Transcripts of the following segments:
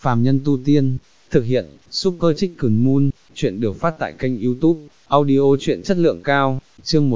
phàm nhân tu tiên, thực hiện, Super Chicken Moon, chuyện được phát tại kênh YouTube, audio chuyện chất lượng cao, chương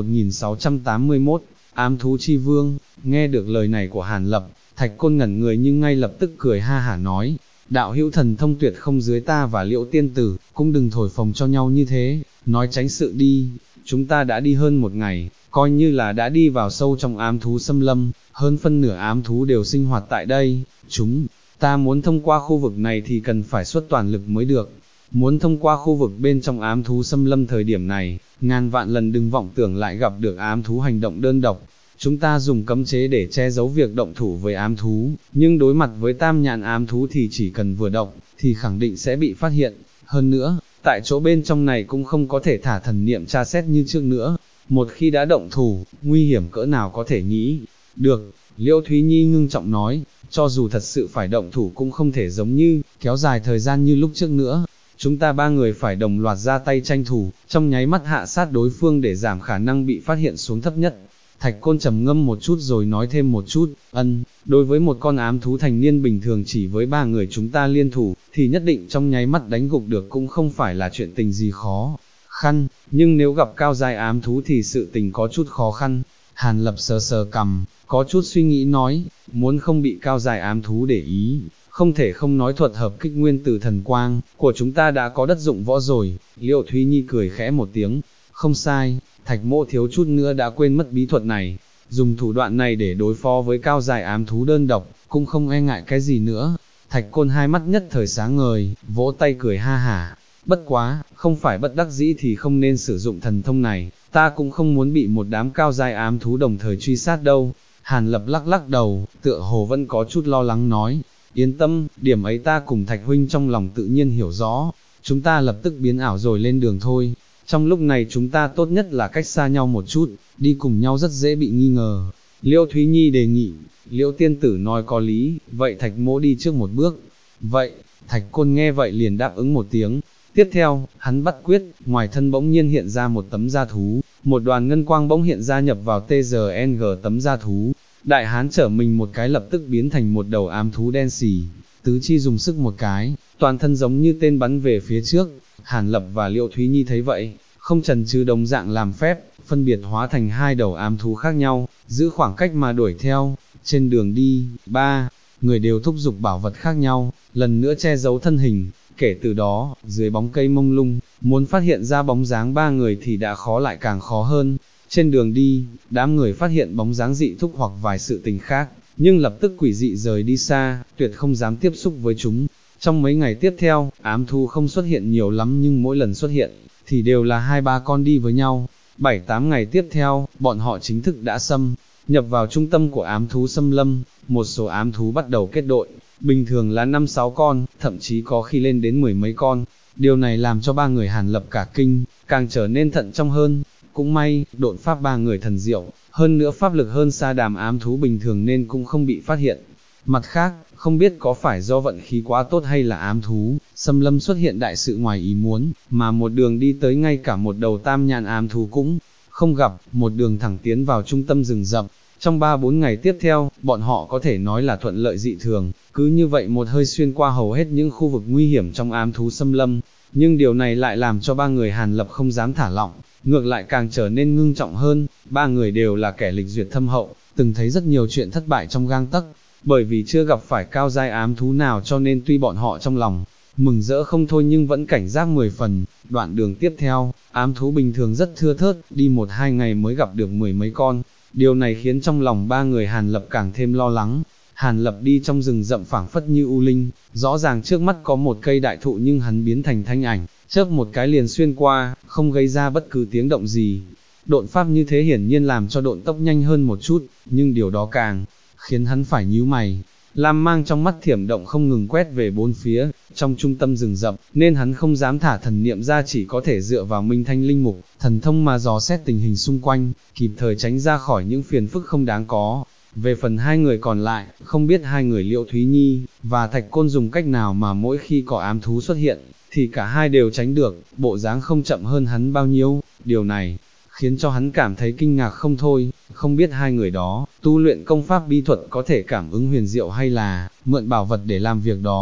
1681, ám thú chi vương. Nghe được lời này của Hàn Lập, Thạch Côn ngẩn người nhưng ngay lập tức cười ha hả nói, đạo hữu thần thông tuyệt không dưới ta và Liễu tiên tử, cũng đừng thổi phồng cho nhau như thế, nói tránh sự đi, chúng ta đã đi hơn một ngày, coi như là đã đi vào sâu trong ám thú xâm lâm, hơn phân nửa ám thú đều sinh hoạt tại đây, chúng ta muốn thông qua khu vực này thì cần phải xuất toàn lực mới được. Muốn thông qua khu vực bên trong ám thú xâm lâm thời điểm này, ngàn vạn lần đừng vọng tưởng lại gặp được ám thú hành động đơn độc. Chúng ta dùng cấm chế để che giấu việc động thủ với ám thú, nhưng đối mặt với tam nhãn ám thú thì chỉ cần vừa động, thì khẳng định sẽ bị phát hiện. Hơn nữa, tại chỗ bên trong này cũng không có thể thả thần niệm tra xét như trước nữa. Một khi đã động thủ, nguy hiểm cỡ nào có thể nghĩ được. Liễu Thúy Nhi ngưng trọng nói, cho dù thật sự phải động thủ cũng không thể giống như, kéo dài thời gian như lúc trước nữa. Chúng ta ba người phải đồng loạt ra tay tranh thủ, trong nháy mắt hạ sát đối phương để giảm khả năng bị phát hiện xuống thấp nhất. Thạch Côn trầm ngâm một chút rồi nói thêm một chút, đối với một con ám thú thành niên bình thường chỉ với ba người chúng ta liên thủ, thì nhất định trong nháy mắt đánh gục được cũng không phải là chuyện tình gì khó khăn, nhưng nếu gặp cao giai ám thú thì sự tình có chút khó khăn. Hàn Lập sờ sờ cằm, có chút suy nghĩ nói, muốn không bị cao giai ám thú để ý, không thể không nói thuật hợp kích nguyên tử thần quang của chúng ta đã có đất dụng võ rồi. Liễu Thúy Nhi cười khẽ một tiếng, không sai, Thạch Mỗ thiếu chút nữa đã quên mất bí thuật này, dùng thủ đoạn này để đối phó với cao giai ám thú đơn độc, cũng không e ngại cái gì nữa. Thạch Côn hai mắt nhất thời sáng ngời, vỗ tay cười ha hả, bất quá, không phải bất đắc dĩ thì không nên sử dụng thần thông này, ta cũng không muốn bị một đám cao giai ám thú đồng thời truy sát đâu. Hàn Lập lắc lắc đầu, tựa hồ vẫn có chút lo lắng nói, yên tâm, điểm ấy ta cùng Thạch huynh trong lòng tự nhiên hiểu rõ, chúng ta lập tức biến ảo rồi lên đường thôi. Trong lúc này chúng ta tốt nhất là cách xa nhau một chút, đi cùng nhau rất dễ bị nghi ngờ. Liễu Thúy Nhi đề nghị, Liễu tiên tử nói có lý, vậy Thạch Mỗ đi trước một bước. Vậy, Thạch Côn nghe vậy liền đáp ứng một tiếng. Tiếp theo, hắn bắt quyết, ngoài thân bỗng nhiên hiện ra một tấm da thú, một đoàn ngân quang bỗng hiện ra nhập vào TRNG tấm da thú. Đại hán trở mình một cái lập tức biến thành một đầu ám thú đen xì, tứ chi dùng sức một cái, toàn thân giống như tên bắn về phía trước. Hàn Lập và Liễu Thúy Nhi thấy vậy, không chần chừ đồng dạng làm phép, phân biệt hóa thành hai đầu ám thú khác nhau, giữ khoảng cách mà đuổi theo. Trên đường đi, ba người đều thúc giục bảo vật khác nhau, lần nữa che giấu thân hình. Kể từ đó, dưới bóng cây mông lung, muốn phát hiện ra bóng dáng ba người thì đã khó lại càng khó hơn. Trên đường đi, đám người phát hiện bóng dáng dị thúc hoặc vài sự tình khác, nhưng lập tức quỷ dị rời đi xa, tuyệt không dám tiếp xúc với chúng. Trong mấy ngày tiếp theo, ám thú không xuất hiện nhiều lắm nhưng mỗi lần xuất hiện, thì đều là 2-3 con đi với nhau. 7-8 ngày tiếp theo, bọn họ chính thức đã xâm nhập vào trung tâm của ám thú xâm lâm. Một số ám thú bắt đầu kết đội, bình thường là 5-6 con, thậm chí có khi lên đến 10 mấy con. Điều này làm cho ba người Hàn Lập cả kinh, càng trở nên thận trọng hơn. Cũng may, độn pháp ba người thần diệu, hơn nữa pháp lực hơn xa đám ám thú bình thường nên cũng không bị phát hiện. Mặt khác, không biết có phải do vận khí quá tốt hay là ám thú xâm lâm xuất hiện đại sự ngoài ý muốn, mà một đường đi tới ngay cả một đầu tam nhãn ám thú cũng không gặp, một đường thẳng tiến vào trung tâm rừng rậm. Trong 3-4 ngày tiếp theo, bọn họ có thể nói là thuận lợi dị thường, cứ như vậy một hơi xuyên qua hầu hết những khu vực nguy hiểm trong ám thú xâm lâm. Nhưng điều này lại làm cho ba người Hàn Lập không dám thả lỏng, ngược lại càng trở nên ngưng trọng hơn. Ba người đều là kẻ lịch duyệt thâm hậu, từng thấy rất nhiều chuyện thất bại trong gang tấc, bởi vì chưa gặp phải cao giai ám thú nào cho nên tuy bọn họ trong lòng mừng rỡ không thôi nhưng vẫn cảnh giác 10 phần. Đoạn đường tiếp theo, ám thú bình thường rất thưa thớt, đi 1-2 ngày mới gặp được 10 mấy con. Điều này khiến trong lòng ba người Hàn Lập càng thêm lo lắng. Hàn Lập đi trong rừng rậm phảng phất như u linh, rõ ràng trước mắt có một cây đại thụ nhưng hắn biến thành thanh ảnh, chớp một cái liền xuyên qua, không gây ra bất cứ tiếng động gì. Độn pháp như thế hiển nhiên làm cho độn tốc nhanh hơn một chút, nhưng điều đó càng khiến hắn phải nhíu mày. Lam mang trong mắt thiểm động không ngừng quét về bốn phía, trong trung tâm rừng rậm, nên hắn không dám thả thần niệm ra, chỉ có thể dựa vào minh thanh linh mục, thần thông mà dò xét tình hình xung quanh, kịp thời tránh ra khỏi những phiền phức không đáng có. Về phần hai người còn lại, không biết hai người Liễu Thúy Nhi và Thạch Côn dùng cách nào mà mỗi khi có ám thú xuất hiện, thì cả hai đều tránh được, bộ dáng không chậm hơn hắn bao nhiêu. Điều này khiến cho hắn cảm thấy kinh ngạc không thôi, không biết hai người đó tu luyện công pháp bí thuật có thể cảm ứng huyền diệu hay là mượn bảo vật để làm việc đó.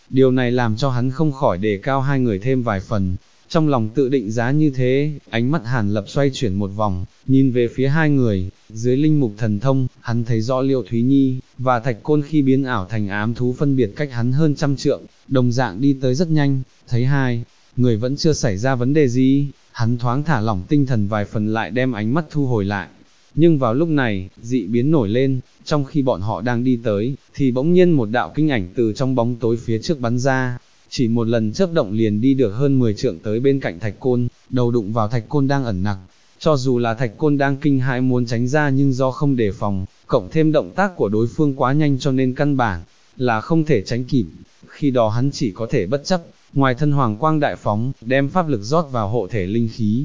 điều này làm cho hắn không khỏi đề cao hai người thêm vài phần. Trong lòng tự định giá như thế, ánh mắt Hàn Lập xoay chuyển một vòng, nhìn về phía hai người, dưới linh mục thần thông, hắn thấy rõ Liễu Thúy Nhi và Thạch Côn khi biến ảo thành ám thú phân biệt cách hắn hơn 100 trượng, đồng dạng đi tới rất nhanh, thấy hai người vẫn chưa xảy ra vấn đề gì, hắn thoáng thả lỏng tinh thần vài phần lại đem ánh mắt thu hồi lại. Nhưng vào lúc này, dị biến nổi lên, trong khi bọn họ đang đi tới, thì bỗng nhiên một đạo kinh ảnh từ trong bóng tối phía trước bắn ra, chỉ một lần chớp động liền đi được hơn 10 trượng tới bên cạnh Thạch Côn, đầu đụng vào Thạch Côn đang ẩn nặc. Cho dù là Thạch Côn đang kinh hãi muốn tránh ra nhưng do không đề phòng, cộng thêm động tác của đối phương quá nhanh cho nên căn bản là không thể tránh kịp. Khi đó hắn chỉ có thể bất chấp, ngoài thân hoàng quang đại phóng, đem pháp lực rót vào hộ thể linh khí,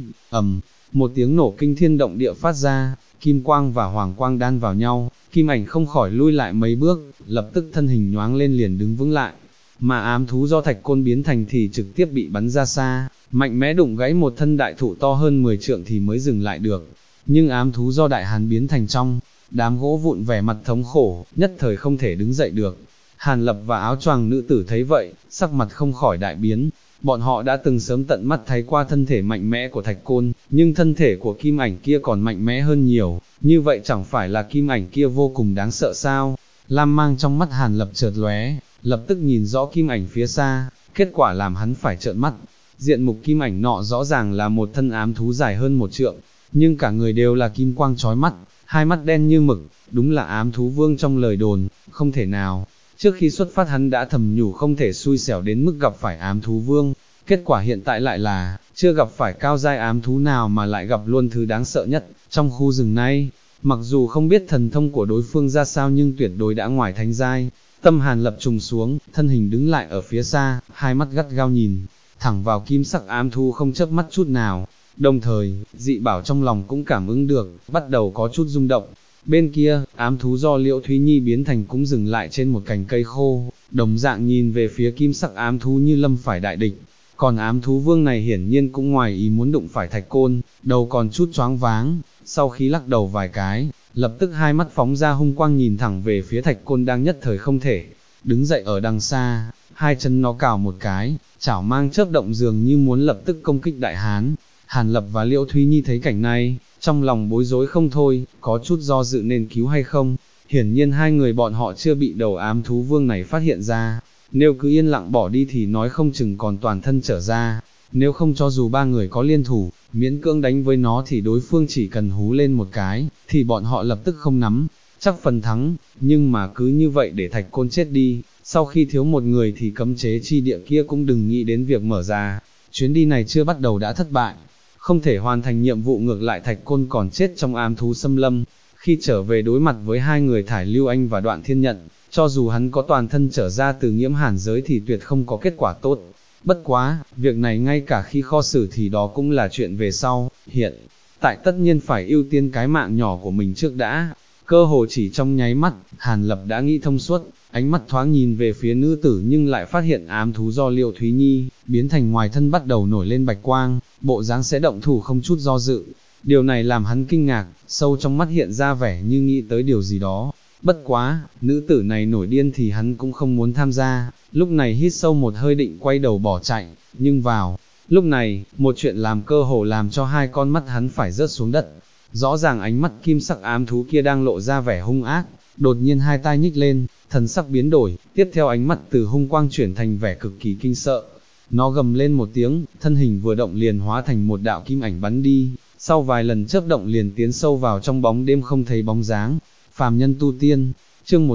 một tiếng nổ kinh thiên động địa phát ra, kim quang và hoàng quang đan vào nhau, kim ảnh không khỏi lui lại mấy bước, lập tức thân hình nhoáng lên liền đứng vững lại. Mà ám thú do Thạch Côn biến thành thì trực tiếp bị bắn ra xa, mạnh mẽ đụng gãy một thân đại thụ to hơn 10 trượng thì mới dừng lại được. Nhưng ám thú do Đại Hán biến thành trong đám gỗ vụn vẻ mặt thống khổ, nhất thời không thể đứng dậy được. Hàn Lập và áo choàng nữ tử thấy vậy, sắc mặt không khỏi đại biến. Bọn họ đã từng sớm tận mắt thấy qua thân thể mạnh mẽ của Thạch Côn, nhưng thân thể của kim ảnh kia còn mạnh mẽ hơn nhiều, như vậy chẳng phải là kim ảnh kia vô cùng đáng sợ sao? Lam mang trong mắt Hàn Lập chợt lóe, lập tức nhìn rõ kim ảnh phía xa, kết quả làm hắn phải trợn mắt. Diện mục kim ảnh nọ rõ ràng là một thân ám thú dài hơn 1 trượng, nhưng cả người đều là kim quang chói mắt, hai mắt đen như mực, đúng là ám thú vương trong lời đồn, không thể nào. Trước khi xuất phát hắn đã thầm nhủ không thể xui xẻo đến mức gặp phải ám thú vương, kết quả hiện tại lại là, chưa gặp phải cao giai ám thú nào mà lại gặp luôn thứ đáng sợ nhất, trong khu rừng này. Mặc dù không biết thần thông của đối phương ra sao nhưng tuyệt đối đã ngoài thánh giai. Tâm Hàn Lập trùng xuống, thân hình đứng lại ở phía xa, hai mắt gắt gao nhìn thẳng vào kim sắc ám thú không chớp mắt chút nào. Đồng thời, dị bảo trong lòng cũng cảm ứng được, bắt đầu có chút rung động. Bên kia, ám thú do Liễu Thúy Nhi biến thành cũng dừng lại trên một cành cây khô, đồng dạng nhìn về phía kim sắc ám thú như lâm phải đại địch. Còn ám thú vương này hiển nhiên cũng ngoài ý muốn đụng phải Thạch Côn, đầu còn chút choáng váng, sau khi lắc đầu vài cái, lập tức hai mắt phóng ra hung quang nhìn thẳng về phía Thạch Côn đang nhất thời không thể đứng dậy ở đằng xa, hai chân nó cào một cái, chảo mang chớp động dường như muốn lập tức công kích Đại Hán. Hàn Lập và Liễu Thúy Nhi thấy cảnh này, trong lòng bối rối không thôi, có chút do dự nên cứu hay không. Hiển nhiên hai người bọn họ chưa bị đầu ám thú vương này phát hiện ra, nếu cứ yên lặng bỏ đi thì nói không chừng còn toàn thân trở ra, nếu không cho dù ba người có liên thủ, miễn cưỡng đánh với nó thì đối phương chỉ cần hú lên một cái, thì bọn họ lập tức không nắm chắc phần thắng, nhưng mà cứ như vậy để Thạch Côn chết đi, sau khi thiếu một người thì cấm chế chi địa kia cũng đừng nghĩ đến việc mở ra, chuyến đi này chưa bắt đầu đã thất bại, không thể hoàn thành nhiệm vụ ngược lại Thạch Côn còn chết trong ám thú xâm lâm. Khi trở về đối mặt với hai người Thải Lưu Anh và Đoạn Thiên Nhận, cho dù hắn có toàn thân trở ra từ nhiễm hàn giới thì tuyệt không có kết quả tốt. Bất quá, việc này ngay cả khi khó xử thì đó cũng là chuyện về sau, hiện tại tất nhiên phải ưu tiên cái mạng nhỏ của mình trước đã. Cơ hồ chỉ trong nháy mắt, Hàn Lập đã nghĩ thông suốt, ánh mắt thoáng nhìn về phía nữ tử nhưng lại phát hiện ám thú do Liễu Thúy Nhi biến thành ngoài thân bắt đầu nổi lên bạch quang, bộ dáng sẽ động thủ không chút do dự. Điều này làm hắn kinh ngạc, sâu trong mắt hiện ra vẻ như nghĩ tới điều gì đó. Bất quá, nữ tử này nổi điên thì hắn cũng không muốn tham gia, lúc này hít sâu một hơi định quay đầu bỏ chạy, nhưng vào lúc này, một chuyện làm cơ hồ làm cho hai con mắt hắn phải rớt xuống đất. Rõ ràng ánh mắt kim sắc ám thú kia đang lộ ra vẻ hung ác, đột nhiên hai tai nhích lên, thần sắc biến đổi, tiếp theo ánh mắt từ hung quang chuyển thành vẻ cực kỳ kinh sợ. Nó gầm lên một tiếng, thân hình vừa động liền hóa thành một đạo kim ảnh bắn đi, sau vài lần chớp động liền tiến sâu vào trong bóng đêm không thấy bóng dáng. Phàm nhân tu tiên, chương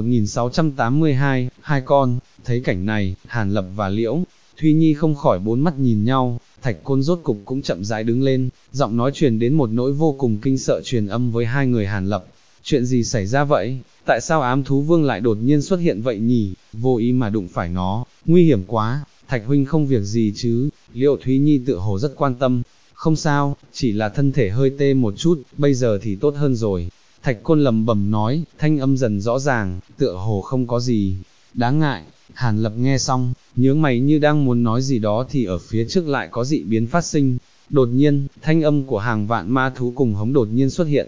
1682, hai con, thấy cảnh này, Hàn Lập và Liễu Thúy Nhi không khỏi bốn mắt nhìn nhau. Thạch Côn rốt cục cũng chậm rãi đứng lên, giọng nói truyền đến một nỗi vô cùng kinh sợ truyền âm với hai người Hàn Lập. Chuyện gì xảy ra vậy? Tại sao ám thú vương lại đột nhiên xuất hiện vậy nhỉ? Vô ý mà đụng phải nó, nguy hiểm quá. Thạch huynh không việc gì chứ? Liễu Thúy Nhi tựa hồ rất quan tâm. Không sao, chỉ là thân thể hơi tê một chút, bây giờ thì tốt hơn rồi. Thạch Côn lẩm bẩm nói, thanh âm dần rõ ràng, tựa hồ không có gì đáng ngại. Hàn Lập nghe xong, nhướng mày như đang muốn nói gì đó thì ở phía trước lại có dị biến phát sinh. Đột nhiên, thanh âm của hàng vạn ma thú cùng hống đột nhiên xuất hiện.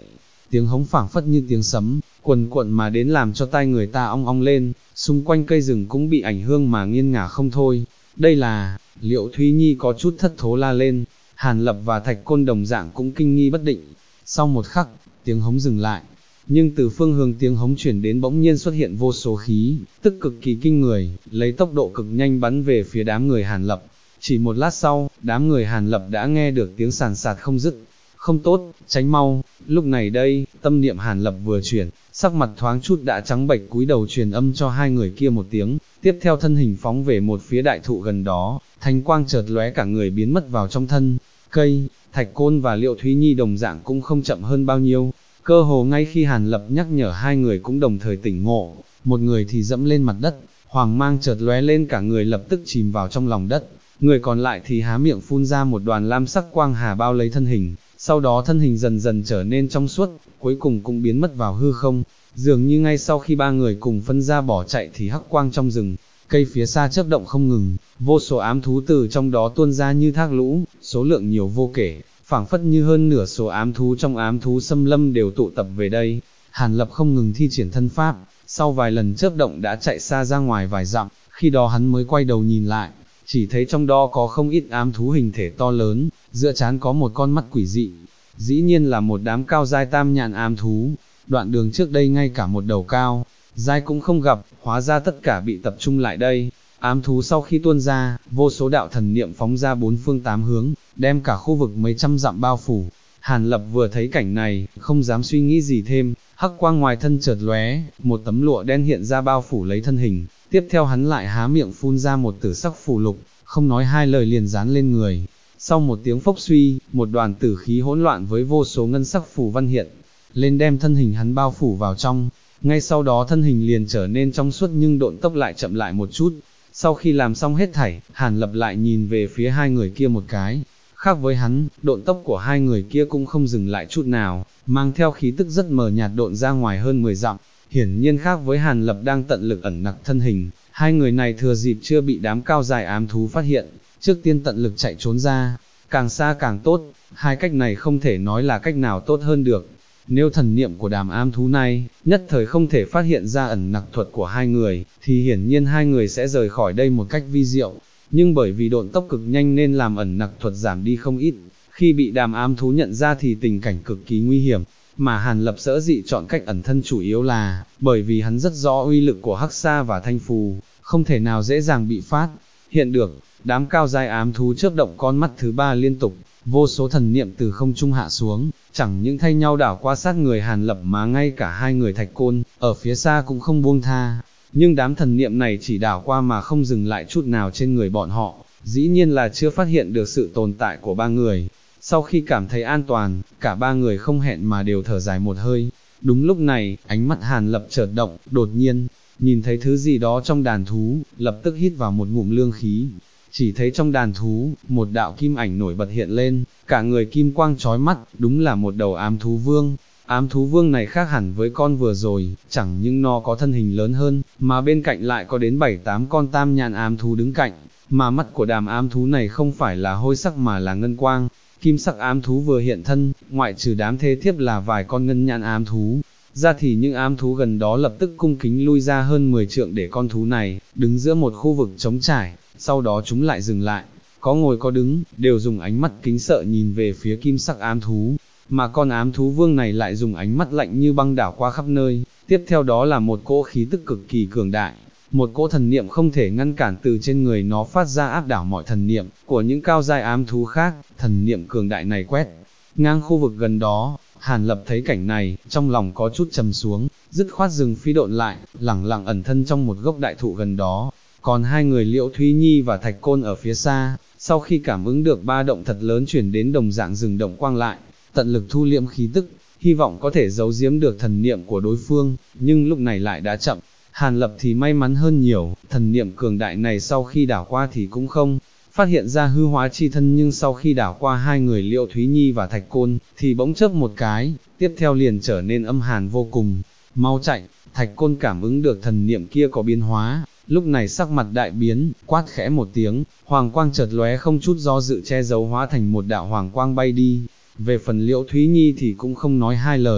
tiếng hống phảng phất như tiếng sấm, quần cuộn mà đến làm cho tai người ta ong ong lên, xung quanh cây rừng cũng bị ảnh hưởng mà nghiêng ngả không thôi. Đây là, Liệu Thúy Nhi có chút thất thố la lên, Hàn Lập và Thạch Côn đồng dạng cũng kinh nghi bất định. Sau một khắc, tiếng hống dừng lại, nhưng từ phương hướng tiếng hống chuyển đến bỗng nhiên xuất hiện vô số khí, tức cực kỳ kinh người, lấy tốc độ cực nhanh bắn về phía đám người Hàn Lập. Chỉ một lát sau, đám người Hàn Lập đã nghe được tiếng sàn sạt không dứt. Không tốt, tránh mau. Lúc này đây, tâm niệm Hàn Lập vừa chuyển, sắc mặt thoáng chút đã trắng bệch, cúi đầu truyền âm cho hai người kia một tiếng, tiếp theo thân hình phóng về một phía đại thụ gần đó, thanh quang chợt lóe, cả người biến mất vào trong thân cây. Thạch Côn và Liệu Thúy Nhi đồng dạng cũng không chậm hơn bao nhiêu, cơ hồ ngay khi Hàn Lập nhắc nhở, hai người cũng đồng thời tỉnh ngộ, một người thì dẫm lên mặt đất, hoàng mang chợt lóe lên, cả người lập tức chìm vào trong lòng đất, người còn lại thì há miệng phun ra một đoàn lam sắc quang hà bao lấy thân hình, sau đó thân hình dần dần trở nên trong suốt, cuối cùng cũng biến mất vào hư không. Dường như ngay sau khi ba người cùng phân ra bỏ chạy thì hắc quang trong rừng cây phía xa chớp động không ngừng, vô số ám thú từ trong đó tuôn ra như thác lũ, số lượng nhiều vô kể, phảng phất như hơn nửa số ám thú trong ám thú xâm lâm đều tụ tập về đây. Hàn Lập không ngừng thi triển thân pháp, sau vài lần chớp động đã chạy xa ra ngoài vài dặm, khi đó hắn mới quay đầu nhìn lại, chỉ thấy trong đó có không ít ám thú hình thể to lớn, giữa trán có một con mắt quỷ dị, dĩ nhiên là một đám cao giai tam nhạn ám thú. Đoạn đường trước đây ngay cả một đầu cao giai cũng không gặp, hóa ra tất cả bị tập trung lại đây. Ám thú sau khi tuôn ra, vô số đạo thần niệm phóng ra bốn phương tám hướng, đem cả khu vực mấy trăm dặm bao phủ. Hàn Lập vừa thấy cảnh này, không dám suy nghĩ gì thêm, hắc quang ngoài thân chợt lóe, một tấm lụa đen hiện ra bao phủ lấy thân hình, tiếp theo hắn lại há miệng phun ra một tử sắc phù lục, không nói hai lời liền dán lên người. Sau một tiếng phốc suy, một đoàn tử khí hỗn loạn với vô số ngân sắc phù văn hiện lên đem thân hình hắn bao phủ vào trong, ngay sau đó thân hình liền trở nên trong suốt nhưng độn tốc lại chậm lại một chút. Sau khi làm xong hết thảy, Hàn Lập lại nhìn về phía hai người kia một cái, khác với hắn, độn tốc của hai người kia cũng không dừng lại chút nào, mang theo khí tức rất mờ nhạt độn ra ngoài hơn 10 dặm, hiển nhiên khác với Hàn Lập đang tận lực ẩn nặc thân hình, hai người này thừa dịp chưa bị đám cao dài ám thú phát hiện, trước tiên tận lực chạy trốn ra, càng xa càng tốt, hai cách này không thể nói là cách nào tốt hơn được. Nếu thần niệm của đám ám thú này, nhất thời không thể phát hiện ra ẩn nặc thuật của hai người, thì hiển nhiên hai người sẽ rời khỏi đây một cách vi diệu, nhưng bởi vì độn tốc cực nhanh nên làm ẩn nặc thuật giảm đi không ít, khi bị đám ám thú nhận ra thì tình cảnh cực kỳ nguy hiểm, mà Hàn Lập sở dĩ chọn cách ẩn thân chủ yếu là, bởi vì hắn rất rõ uy lực của hắc sa và thanh phù, không thể nào dễ dàng bị phát hiện được. Đám cao giai ám thú chớp động con mắt thứ ba liên tục, vô số thần niệm từ không trung hạ xuống, chẳng những thay nhau đảo qua sát người Hàn Lập mà ngay cả hai người Thạch Côn, ở phía xa cũng không buông tha. Nhưng đám thần niệm này chỉ đảo qua mà không dừng lại chút nào trên người bọn họ, dĩ nhiên là chưa phát hiện được sự tồn tại của ba người. Sau khi cảm thấy an toàn, cả ba người không hẹn mà đều thở dài một hơi. Đúng lúc này, ánh mắt Hàn Lập chợt động, đột nhiên, nhìn thấy thứ gì đó trong đàn thú, lập tức hít vào một ngụm lương khí. Chỉ thấy trong đàn thú, một đạo kim ảnh nổi bật hiện lên, cả người kim quang chói mắt, đúng là một đầu ám thú vương. Ám thú vương này khác hẳn với con vừa rồi, chẳng những nó có thân hình lớn hơn, mà bên cạnh lại có đến 7-8 con tam nhạn ám thú đứng cạnh, mà mắt của đám ám thú này không phải là hôi sắc mà là ngân quang. Kim sắc ám thú vừa hiện thân, ngoại trừ đám thê thiếp là vài con ngân nhạn ám thú, ra thì những ám thú gần đó lập tức cung kính lui ra hơn 10 trượng để con thú này đứng giữa một khu vực trống trải, sau đó chúng lại dừng lại, có ngồi có đứng, đều dùng ánh mắt kính sợ nhìn về phía kim sắc ám thú, mà con ám thú vương này lại dùng ánh mắt lạnh như băng đảo qua khắp nơi. Tiếp theo đó là một cỗ khí tức cực kỳ cường đại, một cỗ thần niệm không thể ngăn cản từ trên người nó phát ra áp đảo mọi thần niệm của những cao giai ám thú khác. Thần niệm cường đại này quét ngang khu vực gần đó. Hàn Lập thấy cảnh này, trong lòng có chút trầm xuống, dứt khoát dừng phi độn lại, lẳng lặng ẩn thân trong một gốc đại thụ gần đó. Còn hai người Liễu Thúy Nhi và Thạch Côn ở phía xa, sau khi cảm ứng được ba động thật lớn chuyển đến đồng dạng rừng động quang lại, tận lực thu liễm khí tức, hy vọng có thể giấu giếm được thần niệm của đối phương, nhưng lúc này lại đã chậm. Hàn Lập thì may mắn hơn nhiều, thần niệm cường đại này sau khi đảo qua thì cũng không phát hiện ra hư hóa chi thân, nhưng sau khi đảo qua hai người Liễu Thúy Nhi và Thạch Côn, thì bỗng chớp một cái, tiếp theo liền trở nên âm hàn vô cùng. Mau chạy! Thạch Côn cảm ứng được thần niệm kia có biến hóa, lúc này sắc mặt đại biến, quát khẽ một tiếng, hoàng quang chợt lóe không chút do dự che giấu hóa thành một đạo hoàng quang bay đi. Về phần Liễu Thúy Nhi thì cũng không nói hai lời,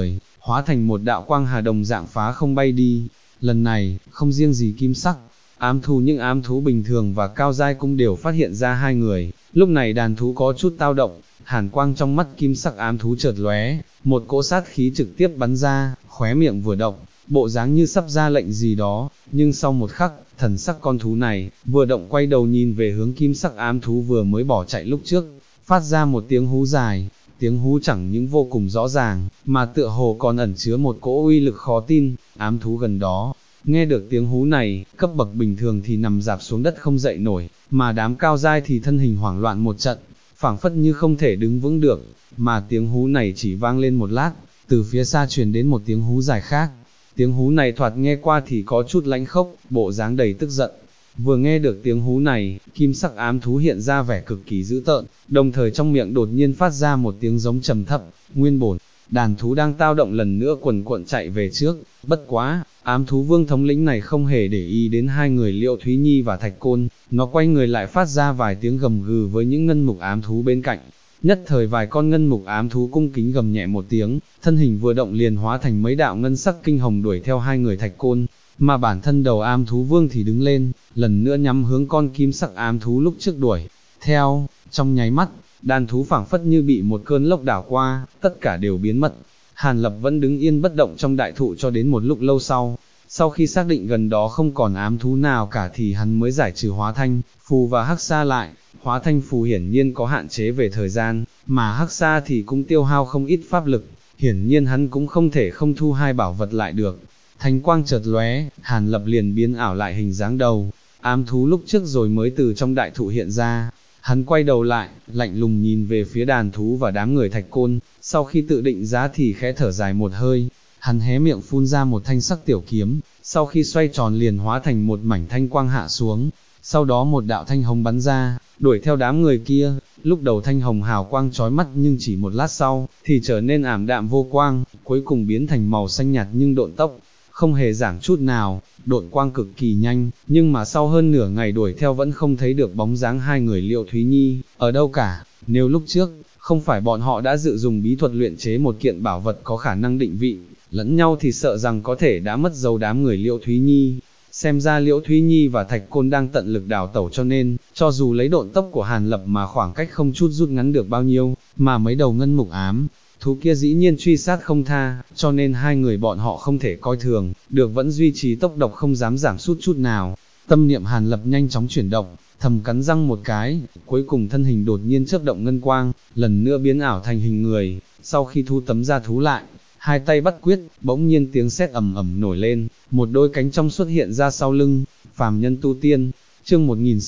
hóa thành một đạo quang hà đồng dạng phá không bay đi. Lần này, không riêng gì kim sắc, ám thú những ám thú bình thường và cao giai cũng đều phát hiện ra hai người. Lúc này đàn thú có chút tao động, hàn quang trong mắt kim sắc ám thú chợt lóe, một cỗ sát khí trực tiếp bắn ra, khóe miệng vừa động, bộ dáng như sắp ra lệnh gì đó, nhưng sau một khắc, thần sắc con thú này, vừa động quay đầu nhìn về hướng kim sắc ám thú vừa mới bỏ chạy lúc trước, phát ra một tiếng hú dài, tiếng hú chẳng những vô cùng rõ ràng, mà tựa hồ còn ẩn chứa một cỗ uy lực khó tin, ám thú gần đó. Nghe được tiếng hú này, cấp bậc bình thường thì nằm dạp xuống đất không dậy nổi, mà đám cao giai thì thân hình hoảng loạn một trận, phảng phất như không thể đứng vững được, mà tiếng hú này chỉ vang lên một lát, từ phía xa truyền đến một tiếng hú dài khác. Tiếng hú này thoạt nghe qua thì có chút lãnh khốc, bộ dáng đầy tức giận. Vừa nghe được tiếng hú này, kim sắc ám thú hiện ra vẻ cực kỳ dữ tợn, đồng thời trong miệng đột nhiên phát ra một tiếng giống trầm thấp, nguyên bổn. Đàn thú đang tao động lần nữa quần cuộn chạy về trước, bất quá, ám thú vương thống lĩnh này không hề để ý đến hai người Liễu Thúy Nhi và Thạch Côn, nó quay người lại phát ra vài tiếng gầm gừ với những ngân mục ám thú bên cạnh. Nhất thời vài con ngân mục ám thú cung kính gầm nhẹ một tiếng, thân hình vừa động liền hóa thành mấy đạo ngân sắc kinh hồng đuổi theo hai người Thạch Côn, mà bản thân đầu ám thú vương thì đứng lên, lần nữa nhắm hướng con kim sắc ám thú lúc trước đuổi theo. Trong nháy mắt, đàn thú phảng phất như bị một cơn lốc đảo qua, tất cả đều biến mất. Hàn Lập vẫn đứng yên bất động trong đại thụ cho đến một lúc lâu sau khi xác định gần đó không còn ám thú nào cả thì hắn mới giải trừ hóa thanh phù và hắc sa lại. Hóa thanh phù hiển nhiên có hạn chế về thời gian, mà hắc sa thì cũng tiêu hao không ít pháp lực, hiển nhiên hắn cũng không thể không thu hai bảo vật lại được. Thánh quang chợt lóe, Hàn Lập liền biến ảo lại hình dáng đầu ám thú lúc trước rồi mới từ trong đại thụ hiện ra. Hắn quay đầu lại, lạnh lùng nhìn về phía đàn thú và đám người Thạch Côn, sau khi tự định giá thì khẽ thở dài một hơi, hắn hé miệng phun ra một thanh sắc tiểu kiếm, sau khi xoay tròn liền hóa thành một mảnh thanh quang hạ xuống, sau đó một đạo thanh hồng bắn ra, đuổi theo đám người kia. Lúc đầu thanh hồng hào quang chói mắt nhưng chỉ một lát sau, thì trở nên ảm đạm vô quang, cuối cùng biến thành màu xanh nhạt nhưng độn tốc, không hề giảm chút nào, độn quang cực kỳ nhanh, nhưng mà sau hơn nửa ngày đuổi theo vẫn không thấy được bóng dáng hai người Liễu Thúy Nhi, ở đâu cả. Nếu lúc trước, không phải bọn họ đã dự dùng bí thuật luyện chế một kiện bảo vật có khả năng định vị lẫn nhau thì sợ rằng có thể đã mất dấu đám người Liễu Thúy Nhi. Xem ra Liễu Thúy Nhi và Thạch Côn đang tận lực đào tẩu cho nên, cho dù lấy độn tốc của Hàn Lập mà khoảng cách không chút rút ngắn được bao nhiêu, mà mấy đầu ngân mục ám thú kia dĩ nhiên truy sát không tha, cho nên hai người bọn họ không thể coi thường, được vẫn duy trì tốc độ không dám giảm sút chút nào. Tâm niệm Hàn Lập nhanh chóng chuyển động, thầm cắn răng một cái, cuối cùng thân hình đột nhiên chớp động ngân quang, lần nữa biến ảo thành hình người. Sau khi thu tấm da thú lại, hai tay bắt quyết, bỗng nhiên tiếng sét ầm ầm nổi lên, một đôi cánh trong xuất hiện ra sau lưng. Phàm nhân tu tiên, chương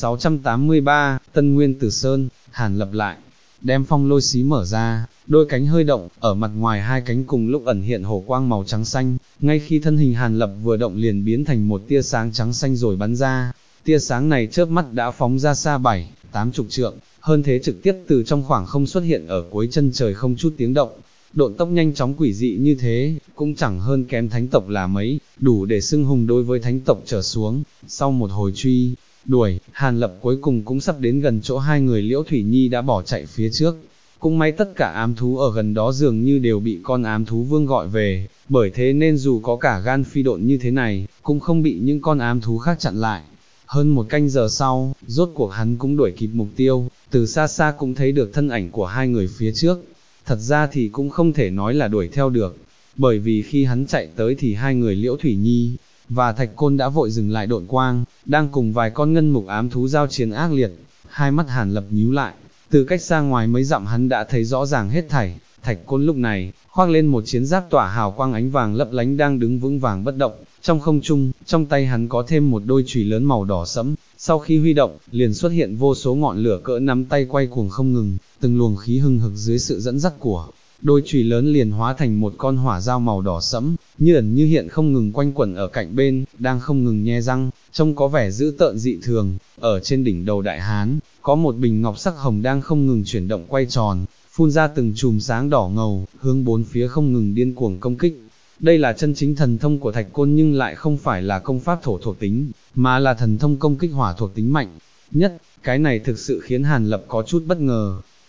1683, Tân Nguyên Tử Sơn. Hàn Lập lại đem phong lôi xí mở ra, đôi cánh hơi động, ở mặt ngoài hai cánh cùng lúc ẩn hiện hổ quang màu trắng xanh, ngay khi thân hình Hàn Lập vừa động liền biến thành một tia sáng trắng xanh rồi bắn ra. Tia sáng này chớp mắt đã phóng ra xa 7-80 trượng, hơn thế trực tiếp từ trong khoảng không xuất hiện ở cuối chân trời không chút tiếng động. Độn tốc nhanh chóng quỷ dị như thế, cũng chẳng hơn kém thánh tộc là mấy, đủ để xưng hùng đối với thánh tộc trở xuống. Sau một hồi truy đuổi, Hàn Lập cuối cùng cũng sắp đến gần chỗ hai người Liễu Thủy Nhi đã bỏ chạy phía trước. Cũng may tất cả ám thú ở gần đó dường như đều bị con ám thú vương gọi về, bởi thế nên dù có cả gan phi độn như thế này, cũng không bị những con ám thú khác chặn lại. Hơn một canh giờ sau, rốt cuộc hắn cũng đuổi kịp mục tiêu, từ xa xa cũng thấy được thân ảnh của hai người phía trước. Thật ra thì cũng không thể nói là đuổi theo được, bởi vì khi hắn chạy tới thì hai người Liễu Thủy Nhi và Thạch Côn đã vội dừng lại độn quang, đang cùng vài con ngân mục ám thú giao chiến ác liệt. Hai mắt Hàn Lập nhíu lại, từ cách xa ngoài mấy dặm hắn đã thấy rõ ràng hết thảy. Thạch Côn lúc này, khoác lên một chiến giáp tỏa hào quang ánh vàng lấp lánh đang đứng vững vàng bất động, trong không trung, trong tay hắn có thêm một đôi chùy lớn màu đỏ sẫm, sau khi huy động, liền xuất hiện vô số ngọn lửa cỡ nắm tay quay cuồng không ngừng, từng luồng khí hừng hực dưới sự dẫn dắt của đôi chùy lớn liền hóa thành một con hỏa dao màu đỏ sẫm, như ẩn như hiện không ngừng quanh quẩn ở cạnh bên, đang không ngừng nhe răng, trông có vẻ dữ tợn dị thường. Ở trên đỉnh đầu đại hán, có một bình ngọc sắc hồng đang không ngừng chuyển động quay tròn, phun ra từng chùm sáng đỏ ngầu, hướng bốn phía không ngừng điên cuồng công kích. Đây là chân chính thần thông của Thạch Côn nhưng lại không phải là công pháp thổ thuộc tính, mà là thần thông công kích hỏa thuộc tính mạnh nhất. Cái này thực sự khiến Hàn Lập có chút bất ngờ.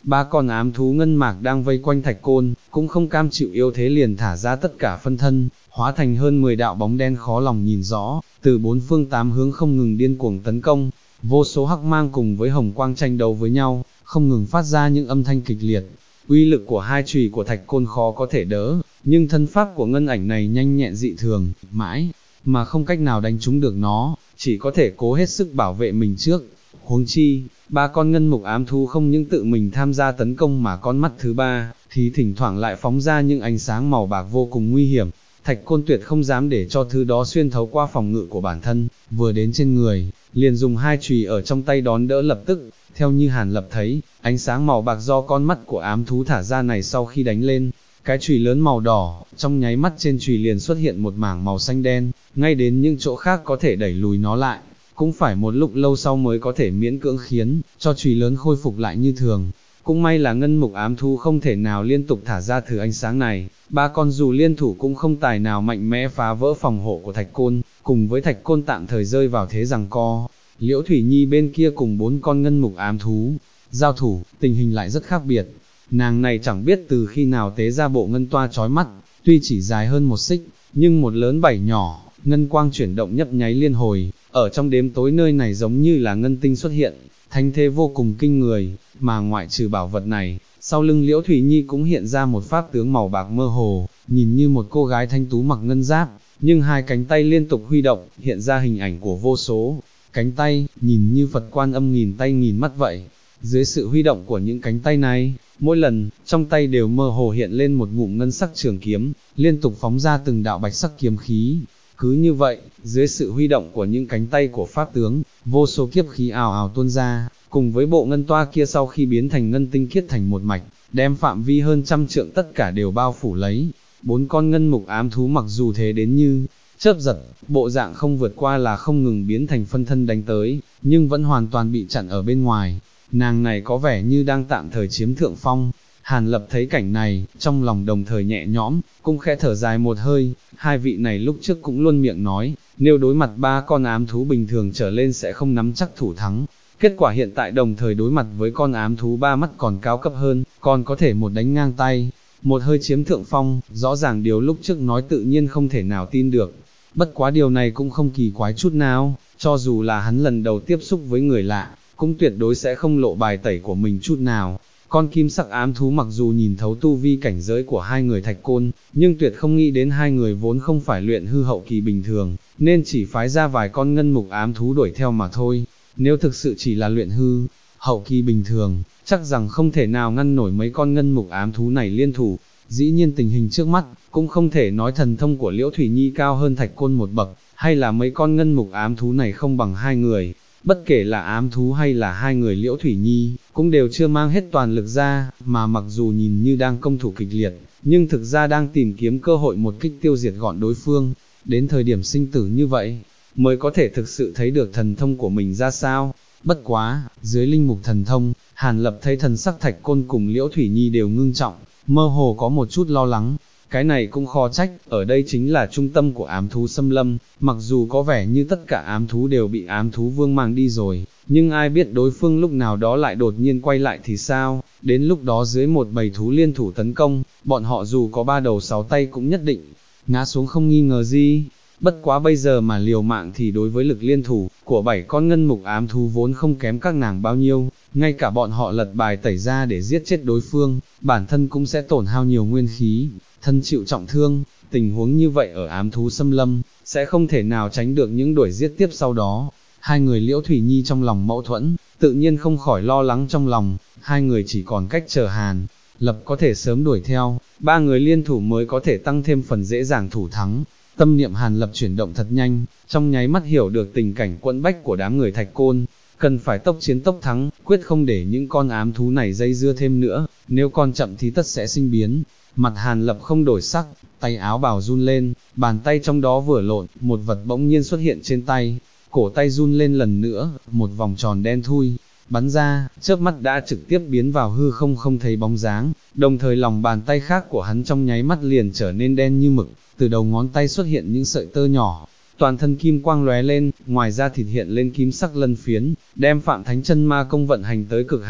ba con ám thú ngân mạc đang vây quanh thạch côn, cũng không cam chịu yếu thế liền thả ra tất cả phân thân, hóa thành hơn 10 đạo bóng đen khó lòng nhìn rõ, từ bốn phương tám hướng không ngừng điên cuồng tấn công, vô số hắc mang cùng với hồng quang tranh đấu với nhau, không ngừng phát ra những âm thanh kịch liệt. Uy lực của hai chùy của thạch côn khó có thể đỡ, nhưng thân pháp của ngân ảnh này nhanh nhẹn dị thường, mãi mà không cách nào đánh trúng được nó, chỉ có thể cố hết sức bảo vệ mình trước. Huống chi, ba con ngân mục ám thú không những tự mình tham gia tấn công mà con mắt thứ ba, thì thỉnh thoảng lại phóng ra những ánh sáng màu bạc vô cùng nguy hiểm. Thạch côn tuyệt không dám để cho thứ đó xuyên thấu qua phòng ngự của bản thân, vừa đến trên người, liền dùng hai chùy ở trong tay đón đỡ lập tức. Theo như Hàn Lập thấy, ánh sáng màu bạc do con mắt của ám thú thả ra này sau khi đánh lên, cái chùy lớn màu đỏ, trong nháy mắt trên chùy liền xuất hiện một mảng màu xanh đen, ngay đến những chỗ khác có thể đẩy lùi nó lại, cũng phải một lúc lâu sau mới có thể miễn cưỡng khiến cho chùy lớn khôi phục lại như thường. Cũng may là ngân mục ám thú không thể nào liên tục thả ra thứ ánh sáng này, ba con dù liên thủ cũng không tài nào mạnh mẽ phá vỡ phòng hộ của thạch côn, cùng với thạch côn tạm thời rơi vào thế giằng co. Liễu Thủy Nhi bên kia cùng 4 con ngân mục ám thú, giao thủ, tình hình lại rất khác biệt. Nàng này chẳng biết từ khi nào tế ra bộ ngân toa chói mắt, tuy chỉ dài hơn một xích, nhưng một lớn 7 nhỏ, ngân quang chuyển động nhấp nháy liên hồi, ở trong đêm tối nơi này giống như là ngân tinh xuất hiện, thanh thế vô cùng kinh người, mà ngoại trừ bảo vật này, sau lưng Liễu Thủy Nhi cũng hiện ra một pháp tướng màu bạc mơ hồ, nhìn như một cô gái thanh tú mặc ngân giáp, nhưng hai cánh tay liên tục huy động, hiện ra hình ảnh của vô số cánh tay, nhìn như Phật Quan Âm nghìn tay nghìn mắt vậy. Dưới sự huy động của những cánh tay này, mỗi lần, trong tay đều mơ hồ hiện lên một ngụm ngân sắc trường kiếm, liên tục phóng ra từng đạo bạch sắc kiếm khí. Cứ như vậy, dưới sự huy động của những cánh tay của pháp tướng, vô số kiếp khí ào ào tuôn ra, cùng với bộ ngân toa kia sau khi biến thành ngân tinh khiết thành một mạch, đem phạm vi hơn 100 trượng tất cả đều bao phủ lấy. 4 con ngân mục ám thú mặc dù thế đến như chớp giật, bộ dạng không vượt qua là không ngừng biến thành phân thân đánh tới, nhưng vẫn hoàn toàn bị chặn ở bên ngoài. Nàng này có vẻ như đang tạm thời chiếm thượng phong. Hàn Lập thấy cảnh này, trong lòng đồng thời nhẹ nhõm, cũng khẽ thở dài một hơi. Hai vị này lúc trước cũng luôn miệng nói, nếu đối mặt 3 con ám thú bình thường trở lên sẽ không nắm chắc thủ thắng. Kết quả hiện tại đồng thời đối mặt với con ám thú 3 mắt còn cao cấp hơn, còn có thể một đánh ngang tay, một hơi chiếm thượng phong, rõ ràng điều lúc trước nói tự nhiên không thể nào tin được. Bất quá điều này cũng không kỳ quái chút nào, cho dù là hắn lần đầu tiếp xúc với người lạ, cũng tuyệt đối sẽ không lộ bài tẩy của mình chút nào. Con kim sắc ám thú mặc dù nhìn thấu tu vi cảnh giới của hai người thạch côn, nhưng tuyệt không nghĩ đến hai người vốn không phải luyện hư hậu kỳ bình thường, nên chỉ phái ra vài con ngân mục ám thú đuổi theo mà thôi. Nếu thực sự chỉ là luyện hư hậu kỳ bình thường, chắc rằng không thể nào ngăn nổi mấy con ngân mục ám thú này liên thủ. Dĩ nhiên tình hình trước mắt, cũng không thể nói thần thông của Liễu Thủy Nhi cao hơn thạch côn một bậc, hay là mấy con ngân mục ám thú này không bằng hai người. Bất kể là ám thú hay là hai người Liễu Thủy Nhi, cũng đều chưa mang hết toàn lực ra, mà mặc dù nhìn như đang công thủ kịch liệt, nhưng thực ra đang tìm kiếm cơ hội một kích tiêu diệt gọn đối phương. Đến thời điểm sinh tử như vậy, mới có thể thực sự thấy được thần thông của mình ra sao. Bất quá, dưới linh mục thần thông, Hàn Lập thấy thần sắc thạch côn cùng Liễu Thủy Nhi đều ngưng trọng, mơ hồ có một chút lo lắng. Cái này cũng khó trách, ở đây chính là trung tâm của ám thú xâm lâm, mặc dù có vẻ như tất cả ám thú đều bị ám thú vương mang đi rồi, nhưng ai biết đối phương lúc nào đó lại đột nhiên quay lại thì sao, đến lúc đó dưới một bầy thú liên thủ tấn công, bọn họ dù có 3 đầu 6 tay cũng nhất định ngã xuống không nghi ngờ gì. Bất quá bây giờ mà liều mạng thì đối với lực liên thủ của 7 con ngân mục ám thú vốn không kém các nàng bao nhiêu, ngay cả bọn họ lật bài tẩy ra để giết chết đối phương, bản thân cũng sẽ tổn hao nhiều nguyên khí, thân chịu trọng thương. Tình huống như vậy ở ám thú xâm lâm, sẽ không thể nào tránh được những đuổi giết tiếp sau đó. Hai người Liễu Thủy Nhi trong lòng mâu thuẫn, tự nhiên không khỏi lo lắng trong lòng, hai người chỉ còn cách chờ Hàn Lập có thể sớm đuổi theo, 3 người liên thủ mới có thể tăng thêm phần dễ dàng thủ thắng. Tâm niệm Hàn Lập chuyển động thật nhanh, trong nháy mắt hiểu được tình cảnh quẫn bách của đám người thạch côn, cần phải tốc chiến tốc thắng, quyết không để những con ám thú này dây dưa thêm nữa, nếu còn chậm thì tất sẽ sinh biến. Mặt Hàn Lập không đổi sắc, tay áo bào run lên, bàn tay trong đó vừa lộn, một vật bỗng nhiên xuất hiện trên tay, cổ tay run lên lần nữa, một vòng tròn đen thui bắn ra, chớp mắt đã trực tiếp biến vào hư không không thấy bóng dáng, đồng thời lòng bàn tay khác của hắn trong nháy mắt liền trở nên đen như mực, từ đầu ngón tay xuất hiện những sợi tơ nhỏ, toàn thân kim quang lóe lên, ngoài ra thịt hiện lên kim sắc lân phiến, đem Phạm Thánh Chân Ma Công vận hành tới cực hạn,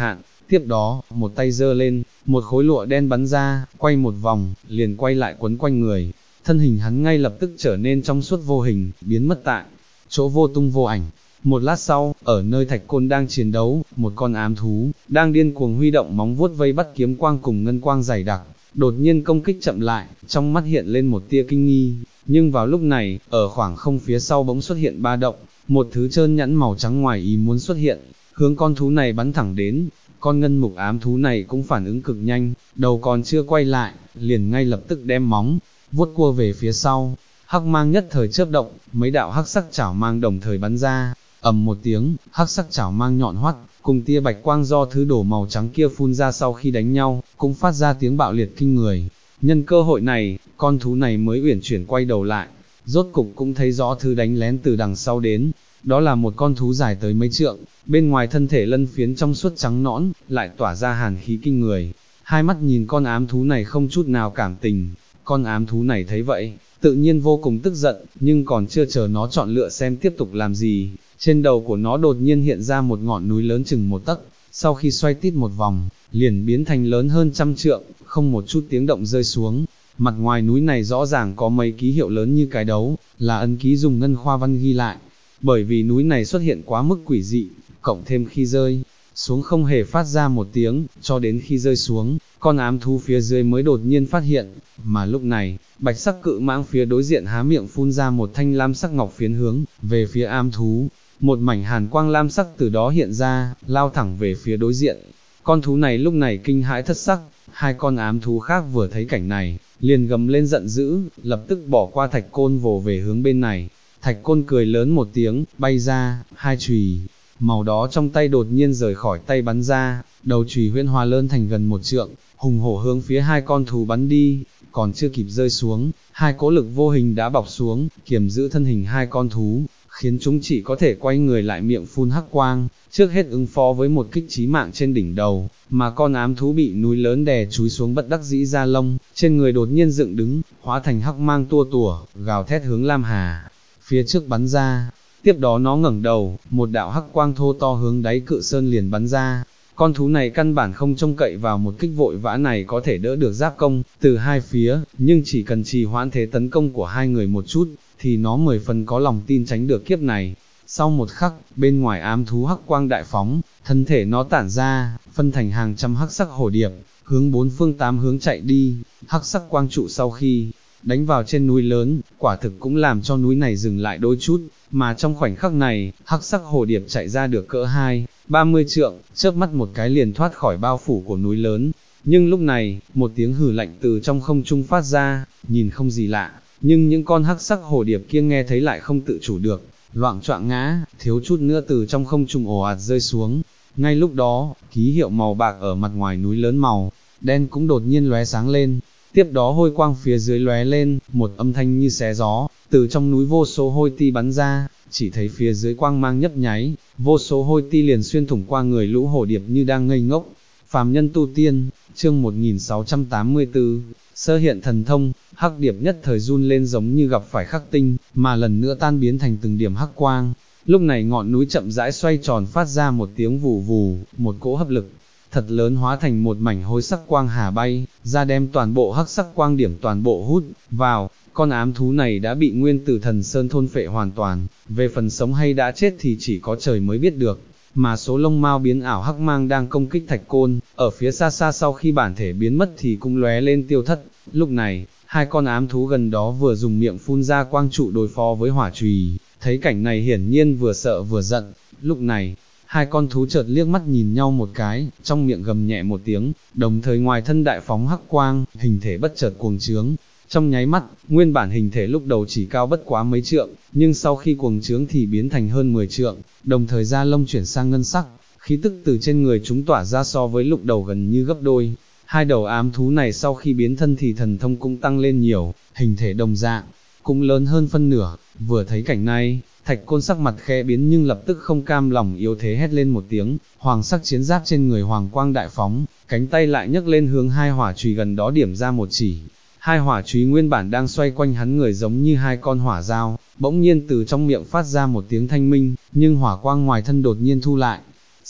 tiếp đó, một tay giơ lên, một khối lụa đen bắn ra, quay một vòng, liền quay lại quấn quanh người, thân hình hắn ngay lập tức trở nên trong suốt vô hình, biến mất tại chỗ vô tung vô ảnh. Một lát sau, ở nơi Thạch Côn đang chiến đấu, một con ám thú, đang điên cuồng huy động móng vuốt vây bắt kiếm quang cùng ngân quang dày đặc, đột nhiên công kích chậm lại, trong mắt hiện lên một tia kinh nghi, nhưng vào lúc này, ở khoảng không phía sau bỗng xuất hiện ba động, một thứ trơn nhẵn màu trắng ngoài ý muốn xuất hiện, hướng con thú này bắn thẳng đến. Con ngân mục ám thú này cũng phản ứng cực nhanh, đầu còn chưa quay lại, liền ngay lập tức đem móng vuốt cua về phía sau, hắc mang nhất thời chớp động, mấy đạo hắc sắc chảo mang đồng thời bắn ra, ầm một tiếng, hắc sắc chảo mang nhọn hoắt, cùng tia bạch quang do thứ đổ màu trắng kia phun ra sau khi đánh nhau, cũng phát ra tiếng bạo liệt kinh người. Nhân cơ hội này, con thú này mới uyển chuyển quay đầu lại, rốt cục cũng thấy rõ thứ đánh lén từ đằng sau đến. Đó là một con thú dài tới mấy trượng, bên ngoài thân thể lân phiến trong suốt trắng nõn, lại tỏa ra hàn khí kinh người. Hai mắt nhìn con ám thú này không chút nào cảm tình, con ám thú này thấy vậy, tự nhiên vô cùng tức giận, nhưng còn chưa chờ nó chọn lựa xem tiếp tục làm gì, trên đầu của nó đột nhiên hiện ra một ngọn núi lớn chừng một tấc, sau khi xoay tít một vòng, liền biến thành lớn hơn 100 trượng, không một chút tiếng động rơi xuống. Mặt ngoài núi này rõ ràng có mấy ký hiệu lớn như cái đấu, là ấn ký dùng ngân khoa văn ghi lại. Bởi vì núi này xuất hiện quá mức quỷ dị, cộng thêm khi rơi xuống không hề phát ra một tiếng, cho đến khi rơi xuống, con ám thú phía dưới mới đột nhiên phát hiện, mà lúc này, bạch sắc cự mãng phía đối diện há miệng phun ra một thanh lam sắc ngọc phiến hướng về phía ám thú, một mảnh hàn quang lam sắc từ đó hiện ra, lao thẳng về phía đối diện. Con thú này lúc này kinh hãi thất sắc, hai con ám thú khác vừa thấy cảnh này, liền gầm lên giận dữ, lập tức bỏ qua Thạch Côn vồ về hướng bên này. Thạch Côn cười lớn một tiếng, bay ra, hai chùy màu đó trong tay đột nhiên rời khỏi tay bắn ra, đầu chùy huyễn hóa lớn thành gần 1 trượng, hùng hổ hướng phía hai con thú bắn đi, còn chưa kịp rơi xuống, hai cỗ lực vô hình đã bọc xuống, kiềm giữ thân hình hai con thú, khiến chúng chỉ có thể quay người lại miệng phun hắc quang, trước hết ứng phó với một kích chí mạng trên đỉnh đầu, mà con ám thú bị núi lớn đè chúi xuống bất đắc dĩ ra lông, trên người đột nhiên dựng đứng, hóa thành hắc mang tua tủa, gào thét hướng Lam Hà phía trước bắn ra. Tiếp đó nó ngẩng đầu, một đạo hắc quang thô to hướng đáy cự sơn liền bắn ra. Con thú này căn bản không trông cậy vào một kích vội vã này có thể đỡ được giáp công từ hai phía, nhưng chỉ cần trì hoãn thế tấn công của hai người một chút, thì nó 10 phần có lòng tin tránh được kiếp này. Sau một khắc, bên ngoài ám thú hắc quang đại phóng, thân thể nó tản ra, phân thành hàng trăm hắc sắc hổ điệp, hướng bốn phương tám hướng chạy đi. Hắc sắc quang trụ sau khi đánh vào trên núi lớn, quả thực cũng làm cho núi này dừng lại đôi chút, mà trong khoảnh khắc này, hắc sắc hồ điệp chạy ra được cỡ 20-30 trượng, chớp mắt một cái liền thoát khỏi bao phủ của núi lớn. Nhưng lúc này, một tiếng hừ lạnh từ trong không trung phát ra, nhìn không gì lạ, nhưng những con hắc sắc hồ điệp kia nghe thấy lại không tự chủ được, loạng choạng ngã, thiếu chút nữa từ trong không trung ồ ạt rơi xuống. Ngay lúc đó, ký hiệu màu bạc ở mặt ngoài núi lớn màu đen cũng đột nhiên lóe sáng lên. Tiếp đó hôi quang phía dưới lóe lên, một âm thanh như xé gió, từ trong núi vô số hôi ti bắn ra, chỉ thấy phía dưới quang mang nhấp nháy, vô số hôi ti liền xuyên thủng qua người lũ hổ điệp như đang ngây ngốc. Phàm nhân tu tiên, chương 1684, sơ hiện thần thông, hắc điệp nhất thời run lên giống như gặp phải khắc tinh, mà lần nữa tan biến thành từng điểm hắc quang. Lúc này ngọn núi chậm rãi xoay tròn phát ra một tiếng vù vù, một cỗ hấp lực thật lớn hóa thành một mảnh hôi sắc quang hà bay, ra đem toàn bộ hắc sắc quang điểm toàn bộ hút vào. Con ám thú này đã bị Nguyên Tử Thần Sơn thôn phệ hoàn toàn, về phần sống hay đã chết thì chỉ có trời mới biết được. Mà số lông mao biến ảo hắc mang đang công kích Thạch Côn, ở phía xa xa sau khi bản thể biến mất thì cũng lóe lên tiêu thất. Lúc này, hai con ám thú gần đó vừa dùng miệng phun ra quang trụ đối phó với hỏa chùy, thấy cảnh này hiển nhiên vừa sợ vừa giận. Lúc này, hai con thú chợt liếc mắt nhìn nhau một cái, trong miệng gầm nhẹ một tiếng, đồng thời ngoài thân đại phóng hắc quang, hình thể bất chợt cuồng trướng. Trong nháy mắt, nguyên bản hình thể lúc đầu chỉ cao bất quá mấy trượng, nhưng sau khi cuồng trướng thì biến thành hơn 10 trượng, đồng thời da lông chuyển sang ngân sắc, khí tức từ trên người chúng tỏa ra so với lúc đầu gần như gấp đôi. Hai đầu ám thú này sau khi biến thân thì thần thông cũng tăng lên nhiều, hình thể đồng dạng, cũng lớn hơn phân nửa. Vừa thấy cảnh này, Thạch Côn sắc mặt khẽ biến nhưng lập tức không cam lòng yếu thế hét lên một tiếng, hoàng sắc chiến giáp trên người hoàng quang đại phóng, cánh tay lại nhấc lên hướng hai hỏa chùy gần đó điểm ra một chỉ. Hai hỏa chùy nguyên bản đang xoay quanh hắn người giống như hai con hỏa dao, bỗng nhiên từ trong miệng phát ra một tiếng thanh minh, nhưng hỏa quang ngoài thân đột nhiên thu lại.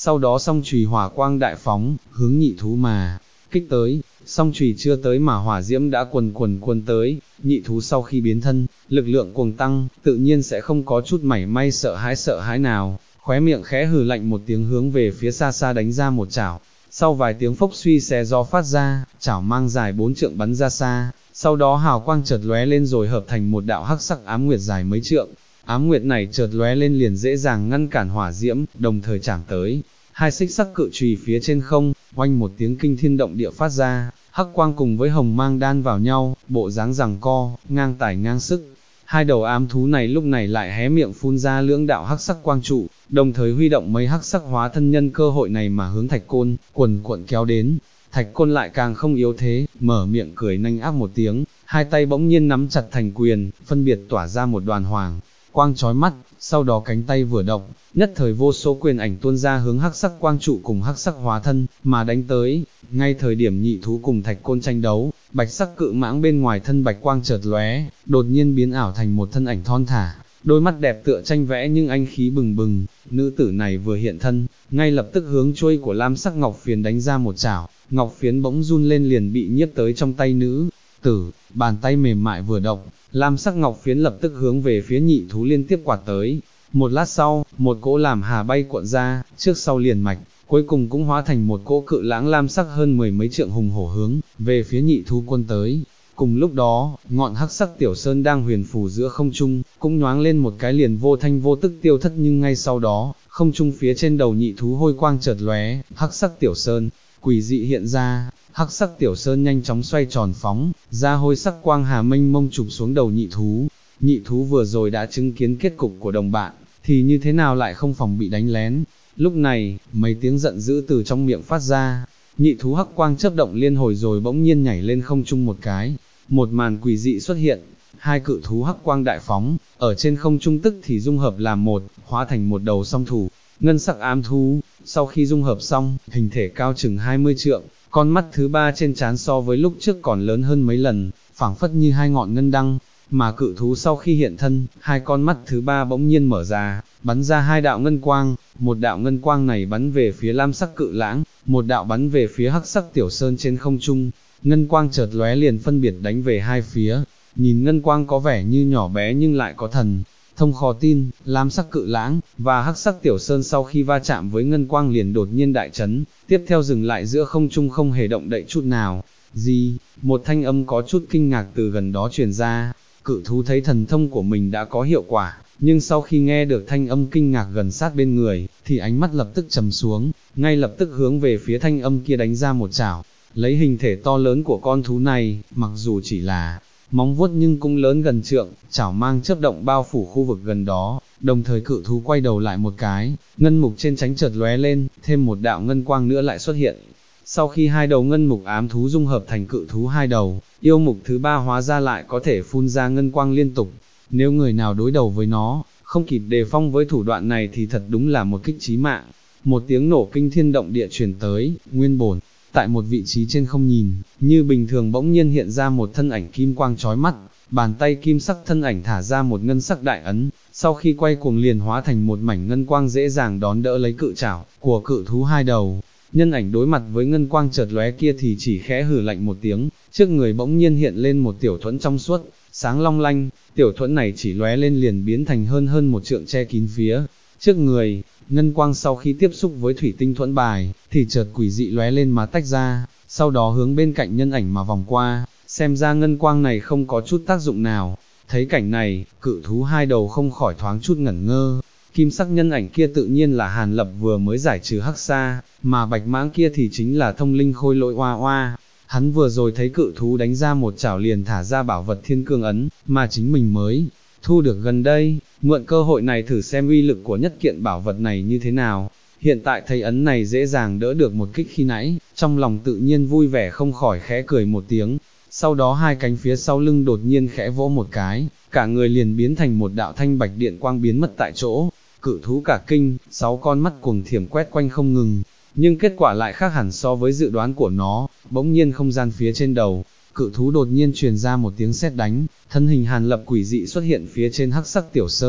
sau đó song chùy hỏa quang đại phóng, hướng nhị thú mà kích tới, song chùy chưa tới mà hỏa diễm đã cuồn tới, nhị thú sau khi biến thân, lực lượng cuồng tăng, tự nhiên sẽ không có chút mảy may sợ hãi nào, khóe miệng khẽ hừ lạnh một tiếng hướng về phía xa xa đánh ra một chảo, sau vài tiếng phốc suy xé gió phát ra, chảo mang dài 4 trượng bắn ra xa, sau đó hào quang chợt lóe lên rồi hợp thành một đạo hắc sắc ám nguyệt dài mấy trượng, ám nguyệt này chợt lóe lên liền dễ dàng ngăn cản hỏa diễm, đồng thời chạm tới. Hai xích sắc cự chùy phía trên không, oanh một tiếng kinh thiên động địa phát ra, hắc quang cùng với hồng mang đan vào nhau, bộ dáng giằng co, ngang tải ngang sức. Hai đầu ám thú này lúc này lại hé miệng phun ra lưỡng đạo hắc sắc quang trụ, đồng thời huy động mấy hắc sắc hóa thân nhân cơ hội này mà hướng Thạch Côn, quần cuộn kéo đến. Thạch Côn lại càng không yếu thế, mở miệng cười nanh ác một tiếng, hai tay bỗng nhiên nắm chặt thành quyền, phân biệt tỏa ra một đoàn hoàng quang chói mắt, sau đó cánh tay vừa động, nhất thời vô số quyền ảnh tuôn ra hướng hắc sắc quang trụ cùng hắc sắc hóa thân, mà đánh tới, ngay thời điểm nhị thú cùng Thạch Côn tranh đấu, bạch sắc cự mãng bên ngoài thân bạch quang chợt lóe, đột nhiên biến ảo thành một thân ảnh thon thả, đôi mắt đẹp tựa tranh vẽ nhưng anh khí bừng bừng, nữ tử này vừa hiện thân, ngay lập tức hướng chuôi của lam sắc ngọc phiến đánh ra một chảo, ngọc phiến bỗng run lên liền bị nhiếp tới trong tay nữ tử, bàn tay mềm mại vừa động, lam sắc ngọc phiến lập tức hướng về phía nhị thú liên tiếp quạt tới. Một lát sau, một cỗ làm hà bay cuộn ra, trước sau liền mạch, cuối cùng cũng hóa thành một cỗ cự lãng lam sắc hơn 10 mấy trượng hùng hổ hướng về phía nhị thú quân tới. Cùng lúc đó, ngọn hắc sắc tiểu sơn đang huyền phù giữa không trung, cũng nhoáng lên một cái liền vô thanh vô tức tiêu thất, nhưng ngay sau đó, không trung phía trên đầu nhị thú hôi quang chợt lóe, hắc sắc tiểu sơn quỷ dị hiện ra, hắc sắc tiểu sơn nhanh chóng xoay tròn phóng, ra hôi sắc quang hà mênh mông chụp xuống đầu nhị thú. Nhị thú vừa rồi đã chứng kiến kết cục của đồng bạn, thì như thế nào lại không phòng bị đánh lén. Lúc này, mấy tiếng giận dữ từ trong miệng phát ra, nhị thú hắc quang chớp động liên hồi rồi bỗng nhiên nhảy lên không trung một cái. Một màn quỷ dị xuất hiện, hai cự thú hắc quang đại phóng, ở trên không trung tức thì dung hợp làm một, hóa thành một đầu song thủ, ngân sắc ám thú. Sau khi dung hợp xong, hình thể cao chừng 20 trượng, con mắt thứ ba trên trán so với lúc trước còn lớn hơn mấy lần, phảng phất như hai ngọn ngân đăng. Mà cự thú sau khi hiện thân, hai con mắt thứ ba bỗng nhiên mở ra, bắn ra hai đạo ngân quang, một đạo ngân quang này bắn về phía lam sắc cự lãng, một đạo bắn về phía hắc sắc tiểu sơn trên không trung. Ngân quang chợt lóe liền phân biệt đánh về hai phía, nhìn ngân quang có vẻ như nhỏ bé nhưng lại có thần thông khó tin. Lam sắc cự lãng và hắc sắc tiểu sơn sau khi va chạm với ngân quang liền đột nhiên đại chấn, tiếp theo dừng lại giữa không trung không hề động đậy chút nào. Gì? Một thanh âm có chút kinh ngạc từ gần đó truyền ra. Cự thú thấy thần thông của mình đã có hiệu quả, nhưng sau khi nghe được thanh âm kinh ngạc gần sát bên người, thì ánh mắt lập tức trầm xuống, ngay lập tức hướng về phía thanh âm kia đánh ra một chảo. Lấy hình thể to lớn của con thú này, mặc dù chỉ là móng vuốt nhưng cũng lớn gần trượng, chảo mang chớp động bao phủ khu vực gần đó, đồng thời cự thú quay đầu lại một cái, ngân mục trên trán chợt lóe lên, thêm một đạo ngân quang nữa lại xuất hiện. Sau khi hai đầu ngân mục ám thú dung hợp thành cự thú hai đầu, yêu mục thứ ba hóa ra lại có thể phun ra ngân quang liên tục. Nếu người nào đối đầu với nó, không kịp đề phong với thủ đoạn này thì thật đúng là một kích chí mạng. Một tiếng nổ kinh thiên động địa truyền tới, nguyên bổn, tại một vị trí trên không nhìn, như bình thường bỗng nhiên hiện ra một thân ảnh kim quang chói mắt, bàn tay kim sắc thân ảnh thả ra một ngân sắc đại ấn, sau khi quay cuồng liền hóa thành một mảnh ngân quang dễ dàng đón đỡ lấy cự chảo của cự thú hai đầu. Nhân ảnh đối mặt với ngân quang chợt lóe kia thì chỉ khẽ hừ lạnh một tiếng, trước người bỗng nhiên hiện lên một tiểu thuẫn trong suốt, sáng long lanh, tiểu thuẫn này chỉ lóe lên liền biến thành hơn một trượng che kín phía trước người. Ngân quang sau khi tiếp xúc với thủy tinh thuẫn bài, thì chợt quỷ dị lóe lên mà tách ra, sau đó hướng bên cạnh nhân ảnh mà vòng qua, xem ra ngân quang này không có chút tác dụng nào. Thấy cảnh này, cự thú hai đầu không khỏi thoáng chút ngẩn ngơ. Kim sắc nhân ảnh kia tự nhiên là Hàn Lập vừa mới giải trừ hắc sa, mà bạch mãng kia thì chính là thông linh khôi lỗi Oa Oa. Hắn vừa rồi thấy cự thú đánh ra một chảo liền thả ra bảo vật thiên cương ấn, mà chính mình mới thu được gần đây, mượn cơ hội này thử xem uy lực của nhất kiện bảo vật này như thế nào. Hiện tại thấy ấn này dễ dàng đỡ được một kích khi nãy, trong lòng tự nhiên vui vẻ không khỏi khẽ cười một tiếng. Sau đó hai cánh phía sau lưng đột nhiên khẽ vỗ một cái, cả người liền biến thành một đạo thanh bạch điện quang biến mất tại chỗ. Cự thú cả kinh, 6 con mắt cuồng thiểm quét quanh không ngừng, nhưng kết quả lại khác hẳn so với dự đoán của nó. Bỗng nhiên không gian phía trên đầu cự thú đột nhiên truyền ra một tiếng sét đánh, thân hình Hàn Lập quỷ dị xuất hiện phía trên hắc sắc tiểu sơn.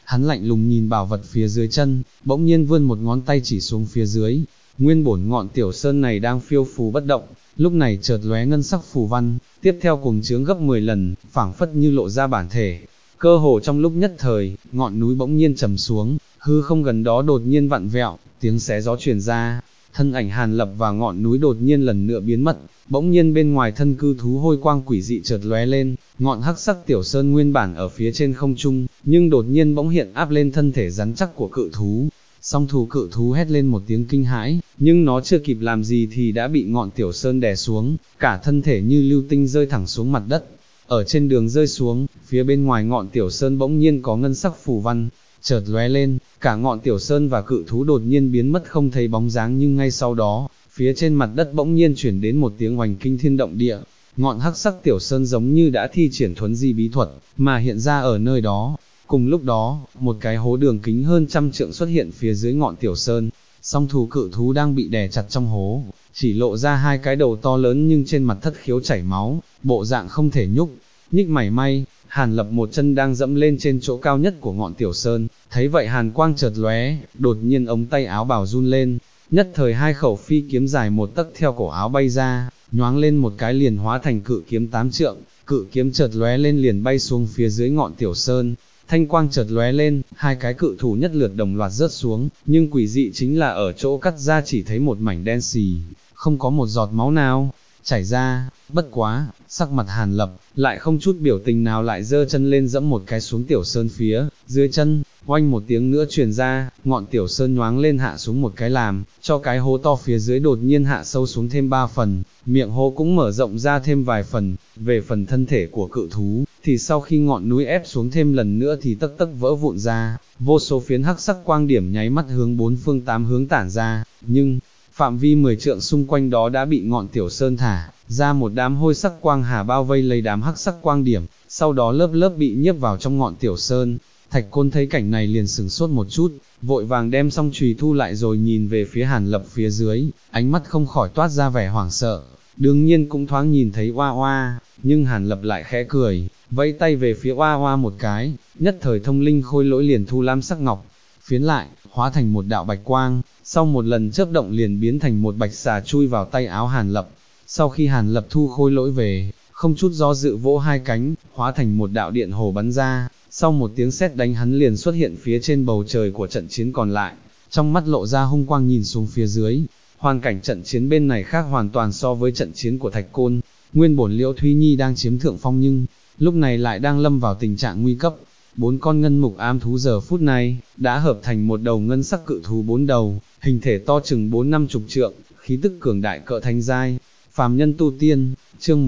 hắn lạnh lùng nhìn bảo vật phía dưới chân, bỗng nhiên vươn một ngón tay chỉ xuống phía dưới, nguyên bổn ngọn tiểu sơn này đang phiêu phù bất động, lúc này chợt lóe ngân sắc phù văn, tiếp theo cùng chướng gấp 10 lần, phảng phất như lộ ra bản thể. Cơ hồ trong lúc nhất thời, ngọn núi bỗng nhiên trầm xuống, hư không gần đó đột nhiên vặn vẹo, tiếng xé gió truyền ra, thân ảnh Hàn Lập và ngọn núi đột nhiên lần nữa biến mất, bỗng nhiên bên ngoài thân cư thú hôi quang quỷ dị chợt lóe lên, ngọn hắc sắc tiểu sơn nguyên bản ở phía trên không trung, nhưng đột nhiên bỗng hiện áp lên thân thể rắn chắc của cự thú. Song thú cự thú hét lên một tiếng kinh hãi, nhưng nó chưa kịp làm gì thì đã bị ngọn tiểu sơn đè xuống, cả thân thể như lưu tinh rơi thẳng xuống mặt đất. Ở trên đường rơi xuống, phía bên ngoài ngọn tiểu sơn bỗng nhiên có ngân sắc phù văn, chợt lóe lên, cả ngọn tiểu sơn và cự thú đột nhiên biến mất không thấy bóng dáng, nhưng ngay sau đó, phía trên mặt đất bỗng nhiên chuyển đến một tiếng oanh kinh thiên động địa. Ngọn hắc sắc tiểu sơn giống như đã thi triển thuấn di bí thuật, mà hiện ra ở nơi đó. Cùng lúc đó, một cái hố đường kính hơn 100 trượng xuất hiện phía dưới ngọn tiểu sơn, song thú cự thú đang bị đè chặt trong hố, chỉ lộ ra hai cái đầu to lớn nhưng trên mặt thất khiếu chảy máu, bộ dạng không thể nhích mảy may. Hàn Lập một chân đang dẫm lên trên chỗ cao nhất của ngọn tiểu sơn, thấy vậy hàn quang chợt lóe, đột nhiên ống tay áo bào run lên, nhất thời hai khẩu phi kiếm dài 1 tấc theo cổ áo bay ra, nhoáng lên một cái liền hóa thành cự kiếm 8 trượng, cự kiếm chợt lóe lên liền bay xuống phía dưới ngọn tiểu sơn. Thanh quang chợt lóe lên, hai cái cự thủ nhất lượt đồng loạt rớt xuống, nhưng quỷ dị chính là ở chỗ cắt ra chỉ thấy một mảnh đen xì, không có một giọt máu nào chảy ra. Bất quá, sắc mặt Hàn Lập lại không chút biểu tình nào, lại giơ chân lên dẫm một cái xuống tiểu sơn phía dưới chân, oanh một tiếng nữa truyền ra, ngọn tiểu sơn nhoáng lên hạ xuống một cái, làm cho cái hố to phía dưới đột nhiên hạ sâu xuống thêm 3 phần, miệng hố cũng mở rộng ra thêm vài phần. Về phần thân thể của cự thú, thì sau khi ngọn núi ép xuống thêm lần nữa thì tấc tấc vỡ vụn ra, vô số phiến hắc sắc quang điểm nháy mắt hướng 4 phương 8 hướng tản ra, nhưng phạm vi 10 trượng xung quanh đó đã bị ngọn tiểu sơn thả ra một đám hôi sắc quang hà bao vây lấy đám hắc sắc quang điểm, sau đó lớp lớp bị nhiếp vào trong ngọn tiểu sơn. Thạch Côn thấy cảnh này liền sửng sốt một chút, vội vàng đem xong chùy thu lại rồi nhìn về phía Hàn Lập phía dưới, ánh mắt không khỏi toát ra vẻ hoảng sợ, đương nhiên cũng thoáng nhìn thấy Oa Oa, nhưng Hàn Lập lại khẽ cười, vẫy tay về phía Oa Oa một cái, nhất thời thông linh khôi lỗi liền thu lam sắc ngọc phiến lại, hóa thành một đạo bạch quang, sau một lần chớp động liền biến thành một bạch xà chui vào tay áo Hàn Lập. Sau khi Hàn Lập thu khôi lỗi về, không chút do dự vỗ hai cánh, hóa thành một đạo điện hồ bắn ra, sau một tiếng sét đánh hắn liền xuất hiện phía trên bầu trời của trận chiến còn lại, trong mắt lộ ra hung quang nhìn xuống phía dưới. Hoàn cảnh trận chiến bên này khác hoàn toàn so với trận chiến của Thạch Côn, nguyên bổn Liễu Thúy Nhi đang chiếm thượng phong nhưng, lúc này lại đang lâm vào tình trạng nguy cấp. 4 con ngân mục ám thú giờ phút này, đã hợp thành một đầu ngân sắc cự thú 4 đầu, hình thể to chừng 4-50 trượng, khí tức cường đại cỡ thánh giai. Phàm nhân tu tiên, chương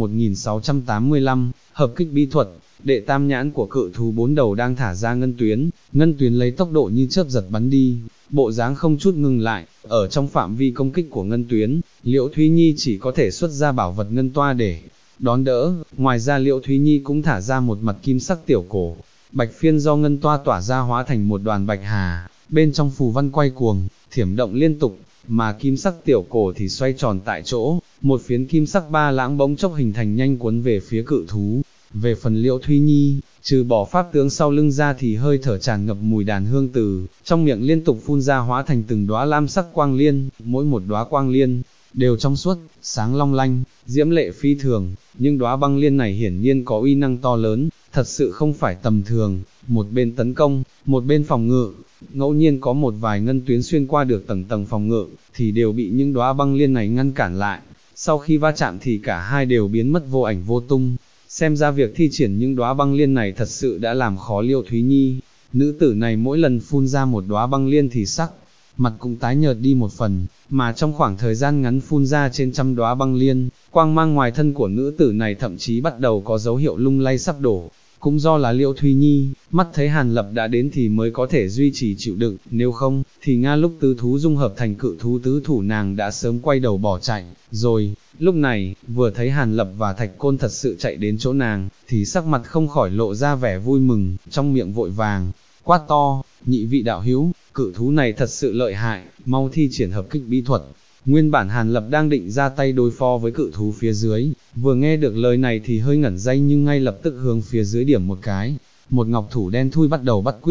1685, hợp kích bí thuật. Đệ tam nhãn của cự thú 4 đầu đang thả ra ngân tuyến lấy tốc độ như chớp giật bắn đi, bộ dáng không chút ngừng lại. Ở trong phạm vi công kích của ngân tuyến, Liễu Thúy Nhi chỉ có thể xuất ra bảo vật ngân toa để đón đỡ, ngoài ra Liễu Thúy Nhi cũng thả ra một mặt kim sắc tiểu cổ bạch phiên do ngân toa tỏa ra hóa thành một đoàn bạch hà, bên trong phù văn quay cuồng, thiểm động liên tục, mà kim sắc tiểu cổ thì xoay tròn tại chỗ, một phiến kim sắc ba lãng bỗng chốc hình thành nhanh cuốn về phía cự thú. Về phần Liễu Thúy Nhi, trừ bỏ pháp tướng sau lưng ra thì hơi thở tràn ngập mùi đàn hương từ trong miệng liên tục phun ra, hóa thành từng đóa lam sắc quang liên, mỗi một đóa quang liên đều trong suốt, sáng long lanh, diễm lệ phi thường, nhưng đóa băng liên này hiển nhiên có uy năng to lớn, thật sự không phải tầm thường, một bên tấn công, một bên phòng ngự, ngẫu nhiên có một vài ngân tuyến xuyên qua được tầng tầng phòng ngự, thì đều bị những đóa băng liên này ngăn cản lại, sau khi va chạm thì cả hai đều biến mất vô ảnh vô tung. Xem ra việc thi triển những đóa băng liên này thật sự đã làm khó Liễu Thúy Nhi. Nữ tử này mỗi lần phun ra một đóa băng liên thì sắc mặt cũng tái nhợt đi một phần, mà trong khoảng thời gian ngắn phun ra trên 100 đóa băng liên, quang mang ngoài thân của nữ tử này thậm chí bắt đầu có dấu hiệu lung lay sắp đổ. Cũng do là Liễu Thúy Nhi, mắt thấy Hàn Lập đã đến thì mới có thể duy trì chịu đựng, nếu không, thì ngay lúc tứ thú dung hợp thành cự thú tứ thủ nàng đã sớm quay đầu bỏ chạy, rồi. Lúc này, vừa thấy Hàn Lập và Thạch Côn thật sự chạy đến chỗ nàng, thì sắc mặt không khỏi lộ ra vẻ vui mừng, trong miệng vội vàng quát to, nhị vị đạo hữu, cự thú này thật sự lợi hại, mau thi triển hợp kích bí thuật. Nguyên bản Hàn Lập đang định ra tay đối phó với cự thú phía dưới, vừa nghe được lời này thì hơi ngẩn ra nhưng ngay lập tức hướng phía dưới điểm một cái, một ngọc thủ đen thui bắt đầu bắt quyết,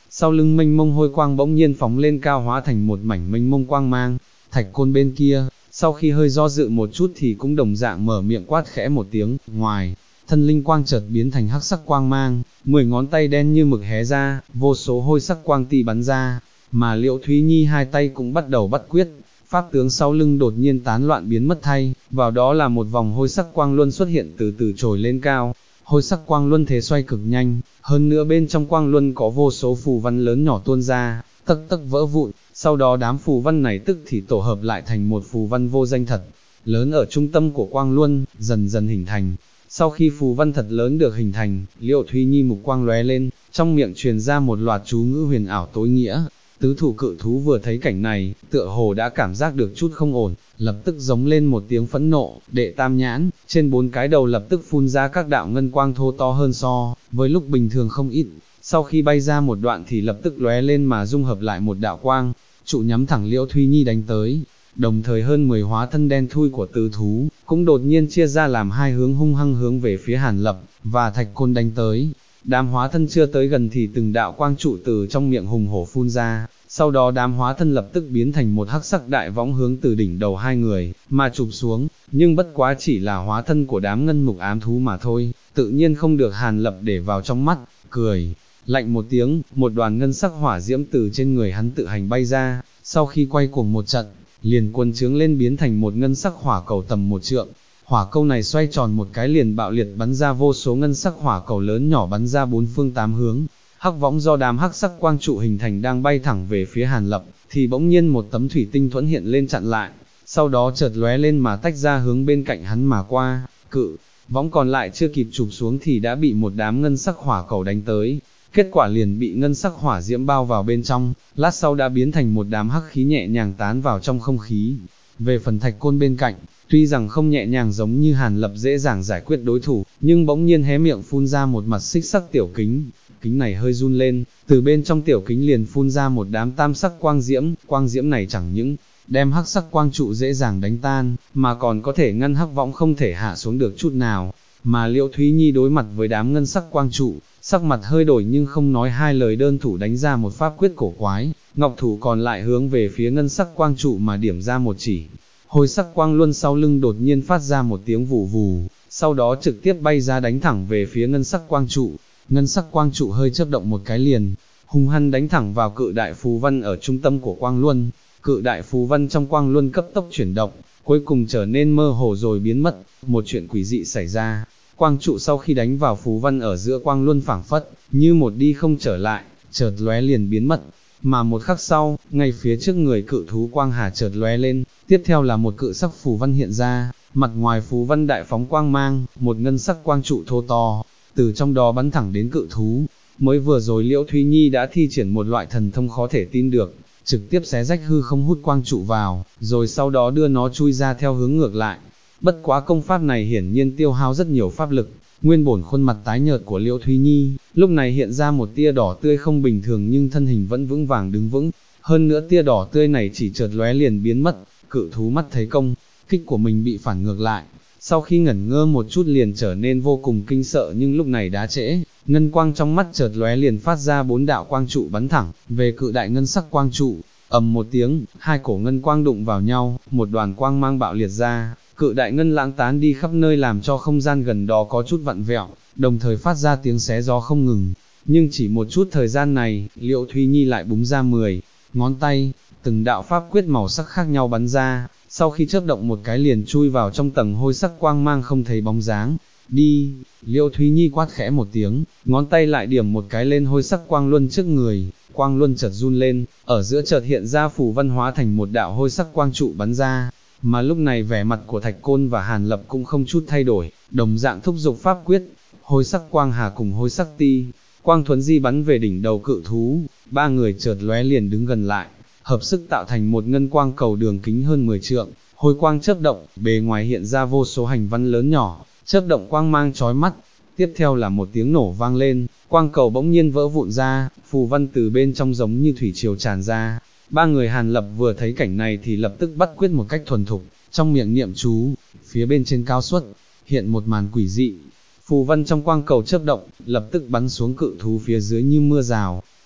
sau lưng mênh mông hôi quang bỗng nhiên phóng lên cao hóa thành một mảnh mênh mông quang mang. Thạch Côn bên kia, sau khi hơi do dự một chút thì cũng đồng dạng mở miệng quát khẽ một tiếng, ngoài, thân linh quang chợt biến thành hắc sắc quang mang, 10 ngón tay đen như mực hé ra, vô số hôi sắc quang tị bắn ra, mà Liễu Thúy Nhi hai tay cũng bắt đầu bắt quyết, pháp tướng sau lưng đột nhiên tán loạn biến mất thay, vào đó là một vòng hôi sắc quang luân xuất hiện từ từ trồi lên cao. Hôi sắc quang luân thế xoay cực nhanh, hơn nữa bên trong quang luân có vô số phù văn lớn nhỏ tuôn ra, tấc tấc vỡ vụn, sau đó đám phù văn này tức thì tổ hợp lại thành một phù văn vô danh thật lớn ở trung tâm của quang luân, dần dần hình thành. Sau khi phù văn thật lớn được hình thành, Liễu Thúy Nhi mục quang lóe lên, trong miệng truyền ra một loạt chú ngữ huyền ảo tối nghĩa. Tứ thủ cự thú vừa thấy cảnh này, tựa hồ đã cảm giác được chút không ổn, lập tức giống lên một tiếng phẫn nộ, đệ tam nhãn, trên 4 cái đầu lập tức phun ra các đạo ngân quang thô to hơn so với lúc bình thường không ít, sau khi bay ra một đoạn thì lập tức lóe lên mà dung hợp lại một đạo quang, trụ nhắm thẳng Liễu Thúy Nhi đánh tới. Đồng thời hơn 10 hóa thân đen thui của tứ thú, cũng đột nhiên chia ra làm hai hướng hung hăng hướng về phía Hàn Lập, và Thạch Côn đánh tới. Đám hóa thân chưa tới gần thì từng đạo quang trụ từ trong miệng hùng hổ phun ra, sau đó đám hóa thân lập tức biến thành một hắc sắc đại võng hướng từ đỉnh đầu hai người, mà chụp xuống, nhưng bất quá chỉ là hóa thân của đám ngân mục ám thú mà thôi, tự nhiên không được Hàn Lập để vào trong mắt, cười lạnh một tiếng, một đoàn ngân sắc hỏa diễm từ trên người hắn tự hành bay ra, sau khi quay cuồng một trận, liền cuồn trướng lên biến thành một ngân sắc hỏa cầu tầm 1 trượng. Hỏa cầu này xoay tròn một cái liền bạo liệt bắn ra vô số ngân sắc hỏa cầu lớn nhỏ bắn ra 4 phương 8 hướng. Hắc võng do đám hắc sắc quang trụ hình thành đang bay thẳng về phía Hàn Lập, thì bỗng nhiên một tấm thủy tinh thuẫn hiện lên chặn lại, sau đó chợt lóe lên mà tách ra hướng bên cạnh hắn mà qua. Cự võng còn lại chưa kịp chụp xuống thì đã bị một đám ngân sắc hỏa cầu đánh tới. Kết quả liền bị ngân sắc hỏa diễm bao vào bên trong, lát sau đã biến thành một đám hắc khí nhẹ nhàng tán vào trong không khí. Về phần Thạch Côn bên cạnh, tuy rằng không nhẹ nhàng giống như Hàn Lập dễ dàng giải quyết đối thủ, nhưng bỗng nhiên hé miệng phun ra một mặt xích sắc tiểu kính. Kính này hơi run lên, từ bên trong tiểu kính liền phun ra một đám tam sắc quang diễm này chẳng những đem hắc sắc quang trụ dễ dàng đánh tan, mà còn có thể ngăn hắc võng không thể hạ xuống được chút nào. Mà Liễu Thúy Nhi đối mặt với đám ngân sắc quang trụ, sắc mặt hơi đổi nhưng không nói hai lời đơn thủ đánh ra một pháp quyết cổ quái, ngọc thủ còn lại hướng về phía ngân sắc quang trụ mà điểm ra một chỉ. Hôi sắc quang luân sau lưng đột nhiên phát ra một tiếng vù vù, sau đó trực tiếp bay ra đánh thẳng về phía ngân sắc quang trụ. Ngân sắc quang trụ hơi chớp động một cái liền, hung hăng đánh thẳng vào cự đại phù văn ở trung tâm của quang luân. Cự đại phù văn trong quang luân cấp tốc chuyển động, cuối cùng trở nên mơ hồ rồi biến mất. Một chuyện quỷ dị xảy ra, quang trụ sau khi đánh vào phù văn ở giữa quang luân phảng phất như một đi không trở lại, chợt lóe liền biến mất. Mà một khắc sau, ngay phía trước người cự thú quang hà chợt lóe lên, tiếp theo là một cự sắc phù văn hiện ra, mặt ngoài phù văn đại phóng quang mang, một ngân sắc quang trụ thô to, từ trong đó bắn thẳng đến cự thú. Mới vừa rồi Liễu Thúy Nhi đã thi triển một loại thần thông khó thể tin được, trực tiếp xé rách hư không hút quang trụ vào, rồi sau đó đưa nó chui ra theo hướng ngược lại. Bất quá công pháp này hiển nhiên tiêu hao rất nhiều pháp lực, nguyên bổn khuôn mặt tái nhợt của Liễu Thúy Nhi, lúc này hiện ra một tia đỏ tươi không bình thường nhưng thân hình vẫn vững vàng đứng vững, hơn nữa tia đỏ tươi này chỉ chợt lóe liền biến mất. Cự thú mắt thấy công kích của mình bị phản ngược lại, sau khi ngẩn ngơ một chút liền trở nên vô cùng kinh sợ, nhưng lúc này đã trễ, ngân quang trong mắt chợt lóe liền phát ra 4 đạo quang trụ bắn thẳng về cự đại ngân sắc quang trụ. Ầm một tiếng, hai cổ ngân quang đụng vào nhau, một đoàn quang mang bạo liệt ra, cự đại ngân lãng tán đi khắp nơi làm cho không gian gần đó có chút vặn vẹo, đồng thời phát ra tiếng xé gió không ngừng. Nhưng chỉ một chút thời gian này, Liễu Thúy Nhi lại búng ra 10 ngón tay, từng đạo pháp quyết màu sắc khác nhau bắn ra, sau khi chớp động một cái liền chui vào trong tầng hôi sắc quang mang không thấy bóng dáng. Đi, Liễu Thúy Nhi quát khẽ một tiếng, ngón tay lại điểm một cái lên hôi sắc quang luân trước người, quang luân chợt run lên, ở giữa chợt hiện ra phù văn hóa thành một đạo hôi sắc quang trụ bắn ra. Mà lúc này vẻ mặt của Thạch Côn và Hàn Lập cũng không chút thay đổi, đồng dạng thúc giục pháp quyết, hôi sắc quang hà cùng hôi sắc ti, quang thuấn di bắn về đỉnh đầu cự thú, ba người chợt lóe liền đứng gần lại, hợp sức tạo thành một ngân quang cầu đường kính hơn 10 trượng, hôi quang chớp động, bề ngoài hiện ra vô số hành văn lớn nhỏ, chớp động quang mang chói mắt. Tiếp theo là một tiếng nổ vang lên, quang cầu bỗng nhiên vỡ vụn ra, phù văn từ bên trong giống như thủy triều tràn ra. Ba người Hàn Lập vừa thấy cảnh này thì lập tức bắt quyết một cách thuần thục, trong miệng niệm chú, phía bên trên cao xuất, hiện một màn quỷ dị. Phù văn trong quang cầu chớp động, lập tức bắn xuống cự thú phía dưới như mưa rào.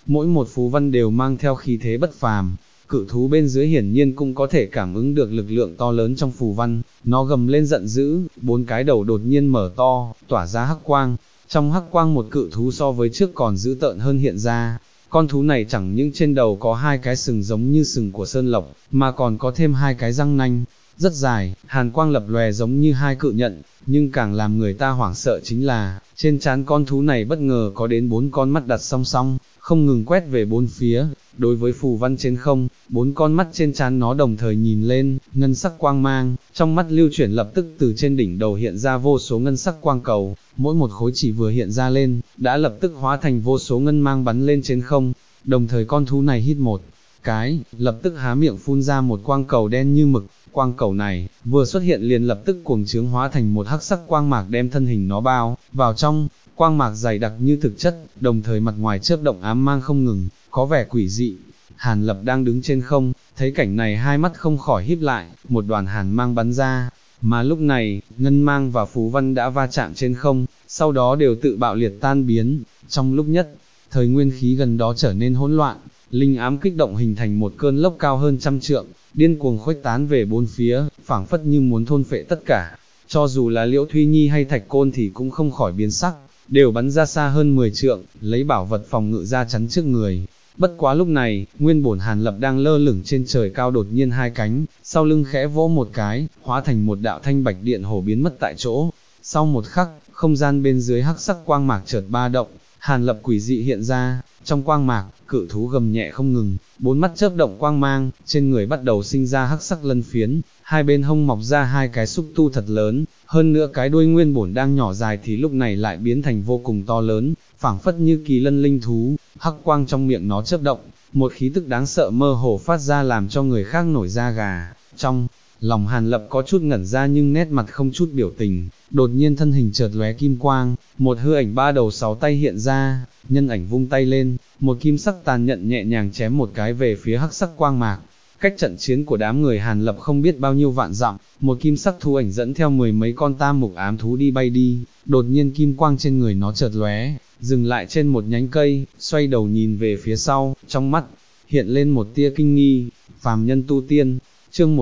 mỗi một phù văn đều mang theo khí thế bất phàm. Cự thú bên dưới hiển nhiên cũng có thể cảm ứng được lực lượng to lớn trong phù văn, nó gầm lên giận dữ, 4 cái đầu đột nhiên mở to, tỏa ra hắc quang. Trong hắc quang một cự thú so với trước còn dữ tợn hơn hiện ra. Con thú này chẳng những trên đầu có 2 cái sừng giống như sừng của sơn lộc, mà còn có thêm 2 cái răng nanh, rất dài, hàn quang lập lòe giống như 2 cự nhận, nhưng càng làm người ta hoảng sợ chính là, trên trán con thú này bất ngờ có đến 4 con mắt đặt song song, không ngừng quét về 4 phía. Đối với phù văn trên không, 4 con mắt trên trán nó đồng thời nhìn lên, ngân sắc quang mang, trong mắt lưu chuyển lập tức từ trên đỉnh đầu hiện ra vô số ngân sắc quang cầu, mỗi một khối chỉ vừa hiện ra lên, đã lập tức hóa thành vô số ngân mang bắn lên trên không, đồng thời con thú này hít một cái, lập tức há miệng phun ra một quang cầu đen như mực, quang cầu này, vừa xuất hiện liền lập tức cuồng trướng hóa thành một hắc sắc quang mạc đem thân hình nó bao vào trong, quang mạc dày đặc như thực chất, đồng thời mặt ngoài chớp động ám mang không ngừng, có vẻ quỷ dị. Hàn Lập đang đứng trên không, thấy cảnh này hai mắt không khỏi híp lại, một đoàn hàn mang bắn ra, mà lúc này, ngân mang và phù văn đã va chạm trên không, sau đó đều tự bạo liệt tan biến, trong lúc nhất, thời nguyên khí gần đó trở nên hỗn loạn, linh ám kích động hình thành một cơn lốc cao hơn 100 trượng, điên cuồng khuếch tán về 4 phía, phảng phất như muốn thôn phệ tất cả, cho dù là Liễu Thúy Nhi hay Thạch Côn thì cũng không khỏi biến sắc, đều bắn ra xa hơn 10 trượng, lấy bảo vật phòng ngự ra chắn trước người. Bất quá lúc này, nguyên bổn Hàn Lập đang lơ lửng trên trời cao đột nhiên 2 cánh, sau lưng khẽ vỗ một cái, hóa thành một đạo thanh bạch điện hổ biến mất tại chỗ. Sau một khắc, không gian bên dưới hắc sắc quang mạc chợt ba động, Hàn Lập quỷ dị hiện ra, trong quang mạc, cự thú gầm nhẹ không ngừng, 4 mắt chớp động quang mang, trên người bắt đầu sinh ra hắc sắc lân phiến, hai bên hông mọc ra 2 cái xúc tu thật lớn, hơn nữa cái đuôi nguyên bổn đang nhỏ dài thì lúc này lại biến thành vô cùng to lớn, phảng phất như kỳ lân linh thú, hắc quang trong miệng nó chớp động, một khí tức đáng sợ mơ hồ phát ra làm cho người khác nổi da gà. Trong lòng Hàn Lập có chút ngẩn ra nhưng nét mặt không chút biểu tình, đột nhiên thân hình chợt lóe kim quang, một hư ảnh 3 đầu 6 tay hiện ra, nhân ảnh vung tay lên, một kim sắc tàn nhận nhẹ nhàng chém một cái về phía hắc sắc quang mạc. Cách trận chiến của đám người Hàn Lập không biết bao nhiêu vạn dặm, một kim sắc thú ảnh dẫn theo 10 mấy con tam mục ám thú đi bay đi, đột nhiên kim quang trên người nó chợt lóe, dừng lại trên một nhánh cây, xoay đầu nhìn về phía sau, trong mắt hiện lên một tia kinh nghi. Phàm nhân tu tiên, chương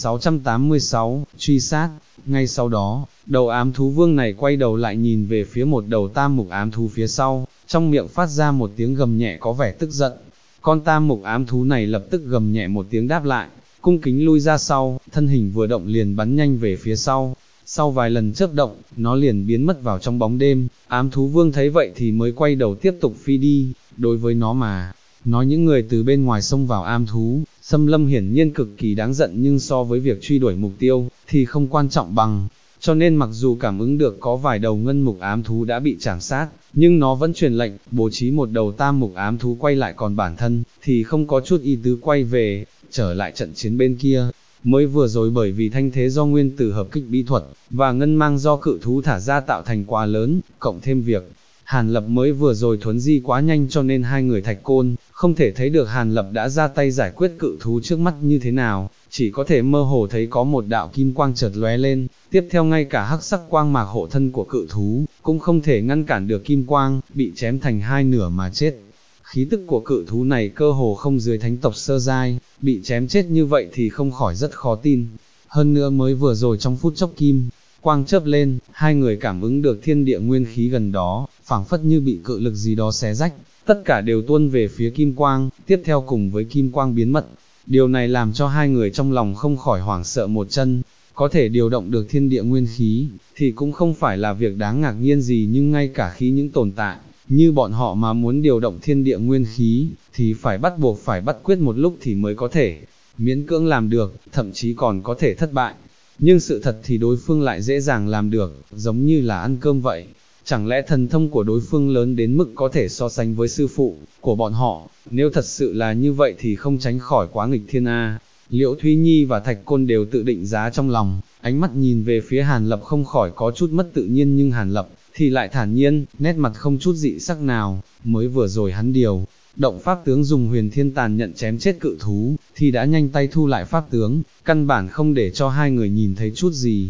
1686, truy sát. Ngay sau đó, đầu ám thú vương này quay đầu lại nhìn về phía một đầu tam mục ám thú phía sau, trong miệng phát ra một tiếng gầm nhẹ có vẻ tức giận. Con tam mục ám thú này lập tức gầm nhẹ một tiếng đáp lại, cung kính lui ra sau, thân hình vừa động liền bắn nhanh về phía sau. Sau vài lần chớp động, nó liền biến mất vào trong bóng đêm. Ám thú vương thấy vậy thì mới quay đầu tiếp tục phi đi. Đối với nó mà nói, những người từ bên ngoài xông vào ám thú xâm lâm hiển nhiên cực kỳ đáng giận, nhưng so với việc truy đuổi mục tiêu thì không quan trọng bằng. Cho nên mặc dù cảm ứng được có vài đầu ngân mục ám thú đã bị trảm sát, nhưng nó vẫn truyền lệnh, bố trí một đầu tam mục ám thú quay lại, còn bản thân thì không có chút ý tứ quay về, trở lại trận chiến bên kia. Mới vừa rồi bởi vì thanh thế do nguyên tử hợp kích bí thuật, và ngân mang do cự thú thả ra tạo thành quá lớn, cộng thêm việc Hàn Lập mới vừa rồi thuấn di quá nhanh cho nên hai người Thạch Côn không thể thấy được Hàn Lập đã ra tay giải quyết cự thú trước mắt như thế nào, chỉ có thể mơ hồ thấy có một đạo kim quang chợt lóe lên, tiếp theo ngay cả hắc sắc quang mạc hộ thân của cự thú cũng không thể ngăn cản được kim quang, bị chém thành 2 nửa mà chết. Khí tức của cự thú này cơ hồ không dưới thánh tộc sơ giai, bị chém chết như vậy thì không khỏi rất khó tin. Hơn nữa mới vừa rồi trong phút chốc kim quang chớp lên, hai người cảm ứng được thiên địa nguyên khí gần đó, phảng phất như bị cự lực gì đó xé rách, tất cả đều tuôn về phía kim quang, tiếp theo cùng với kim quang biến mất. Điều này làm cho hai người trong lòng không khỏi hoảng sợ một chân. Có thể điều động được thiên địa nguyên khí, thì cũng không phải là việc đáng ngạc nhiên gì, nhưng ngay cả khi những tồn tại như bọn họ mà muốn điều động thiên địa nguyên khí, thì phải bắt buộc phải bắt quyết một lúc thì mới có thể miễn cưỡng làm được, thậm chí còn có thể thất bại. Nhưng sự thật thì đối phương lại dễ dàng làm được, giống như là ăn cơm vậy. Chẳng lẽ thần thông của đối phương lớn đến mức có thể so sánh với sư phụ của bọn họ? Nếu thật sự là như vậy thì không tránh khỏi quá nghịch thiên a. Liễu Thúy Nhi và Thạch Côn đều tự định giá trong lòng, ánh mắt nhìn về phía Hàn Lập không khỏi có chút mất tự nhiên, nhưng Hàn Lập thì lại thản nhiên, nét mặt không chút dị sắc nào. Mới vừa rồi hắn điều động pháp tướng dùng huyền thiên tàn nhận chém chết cự thú, thì đã nhanh tay thu lại pháp tướng, căn bản không để cho hai người nhìn thấy chút gì.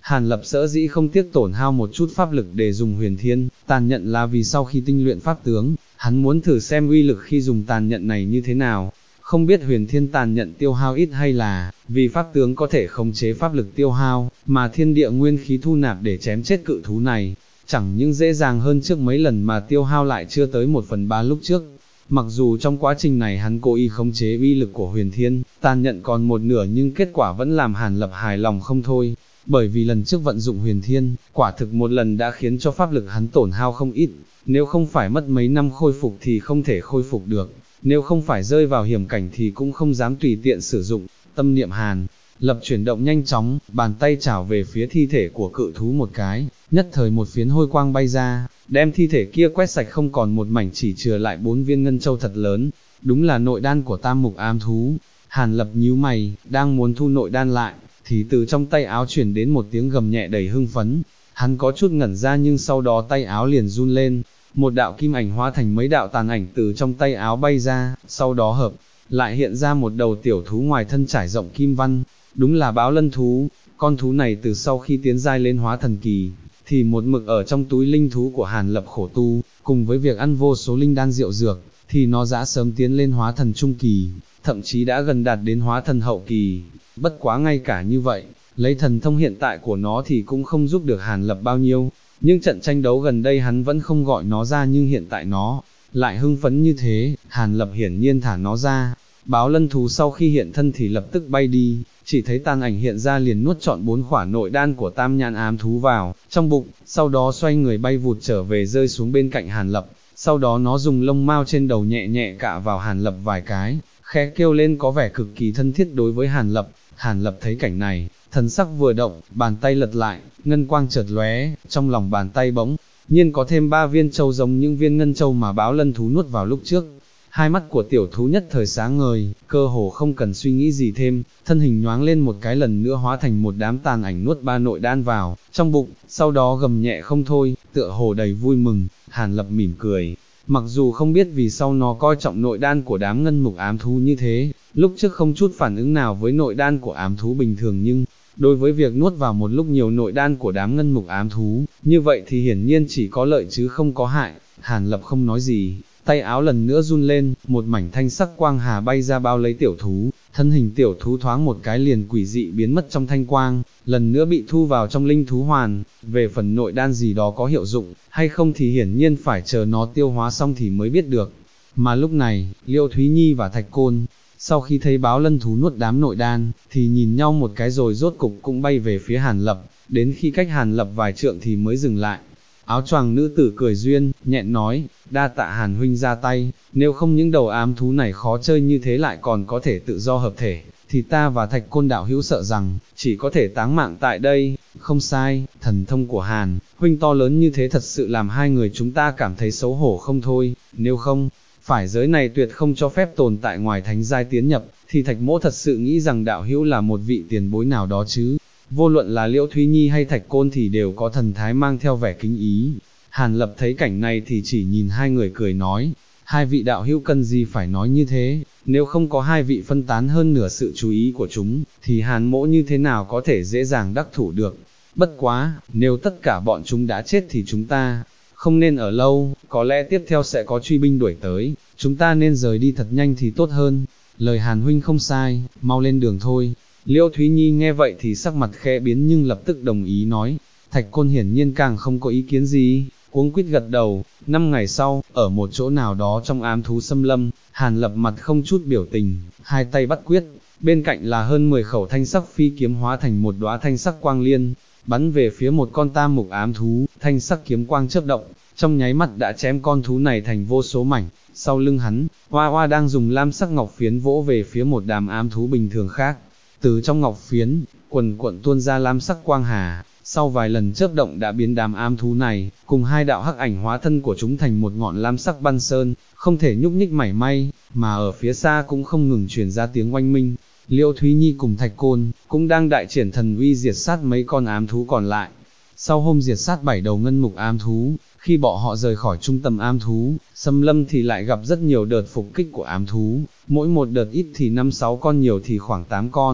Hàn Lập sở dĩ không tiếc tổn hao một chút pháp lực để dùng huyền thiên, tàn nhận là vì sau khi tinh luyện pháp tướng, hắn muốn thử xem uy lực khi dùng tàn nhận này như thế nào. Không biết huyền thiên tàn nhận tiêu hao ít hay là, vì pháp tướng có thể khống chế pháp lực tiêu hao, mà thiên địa nguyên khí thu nạp để chém chết cự thú này, chẳng những dễ dàng hơn trước mấy lần mà tiêu hao lại chưa tới 1/3 lúc trước. Mặc dù trong quá trình này hắn cố ý khống chế uy lực của huyền thiên, tàn nhận còn một nửa nhưng kết quả vẫn làm Hàn Lập hài lòng không thôi, bởi vì lần trước vận dụng huyền thiên, quả thực một lần đã khiến cho pháp lực hắn tổn hao không ít, nếu không phải mất mấy năm khôi phục thì không thể khôi phục được, nếu không phải rơi vào hiểm cảnh thì cũng không dám tùy tiện sử dụng. Tâm niệm Hàn Lập chuyển động nhanh chóng, bàn tay chảo về phía thi thể của cự thú một cái, nhất thời một phiến hôi quang bay ra, đem thi thể kia quét sạch không còn một mảnh, chỉ chừa lại 4 viên ngân châu thật lớn, đúng là nội đan của tam mục ám thú. Hàn Lập nhíu mày, đang muốn thu nội đan lại, thì từ trong tay áo chuyển đến một tiếng gầm nhẹ đầy hưng phấn, hắn có chút ngẩn ra nhưng sau đó tay áo liền run lên, một đạo kim ảnh hóa thành mấy đạo tàn ảnh từ trong tay áo bay ra, sau đó hợp lại hiện ra một đầu tiểu thú ngoài thân trải rộng kim văn, đúng là báo lân thú. Con thú này từ sau khi tiến giai lên hóa thần kỳ, thì một mực ở trong túi linh thú của Hàn Lập khổ tu, cùng với việc ăn vô số linh đan rượu dược, thì nó đã sớm tiến lên hóa thần trung kỳ, thậm chí đã gần đạt đến hóa thần hậu kỳ. Bất quá ngay cả như vậy, lấy thần thông hiện tại của nó thì cũng không giúp được Hàn Lập bao nhiêu, nhưng trận tranh đấu gần đây hắn vẫn không gọi nó ra, nhưng hiện tại nó lại hưng phấn như thế, Hàn Lập hiển nhiên thả nó ra. Báo lân thú sau khi hiện thân thì lập tức bay đi, chỉ thấy tàn ảnh hiện ra liền nuốt trọn 4 khỏa nội đan của tam nhãn ám thú vào trong bụng, sau đó xoay người bay vụt trở về rơi xuống bên cạnh Hàn Lập, sau đó nó dùng lông mao trên đầu nhẹ nhẹ cạ vào Hàn Lập vài cái, khẽ kêu lên có vẻ cực kỳ thân thiết đối với Hàn Lập. Hàn Lập thấy cảnh này, thần sắc vừa động, bàn tay lật lại, ngân quang chợt lóe, trong lòng bàn tay bỗng nhiên có thêm 3 viên châu giống những viên ngân châu mà báo lân thú nuốt vào lúc trước. Hai mắt của tiểu thú nhất thời sáng ngời, cơ hồ không cần suy nghĩ gì thêm, thân hình nhoáng lên một cái lần nữa hóa thành một đám tàn ảnh nuốt 3 nội đan vào trong bụng, sau đó gầm nhẹ không thôi, tựa hồ đầy vui mừng. Hàn Lập mỉm cười, mặc dù không biết vì sao nó coi trọng nội đan của đám ngân mục ám thú như thế, lúc trước không chút phản ứng nào với nội đan của ám thú bình thường, nhưng đối với việc nuốt vào một lúc nhiều nội đan của đám ngân mục ám thú, như vậy thì hiển nhiên chỉ có lợi chứ không có hại. Hàn Lập không nói gì, tay áo lần nữa run lên, một mảnh thanh sắc quang hà bay ra bao lấy tiểu thú, thân hình tiểu thú thoáng một cái liền quỷ dị biến mất trong thanh quang, lần nữa bị thu vào trong linh thú hoàn. Về phần nội đan gì đó có hiệu dụng hay không thì hiển nhiên phải chờ nó tiêu hóa xong thì mới biết được. Mà lúc này, Liễu Thúy Nhi và Thạch Côn, sau khi thấy báo lân thú nuốt đám nội đan, thì nhìn nhau một cái rồi rốt cục cũng bay về phía Hàn Lập, đến khi cách Hàn Lập vài trượng thì mới dừng lại. Áo choàng nữ tử cười duyên, nhẹn nói, đa tạ Hàn huynh ra tay, nếu không những đầu ám thú này khó chơi như thế lại còn có thể tự do hợp thể, thì ta và Thạch Côn đạo hữu sợ rằng, chỉ có thể táng mạng tại đây. Không sai, thần thông của Hàn huynh to lớn như thế thật sự làm hai người chúng ta cảm thấy xấu hổ không thôi, nếu không phải giới này tuyệt không cho phép tồn tại ngoài thánh giai tiến nhập, thì Thạch mỗ thật sự nghĩ rằng đạo hữu là một vị tiền bối nào đó chứ. Vô luận là Liễu Thúy Nhi hay Thạch Côn thì đều có thần thái mang theo vẻ kính ý. Hàn Lập thấy cảnh này thì chỉ nhìn hai người cười nói, hai vị đạo hữu cần gì phải nói như thế, nếu không có hai vị phân tán hơn nửa sự chú ý của chúng, thì Hàn mỗ như thế nào có thể dễ dàng đắc thủ được. Bất quá, nếu tất cả bọn chúng đã chết thì chúng ta không nên ở lâu, có lẽ tiếp theo sẽ có truy binh đuổi tới, chúng ta nên rời đi thật nhanh thì tốt hơn. Lời Hàn huynh không sai, mau lên đường thôi. Liễu Thúy Nhi nghe vậy thì sắc mặt khẽ biến nhưng lập tức đồng ý nói. Thạch Côn hiển nhiên càng không có ý kiến gì, cuống quýt gật đầu. 5 ngày sau, ở một chỗ nào đó trong ám thú xâm lâm, Hàn Lập mặt không chút biểu tình, hai tay bắt quyết, bên cạnh là hơn 10 khẩu thanh sắc phi kiếm hóa thành một đóa thanh sắc quang liên, bắn về phía một con tam mục ám thú. Thanh sắc kiếm quang chớp động, trong nháy mắt đã chém con thú này thành vô số mảnh. Sau lưng hắn, Hoa Hoa đang dùng lam sắc ngọc phiến vỗ về phía một đám ám thú bình thường khác. Từ trong ngọc phiến, quần cuộn tuôn ra lam sắc quang hà, sau vài lần chớp động đã biến đám ám thú này, cùng hai đạo hắc ảnh hóa thân của chúng thành một ngọn lam sắc băng sơn, không thể nhúc nhích mảy may, mà ở phía xa cũng không ngừng truyền ra tiếng oanh minh. Liễu Thúy Nhi cùng Thạch Côn, cũng đang đại triển thần uy diệt sát mấy con ám thú còn lại. Sau hôm diệt sát 7 đầu ngân mục ám thú, khi bọn họ rời khỏi trung tâm ám thú, xâm lâm thì lại gặp rất nhiều đợt phục kích của ám thú, mỗi một đợt ít thì 5-6 con, nhiều thì khoảng 8 con.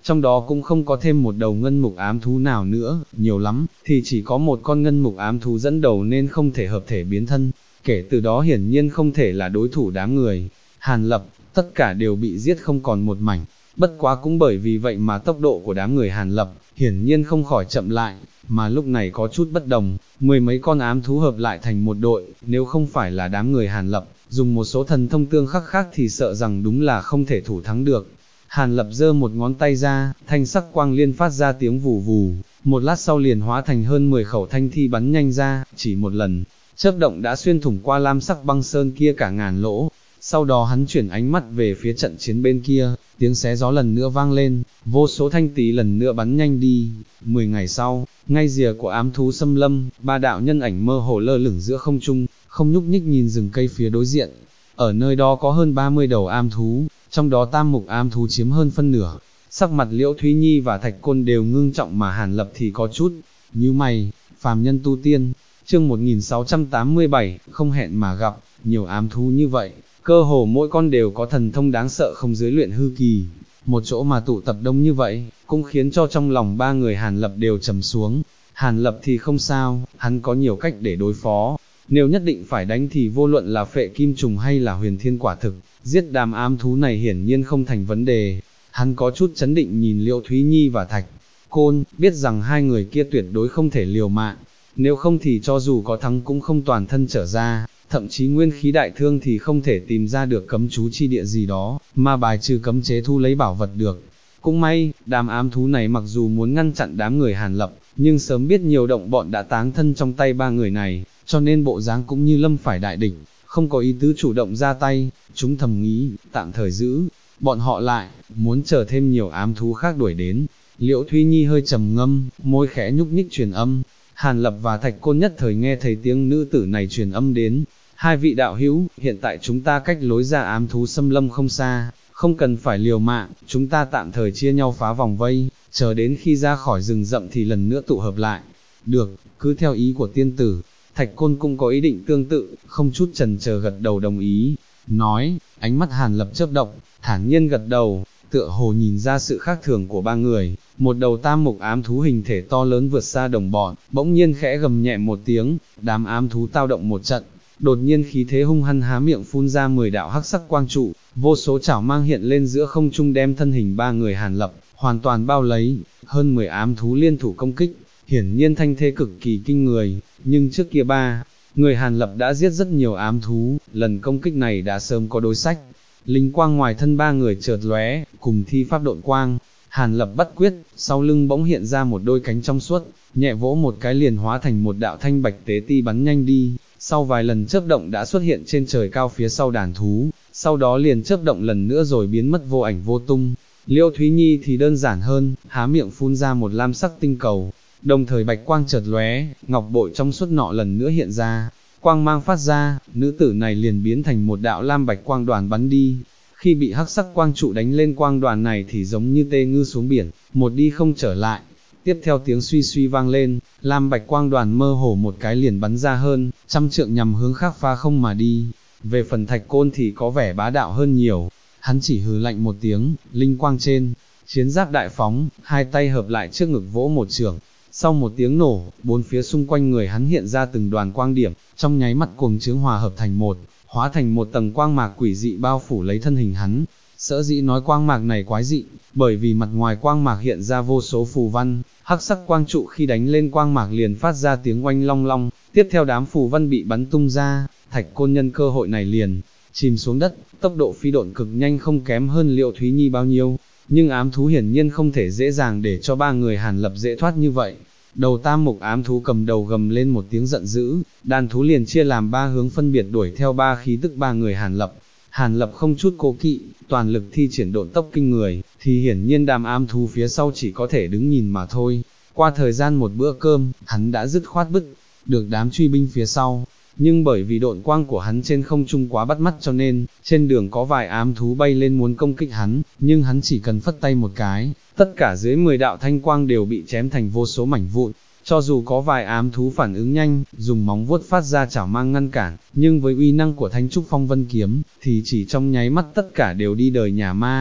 trong đó cũng không có thêm một đầu ngân mục ám thú nào nữa, nhiều lắm, thì chỉ có một con ngân mục ám thú dẫn đầu nên không thể hợp thể biến thân, kể từ đó hiển nhiên không thể là đối thủ đám người Hàn Lập, tất cả đều bị giết không còn một mảnh, bất quá cũng bởi vì vậy mà tốc độ của đám người Hàn Lập, hiển nhiên không khỏi chậm lại, mà lúc này có chút bất đồng, mười mấy con ám thú hợp lại thành một đội, nếu không phải là đám người Hàn Lập, dùng một số thần thông tương khắc khác thì sợ rằng đúng là không thể thủ thắng được. Hàn Lập giơ một ngón tay ra, thanh sắc quang liên phát ra tiếng vù vù, một lát sau liền hóa thành hơn 10 khẩu thanh thi bắn nhanh ra, chỉ một lần, chớp động đã xuyên thủng qua lam sắc băng sơn kia cả ngàn lỗ. Sau đó hắn chuyển ánh mắt về phía trận chiến bên kia, tiếng xé gió lần nữa vang lên, vô số thanh tí lần nữa bắn nhanh đi. 10 ngày sau, ngay rìa của ám thú xâm lâm, ba đạo nhân ảnh mơ hồ lơ lửng giữa không trung, không nhúc nhích nhìn rừng cây phía đối diện. Ở nơi đó có hơn 30 đầu ám thú, trong đó tam mục ám thú chiếm hơn phân nửa. Sắc mặt Liễu Thúy Nhi và Thạch Côn đều ngưng trọng mà Hàn Lập thì có chút nhíu mày. Phàm nhân tu tiên, chương 1687, không hẹn mà gặp, nhiều ám thú như vậy, cơ hồ mỗi con đều có thần thông đáng sợ không dưới luyện hư kỳ. Một chỗ mà tụ tập đông như vậy, cũng khiến cho trong lòng ba người Hàn Lập đều trầm xuống. Hàn Lập thì không sao, hắn có nhiều cách để đối phó. Nếu nhất định phải đánh thì vô luận là phệ kim trùng hay là huyền thiên quả thực, giết đám ám thú này hiển nhiên không thành vấn đề. Hắn có chút chấn định nhìn Liễu Thúy Nhi và Thạch Côn, biết rằng hai người kia tuyệt đối không thể liều mạng. Nếu không thì cho dù có thắng cũng không toàn thân trở ra, thậm chí nguyên khí đại thương thì không thể tìm ra được cấm chú chi địa gì đó, mà bài trừ cấm chế thu lấy bảo vật được. Cũng may, đám ám thú này mặc dù muốn ngăn chặn đám người Hàn Lập, nhưng sớm biết nhiều động bọn đã táng thân trong tay ba người này, cho nên bộ dáng cũng như lâm phải đại địch, không có ý tứ chủ động ra tay. Chúng thầm nghĩ, tạm thời giữ bọn họ lại, muốn chờ thêm nhiều ám thú khác đuổi đến. Liễu Thúy Nhi hơi trầm ngâm, môi khẽ nhúc nhích truyền âm. Hàn Lập và Thạch Côn nhất thời nghe thấy tiếng nữ tử này truyền âm đến. Hai vị đạo hữu, hiện tại chúng ta cách lối ra ám thú xâm lâm không xa, không cần phải liều mạng, chúng ta tạm thời chia nhau phá vòng vây, chờ đến khi ra khỏi rừng rậm thì lần nữa tụ hợp lại. Được, cứ theo ý của tiên tử. Thạch Côn cũng có ý định tương tự, không chút chần chờ gật đầu đồng ý. Nói, ánh mắt Hàn Lập chớp động, thản nhiên gật đầu, tựa hồ nhìn ra sự khác thường của ba người. Một đầu tam mục ám thú hình thể to lớn vượt xa đồng bọn, bỗng nhiên khẽ gầm nhẹ một tiếng, đám ám thú tao động một trận, đột nhiên khí thế hung hăng há miệng phun ra 10 đạo hắc sắc quang trụ, vô số chảo mang hiện lên giữa không trung đem thân hình ba người Hàn Lập hoàn toàn bao lấy. Hơn 10 ám thú liên thủ công kích, hiển nhiên thanh thế cực kỳ kinh người, nhưng trước kia ba người Hàn Lập đã giết rất nhiều ám thú, lần công kích này đã sớm có đối sách. Linh quang ngoài thân ba người chợt lóe, cùng thi pháp độn quang, Hàn Lập bắt quyết, sau lưng bỗng hiện ra một đôi cánh trong suốt, nhẹ vỗ một cái liền hóa thành một đạo thanh bạch tế ti bắn nhanh đi, sau vài lần chớp động đã xuất hiện trên trời cao phía sau đàn thú, sau đó liền chớp động lần nữa rồi biến mất vô ảnh vô tung. Liễu Thúy Nhi thì đơn giản hơn, há miệng phun ra một lam sắc tinh cầu, đồng thời bạch quang chợt lóe, ngọc bội trong suốt nọ lần nữa hiện ra, quang mang phát ra, nữ tử này liền biến thành một đạo lam bạch quang đoàn bắn đi. Khi bị hắc sắc quang trụ đánh lên quang đoàn này thì giống như tê ngư xuống biển, một đi không trở lại. Tiếp theo tiếng suy suy vang lên, lam bạch quang đoàn mơ hồ một cái liền bắn ra hơn, trăm trượng nhằm hướng khác pha không mà đi. Về phần Thạch Côn thì có vẻ bá đạo hơn nhiều, hắn chỉ hừ lạnh một tiếng, linh quang trên chiến giáp đại phóng, hai tay hợp lại trước ngực vỗ một chưởng. Sau một tiếng nổ, bốn phía xung quanh người hắn hiện ra từng đoàn quang điểm, trong nháy mắt cuồng chướng hòa hợp thành một, hóa thành một tầng quang mạc quỷ dị bao phủ lấy thân hình hắn. Sở dĩ nói quang mạc này quái dị, bởi vì mặt ngoài quang mạc hiện ra vô số phù văn, hắc sắc quang trụ khi đánh lên quang mạc liền phát ra tiếng oanh long long, tiếp theo đám phù văn bị bắn tung ra, Thạch Côn nhân cơ hội này liền chìm xuống đất, tốc độ phi độn cực nhanh không kém hơn Liễu Thúy Nhi bao nhiêu, nhưng ám thú hiển nhiên không thể dễ dàng để cho ba người Hàn Lập dễ thoát như vậy. Đầu tam mục ám thú cầm đầu gầm lên một tiếng giận dữ, đàn thú liền chia làm ba hướng phân biệt đuổi theo ba khí tức ba người Hàn Lập. Hàn Lập không chút cố kỵ, toàn lực thi triển độn tốc kinh người, thì hiển nhiên đám ám thú phía sau chỉ có thể đứng nhìn mà thôi. Qua thời gian một bữa cơm, hắn đã dứt khoát bứt được đám truy binh phía sau, nhưng bởi vì độn quang của hắn trên không trung quá bắt mắt cho nên, trên đường có vài ám thú bay lên muốn công kích hắn, nhưng hắn chỉ cần phất tay một cái, tất cả dưới 10 đạo thanh quang đều bị chém thành vô số mảnh vụn. Cho dù có vài ám thú phản ứng nhanh, dùng móng vuốt phát ra chảo mang ngăn cản, nhưng với uy năng của Thanh Trúc Phong Vân Kiếm, thì chỉ trong nháy mắt tất cả đều đi đời nhà ma.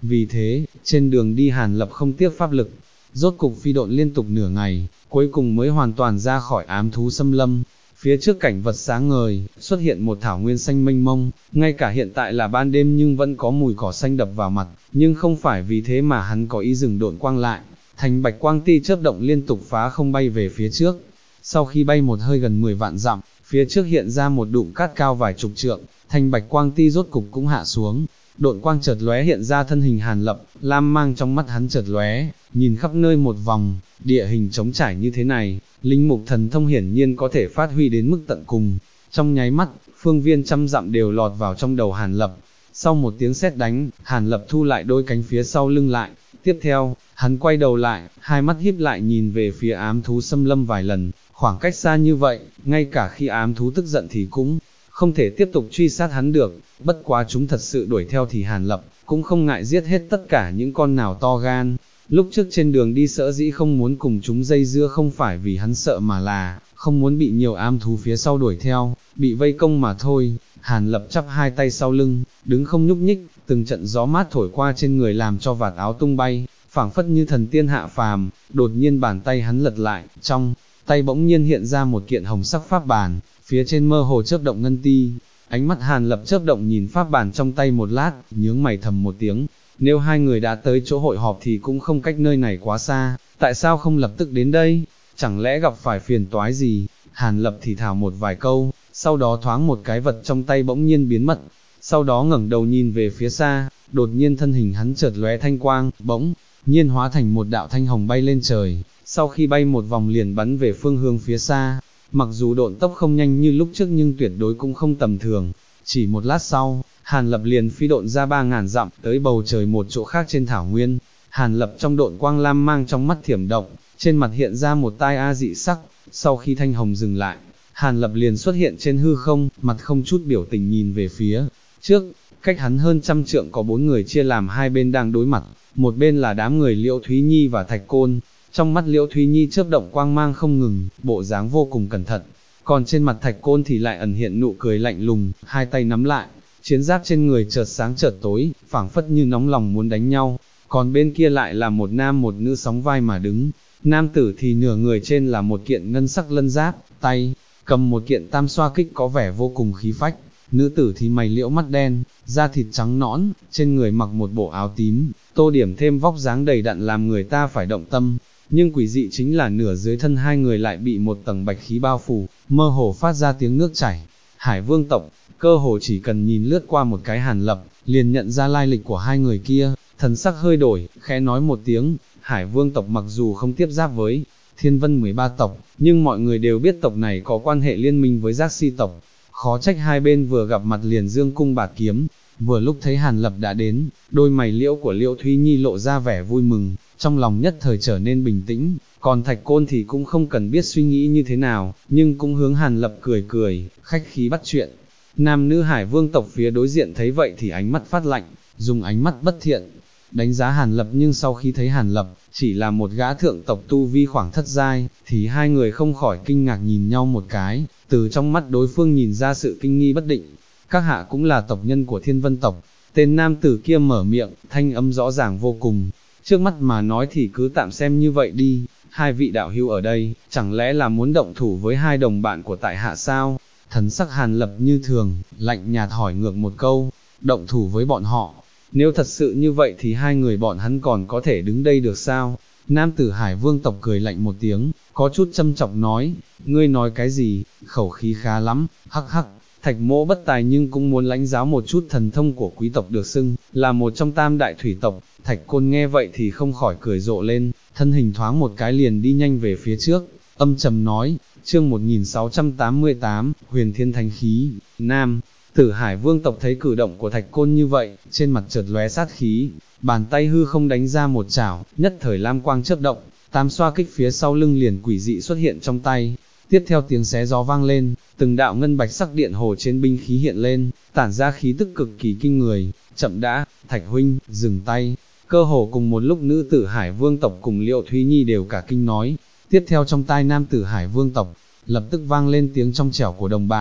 Vì thế, trên đường đi Hàn Lập không tiếc pháp lực, rốt cục phi độn liên tục nửa ngày, cuối cùng mới hoàn toàn ra khỏi ám thú xâm lâm. Phía trước cảnh vật sáng ngời, xuất hiện một thảo nguyên xanh mênh mông, ngay cả hiện tại là ban đêm nhưng vẫn có mùi cỏ xanh đập vào mặt, nhưng không phải vì thế mà hắn có ý dừng độn quang lại, thành bạch quang ti chớp động liên tục phá không bay về phía trước. Sau khi bay một hơi gần 10 vạn dặm, phía trước hiện ra một đụng cát cao vài chục trượng, thành bạch quang ti rốt cục cũng hạ xuống. Độn quang chợt lóe hiện ra thân hình Hàn Lập, lam mang trong mắt hắn chợt lóe, nhìn khắp nơi một vòng, địa hình trống trải như thế này, linh mục thần thông hiển nhiên có thể phát huy đến mức tận cùng. Trong nháy mắt, phương viên trăm dặm đều lọt vào trong đầu Hàn Lập. Sau một tiếng sét đánh, Hàn Lập thu lại đôi cánh phía sau lưng lại, tiếp theo, hắn quay đầu lại, hai mắt híp lại nhìn về phía ám thú xâm lâm vài lần, khoảng cách xa như vậy, ngay cả khi ám thú tức giận thì cũng không thể tiếp tục truy sát hắn được, bất quá chúng thật sự đuổi theo thì Hàn Lập cũng không ngại giết hết tất cả những con nào to gan. Lúc trước trên đường đi sở dĩ không muốn cùng chúng dây dưa không phải vì hắn sợ mà là không muốn bị nhiều ám thú phía sau đuổi theo, bị vây công mà thôi. Hàn Lập chắp hai tay sau lưng, đứng không nhúc nhích, từng trận gió mát thổi qua trên người làm cho vạt áo tung bay, phảng phất như thần tiên hạ phàm. Đột nhiên bàn tay hắn lật lại, trong tay bỗng nhiên hiện ra một kiện hồng sắc pháp bàn, phía trên mơ hồ chớp động ngân ti. Ánh mắt Hàn Lập chớp động nhìn pháp bàn trong tay một lát, nhướng mày thầm một tiếng, nếu hai người đã tới chỗ hội họp thì cũng không cách nơi này quá xa, tại sao không lập tức đến đây, chẳng lẽ gặp phải phiền toái gì? Hàn Lập thì thào một vài câu, sau đó thoáng một cái vật trong tay bỗng nhiên biến mất, sau đó ngẩng đầu nhìn về phía xa, đột nhiên thân hình hắn chợt lóe thanh quang, bỗng nhiên hóa thành một đạo thanh hồng bay lên trời, sau khi bay một vòng liền bắn về phương hướng phía xa. Mặc dù độn tốc không nhanh như lúc trước nhưng tuyệt đối cũng không tầm thường. Chỉ một lát sau, Hàn Lập liền phi độn ra 3000 dặm tới bầu trời một chỗ khác trên thảo nguyên. Hàn Lập trong độn quang lam mang trong mắt thiểm động, trên mặt hiện ra một tai a dị sắc. Sau khi thanh hồng dừng lại, Hàn Lập liền xuất hiện trên hư không, mặt không chút biểu tình nhìn về phía trước. Cách hắn hơn 100 trượng có 4 người chia làm hai bên đang đối mặt, một bên là đám người Liễu Thúy Nhi và Thạch Côn. Trong mắt Liễu Thúy Nhi chớp động quang mang không ngừng, bộ dáng vô cùng cẩn thận, còn trên mặt Thạch Côn thì lại ẩn hiện nụ cười lạnh lùng, hai tay nắm lại, chiến giáp trên người chợt sáng chợt tối, phảng phất như nóng lòng muốn đánh nhau. Còn bên kia lại là một nam một nữ sóng vai mà đứng, nam tử thì nửa người trên là một kiện ngân sắc lân giáp, tay cầm một kiện tam xoa kích có vẻ vô cùng khí phách, nữ tử thì mày liễu mắt đen, da thịt trắng nõn, trên người mặc một bộ áo tím, tô điểm thêm vóc dáng đầy đặn làm người ta phải động tâm. Nhưng quỷ dị chính là nửa dưới thân hai người lại bị một tầng bạch khí bao phủ, mơ hồ phát ra tiếng nước chảy. Hải Vương tộc, cơ hồ chỉ cần nhìn lướt qua một cái Hàn Lập, liền nhận ra lai lịch của hai người kia, thần sắc hơi đổi, khẽ nói một tiếng. Hải Vương tộc mặc dù không tiếp giáp với Thiên Vân 13 tộc, nhưng mọi người đều biết tộc này có quan hệ liên minh với Giác Si tộc, khó trách hai bên vừa gặp mặt liền dương cung bạt kiếm. Vừa lúc thấy Hàn Lập đã đến, đôi mày liễu của Liễu Thúy Nhi lộ ra vẻ vui mừng, trong lòng nhất thời trở nên bình tĩnh, còn Thạch Côn thì cũng không cần biết suy nghĩ như thế nào, nhưng cũng hướng Hàn Lập cười cười, khách khí bắt chuyện. Nam nữ Hải Vương tộc phía đối diện thấy vậy thì ánh mắt phát lạnh, dùng ánh mắt bất thiện đánh giá Hàn Lập, nhưng sau khi thấy Hàn Lập chỉ là một gã thượng tộc tu vi khoảng thất giai, thì hai người không khỏi kinh ngạc nhìn nhau một cái, từ trong mắt đối phương nhìn ra sự kinh nghi bất định. Các hạ cũng là tộc nhân của Thiên Vân tộc. Tên nam tử kia mở miệng, thanh âm rõ ràng vô cùng. Trước mắt mà nói thì cứ tạm xem như vậy đi, hai vị đạo hữu ở đây, chẳng lẽ là muốn động thủ với hai đồng bạn của tại hạ sao? Thần sắc Hàn Lập như thường, lạnh nhạt hỏi ngược một câu, động thủ với bọn họ. Nếu thật sự như vậy thì hai người bọn hắn còn có thể đứng đây được sao? Nam tử Hải Vương tộc cười lạnh một tiếng, có chút châm chọc nói, ngươi nói cái gì, khẩu khí khá lắm, hắc hắc. Thạch Mỗ bất tài nhưng cũng muốn lãnh giáo một chút thần thông của quý tộc được xưng là một trong tam đại thủy tộc. Thạch Côn nghe vậy thì không khỏi cười rộ lên, thân hình thoáng một cái liền đi nhanh về phía trước, âm trầm nói, chương 1688, Huyền Thiên Thánh Khí. Nam tử Hải Vương tộc thấy cử động của Thạch Côn như vậy, trên mặt chợt lóe sát khí, bàn tay hư không đánh ra một chảo, nhất thời lam quang chớp động, tam xoa kích phía sau lưng liền quỷ dị xuất hiện trong tay. Tiếp theo tiếng xé gió vang lên, từng đạo ngân bạch sắc điện hồ trên binh khí hiện lên, tản ra khí tức cực kỳ kinh người. Chậm đã, Thạch huynh, dừng tay. Cơ hồ cùng một lúc nữ tử Hải Vương tộc cùng Liễu Thúy Nhi đều cả kinh nói. Tiếp theo trong tai nam tử Hải Vương tộc, lập tức vang lên tiếng trong trẻo của đồng bạn.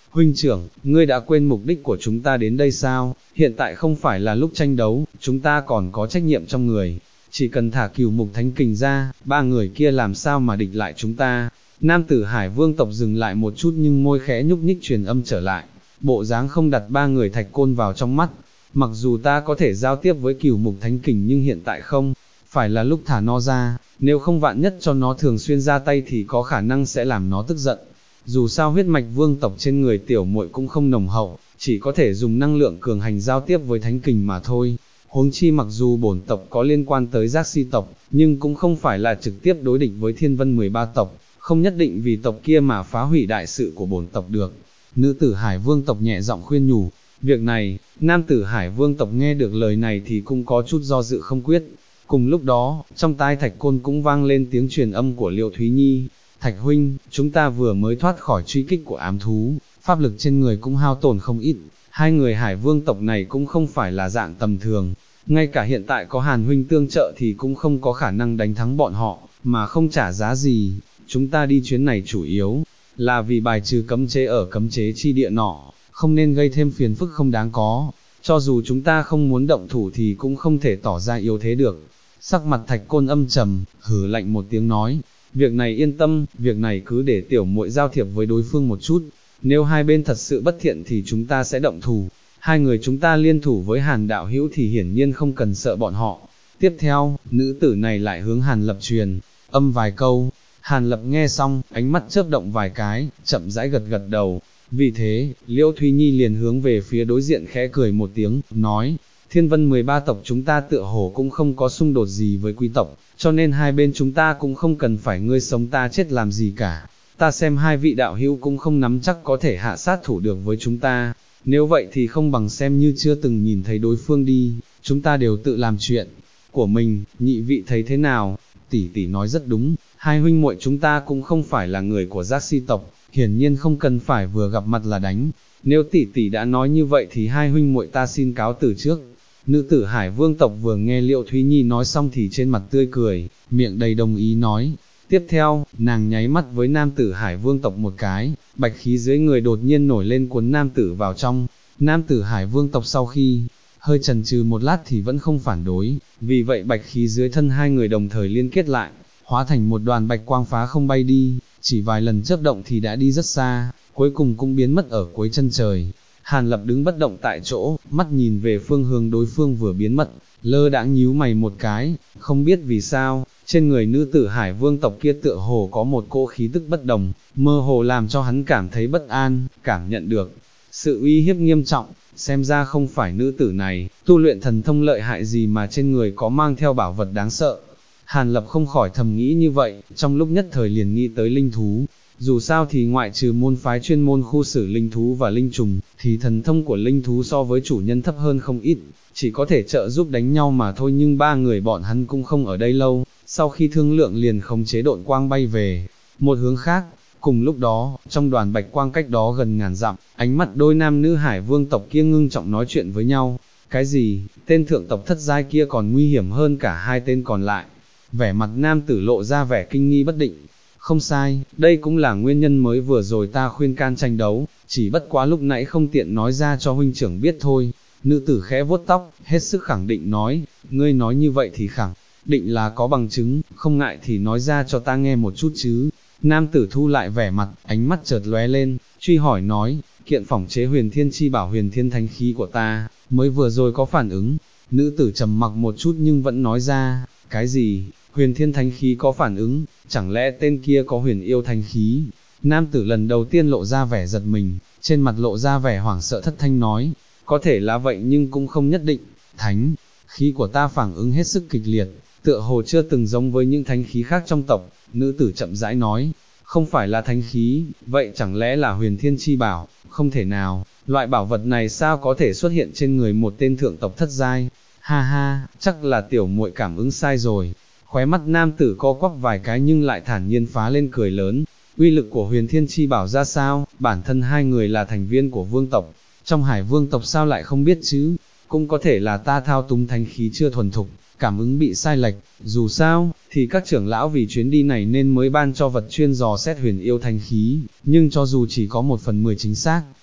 huynh trưởng, ngươi đã quên mục đích của chúng ta đến đây sao, hiện tại không phải là lúc tranh đấu, chúng ta còn có trách nhiệm trong người, chỉ cần thả Cửu Mục Thánh Kình ra, ba người kia làm sao mà địch lại chúng ta. Nam tử Hải Vương tộc dừng lại một chút nhưng môi khẽ nhúc nhích truyền âm trở lại, bộ dáng không đặt ba người Thạch Côn vào trong mắt, mặc dù ta có thể giao tiếp với Cửu Mục Thánh Kình nhưng hiện tại không phải là lúc thả nó ra, nếu không vạn nhất cho nó thường xuyên ra tay thì có khả năng sẽ làm nó tức giận. Dù sao huyết mạch vương tộc trên người tiểu muội cũng không nồng hậu, chỉ có thể dùng năng lượng cường hành giao tiếp với Thánh Kình mà thôi. Huống chi mặc dù bổn tộc có liên quan tới Giác Si tộc, nhưng cũng không phải là trực tiếp đối địch với Thiên Vân 13 tộc, không nhất định vì tộc kia mà phá hủy đại sự của bổn tộc được. Nữ tử Hải Vương tộc nhẹ giọng khuyên nhủ. Việc này, nam tử Hải Vương tộc nghe được lời này thì cũng có chút do dự không quyết. Cùng lúc đó, trong tai Thạch Côn cũng vang lên tiếng truyền âm của Liệu Thúy Nhi. Thạch huynh, chúng ta vừa mới thoát khỏi truy kích của ám thú, pháp lực trên người cũng hao tổn không ít. Hai người Hải Vương tộc này cũng không phải là dạng tầm thường, ngay cả hiện tại có Hàn huynh tương trợ thì cũng không có khả năng đánh thắng bọn họ, mà không trả giá gì. Chúng ta đi chuyến này chủ yếu là vì bài trừ cấm chế ở cấm chế chi địa nọ, không nên gây thêm phiền phức không đáng có. Cho dù chúng ta không muốn động thủ thì cũng không thể tỏ ra yếu thế được. Sắc mặt Thạch Côn âm trầm, hừ lạnh một tiếng nói, việc này yên tâm, việc này cứ để tiểu muội giao thiệp với đối phương một chút, nếu hai bên thật sự bất thiện thì chúng ta sẽ động thủ. Hai người chúng ta liên thủ với Hàn đạo hữu thì hiển nhiên không cần sợ bọn họ. Tiếp theo, nữ tử này lại hướng Hàn Lập truyền âm vài câu. Hàn Lập nghe xong, ánh mắt chớp động vài cái, chậm rãi gật gật đầu. Vì thế, Liễu Thúy Nhi liền hướng về phía đối diện khẽ cười một tiếng, nói, Thiên Vân 13 tộc chúng ta tựa hồ cũng không có xung đột gì với quý tộc, cho nên hai bên chúng ta cũng không cần phải ngươi sống ta chết làm gì cả. Ta xem hai vị đạo hữu cũng không nắm chắc có thể hạ sát thủ được với chúng ta, nếu vậy thì không bằng xem như chưa từng nhìn thấy đối phương đi, chúng ta đều tự làm chuyện của mình, nhị vị thấy thế nào? Tỷ tỷ nói rất đúng, hai huynh muội chúng ta cũng không phải là người của Giác Si tộc, hiển nhiên không cần phải vừa gặp mặt là đánh. Nếu tỷ tỷ đã nói như vậy thì hai huynh muội ta xin cáo từ trước. Nữ tử Hải Vương tộc vừa nghe Liễu Thúy Nhi nói xong thì trên mặt tươi cười, miệng đầy đồng ý nói. Tiếp theo, nàng nháy mắt với nam tử Hải Vương tộc một cái, bạch khí dưới người đột nhiên nổi lên cuốn nam tử vào trong. Nam tử Hải Vương tộc sau khi hơi chần chừ một lát thì vẫn không phản đối, vì vậy bạch khí dưới thân hai người đồng thời liên kết lại, hóa thành một đoàn bạch quang phá không bay đi, chỉ vài lần chớp động thì đã đi rất xa, cuối cùng cũng biến mất ở cuối chân trời. Hàn Lập đứng bất động tại chỗ, mắt nhìn về phương hướng đối phương vừa biến mất, lơ đãng nhíu mày một cái, không biết vì sao, trên người nữ tử Hải Vương tộc kia tựa hồ có một cỗ khí tức bất đồng, mơ hồ làm cho hắn cảm thấy bất an, cảm nhận được sự uy hiếp nghiêm trọng, xem ra không phải nữ tử này, tu luyện thần thông lợi hại gì mà trên người có mang theo bảo vật đáng sợ. Hàn Lập không khỏi thầm nghĩ như vậy, trong lúc nhất thời liền nghĩ tới linh thú. Dù sao thì ngoại trừ môn phái chuyên môn khu xử linh thú và linh trùng, thì thần thông của linh thú so với chủ nhân thấp hơn không ít, chỉ có thể trợ giúp đánh nhau mà thôi, nhưng ba người bọn hắn cũng không ở đây lâu, sau khi thương lượng liền khống chế độn quang bay về một hướng khác. Cùng lúc đó, trong đoàn bạch quang cách đó gần ngàn dặm, ánh mắt đôi nam nữ Hải Vương tộc kia ngưng trọng nói chuyện với nhau. Cái gì, tên thượng tộc thất giai kia còn nguy hiểm hơn cả hai tên còn lại? Vẻ mặt nam tử lộ ra vẻ kinh nghi bất định. Không sai, đây cũng là nguyên nhân mới vừa rồi ta khuyên can tranh đấu, chỉ bất quá lúc nãy không tiện nói ra cho huynh trưởng biết thôi. Nữ tử khẽ vuốt tóc, hết sức khẳng định nói, ngươi nói như vậy thì khẳng định là có bằng chứng, không ngại thì nói ra cho ta nghe một chút chứ. Nam tử thu lại vẻ mặt, ánh mắt chợt lóe lên, truy hỏi nói, kiện phỏng chế huyền thiên chi bảo huyền thiên thánh khí của ta, mới vừa rồi có phản ứng. Nữ tử trầm mặc một chút nhưng vẫn nói ra, cái gì, huyền thiên thánh khí có phản ứng, chẳng lẽ tên kia có huyền yêu thánh khí? Nam tử lần đầu tiên lộ ra vẻ giật mình, trên mặt lộ ra vẻ hoảng sợ thất thanh nói, có thể là vậy nhưng cũng không nhất định, thánh khí của ta phản ứng hết sức kịch liệt, tựa hồ chưa từng giống với những thánh khí khác trong tộc. Nữ tử chậm rãi nói, không phải là thánh khí, vậy chẳng lẽ là huyền thiên chi bảo? Không thể nào, loại bảo vật này sao có thể xuất hiện trên người một tên thượng tộc thất giai? Ha ha, chắc là tiểu muội cảm ứng sai rồi. Khóe mắt nam tử co quắp vài cái nhưng lại thản nhiên phá lên cười lớn. Uy lực của huyền thiên chi bảo ra sao? Bản thân hai người là thành viên của vương tộc, trong Hải Vương tộc sao lại không biết chứ? Cũng có thể là ta thao túng thánh khí chưa thuần thục, cảm ứng bị sai lệch. Dù sao thì các trưởng lão vì chuyến đi này nên mới ban cho vật chuyên dò xét huyền yêu thánh khí, nhưng cho dù chỉ có 1/10 chính xác,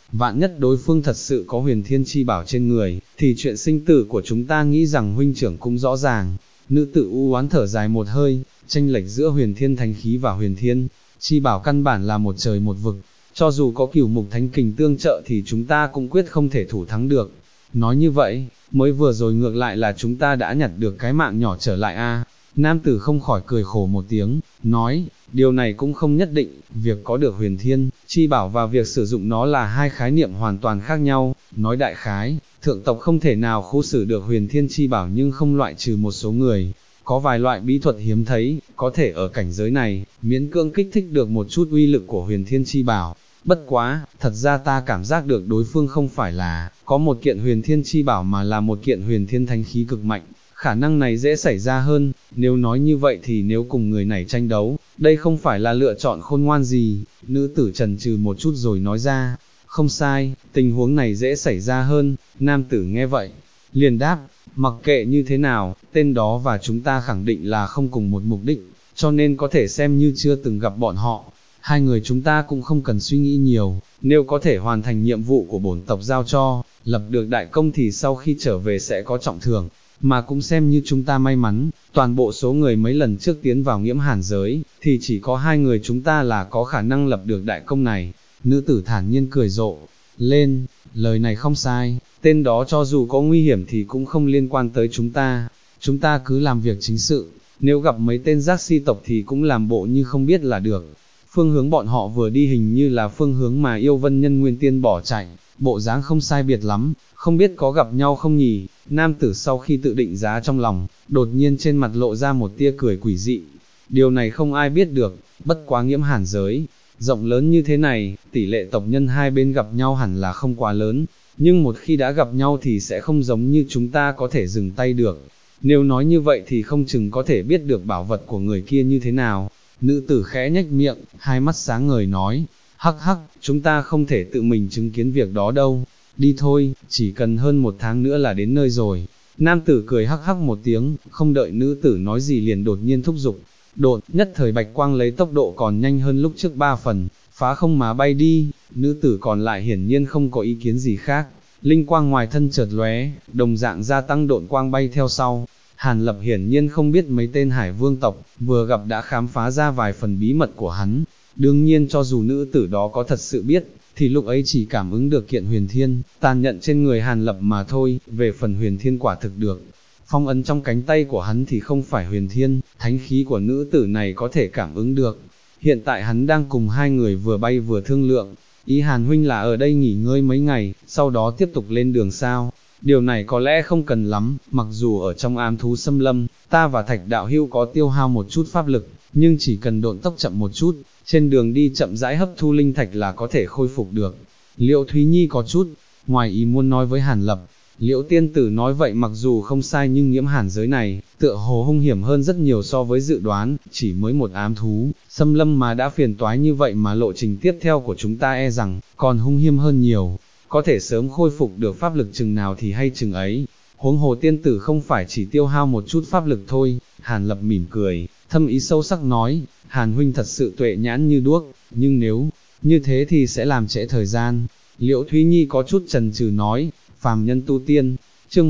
vạn nhất đối phương thật sự có huyền thiên chi bảo trên người, thì chuyện sinh tử của chúng ta nghĩ rằng huynh trưởng cũng rõ ràng. Nữ tử u oán thở dài một hơi, chênh lệch giữa huyền thiên thánh khí và huyền thiên chi bảo căn bản là một trời một vực, cho dù có cửu mục thánh kình tương trợ thì chúng ta cũng quyết không thể thủ thắng được. Nói như vậy, mới vừa rồi ngược lại là chúng ta đã nhặt được cái mạng nhỏ trở lại a. Nam tử không khỏi cười khổ một tiếng, nói, điều này cũng không nhất định, việc có được huyền thiên chi bảo và việc sử dụng nó là hai khái niệm hoàn toàn khác nhau. Nói đại khái, thượng tộc không thể nào khu xử được huyền thiên chi bảo, nhưng không loại trừ một số người. Có vài loại bí thuật hiếm thấy, có thể ở cảnh giới này, miễn cưỡng kích thích được một chút uy lực của huyền thiên chi bảo. Bất quá, thật ra ta cảm giác được đối phương không phải là có một kiện huyền thiên chi bảo mà là một kiện huyền thiên thánh khí cực mạnh. Khả năng này dễ xảy ra hơn, nếu nói như vậy thì nếu cùng người này tranh đấu, đây không phải là lựa chọn khôn ngoan gì. Nữ tử chần chừ một chút rồi nói ra, không sai, tình huống này dễ xảy ra hơn. Nam tử nghe vậy, liền đáp, mặc kệ như thế nào, tên đó và chúng ta khẳng định là không cùng một mục đích, cho nên có thể xem như chưa từng gặp bọn họ. Hai người chúng ta cũng không cần suy nghĩ nhiều, nếu có thể hoàn thành nhiệm vụ của bổn tộc giao cho, lập được đại công thì sau khi trở về sẽ có trọng thưởng, mà cũng xem như chúng ta may mắn. Toàn bộ số người mấy lần trước tiến vào Nghiễm Hàn giới, thì chỉ có hai người chúng ta là có khả năng lập được đại công này. Nữ tử thản nhiên cười rộ lên, lời này không sai, tên đó cho dù có nguy hiểm thì cũng không liên quan tới chúng ta cứ làm việc chính sự, nếu gặp mấy tên giác si tộc thì cũng làm bộ như không biết là được. Phương hướng bọn họ vừa đi hình như là phương hướng mà Yêu Vân Nhân Nguyên Tiên bỏ chạy, bộ dáng không sai biệt lắm, không biết có gặp nhau không nhỉ. Nam tử sau khi tự định giá trong lòng, đột nhiên trên mặt lộ ra một tia cười quỷ dị. Điều này không ai biết được, bất quá Nghiễm Hàn giới rộng lớn như thế này, tỷ lệ tộc nhân hai bên gặp nhau hẳn là không quá lớn, nhưng một khi đã gặp nhau thì sẽ không giống như chúng ta có thể dừng tay được. Nếu nói như vậy thì không chừng có thể biết được bảo vật của người kia như thế nào. Nữ tử khẽ nhếch miệng, hai mắt sáng ngời nói, hắc hắc, chúng ta không thể tự mình chứng kiến việc đó đâu. Đi thôi, chỉ cần hơn 1 tháng nữa là đến nơi rồi. Nam tử cười hắc hắc một tiếng, không đợi nữ tử nói gì liền đột nhiên thúc giục. Đột, nhất thời bạch quang lấy tốc độ còn nhanh hơn lúc trước 3 phần, phá không mà bay đi. Nữ tử còn lại hiển nhiên không có ý kiến gì khác. Linh quang ngoài thân chợt lóe, đồng dạng gia tăng độn quang bay theo sau. Hàn Lập hiển nhiên không biết mấy tên hải vương tộc, vừa gặp đã khám phá ra vài phần bí mật của hắn. Đương nhiên cho dù nữ tử đó có thật sự biết, thì lúc ấy chỉ cảm ứng được kiện huyền thiên, tàn nhận trên người Hàn Lập mà thôi. Về phần huyền thiên quả thực được phong ấn trong cánh tay của hắn thì không phải huyền thiên, thánh khí của nữ tử này có thể cảm ứng được. Hiện tại hắn đang cùng hai người vừa bay vừa thương lượng, ý Hàn huynh là ở đây nghỉ ngơi mấy ngày, sau đó tiếp tục lên đường sao? Điều này có lẽ không cần lắm, mặc dù ở trong ám thú xâm lâm, ta và Thạch đạo hữu có tiêu hao một chút pháp lực, nhưng chỉ cần độn tốc chậm một chút, trên đường đi chậm rãi hấp thu linh thạch là có thể khôi phục được. Liễu Thúy Nhi có chút ngoài ý muốn nói với Hàn Lập. Liễu tiên tử nói vậy mặc dù không sai, nhưng Nghiễm Hàn giới này, tựa hồ hung hiểm hơn rất nhiều so với dự đoán. Chỉ mới một ám thú xâm lâm mà đã phiền toái như vậy, mà lộ trình tiếp theo của chúng ta e rằng còn hung hiểm hơn nhiều. Có thể sớm khôi phục được pháp lực chừng nào thì hay chừng ấy. Huống hồ tiên tử không phải chỉ tiêu hao một chút pháp lực thôi. Hàn Lập mỉm cười, thâm ý sâu sắc nói, Hàn huynh thật sự tuệ nhãn như đuốc, nhưng nếu như thế thì sẽ làm trễ thời gian. Liễu Thúy Nhi có chút chần chừ nói, phàm nhân tu tiên, chương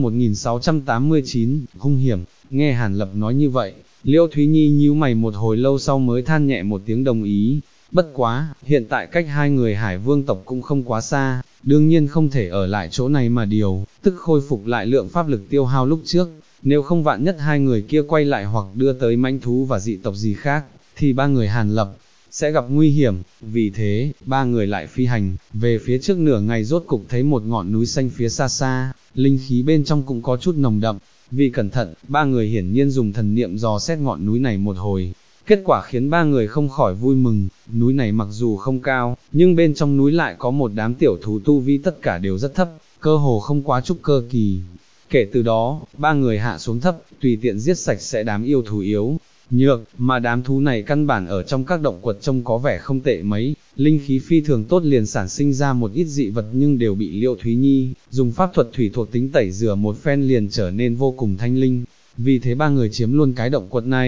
1689, hung hiểm. Nghe Hàn Lập nói như vậy, Liễu Thúy Nhi nhíu mày một hồi lâu sau mới than nhẹ một tiếng đồng ý. Bất quá, hiện tại cách hai người hải vương tộc cũng không quá xa, đương nhiên không thể ở lại chỗ này mà điều, tức khôi phục lại lượng pháp lực tiêu hao lúc trước. Nếu không vạn nhất hai người kia quay lại hoặc đưa tới mãnh thú và dị tộc gì khác, thì ba người Hàn Lập sẽ gặp nguy hiểm. Vì thế, ba người lại phi hành, về phía trước nửa ngày rốt cục thấy một ngọn núi xanh phía xa xa, linh khí bên trong cũng có chút nồng đậm. Vì cẩn thận, ba người hiển nhiên dùng thần niệm dò xét ngọn núi này một hồi. Kết quả khiến ba người không khỏi vui mừng, núi này mặc dù không cao, nhưng bên trong núi lại có một đám tiểu thú tu vi tất cả đều rất thấp, cơ hồ không quá trúc cơ kỳ. Kể từ đó, ba người hạ xuống thấp, tùy tiện giết sạch sẽ đám yêu thú yếu nhược, mà đám thú này căn bản ở trong các động quật trông có vẻ không tệ mấy, linh khí phi thường tốt, liền sản sinh ra một ít dị vật nhưng đều bị Liễu Thúy Nhi dùng pháp thuật thủy thuộc tính tẩy rửa một phen liền trở nên vô cùng thanh linh. Vì thế ba người chiếm luôn cái động quật này,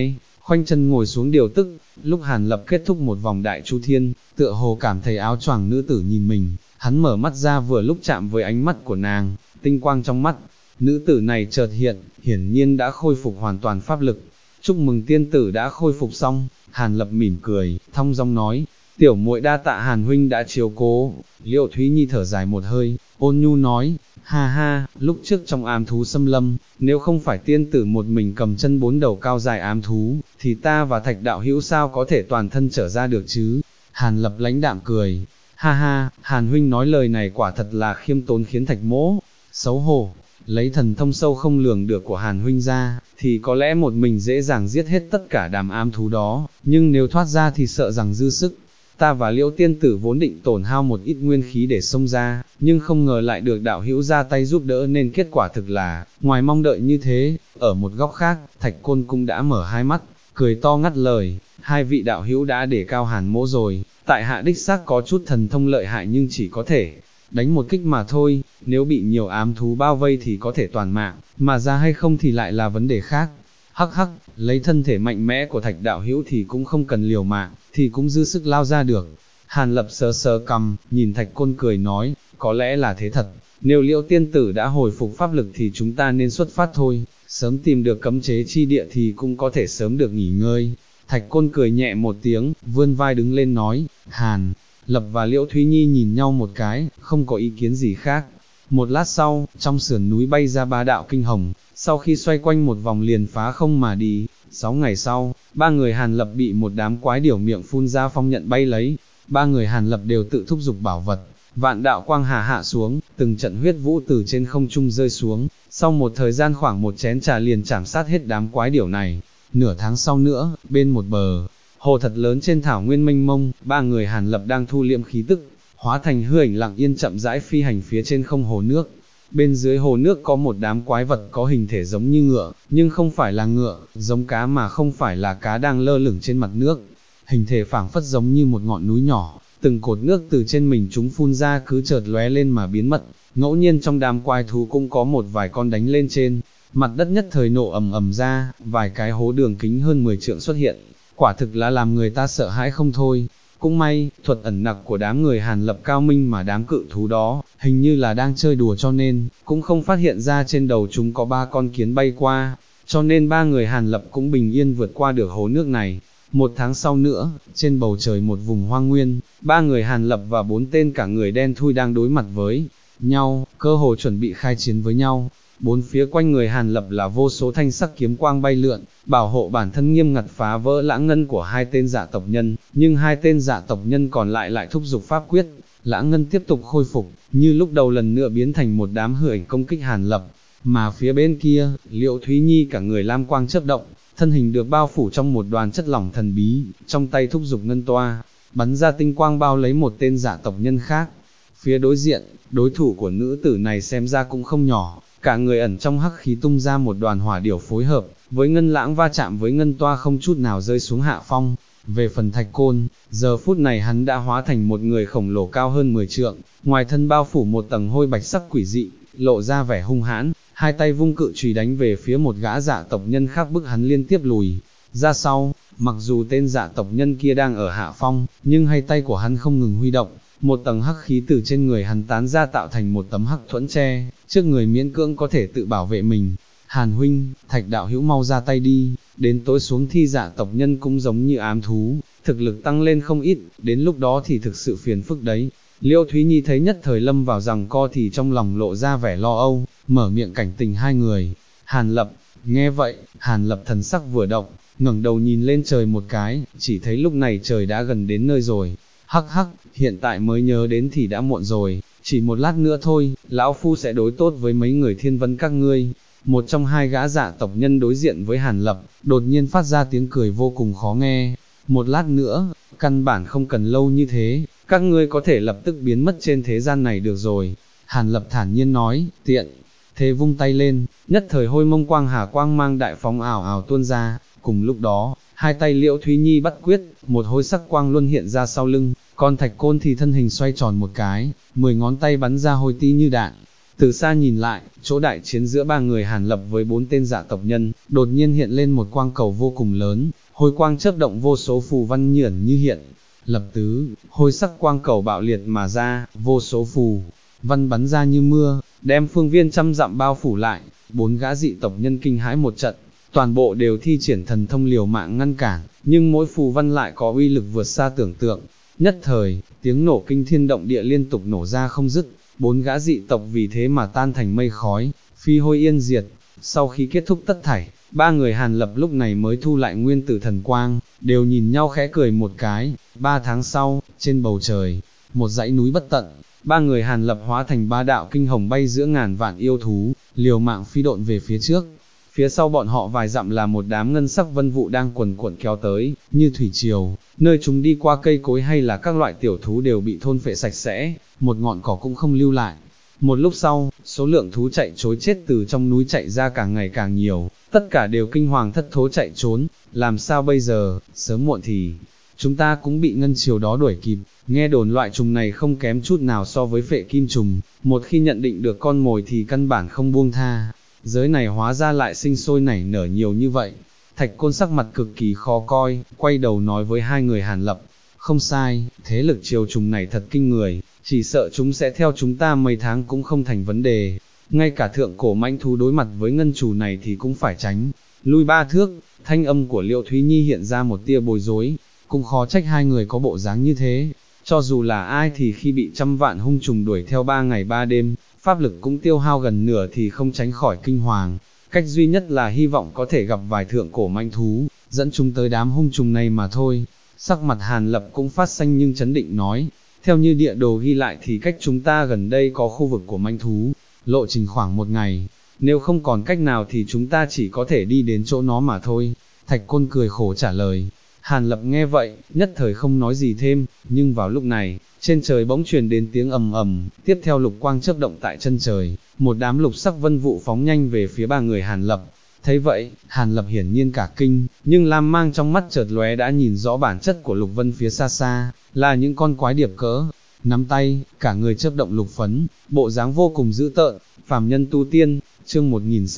khoanh chân ngồi xuống điều tức. Lúc Hàn Lập kết thúc một vòng đại chu thiên, tựa hồ cảm thấy áo choàng nữ tử nhìn mình, hắn mở mắt ra vừa lúc chạm với ánh mắt của nàng, tinh quang trong mắt, nữ tử này chợt hiện, hiển nhiên đã khôi phục hoàn toàn pháp lực. Chúc mừng tiên tử đã khôi phục xong. Hàn Lập mỉm cười, thong dong nói, tiểu muội đa tạ Hàn huynh đã chiếu cố. Liễu Thúy Nhi thở dài một hơi, ôn nhu nói, ha ha, lúc trước trong ám thú xâm lâm, nếu không phải tiên tử một mình cầm chân 4 đầu cao dài ám thú, thì ta và Thạch đạo hữu sao có thể toàn thân trở ra được chứ. Hàn Lập lãnh đạm cười, ha ha, Hàn huynh nói lời này quả thật là khiêm tốn khiến Thạch mỗ xấu hổ. Lấy thần thông sâu không lường được của Hàn huynh ra, thì có lẽ một mình dễ dàng giết hết tất cả đám ám thú đó, nhưng nếu thoát ra thì sợ rằng dư sức. Ta và Liễu tiên tử vốn định tổn hao một ít nguyên khí để xông ra, nhưng không ngờ lại được đạo hữu ra tay giúp đỡ nên kết quả thực là, ngoài mong đợi như thế. Ở một góc khác, Thạch Côn cũng đã mở hai mắt, cười to ngắt lời, hai vị đạo hữu đã để cao Hàn mỗ rồi, tại hạ đích xác có chút thần thông lợi hại nhưng chỉ có thể đánh một kích mà thôi, nếu bị nhiều ám thú bao vây thì có thể toàn mạng, mà ra hay không thì lại là vấn đề khác. Hắc hắc, lấy thân thể mạnh mẽ của Thạch đạo hữu thì cũng không cần liều mạng, thì cũng dư sức lao ra được. Hàn Lập sờ sờ cằm, nhìn Thạch Côn cười nói, có lẽ là thế thật, nếu Liễu tiên tử đã hồi phục pháp lực thì chúng ta nên xuất phát thôi, sớm tìm được cấm chế chi địa thì cũng có thể sớm được nghỉ ngơi. Thạch Côn cười nhẹ một tiếng, vươn vai đứng lên nói, Hàn Lập và Liễu Thúy Nhi nhìn nhau một cái, không có ý kiến gì khác. Một lát sau, trong sườn núi bay ra 3 đạo kinh hồng, sau khi xoay quanh một vòng liền phá không mà đi. 6 ngày sau, 3 người Hàn Lập bị một đám quái điểu miệng phun ra phong nhận bay lấy. 3 người Hàn Lập đều tự thúc giục bảo vật, vạn đạo quang hà hạ xuống, từng trận huyết vũ từ trên không trung rơi xuống. Sau một thời gian khoảng một chén trà liền chảm sát hết đám quái điểu này. Nửa tháng sau nữa, bên một bờ hồ thật lớn trên thảo nguyên mênh mông, 3 người Hàn Lập đang thu liệm khí tức, hóa thành hư ảnh lặng yên chậm rãi phi hành phía trên không hồ nước. Bên dưới hồ nước có một đám quái vật có hình thể giống như ngựa, nhưng không phải là ngựa, giống cá mà không phải là cá đang lơ lửng trên mặt nước. Hình thể phảng phất giống như một ngọn núi nhỏ, từng cột nước từ trên mình chúng phun ra cứ chợt lóe lên mà biến mất. Ngẫu nhiên trong đám quái thú cũng có một vài con đánh lên trên, mặt đất nhất thời nổ ầm ầm ra, vài cái hố đường kính hơn 10 trượng xuất hiện. Quả thực là làm người ta sợ hãi không thôi. Cũng may, thuật ẩn nặc của đám người Hàn Lập cao minh mà đám cự thú đó, hình như là đang chơi đùa cho nên, cũng không phát hiện ra trên đầu chúng có 3 con kiến bay qua, cho nên 3 người Hàn Lập cũng bình yên vượt qua được hố nước này. 1 tháng sau nữa, trên bầu trời một vùng hoang nguyên, 3 người Hàn Lập và 4 tên cả người đen thui đang đối mặt với nhau, cơ hồ chuẩn bị khai chiến với nhau. Bốn phía quanh người Hàn Lập là vô số thanh sắc kiếm quang bay lượn, bảo hộ bản thân nghiêm ngặt phá vỡ lãng ngân của 2 tên dạ tộc nhân, nhưng 2 tên dạ tộc nhân còn lại thúc giục pháp quyết, lãng ngân tiếp tục khôi phục, như lúc đầu lần nữa biến thành một đám hư ảnh công kích Hàn Lập. Mà phía bên kia, Liễu Thúy Nhi cả người lam quang chớp động, thân hình được bao phủ trong một đoàn chất lỏng thần bí, trong tay thúc giục ngân toa, bắn ra tinh quang bao lấy một tên dạ tộc nhân khác. Phía đối diện, đối thủ của nữ tử này xem ra cũng không nhỏ, cả người ẩn trong hắc khí tung ra một đoàn hỏa điểu phối hợp, với ngân lãng va chạm với ngân toa không chút nào rơi xuống hạ phong. Về phần Thạch Côn, giờ phút này hắn đã hóa thành một người khổng lồ cao hơn 10 trượng, ngoài thân bao phủ một tầng hôi bạch sắc quỷ dị, lộ ra vẻ hung hãn, 2 tay vung cự chùy đánh về phía một gã dạ tộc nhân khác bức hắn liên tiếp lùi ra sau. Mặc dù tên dạ tộc nhân kia đang ở hạ phong, nhưng 2 tay của hắn không ngừng huy động, một tầng hắc khí từ trên người hắn tán ra tạo thành một tấm hắc thuẫn che, trước người miễn cưỡng có thể tự bảo vệ mình. Hàn huynh, Thạch đạo hữu mau ra tay đi, đến tối xuống thi dạ tộc nhân cũng giống như ám thú, thực lực tăng lên không ít, đến lúc đó thì thực sự phiền phức đấy. Liễu Thúy Nhi thấy nhất thời lâm vào giằng co thì trong lòng lộ ra vẻ lo âu, mở miệng cảnh tình 2 người. Hàn Lập, nghe vậy, Hàn Lập thần sắc vừa động, ngẩng đầu nhìn lên trời một cái, chỉ thấy lúc này trời đã gần đến nơi rồi. Hắc hắc, hiện tại mới nhớ đến thì đã muộn rồi, chỉ một lát nữa thôi, lão phu sẽ đối tốt với mấy người thiên vân các ngươi. Một trong 2 gã dạ tộc nhân đối diện với Hàn Lập, đột nhiên phát ra tiếng cười vô cùng khó nghe. Một lát nữa, căn bản không cần lâu như thế, các ngươi có thể lập tức biến mất trên thế gian này được rồi. Hàn Lập thản nhiên nói, tiện, thế vung tay lên, nhất thời hôi mông quang hà quang mang đại phóng ảo ảo tuôn ra. Cùng lúc đó, 2 tay Liễu Thúy Nhi bắt quyết, một hôi sắc quang luân hiện ra sau lưng, còn Thạch Côn thì thân hình xoay tròn một cái, 10 ngón tay bắn ra hôi ti như đạn. Từ xa nhìn lại, chỗ đại chiến giữa 3 người Hàn Lập với 4 tên dạ tộc nhân, đột nhiên hiện lên một quang cầu vô cùng lớn, hôi quang chớp động vô số phù văn nhởn như hiện, lập tứ, hôi sắc quang cầu bạo liệt mà ra, vô số phù văn bắn ra như mưa, đem phương viên trăm dặm bao phủ lại, 4 gã dị tộc nhân kinh hãi một trận, toàn bộ đều thi triển thần thông liều mạng ngăn cản, nhưng mỗi phù văn lại có uy lực vượt xa tưởng tượng. Nhất thời, tiếng nổ kinh thiên động địa liên tục nổ ra không dứt, 4 gã dị tộc vì thế mà tan thành mây khói, phi hôi yên diệt. Sau khi kết thúc tất thảy, 3 người Hàn Lập lúc này mới thu lại nguyên tử thần quang, đều nhìn nhau khẽ cười một cái. 3 tháng sau, trên bầu trời, một dãy núi bất tận, 3 người Hàn Lập hóa thành 3 đạo kinh hồng bay giữa ngàn vạn yêu thú, liều mạng phi độn về phía trước. Phía sau bọn họ vài dặm là một đám ngân sắc vân vụ đang quần cuộn kéo tới, như thủy triều, nơi chúng đi qua cây cối hay là các loại tiểu thú đều bị thôn phệ sạch sẽ, một ngọn cỏ cũng không lưu lại. Một lúc sau, số lượng thú chạy trối chết từ trong núi chạy ra càng ngày càng nhiều, tất cả đều kinh hoàng thất thố chạy trốn, làm sao bây giờ, sớm muộn thì, chúng ta cũng bị ngân triều đó đuổi kịp. Nghe đồn loại trùng này không kém chút nào so với phệ kim trùng, một khi nhận định được con mồi thì căn bản không buông tha. Giới này hóa ra lại sinh sôi nảy nở nhiều như vậy. Thạch Côn sắc mặt cực kỳ khó coi, quay đầu nói với 2 người Hàn Lập, không sai, thế lực triều trùng này thật kinh người, chỉ sợ chúng sẽ theo chúng ta mấy tháng cũng không thành vấn đề. Ngay cả thượng cổ mãnh thú đối mặt với ngân chủ này thì cũng phải tránh lui 3 thước. Thanh âm của Liễu Thúy Nhi hiện ra một tia bối rối, cũng khó trách 2 người có bộ dáng như thế. Cho dù là ai thì khi bị trăm vạn hung trùng đuổi theo 3 ngày 3 đêm, pháp lực cũng tiêu hao gần nửa thì không tránh khỏi kinh hoàng. Cách duy nhất là hy vọng có thể gặp vài thượng cổ manh thú, dẫn chúng tới đám hung trùng này mà thôi. Sắc mặt Hàn Lập cũng phát xanh nhưng chấn định nói, theo như địa đồ ghi lại thì cách chúng ta gần đây có khu vực của manh thú, lộ trình khoảng 1 ngày, nếu không còn cách nào thì chúng ta chỉ có thể đi đến chỗ nó mà thôi. Thạch Côn cười khổ trả lời. Hàn Lập nghe vậy, nhất thời không nói gì thêm, nhưng vào lúc này, trên trời bỗng truyền đến tiếng ầm ầm, tiếp theo lục quang chớp động tại chân trời, một đám lục sắc vân vụ phóng nhanh về phía 3 người Hàn Lập. Thấy vậy, Hàn Lập hiển nhiên cả kinh, nhưng lam mang trong mắt chợt lóe đã nhìn rõ bản chất của lục vân phía xa xa, là những con quái điệp cỡ nắm tay, cả người chớp động lục phấn, bộ dáng vô cùng dữ tợn. Phàm nhân tu tiên, chương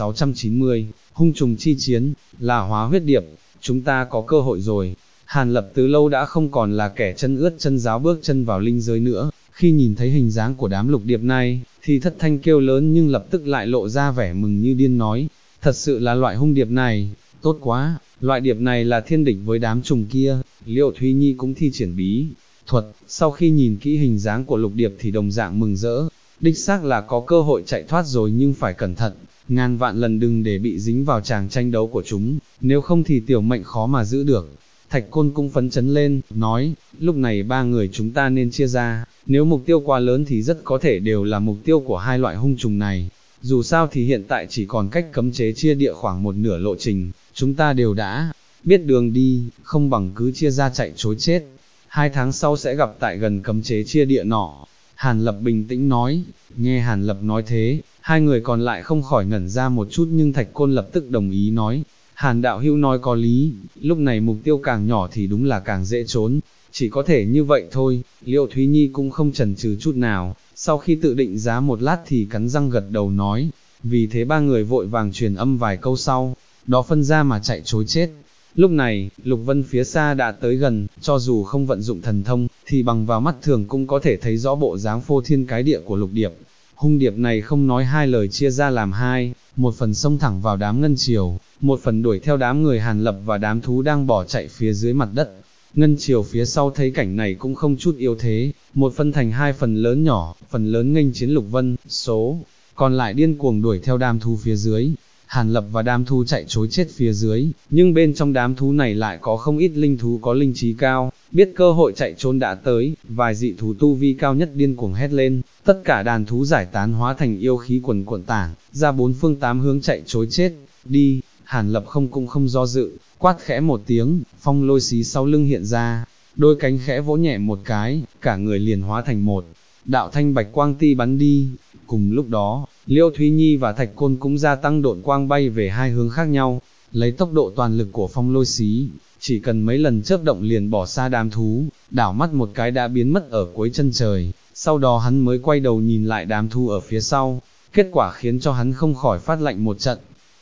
1690, hung trùng chi chiến, là hóa huyết điệp. Chúng ta có cơ hội rồi. Hàn Lập từ lâu đã không còn là kẻ chân ướt chân ráo bước chân vào linh giới nữa, khi nhìn thấy hình dáng của đám lục điệp này, thì thất thanh kêu lớn nhưng lập tức lại lộ ra vẻ mừng như điên nói, thật sự là loại hung điệp này, tốt quá, loại điệp này là thiên địch với đám trùng kia. Liễu Thúy Nhi cũng thi triển bí thuật, sau khi nhìn kỹ hình dáng của lục điệp thì đồng dạng mừng rỡ, đích xác là có cơ hội chạy thoát rồi nhưng phải cẩn thận. Ngàn vạn lần đừng để bị dính vào tràng tranh đấu của chúng, nếu không thì tiểu mệnh khó mà giữ được. Thạch Côn cũng phấn chấn lên, nói, lúc này 3 người chúng ta nên chia ra, nếu mục tiêu quá lớn thì rất có thể đều là mục tiêu của 2 loại hung trùng này. Dù sao thì hiện tại chỉ còn cách cấm chế chia địa khoảng 1/2 lộ trình, chúng ta đều đã biết đường đi, không bằng cứ chia ra chạy trối chết. 2 tháng sau sẽ gặp tại gần cấm chế chia địa nọ. Hàn Lập bình tĩnh nói. Nghe Hàn Lập nói thế, 2 người còn lại không khỏi ngẩn ra một chút, nhưng Thạch Côn lập tức đồng ý nói, Hàn đạo hữu nói có lý, lúc này mục tiêu càng nhỏ thì đúng là càng dễ trốn, chỉ có thể như vậy thôi. Liễu Thúy Nhi cũng không chần chừ chút nào, sau khi tự định giá một lát thì cắn răng gật đầu nói, vì thế 3 người vội vàng truyền âm vài câu sau, đó phân ra mà chạy trối chết. Lúc này, lục vân phía xa đã tới gần, cho dù không vận dụng thần thông, thì bằng vào mắt thường cũng có thể thấy rõ bộ dáng phô thiên cái địa của lục điệp. Hung điệp này không nói hai lời chia ra làm 2, một phần xông thẳng vào đám ngân triều, một phần đuổi theo đám người Hàn Lập và đám thú đang bỏ chạy phía dưới mặt đất. Ngân triều phía sau thấy cảnh này cũng không chút yếu thế, một phân thành 2 phần lớn nhỏ, phần lớn nghênh chiến lục vân, số còn lại điên cuồng đuổi theo đám thú phía dưới. Hàn Lập và đám thú chạy trối chết phía dưới, nhưng bên trong đám thú này lại có không ít linh thú có linh trí cao, biết cơ hội chạy trốn đã tới, vài dị thú tu vi cao nhất điên cuồng hét lên, tất cả đàn thú giải tán hóa thành yêu khí quần cuộn tản, ra 4 phương 8 hướng chạy trối chết. Đi. Hàn Lập cũng không do dự, quát khẽ một tiếng, phong lôi xí sau lưng hiện ra, đôi cánh khẽ vỗ nhẹ một cái, cả người liền hóa thành một đạo thanh bạch quang ti bắn đi. Cùng lúc đó, Liễu Thúy Nhi và Thạch Côn cũng gia tăng độn quang bay về 2 hướng khác nhau, lấy tốc độ toàn lực của phong lôi xí, chỉ cần mấy lần chớp động liền bỏ xa đám thú, đảo mắt một cái đã biến mất ở cuối chân trời. Sau đó hắn mới quay đầu nhìn lại đám thú ở phía sau, kết quả khiến cho hắn không khỏi phát lạnh một trận.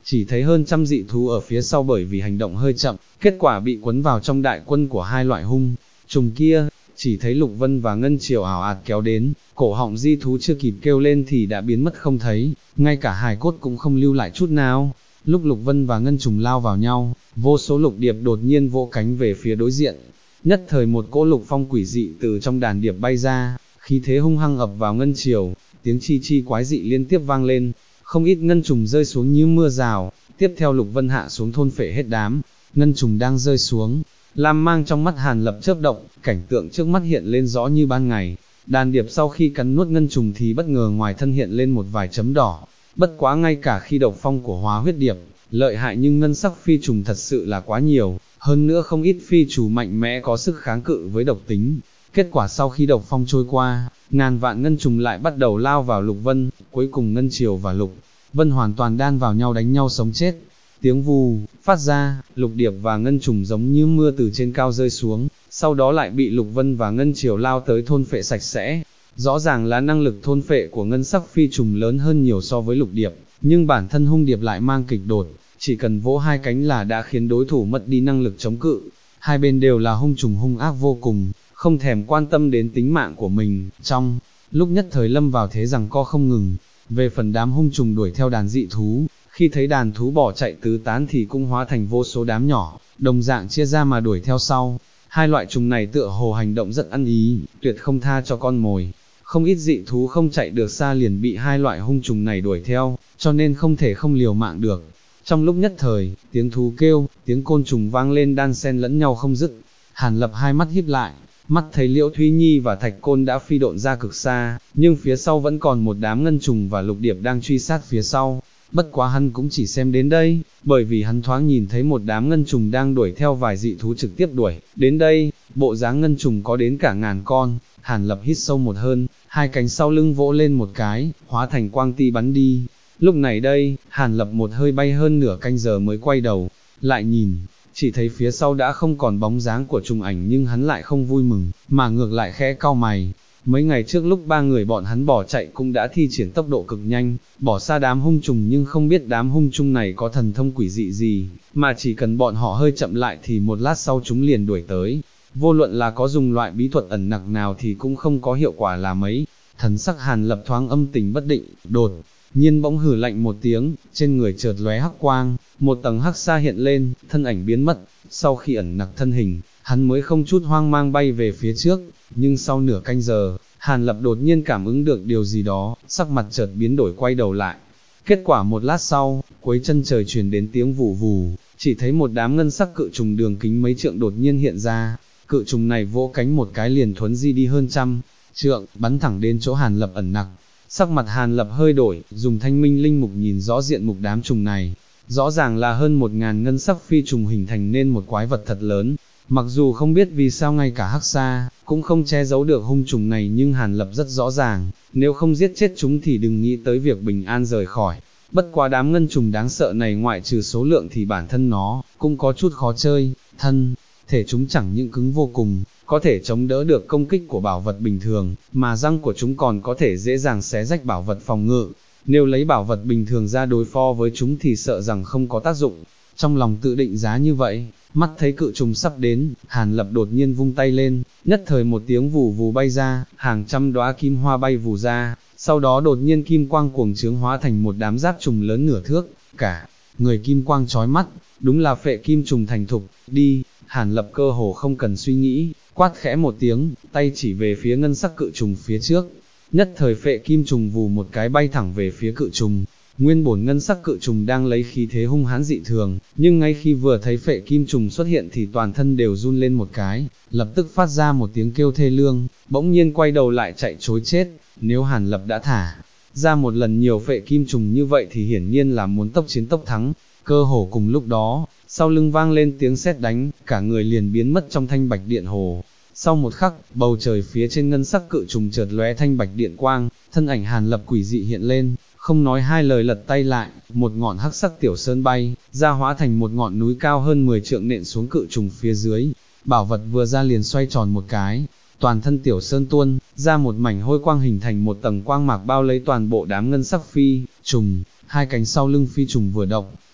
chỉ thấy hơn trăm dị thú ở phía sau bởi vì hành động hơi chậm, kết quả bị cuốn vào trong đại quân của hai loại hung trùng kia. Chỉ thấy Lục Vân và Ngân Triều ảo ạt kéo đến, cổ họng di thú chưa kịp kêu lên thì đã biến mất không thấy, ngay cả hài cốt cũng không lưu lại chút nào. Lúc Lục Vân và Ngân Trùng lao vào nhau, vô số lục điệp đột nhiên vỗ cánh về phía đối diện. Nhất thời một cỗ lục phong quỷ dị từ trong đàn điệp bay ra, khí thế hung hăng ập vào Ngân Triều, tiếng chi chi quái dị liên tiếp vang lên, không ít ngân trùng rơi xuống như mưa rào. Tiếp theo Lục Vân hạ xuống thôn phệ hết đám ngân trùng đang rơi xuống. Lam mang trong mắt Hàn Lập chớp động, cảnh tượng trước mắt hiện lên rõ như ban ngày. Đàn điệp sau khi cắn nuốt ngân trùng thì bất ngờ ngoài thân hiện lên một vài chấm đỏ. Bất quá ngay cả khi độc phong của hóa huyết điệp lợi hại nhưng ngân sắc phi trùng thật sự là quá nhiều, hơn nữa không ít phi trùng mạnh mẽ có sức kháng cự với độc tính. Kết quả sau khi độc phong trôi qua, ngàn vạn ngân trùng lại bắt đầu lao vào Lục Vân, cuối cùng Ngân Triều và Lục Vân hoàn toàn đan vào nhau đánh nhau sống chết. Tiếng vù phát ra, lục điệp và ngân trùng giống như mưa từ trên cao rơi xuống, sau đó lại bị Lục Vân và Ngân Triều lao tới thôn phệ sạch sẽ. Rõ ràng là năng lực thôn phệ của ngân sắc phi trùng lớn hơn nhiều so với lục điệp, nhưng bản thân hung điệp lại mang kịch đột, chỉ cần vỗ hai cánh là đã khiến đối thủ mất đi năng lực chống cự. Hai bên đều là hung trùng hung ác vô cùng, không thèm quan tâm đến tính mạng của mình, trong lúc nhất thời lâm vào thế giằng co không ngừng. Về phần đám hung trùng đuổi theo đàn dị thú, khi thấy đàn thú bỏ chạy tứ tán thì cũng hóa thành vô số đám nhỏ, đồng dạng chia ra mà đuổi theo sau. Hai loại trùng này tựa hồ hành động rất ăn ý, tuyệt không tha cho con mồi. Không ít dị thú không chạy được xa liền bị hai loại hung trùng này đuổi theo, cho nên không thể không liều mạng được. Trong lúc nhất thời, tiếng thú kêu, tiếng côn trùng vang lên đan xen lẫn nhau không dứt. Hàn Lập hai mắt híp lại, mắt thấy Liễu Thúy Nhi và Thạch Côn đã phi độn ra cực xa, nhưng phía sau vẫn còn một đám ngân trùng và lục điệp đang truy sát phía sau. Bất quá hắn cũng chỉ xem đến đây, bởi vì hắn thoáng nhìn thấy một đám ngân trùng đang đuổi theo vài dị thú trực tiếp đuổi đến đây, bộ dáng ngân trùng có đến cả ngàn con. Hàn Lập hít sâu một hơi, hai cánh sau lưng vỗ lên một cái, hóa thành quang ti bắn đi. Lúc này đây, Hàn Lập một hơi bay hơn nửa canh giờ mới quay đầu, lại nhìn, chỉ thấy phía sau đã không còn bóng dáng của trùng ảnh, nhưng hắn lại không vui mừng, mà ngược lại khẽ cau mày. Mấy ngày trước lúc ba người bọn hắn bỏ chạy cũng đã thi triển tốc độ cực nhanh, bỏ xa đám hung trùng, nhưng không biết đám hung trùng này có thần thông quỷ dị gì, mà chỉ cần bọn họ hơi chậm lại thì một lát sau chúng liền đuổi tới. Vô luận là có dùng loại bí thuật ẩn nặc nào thì cũng không có hiệu quả là mấy. Thần sắc Hàn Lập thoáng âm tình bất định, đột nhiên bỗng hừ lạnh một tiếng, trên người chợt lóe hắc quang, một tầng hắc sa hiện lên, thân ảnh biến mất. Sau khi ẩn nặc thân hình, hắn mới không chút hoang mang bay về phía trước, nhưng sau nửa canh giờ, Hàn Lập đột nhiên cảm ứng được điều gì đó, sắc mặt chợt biến đổi quay đầu lại. Kết quả một lát sau, cuối chân trời truyền đến tiếng vù vù, chỉ thấy một đám ngân sắc cự trùng đường kính mấy trượng đột nhiên hiện ra. Cự trùng này vỗ cánh một cái liền thuấn di đi hơn trăm trượng, bắn thẳng đến chỗ Hàn Lập ẩn nặc. Sắc mặt Hàn Lập hơi đổi, dùng thanh minh linh mục nhìn rõ diện mục đám trùng này. Rõ ràng là hơn 1000 ngân sắc phi trùng hình thành nên một quái vật thật lớn. Mặc dù không biết vì sao ngay cả hắc sa cũng không che giấu được hung trùng này, nhưng Hàn Lập rất rõ ràng, nếu không giết chết chúng thì đừng nghĩ tới việc bình an rời khỏi. Bất quá đám ngân trùng đáng sợ này ngoại trừ số lượng thì bản thân nó cũng có chút khó chơi, thân thể chúng chẳng những cứng vô cùng, có thể chống đỡ được công kích của bảo vật bình thường, mà răng của chúng còn có thể dễ dàng xé rách bảo vật phòng ngự. Nếu lấy bảo vật bình thường ra đối phó với chúng thì sợ rằng không có tác dụng. Trong lòng tự định giá như vậy, mắt thấy cự trùng sắp đến, Hàn Lập đột nhiên vung tay lên, nhất thời một tiếng vù vù bay ra, hàng trăm đóa kim hoa bay vù ra, sau đó đột nhiên kim quang cuồng trướng hóa thành một đám giáp trùng lớn nửa thước, cả người kim quang chói mắt, đúng là phệ kim trùng thành thục. Đi. Hàn Lập cơ hồ không cần suy nghĩ, quát khẽ một tiếng, tay chỉ về phía ngân sắc cự trùng phía trước. Nhất thời phệ kim trùng vù một cái bay thẳng về phía cự trùng. Nguyên bổn ngân sắc cự trùng đang lấy khí thế hung hãn dị thường, nhưng ngay khi vừa thấy phệ kim trùng xuất hiện thì toàn thân đều run lên một cái, lập tức phát ra một tiếng kêu thê lương, bỗng nhiên quay đầu lại chạy trối chết. Nếu Hàn Lập đã thả ra một lần nhiều phệ kim trùng như vậy thì hiển nhiên là muốn tốc chiến tốc thắng. Cơ hồ cùng lúc đó, sau lưng vang lên tiếng sét đánh, cả người liền biến mất trong thanh bạch điện hồ. Sau một khắc, bầu trời phía trên ngân sắc cự trùng chợt lóe thanh bạch điện quang, thân ảnh Hàn Lập quỷ dị hiện lên, không nói hai lời lật tay lại, một ngọn hắc sắc tiểu sơn bay ra hóa thành một ngọn núi cao hơn 10 trượng nện xuống cự trùng phía dưới. Bảo vật vừa ra liền xoay tròn một cái, toàn thân tiểu sơn tuôn ra một mảnh hôi quang, hình thành một tầng quang mạc bao lấy toàn bộ đám ngân sắc phi trùng. Hai cánh sau lưng phi trùng vừa động,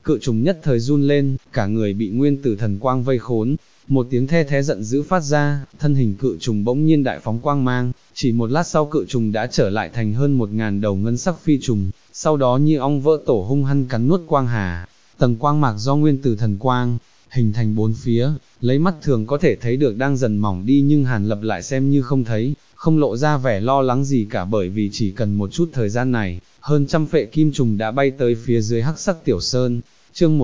cự trùng nhất thời run lên, cả người bị nguyên tử thần quang vây khốn. Một tiếng the thé giận dữ phát ra, thân hình cự trùng bỗng nhiên đại phóng quang mang, chỉ một lát sau cự trùng đã trở lại thành hơn 1000 đầu ngân sắc phi trùng, sau đó như ong vỡ tổ hung hăng cắn nuốt quang hà. Tầng quang mạc do nguyên tử thần quang hình thành bốn phía, lấy mắt thường có thể thấy được đang dần mỏng đi, nhưng Hàn Lập lại xem như không thấy, không lộ ra vẻ lo lắng gì cả, bởi vì chỉ cần một chút thời gian này, hơn trăm phệ kim trùng đã bay tới phía dưới hắc sắc tiểu sơn. Chương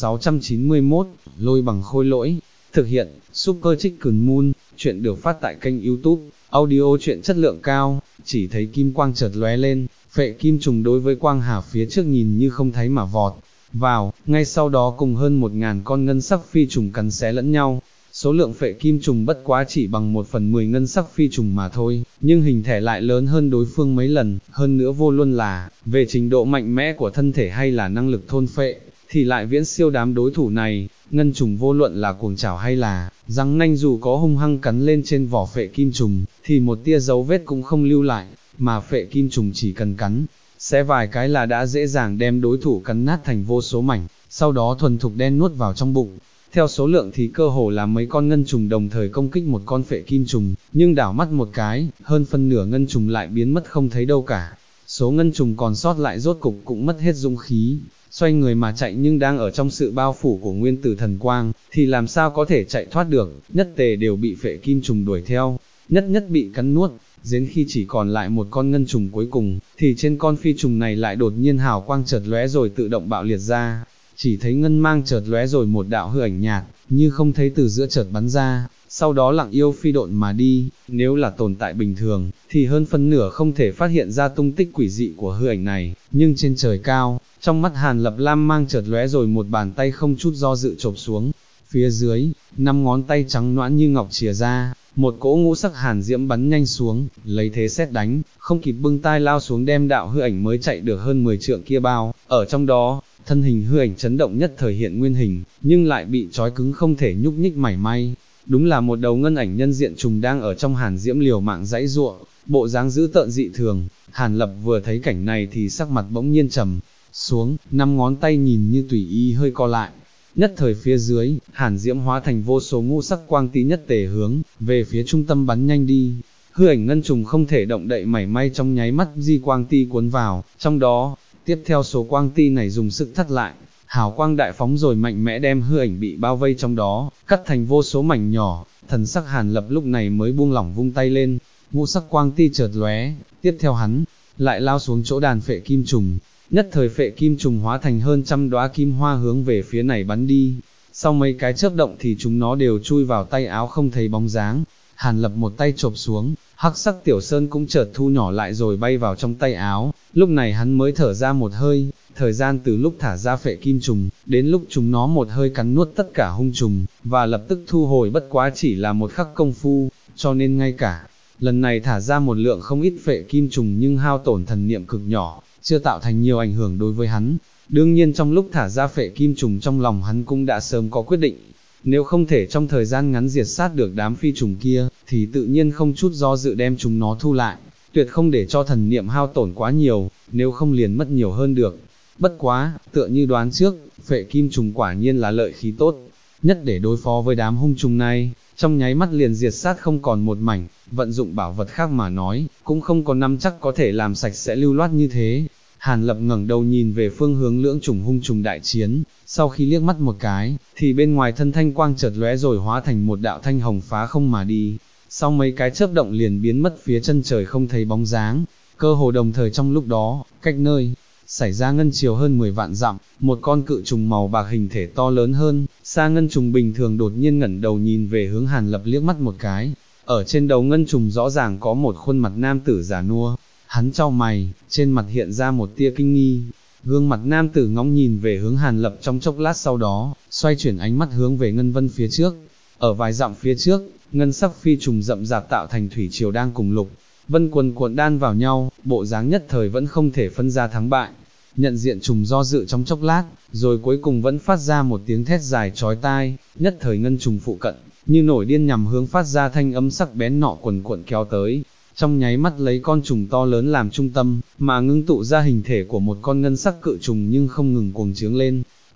1691, lôi bằng khôi lỗi. Thực hiện, Super Chicken Moon, chuyện được phát tại kênh YouTube, audio chuyện chất lượng cao. Chỉ thấy kim quang chợt lóe lên, phệ kim trùng đối với quang hà phía trước nhìn như không thấy mà vọt vào, ngay sau đó cùng hơn 1000 con ngân sắc phi trùng cắn xé lẫn nhau. Số lượng phệ kim trùng bất quá chỉ bằng 1/10 ngân sắc phi trùng mà thôi, nhưng hình thể lại lớn hơn đối phương mấy lần, hơn nữa vô luân là về trình độ mạnh mẽ của thân thể hay là năng lực thôn phệ, thì lại viễn siêu đám đối thủ này. Ngân trùng vô luận là cuồng chảo hay là răng nanh, dù có hung hăng cắn lên trên vỏ phệ kim trùng, thì một tia dấu vết cũng không lưu lại, mà phệ kim trùng chỉ cần cắn xé vài cái là đã dễ dàng đem đối thủ cắn nát thành vô số mảnh, sau đó thuần thục đen nuốt vào trong bụng. Theo số lượng thì cơ hồ là mấy con ngân trùng đồng thời công kích một con phệ kim trùng, nhưng đảo mắt một cái, hơn phân nửa ngân trùng lại biến mất không thấy đâu cả. Số ngân trùng còn sót lại rốt cục cũng mất hết dũng khí, xoay người mà chạy, nhưng đang ở trong sự bao phủ của nguyên tử thần quang, thì làm sao có thể chạy thoát được, nhất tề đều bị phệ kim trùng đuổi theo, nhất nhất bị cắn nuốt. Đến khi chỉ còn lại một con ngân trùng cuối cùng, thì trên con phi trùng này lại đột nhiên hào quang chợt lóe rồi tự động bạo liệt ra. Chỉ thấy ngân mang chợt lóe rồi một đạo hư ảnh nhạt, như không thấy từ giữa chợt bắn ra, sau đó lặng yêu phi độn mà đi. Nếu là tồn tại bình thường, thì hơn phân nửa không thể phát hiện ra tung tích quỷ dị của hư ảnh này, nhưng trên trời cao, trong mắt Hàn Lập lam mang chợt lóe rồi một bàn tay không chút do dự chộp xuống. Phía dưới, 5 ngón tay trắng nõn như ngọc chìa ra, một cỗ ngũ sắc hàn diễm bắn nhanh xuống, lấy thế sét đánh, không kịp bưng tai lao xuống đem đạo hư ảnh mới chạy được hơn 10 trượng kia bao. Ở trong đó, thân hình hư ảnh chấn động nhất thời hiện nguyên hình, nhưng lại bị trói cứng không thể nhúc nhích mảy may. Đúng là một đầu ngân ảnh nhân diện trùng đang ở trong hàn diễm liều mạng giãy giụa, bộ dáng dữ tợn dị thường. Hàn Lập vừa thấy cảnh này thì sắc mặt bỗng nhiên trầm xuống, 5 ngón tay nhìn như tùy ý hơi co lại. Nhất thời phía dưới, hàn diễm hóa thành vô số ngũ sắc quang tí nhất tề hướng về phía trung tâm bắn nhanh đi. Hư ảnh ngân trùng không thể động đậy mảy may, trong nháy mắt di quang ti cuốn vào trong đó. Tiếp theo số quang ti này dùng sức thắt lại, hào quang đại phóng rồi mạnh mẽ đem hư ảnh bị bao vây trong đó cắt thành vô số mảnh nhỏ. Thần sắc Hàn Lập lúc này mới buông lỏng vung tay lên, ngũ sắc quang ti chợt lóe, tiếp theo hắn lại lao xuống chỗ đàn phệ kim trùng. Nhất thời phệ kim trùng hóa thành hơn trăm đóa kim hoa hướng về phía này bắn đi. Sau mấy cái chớp động thì chúng nó đều chui vào tay áo không thấy bóng dáng. Hàn Lập một tay chộp xuống, hắc sắc tiểu sơn cũng chợt thu nhỏ lại rồi bay vào trong tay áo. Lúc này hắn mới thở ra một hơi. Thời gian từ lúc thả ra phệ kim trùng, đến lúc chúng nó một hơi cắn nuốt tất cả hung trùng, và lập tức thu hồi bất quá chỉ là một khắc công phu, cho nên ngay cả lần này thả ra một lượng không ít phệ kim trùng nhưng hao tổn thần niệm cực nhỏ, chưa tạo thành nhiều ảnh hưởng đối với hắn. Đương nhiên trong lúc thả ra phệ kim trùng trong lòng hắn cũng đã sớm có quyết định, nếu không thể trong thời gian ngắn diệt sát được đám phi trùng kia, thì tự nhiên không chút do dự đem chúng nó thu lại, tuyệt không để cho thần niệm hao tổn quá nhiều, nếu không liền mất nhiều hơn được. Bất quá, tựa như đoán trước, phệ kim trùng quả nhiên là lợi khí tốt nhất để đối phó với đám hung trùng này, trong nháy mắt liền diệt sát không còn một mảnh. Vận dụng bảo vật khác mà nói, cũng không có nắm chắc có thể làm sạch sẽ lưu loát như thế. Hàn Lập ngẩng đầu nhìn về phương hướng lưỡng trùng hung trùng đại chiến, sau khi liếc mắt một cái, thì bên ngoài thân thanh quang chợt lóe rồi hóa thành một đạo thanh hồng phá không mà đi. Sau mấy cái chớp động liền biến mất phía chân trời không thấy bóng dáng. Cơ hồ đồng thời trong lúc đó, cách nơi xảy ra ngân chiều hơn 10 vạn dặm, một con cự trùng màu bạc hình thể to lớn hơn xa ngân trùng bình thường đột nhiên ngẩng đầu nhìn về hướng Hàn Lập liếc mắt một cái. Ở trên đầu ngân trùng rõ ràng có một khuôn mặt nam tử già nua, hắn chau mày, trên mặt hiện ra một tia kinh nghi. Gương mặt nam tử ngóng nhìn về hướng Hàn Lập trong chốc lát, sau đó xoay chuyển ánh mắt hướng về ngân vân phía trước. Ở vài dặm phía trước, ngân sắc phi trùng rậm rạp tạo thành thủy triều đang cùng lục vân cuồn cuộn đan vào nhau, bộ dáng nhất thời vẫn không thể phân ra thắng bại. Nhận diện trùng do dự trong chốc lát, rồi cuối cùng vẫn phát ra một tiếng thét dài chói tai. Nhất thời ngân trùng phụ cận như nổi điên nhằm hướng phát ra thanh âm sắc bén nọ quần cuộn kéo tới, trong nháy mắt lấy con trùng to lớn làm trung tâm, mà ngưng tụ ra hình thể của một con ngân sắc cự trùng nhưng không ngừng cuồng trướng lên.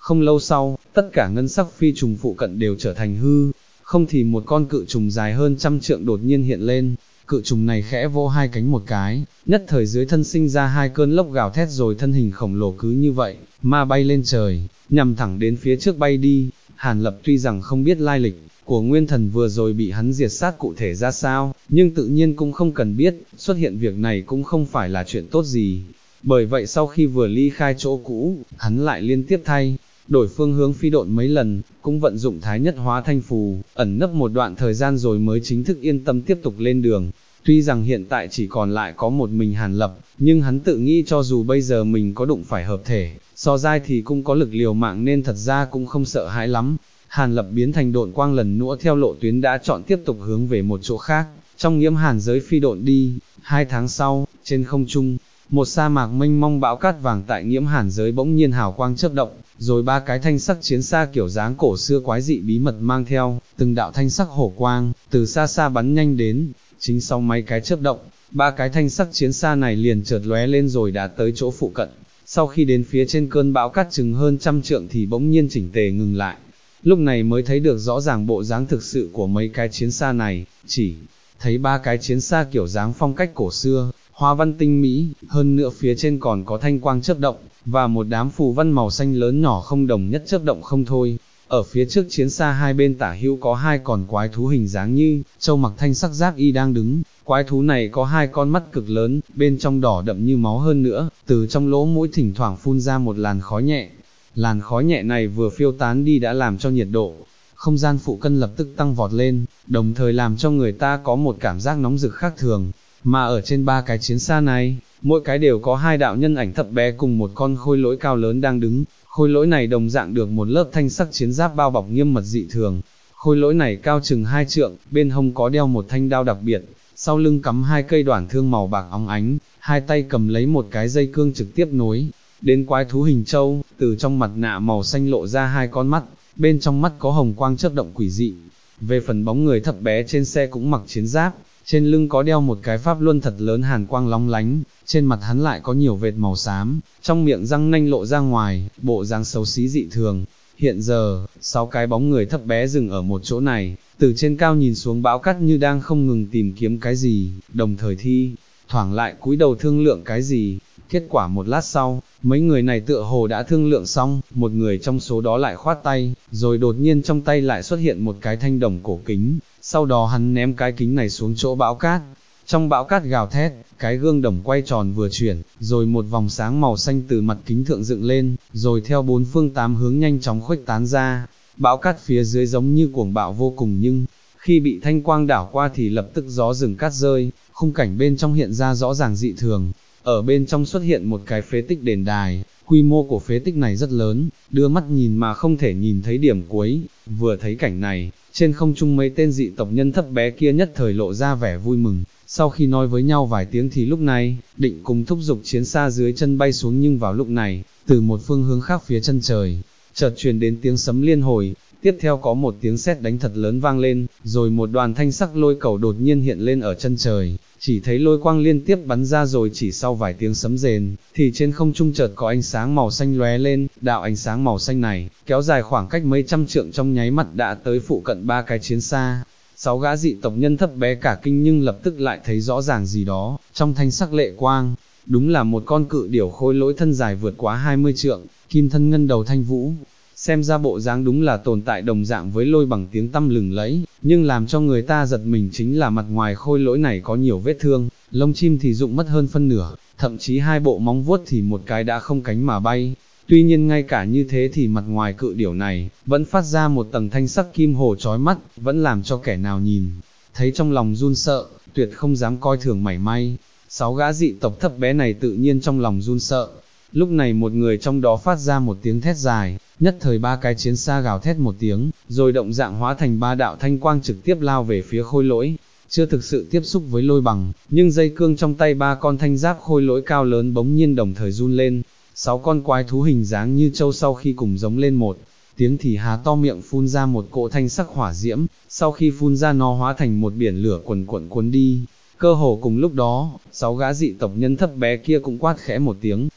Không lâu sau, tất cả ngân sắc phi trùng phụ cận đều trở thành hư, không thì một con cự trùng dài hơn 100 trượng đột nhiên hiện lên, cự trùng này khẽ vỗ hai cánh một cái, nhất thời dưới thân sinh ra hai cơn lốc gào thét rồi thân hình khổng lồ cứ như vậy, mà bay lên trời, nhằm thẳng đến phía trước bay đi. Hàn Lập tuy rằng không biết lai lịch của nguyên thần vừa rồi bị hắn diệt sát cụ thể ra sao, nhưng tự nhiên cũng không cần biết, xuất hiện việc này cũng không phải là chuyện tốt gì. Bởi vậy sau khi vừa ly khai chỗ cũ, hắn lại liên tiếp đổi phương hướng phi độn mấy lần, cũng vận dụng thái nhất hóa thanh phù, ẩn nấp một đoạn thời gian rồi mới chính thức yên tâm tiếp tục lên đường. Tuy rằng hiện tại chỉ còn lại có một mình Hàn Lập, nhưng hắn tự nghĩ cho dù bây giờ mình có đụng phải hợp thể, so dai thì cũng có lực liều mạng nên thật ra cũng không sợ hãi lắm. Hàn Lập biến thành độn quang lần nữa theo lộ tuyến đã chọn tiếp tục hướng về một chỗ khác, trong Nghiễm Hàn giới phi độn đi. 2 tháng sau, trên không trung, một sa mạc mênh mông bão cát vàng tại Nghiễm Hàn giới bỗng nhiên hào quang chớp động, rồi 3 cái thanh sắc chiến xa kiểu dáng cổ xưa quái dị bí mật mang theo từng đạo thanh sắc hổ quang, từ xa xa bắn nhanh đến. Chính sau mấy cái chớp động, 3 cái thanh sắc chiến xa này liền chợt lóe lên rồi đã tới chỗ phụ cận. Sau khi đến phía trên cơn bão cát chừng hơn 100 trượng thì bỗng nhiên chỉnh tề ngừng lại. Lúc này mới thấy được rõ ràng bộ dáng thực sự của mấy cái chiến xa này, chỉ thấy 3 cái chiến xa kiểu dáng phong cách cổ xưa, hoa văn tinh mỹ, hơn nữa phía trên còn có thanh quang chớp động, và một đám phù văn màu xanh lớn nhỏ không đồng nhất chớp động không thôi. Ở phía trước chiến xa hai bên tả hữu có 2 con quái thú hình dáng như trâu mặc thanh sắc giáp y đang đứng. Quái thú này có 2 con mắt cực lớn, bên trong đỏ đậm như máu hơn nữa, từ trong lỗ mũi thỉnh thoảng phun ra một làn khói nhẹ. Làn khói nhẹ này vừa phiêu tán đi đã làm cho nhiệt độ không gian phụ cận lập tức tăng vọt lên, đồng thời làm cho người ta có một cảm giác nóng rực khác thường. Mà ở trên 3 cái chiến xa này, mỗi cái đều có 2 đạo nhân ảnh thấp bé cùng một con khôi lỗi cao lớn đang đứng. Khôi lỗi này đồng dạng được một lớp thanh sắc chiến giáp bao bọc nghiêm mật dị thường. Khôi lỗi này cao chừng 2 trượng, bên hông có đeo một thanh đao đặc biệt, sau lưng cắm 2 cây đoản thương màu bạc óng ánh, 2 tay cầm lấy một cái dây cương trực tiếp nối đến quái thú hình trâu, từ trong mặt nạ màu xanh lộ ra 2 con mắt, bên trong mắt có hồng quang chớp động quỷ dị. Về phần bóng người thấp bé trên xe cũng mặc chiến giáp, trên lưng có đeo một cái pháp luân thật lớn hàn quang lóng lánh, trên mặt hắn lại có nhiều vệt màu xám, trong miệng răng nanh lộ ra ngoài, bộ dáng xấu xí dị thường. Hiện giờ, 6 cái bóng người thấp bé dừng ở một chỗ này, từ trên cao nhìn xuống bão cát như đang không ngừng tìm kiếm cái gì, đồng thời thoảng lại cúi đầu thương lượng cái gì. Kết quả một lát sau, mấy người này tựa hồ đã thương lượng xong, một người trong số đó lại khoát tay, rồi đột nhiên trong tay lại xuất hiện một cái thanh đồng cổ kính, sau đó hắn ném cái kính này xuống chỗ bão cát. Trong bão cát gào thét, cái gương đồng quay tròn vừa chuyển, rồi một vòng sáng màu xanh từ mặt kính thượng dựng lên, rồi theo 4 phương 8 hướng nhanh chóng khuếch tán ra. Bão cát phía dưới giống như cuồng bạo vô cùng nhưng, khi bị thanh quang đảo qua thì lập tức gió rừng cát rơi, khung cảnh bên trong hiện ra rõ ràng dị thường. Ở bên trong xuất hiện một cái phế tích đền đài, quy mô của phế tích này rất lớn, đưa mắt nhìn mà không thể nhìn thấy điểm cuối. Vừa thấy cảnh này, trên không trung mấy tên dị tộc nhân thấp bé kia nhất thời lộ ra vẻ vui mừng, sau khi nói với nhau vài tiếng thì lúc này, định cùng thúc giục chiến xa dưới chân bay xuống, nhưng vào lúc này, từ một phương hướng khác phía chân trời, chợt truyền đến tiếng sấm liên hồi, tiếp theo có một tiếng sét đánh thật lớn vang lên, rồi một đoàn thanh sắc lôi cầu đột nhiên hiện lên ở chân trời, chỉ thấy lôi quang liên tiếp bắn ra, rồi chỉ sau vài tiếng sấm rền, thì trên không trung chợt có ánh sáng màu xanh lóe lên. Đạo ánh sáng màu xanh này, kéo dài khoảng cách mấy trăm trượng, trong nháy mắt đã tới phụ cận 3 cái chiến xa. 6 gã dị tộc nhân thấp bé cả kinh nhưng lập tức lại thấy rõ ràng gì đó, trong thanh sắc lệ quang, đúng là một con cự điểu khôi lỗi thân dài vượt quá 20 trượng, kim thân ngân đầu thanh vũ. Xem ra bộ dáng đúng là tồn tại đồng dạng với lôi bằng tiếng tăm lừng lẫy, nhưng làm cho người ta giật mình chính là mặt ngoài khôi lỗi này có nhiều vết thương, lông chim thì rụng mất hơn phân nửa, thậm chí 2 bộ móng vuốt thì một cái đã không cánh mà bay. Tuy nhiên ngay cả như thế thì mặt ngoài cự điểu này vẫn phát ra một tầng thanh sắc kim hồ chói mắt, vẫn làm cho kẻ nào nhìn thấy trong lòng run sợ, tuyệt không dám coi thường mảy may. 6 gã dị tộc thấp bé này tự nhiên trong lòng run sợ. Lúc này một người trong đó phát ra một tiếng thét dài, nhất thời 3 cái chiến xa gào thét một tiếng, rồi động dạng hóa thành 3 đạo thanh quang trực tiếp lao về phía khôi lỗi. Chưa thực sự tiếp xúc với lôi bằng, nhưng dây cương trong tay 3 con thanh giáp khôi lỗi cao lớn bỗng nhiên đồng thời run lên. 6 con quái thú hình dáng như trâu sau khi cùng giống lên một tiếng thì há to miệng phun ra một cỗ thanh sắc hỏa diễm, sau khi phun ra nó hóa thành một biển lửa quần quần cuốn đi. Cơ hồ cùng lúc đó, 6 gã dị tộc nhân thấp bé kia cũng quát khẽ một tiếng,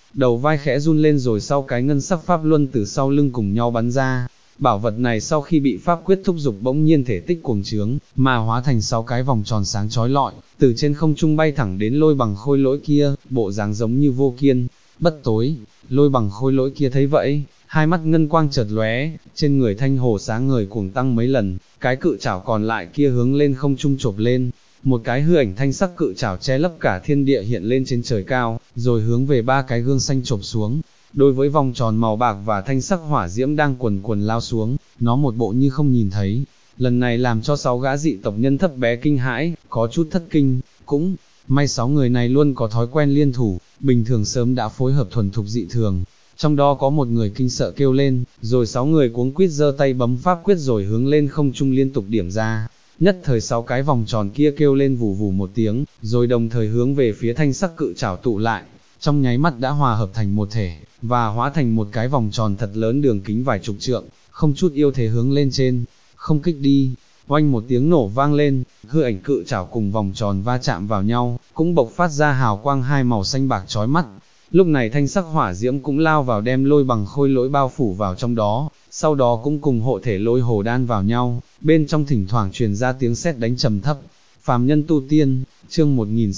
đầu vai khẽ run lên rồi sau cái ngân sắc pháp luân từ sau lưng cùng nhau bắn ra. Bảo vật này sau khi bị pháp quyết thúc dục bỗng nhiên thể tích cuồng trướng, mà hóa thành 6 cái vòng tròn sáng chói lọi, từ trên không trung bay thẳng đến Lôi Bằng Khôi Lỗi kia, bộ dáng giống như vô kiên, bất tối. Lôi Bằng Khôi Lỗi kia thấy vậy, hai mắt ngân quang chợt lóe, trên người thanh hồ sáng ngời cuồng tăng mấy lần, cái cự chảo còn lại kia hướng lên không trung chộp lên. Một cái hư ảnh thanh sắc cự chảo che lấp cả thiên địa hiện lên trên trời cao, rồi hướng về 3 cái gương xanh chộp xuống. Đối với vòng tròn màu bạc và thanh sắc hỏa diễm đang quần quần lao xuống, nó một bộ như không nhìn thấy. Lần này làm cho 6 gã dị tộc nhân thấp bé kinh hãi, có chút thất kinh, cũng may 6 người này luôn có thói quen liên thủ, bình thường sớm đã phối hợp thuần thục dị thường. Trong đó có một người kinh sợ kêu lên, rồi 6 người cuống quýt giơ tay bấm pháp quyết rồi hướng lên không trung liên tục điểm ra. Nhất thời 6 cái vòng tròn kia kêu lên vù vù một tiếng, rồi đồng thời hướng về phía thanh sắc cự chảo tụ lại, trong nháy mắt đã hòa hợp thành một thể, và hóa thành một cái vòng tròn thật lớn đường kính vài chục trượng, không chút yêu thế hướng lên trên, không kích đi. Oanh một tiếng nổ vang lên, hư ảnh cự chảo cùng vòng tròn va chạm vào nhau, cũng bộc phát ra hào quang hai màu xanh bạc chói mắt. Lúc này thanh sắc hỏa diễm cũng lao vào đem Lôi Bằng Khôi Lỗi bao phủ vào trong đó, sau đó cũng cùng hộ thể lôi hồ đan vào nhau, bên trong thỉnh thoảng truyền ra tiếng sét đánh trầm thấp. Phàm nhân tu tiên, chương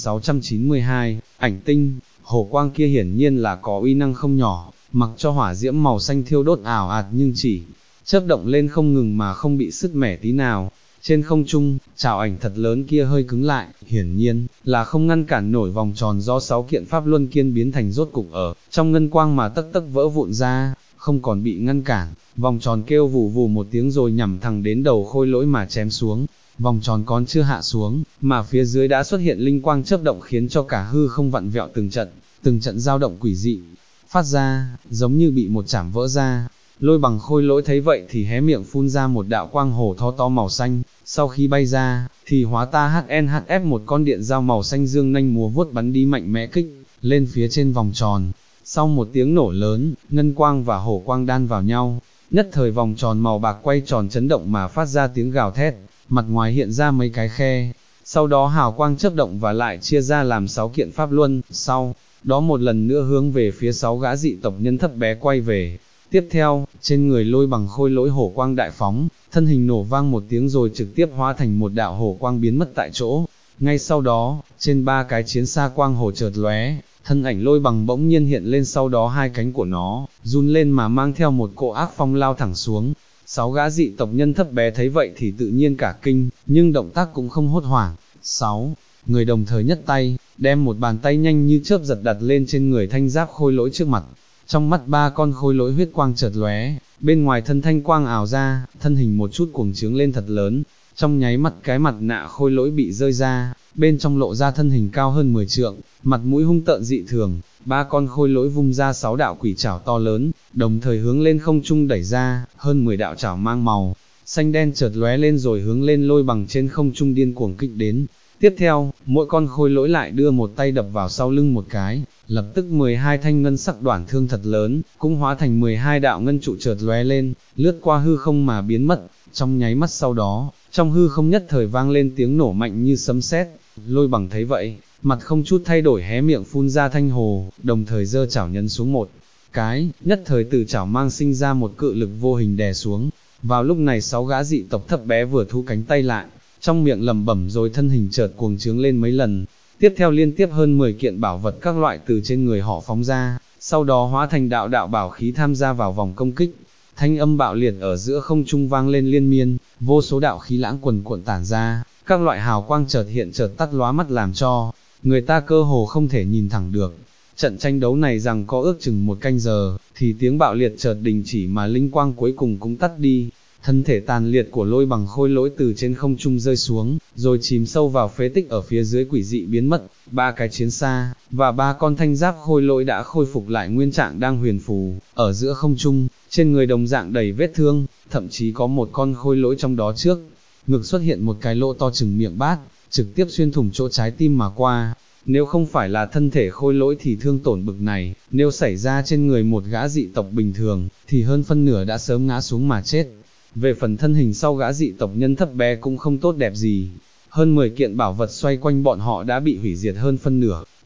1692, ảnh tinh, hồ quang kia hiển nhiên là có uy năng không nhỏ, mặc cho hỏa diễm màu xanh thiêu đốt ảo ạt nhưng chỉ chớp động lên không ngừng mà không bị sứt mẻ tí nào. Trên không trung, chảo ảnh thật lớn kia hơi cứng lại, hiển nhiên là không ngăn cản nổi vòng tròn do 6 kiện pháp luân kiên biến thành rốt cục ở trong ngân quang mà tấc tấc vỡ vụn ra, không còn bị ngăn cản. Vòng tròn kêu vù vù một tiếng rồi nhằm thẳng đến đầu Khôi Lỗi mà chém xuống. Vòng tròn còn chưa hạ xuống, mà phía dưới đã xuất hiện linh quang chớp động khiến cho cả hư không vặn vẹo từng trận dao động quỷ dị phát ra, giống như bị một chảm vỡ ra. Lôi Bằng Khôi Lỗi thấy vậy thì hé miệng phun ra một đạo quang hổ thô to màu xanh, sau khi bay ra, thì hóa ta HNHF một con điện dao màu xanh dương nanh múa vuốt bắn đi mạnh mẽ kích lên phía trên vòng tròn. Sau một tiếng nổ lớn, ngân quang và hổ quang đan vào nhau, nhất thời vòng tròn màu bạc quay tròn chấn động mà phát ra tiếng gào thét, mặt ngoài hiện ra mấy cái khe. Sau đó hào quang chớp động và lại chia ra làm 6 kiện pháp luân, sau đó một lần nữa hướng về phía 6 gã dị tộc nhân thấp bé quay về. Tiếp theo, trên người Lôi Bằng Khôi Lỗi hổ quang đại phóng, thân hình nổ vang một tiếng rồi trực tiếp hóa thành một đạo hổ quang biến mất tại chỗ. Ngay sau đó, trên 3 cái chiến xa quang hổ chợt lóe, thân ảnh Lôi Bằng bỗng nhiên hiện lên, sau đó hai cánh của nó run lên mà mang theo một cỗ ác phong lao thẳng xuống. 6 gã dị tộc nhân thấp bé thấy vậy thì tự nhiên cả kinh, nhưng động tác cũng không hốt hoảng. 6 người đồng thời nhất tay, đem một bàn tay nhanh như chớp giật đặt lên trên người thanh giáp Khôi Lỗi trước mặt. Trong mắt 3 con Khôi Lỗi huyết quang chợt lóe, bên ngoài thân thanh quang ảo ra, thân hình một chút cuồng trướng lên thật lớn. Trong nháy mắt cái mặt nạ Khôi Lỗi bị rơi ra, bên trong lộ ra thân hình cao hơn 10 trượng, mặt mũi hung tợn dị thường. 3 con Khôi Lỗi vung ra 6 đạo quỷ trảo to lớn, đồng thời hướng lên không trung đẩy ra, hơn 10 đạo trảo mang màu xanh đen chợt lóe lên rồi hướng lên Lôi Bằng trên không trung điên cuồng kích đến. Tiếp theo, mỗi con Khôi Lỗi lại đưa một tay đập vào sau lưng một cái, lập tức 12 thanh ngân sắc đoản thương thật lớn, cũng hóa thành 12 đạo ngân trụ chợt lóe lên, lướt qua hư không mà biến mất. Trong nháy mắt sau đó, trong hư không nhất thời vang lên tiếng nổ mạnh như sấm sét. Lôi Bằng thấy vậy, mặt không chút thay đổi hé miệng phun ra thanh hồ, đồng thời giơ chảo nhấn xuống một cái, nhất thời từ chảo mang sinh ra một cự lực vô hình đè xuống. Vào lúc này 6 gã dị tộc thấp bé vừa thu cánh tay lại, trong miệng lẩm bẩm rồi thân hình chợt cuồng trướng lên mấy lần. Tiếp theo liên tiếp hơn 10 kiện bảo vật các loại từ trên người họ phóng ra, sau đó hóa thành đạo đạo bảo khí tham gia vào vòng công kích. Thanh âm bạo liệt ở giữa không trung vang lên liên miên, vô số đạo khí lãng quần cuộn tản ra, các loại hào quang chợt hiện chợt tắt lóa mắt làm cho người ta cơ hồ không thể nhìn thẳng được. Trận tranh đấu này rằng có ước chừng 1 canh giờ, thì tiếng bạo liệt chợt đình chỉ mà linh quang cuối cùng cũng tắt đi. Thân thể tàn liệt của Lôi Bằng Khôi Lỗi từ trên không trung rơi xuống, rồi chìm sâu vào phế tích ở phía dưới quỷ dị biến mất. 3 cái chiến xa, và 3 con thanh giáp Khôi Lỗi đã khôi phục lại nguyên trạng đang huyền phù, ở giữa không trung, trên người đồng dạng đầy vết thương, thậm chí có một con Khôi Lỗi trong đó trước ngực xuất hiện một cái lỗ to chừng miệng bát, trực tiếp xuyên thủng chỗ trái tim mà qua. Nếu không phải là thân thể Khôi Lỗi thì thương tổn bực này, nếu xảy ra trên người một gã dị tộc bình thường, thì hơn phân nửa đã sớm ngã xuống mà chết. Về phần thân hình sau gã dị tộc nhân thấp bé cũng không tốt đẹp gì, hơn 10 kiện bảo vật xoay quanh bọn họ đã bị hủy diệt hơn phân nửa,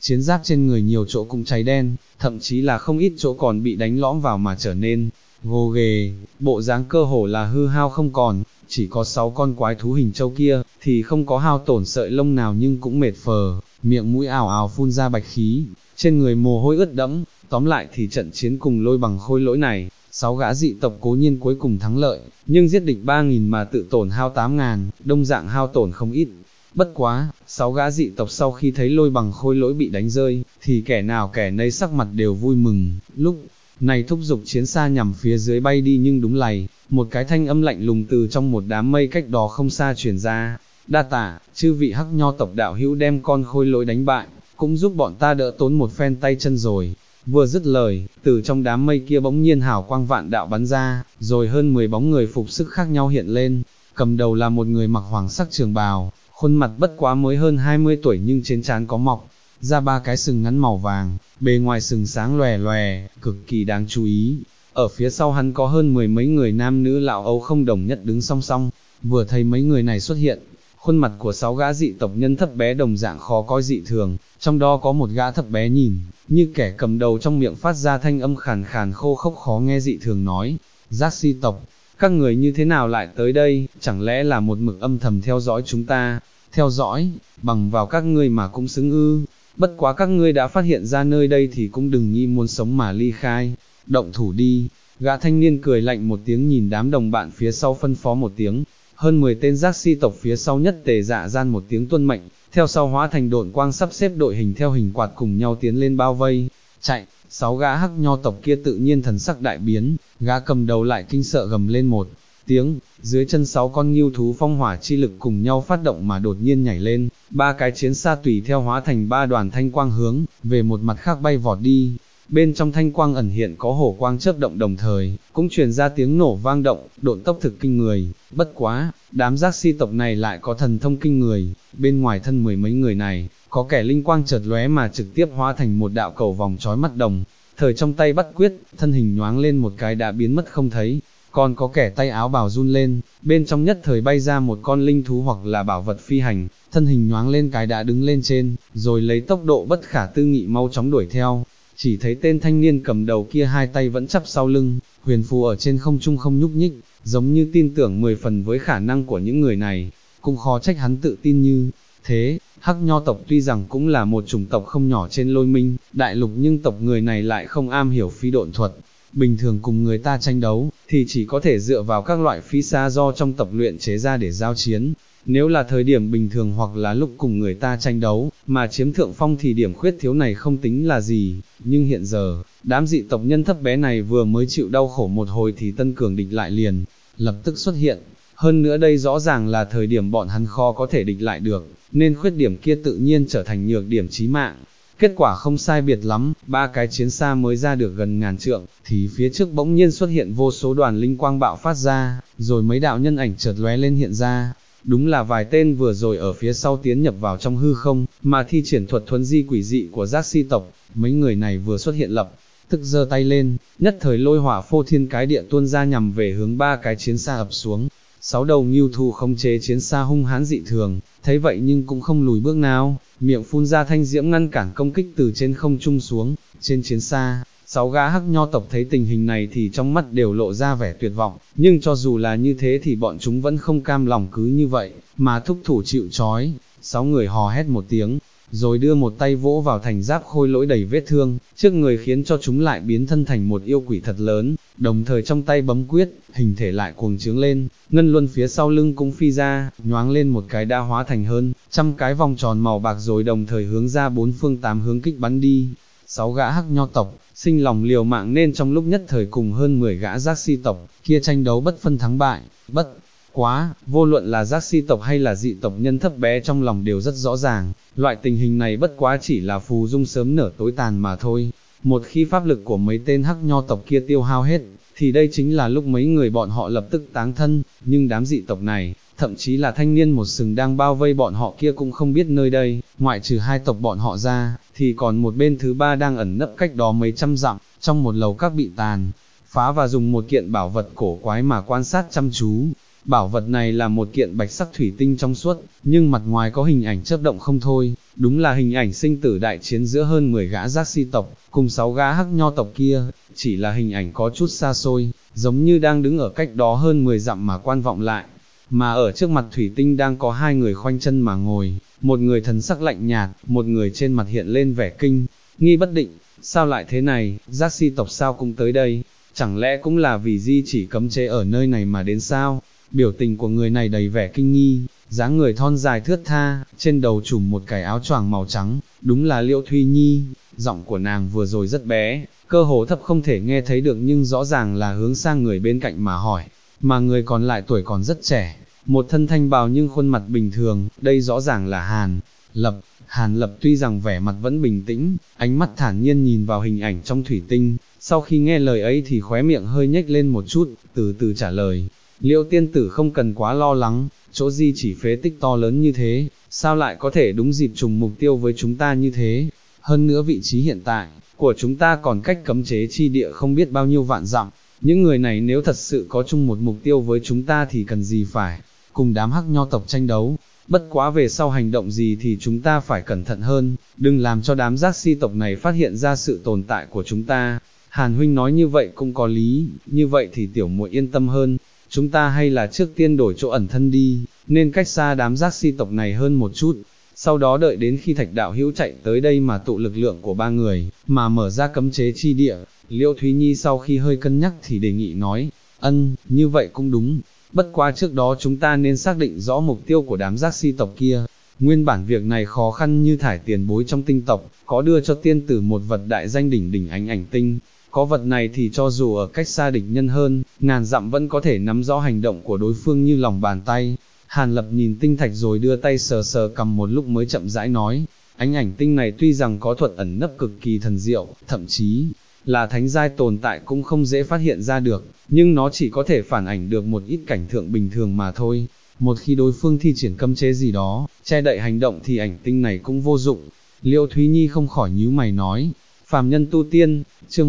chiến giáp trên người nhiều chỗ cũng cháy đen, thậm chí là không ít chỗ còn bị đánh lõm vào mà trở nên gồ ghề, bộ dáng cơ hồ là hư hao không còn, chỉ có 6 con quái thú hình châu kia, thì không có hao tổn sợi lông nào nhưng cũng mệt phờ, miệng mũi ào ào phun ra bạch khí, trên người mồ hôi ướt đẫm, tóm lại thì trận chiến cùng Lôi Bằng Khôi Lỗi này, 6 gã dị tộc cố nhiên cuối cùng thắng lợi, nhưng giết địch 3.000 mà tự tổn hao 8.000, đông dạng hao tổn không ít. Bất quá, 6 gã dị tộc sau khi thấy Lôi Bằng Khôi Lỗi bị đánh rơi, thì kẻ nào kẻ nấy sắc mặt đều vui mừng, lúc này thúc giục chiến xa nhằm phía dưới bay đi nhưng đúng lày, một cái thanh âm lạnh lùng từ trong một đám mây cách đó không xa truyền ra, đa tạ, chư vị Hắc Nho tộc đạo hữu đem con Khôi Lỗi đánh bại, cũng giúp bọn ta đỡ tốn một phen tay chân rồi. Vừa dứt lời, từ trong đám mây kia bỗng nhiên hào quang vạn đạo bắn ra, rồi hơn 10 bóng người phục sức khác nhau hiện lên, cầm đầu là một người mặc hoàng sắc trường bào, khuôn mặt bất quá mới hơn 20 tuổi nhưng trên trán có mọc ra 3 cái sừng ngắn màu vàng, bề ngoài sừng sáng lòe lòe, cực kỳ đáng chú ý. Ở phía sau hắn có hơn 10 mấy người nam nữ lão Âu không đồng nhất đứng song song, vừa thấy mấy người này xuất hiện, khuôn mặt của 6 gã dị tộc nhân thấp bé đồng dạng khó coi dị thường, trong đó có một gã thấp bé nhìn, như kẻ cầm đầu trong miệng phát ra thanh âm khàn khàn khô khốc khó nghe dị thường nói, Giác Si tộc, các người như thế nào lại tới đây, chẳng lẽ là một mực âm thầm theo dõi chúng ta, theo dõi, bằng vào các ngươi mà cũng xứng ư, bất quá các ngươi đã phát hiện ra nơi đây thì cũng đừng nghĩ muốn sống mà ly khai, động thủ đi. Gã thanh niên cười lạnh một tiếng nhìn đám đồng bạn phía sau phân phó một tiếng, hơn 10 tên Giác Si tộc phía sau nhất tề dạ gian một tiếng tuân mệnh, theo sau hóa thành độn quang sắp xếp đội hình theo hình quạt cùng nhau tiến lên bao vây, chạy. 6 gã Hắc Nho tộc kia tự nhiên thần sắc đại biến, gã cầm đầu lại kinh sợ gầm lên một tiếng, dưới chân 6 con ngưu thú phong hỏa chi lực cùng nhau phát động mà đột nhiên nhảy lên, 3 cái chiến xa tùy theo hóa thành 3 đoàn thanh quang hướng về một mặt khác bay vọt đi. Bên trong thanh quang ẩn hiện có hổ quang chớp động đồng thời, cũng truyền ra tiếng nổ vang động, độn tốc thực kinh người, bất quá, đám Giác Si tộc này lại có thần thông kinh người, bên ngoài thân 10 mấy người này, có kẻ linh quang chợt lóe mà trực tiếp hóa thành một đạo cầu vòng chói mắt đồng, thời trong tay bắt quyết, thân hình nhoáng lên một cái đã biến mất không thấy, còn có kẻ tay áo bào run lên, bên trong nhất thời bay ra một con linh thú hoặc là bảo vật phi hành, thân hình nhoáng lên cái đã đứng lên trên, rồi lấy tốc độ bất khả tư nghị mau chóng đuổi theo. Chỉ thấy tên thanh niên cầm đầu kia hai tay vẫn chắp sau lưng, huyền phù ở trên không trung không nhúc nhích, giống như tin tưởng 10 phần với khả năng của những người này, cũng khó trách hắn tự tin như thế. Hắc Nho tộc tuy rằng cũng là một chủng tộc không nhỏ trên Lôi Minh đại lục nhưng tộc người này lại không am hiểu phi độn thuật, bình thường cùng người ta tranh đấu, thì chỉ có thể dựa vào các loại phi xa do trong tộc luyện chế ra để giao chiến. Nếu là thời điểm bình thường hoặc là lúc cùng người ta tranh đấu, mà chiếm thượng phong thì điểm khuyết thiếu này không tính là gì, nhưng hiện giờ, đám dị tộc nhân thấp bé này vừa mới chịu đau khổ một hồi thì tân cường địch lại liền, lập tức xuất hiện. Hơn nữa đây rõ ràng là thời điểm bọn hắn khó có thể địch lại được, nên khuyết điểm kia tự nhiên trở thành nhược điểm chí mạng. Kết quả không sai biệt lắm, 3 cái chiến xa mới ra được gần ngàn trượng, thì phía trước bỗng nhiên xuất hiện vô số đoàn linh quang bạo phát ra, rồi mấy đạo nhân ảnh chợt lóe lên hiện ra. Đúng là vài tên vừa rồi ở phía sau tiến nhập vào trong hư không, mà thi triển thuật thuấn di quỷ dị của Giác Si tộc, mấy người này vừa xuất hiện lập tức giơ tay lên, nhất thời lôi hỏa phô thiên cái địa tuôn ra nhằm về hướng 3 cái chiến xa ập xuống. 6 đầu ngưu thú khống chế chiến xa hung hãn dị thường, thấy vậy nhưng cũng không lùi bước nào, miệng phun ra thanh diễm ngăn cản công kích từ trên không trung xuống. Trên chiến xa, 6 gã Hắc Nho tộc thấy tình hình này thì trong mắt đều lộ ra vẻ tuyệt vọng, nhưng cho dù là như thế thì bọn chúng vẫn không cam lòng cứ như vậy, mà thúc thủ chịu trói. 6 người hò hét một tiếng, rồi đưa một tay vỗ vào thành giáp khôi lỗi đầy vết thương, trước người khiến cho chúng lại biến thân thành một yêu quỷ thật lớn, đồng thời trong tay bấm quyết, hình thể lại cuồng trướng lên, ngân luân phía sau lưng cũng phi ra, nhoáng lên một cái đã hóa thành hơn trăm cái vòng tròn màu bạc rồi đồng thời hướng ra 4 phương 8 hướng kích bắn đi. 6 gã Hắc Nho tộc, sinh lòng liều mạng nên trong lúc nhất thời cùng hơn 10 gã Giác Si tộc, kia tranh đấu bất phân thắng bại, bất quá, vô luận là Giác Si tộc hay là dị tộc nhân thấp bé trong lòng đều rất rõ ràng, loại tình hình này bất quá chỉ là phù dung sớm nở tối tàn mà thôi. Một khi pháp lực của mấy tên Hắc Nho tộc kia tiêu hao hết, thì đây chính là lúc mấy người bọn họ lập tức táng thân, nhưng đám dị tộc này, thậm chí là thanh niên một sừng đang bao vây bọn họ kia cũng không biết nơi đây, ngoại trừ 2 tộc bọn họ ra, thì còn một bên thứ 3 đang ẩn nấp cách đó mấy trăm dặm, trong một lầu các bị tàn phá và dùng một kiện bảo vật cổ quái mà quan sát chăm chú. Bảo vật này là một kiện bạch sắc thủy tinh trong suốt, nhưng mặt ngoài có hình ảnh chớp động không thôi, đúng là hình ảnh sinh tử đại chiến giữa hơn 10 gã giác si tộc, cùng 6 gã hắc nho tộc kia, chỉ là hình ảnh có chút xa xôi, giống như đang đứng ở cách đó hơn 10 dặm mà quan vọng lại. Mà ở trước mặt thủy tinh đang có hai người khoanh chân mà ngồi, một người thần sắc lạnh nhạt, một người trên mặt hiện lên vẻ kinh nghi bất định, sao lại thế này, giác si tộc sao cũng tới đây, chẳng lẽ cũng là vì di chỉ cấm chế ở nơi này mà đến sao? Biểu tình của người này đầy vẻ kinh nghi, dáng người thon dài thướt tha, trên đầu trùm một cái áo choàng màu trắng, đúng là Liễu Thúy Nhi. Giọng của nàng vừa rồi rất bé, cơ hồ thấp không thể nghe thấy được, nhưng rõ ràng là hướng sang người bên cạnh mà hỏi, mà người còn lại tuổi còn rất trẻ, một thân thanh bào nhưng khuôn mặt bình thường, đây rõ ràng là Hàn Lập. Hàn Lập tuy rằng vẻ mặt vẫn bình tĩnh, ánh mắt thản nhiên nhìn vào hình ảnh trong thủy tinh, sau khi nghe lời ấy thì khóe miệng hơi nhếch lên một chút, từ từ trả lời, Liễu tiên tử không cần quá lo lắng, chỗ di chỉ phế tích to lớn như thế, sao lại có thể đúng dịp trùng mục tiêu với chúng ta như thế, hơn nữa vị trí hiện tại của chúng ta còn cách cấm chế chi địa không biết bao nhiêu vạn dặm, những người này nếu thật sự có chung một mục tiêu với chúng ta thì cần gì phải cùng đám hắc nho tộc tranh đấu. Bất quá về sau hành động gì thì chúng ta phải cẩn thận hơn, đừng làm cho đám giác si tộc này phát hiện ra sự tồn tại của chúng ta. Hàn huynh nói như vậy cũng có lý, như vậy thì tiểu muội yên tâm hơn, chúng ta hay là trước tiên đổi chỗ ẩn thân đi, nên cách xa đám giác si tộc này hơn một chút, sau đó đợi đến khi Thạch đạo hữu chạy tới đây mà tụ lực lượng của ba người, mà mở ra cấm chế chi địa. Liễu Thúy Nhi sau khi hơi cân nhắc thì đề nghị nói, như vậy cũng đúng. Bất quá trước đó chúng ta nên xác định rõ mục tiêu của đám giác si tộc kia. Nguyên bản việc này khó khăn như thải tiền bối trong tinh tộc, có đưa cho tiên tử một vật đại danh đỉnh đỉnh ánh ảnh tinh. Có vật này thì cho dù ở cách xa địch nhân hơn, ngàn dặm vẫn có thể nắm rõ hành động của đối phương như lòng bàn tay. Hàn Lập nhìn tinh thạch rồi đưa tay sờ sờ cầm một lúc mới chậm rãi nói, ánh ảnh tinh này tuy rằng có thuật ẩn nấp cực kỳ thần diệu, thậm chí là thánh giai tồn tại cũng không dễ phát hiện ra được, nhưng nó chỉ có thể phản ảnh được một ít cảnh tượng bình thường mà thôi. Một khi đối phương thi triển cấm chế gì đó, che đậy hành động thì ảnh tinh này cũng vô dụng. Liễu Thúy Nhi không khỏi nhíu mày nói, phàm nhân tu tiên, chương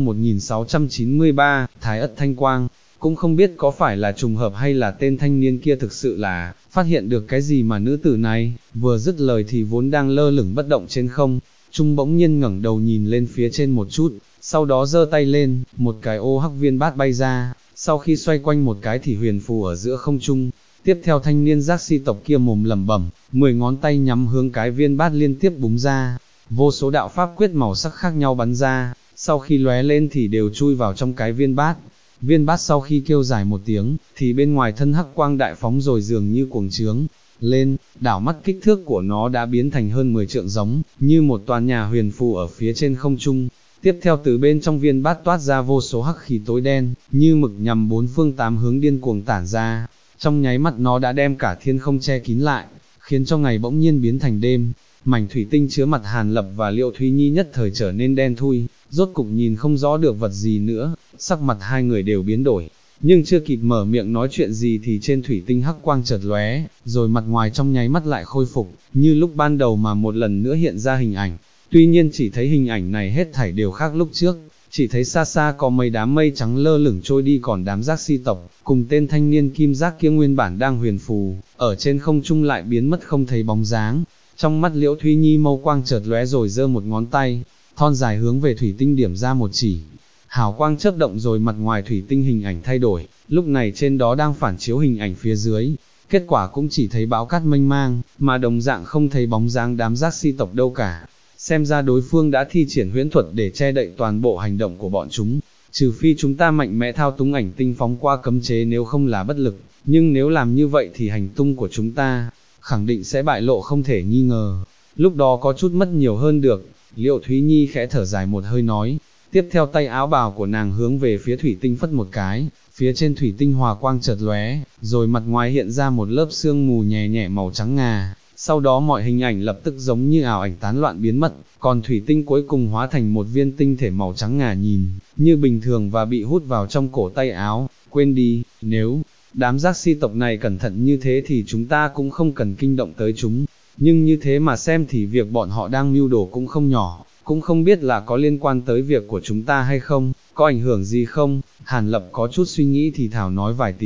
1693, Thái Ất Thanh Quang, cũng không biết có phải là trùng hợp hay là tên thanh niên kia thực sự là phát hiện được cái gì mà nữ tử này, vừa dứt lời thì vốn đang lơ lửng bất động trên không, trung bỗng nhiên ngẩng đầu nhìn lên phía trên một chút, sau đó giơ tay lên, một cái ô hắc viên bát bay ra, sau khi xoay quanh một cái thì huyền phù ở giữa không trung. Tiếp theo thanh niên giác si tộc kia mồm lẩm bẩm, 10 ngón tay nhắm hướng cái viên bát liên tiếp búng ra, vô số đạo pháp quyết màu sắc khác nhau bắn ra, sau khi lóe lên thì đều chui vào trong cái viên bát. Viên bát sau khi kêu dài một tiếng, thì bên ngoài thân hắc quang đại phóng rồi dường như cuồng trướng lên, đảo mắt kích thước của nó đã biến thành hơn 10 trượng, giống như một tòa nhà huyền phù ở phía trên không trung. Tiếp theo từ bên trong viên bát toát ra vô số hắc khí tối đen, như mực nhằm bốn phương tám hướng điên cuồng tản ra, trong nháy mắt nó đã đem cả thiên không che kín lại, khiến cho ngày bỗng nhiên biến thành đêm. Mảnh thủy tinh chứa mặt Hàn Lập và Liễu Thúy Nhi nhất thời trở nên đen thui, rốt cục nhìn không rõ được vật gì nữa, sắc mặt hai người đều biến đổi, nhưng chưa kịp mở miệng nói chuyện gì thì trên thủy tinh hắc quang chợt lóe, rồi mặt ngoài trong nháy mắt lại khôi phục, như lúc ban đầu mà một lần nữa hiện ra hình ảnh. Tuy nhiên chỉ thấy hình ảnh này hết thảy đều khác lúc trước, chỉ thấy xa xa có mấy đám mây trắng lơ lửng trôi đi, còn đám giác si tộc, cùng tên thanh niên kim giác kia nguyên bản đang huyền phù, ở trên không trung lại biến mất không thấy bóng dáng. Trong mắt Liễu Thúy Nhi mâu quang chợt lóe rồi giơ một ngón tay, thon dài hướng về thủy tinh điểm ra một chỉ. Hào quang chớp động rồi mặt ngoài thủy tinh hình ảnh thay đổi, lúc này trên đó đang phản chiếu hình ảnh phía dưới. Kết quả cũng chỉ thấy bão cát mênh mang, mà đồng dạng không thấy bóng dáng đám giác si tộc đâu cả. Xem ra đối phương đã thi triển huyễn thuật để che đậy toàn bộ hành động của bọn chúng, trừ phi chúng ta mạnh mẽ thao túng ảnh tinh phóng qua cấm chế, nếu không là bất lực, nhưng nếu làm như vậy thì hành tung của chúng ta khẳng định sẽ bại lộ không thể nghi ngờ, lúc đó có chút mất nhiều hơn được. Liễu Thúy Nhi khẽ thở dài một hơi nói, tiếp theo tay áo bào của nàng hướng về phía thủy tinh phất một cái, phía trên thủy tinh hòa quang chợt lóe, rồi mặt ngoài hiện ra một lớp sương mù nhẹ nhẹ màu trắng ngà, sau đó mọi hình ảnh lập tức giống như ảo ảnh tán loạn biến mất, còn thủy tinh cuối cùng hóa thành một viên tinh thể màu trắng ngà nhìn như bình thường và bị hút vào trong cổ tay áo. Quên đi, nếu đám giác si tộc này cẩn thận như thế thì chúng ta cũng không cần kinh động tới chúng, nhưng như thế mà xem thì việc bọn họ đang mưu đồ cũng không nhỏ, cũng không biết là có liên quan tới việc của chúng ta hay không, có ảnh hưởng gì không. Hàn Lập có chút suy nghĩ thì thảo nói vài tiếng,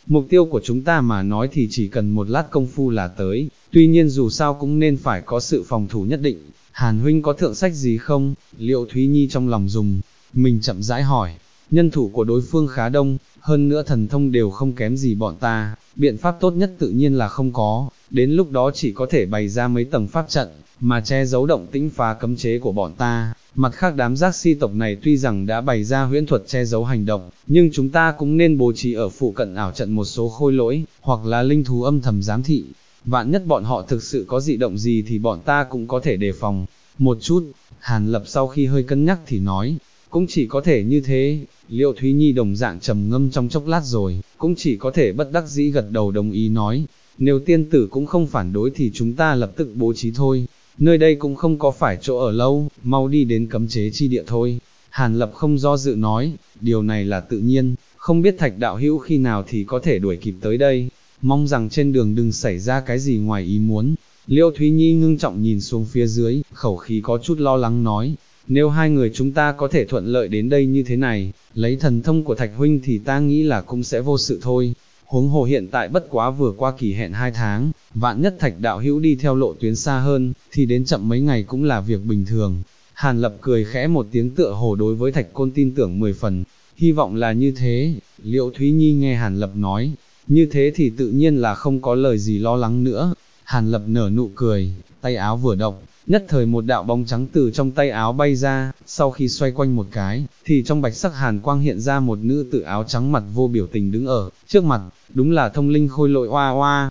Mục tiêu của chúng ta mà nói thì chỉ cần một lát công phu là tới, tuy nhiên dù sao cũng nên phải có sự phòng thủ nhất định. Hàn huynh có thượng sách gì không? Liệu Thúy Nhi trong lòng dùng, mình chậm rãi hỏi, nhân thủ của đối phương khá đông, hơn nữa thần thông đều không kém gì bọn ta, biện pháp tốt nhất tự nhiên là không có, đến lúc đó chỉ có thể bày ra mấy tầng pháp trận, mà che giấu động tĩnh phá cấm chế của bọn ta. Mặt khác đám giác si tộc này tuy rằng đã bày ra huyễn thuật che giấu hành động, nhưng chúng ta cũng nên bố trí ở phụ cận ảo trận một số khôi lỗi, hoặc là linh thú âm thầm giám thị. Vạn nhất bọn họ thực sự có dị động gì thì bọn ta cũng có thể đề phòng. Một chút, Hàn Lập sau khi hơi cân nhắc thì nói, cũng chỉ có thể như thế. Liệu Thúy Nhi đồng dạng trầm ngâm trong chốc lát rồi, cũng chỉ có thể bất đắc dĩ gật đầu đồng ý nói, nếu tiên tử cũng không phản đối thì chúng ta lập tức bố trí thôi. Nơi đây cũng không có phải chỗ ở lâu, mau đi đến cấm chế chi địa thôi. Hàn Lập không do dự nói, điều này là tự nhiên, không biết Thạch đạo hữu khi nào thì có thể đuổi kịp tới đây, mong rằng trên đường đừng xảy ra cái gì ngoài ý muốn. Liêu Thúy Nhi ngưng trọng nhìn xuống phía dưới, khẩu khí có chút lo lắng nói, nếu hai người chúng ta có thể thuận lợi đến đây như thế này, lấy thần thông của Thạch huynh thì ta nghĩ là cũng sẽ vô sự thôi. Huống hồ hiện tại bất quá vừa qua kỳ hẹn 2 tháng, vạn nhất Thạch đạo hữu đi theo lộ tuyến xa hơn, thì đến chậm mấy ngày cũng là việc bình thường. Hàn Lập cười khẽ một tiếng tựa hồ đối với Thạch Côn tin tưởng 10 phần, hy vọng là như thế. Liễu Thúy Nhi nghe Hàn Lập nói, như thế thì tự nhiên là không có lời gì lo lắng nữa. Hàn Lập nở nụ cười, tay áo vừa động, nhất thời một đạo bóng trắng từ trong tay áo bay ra, sau khi xoay quanh một cái, thì trong bạch sắc hàn quang hiện ra một nữ tử áo trắng mặt vô biểu tình đứng ở trước mặt, đúng là thông linh khôi lỗi Oa Oa.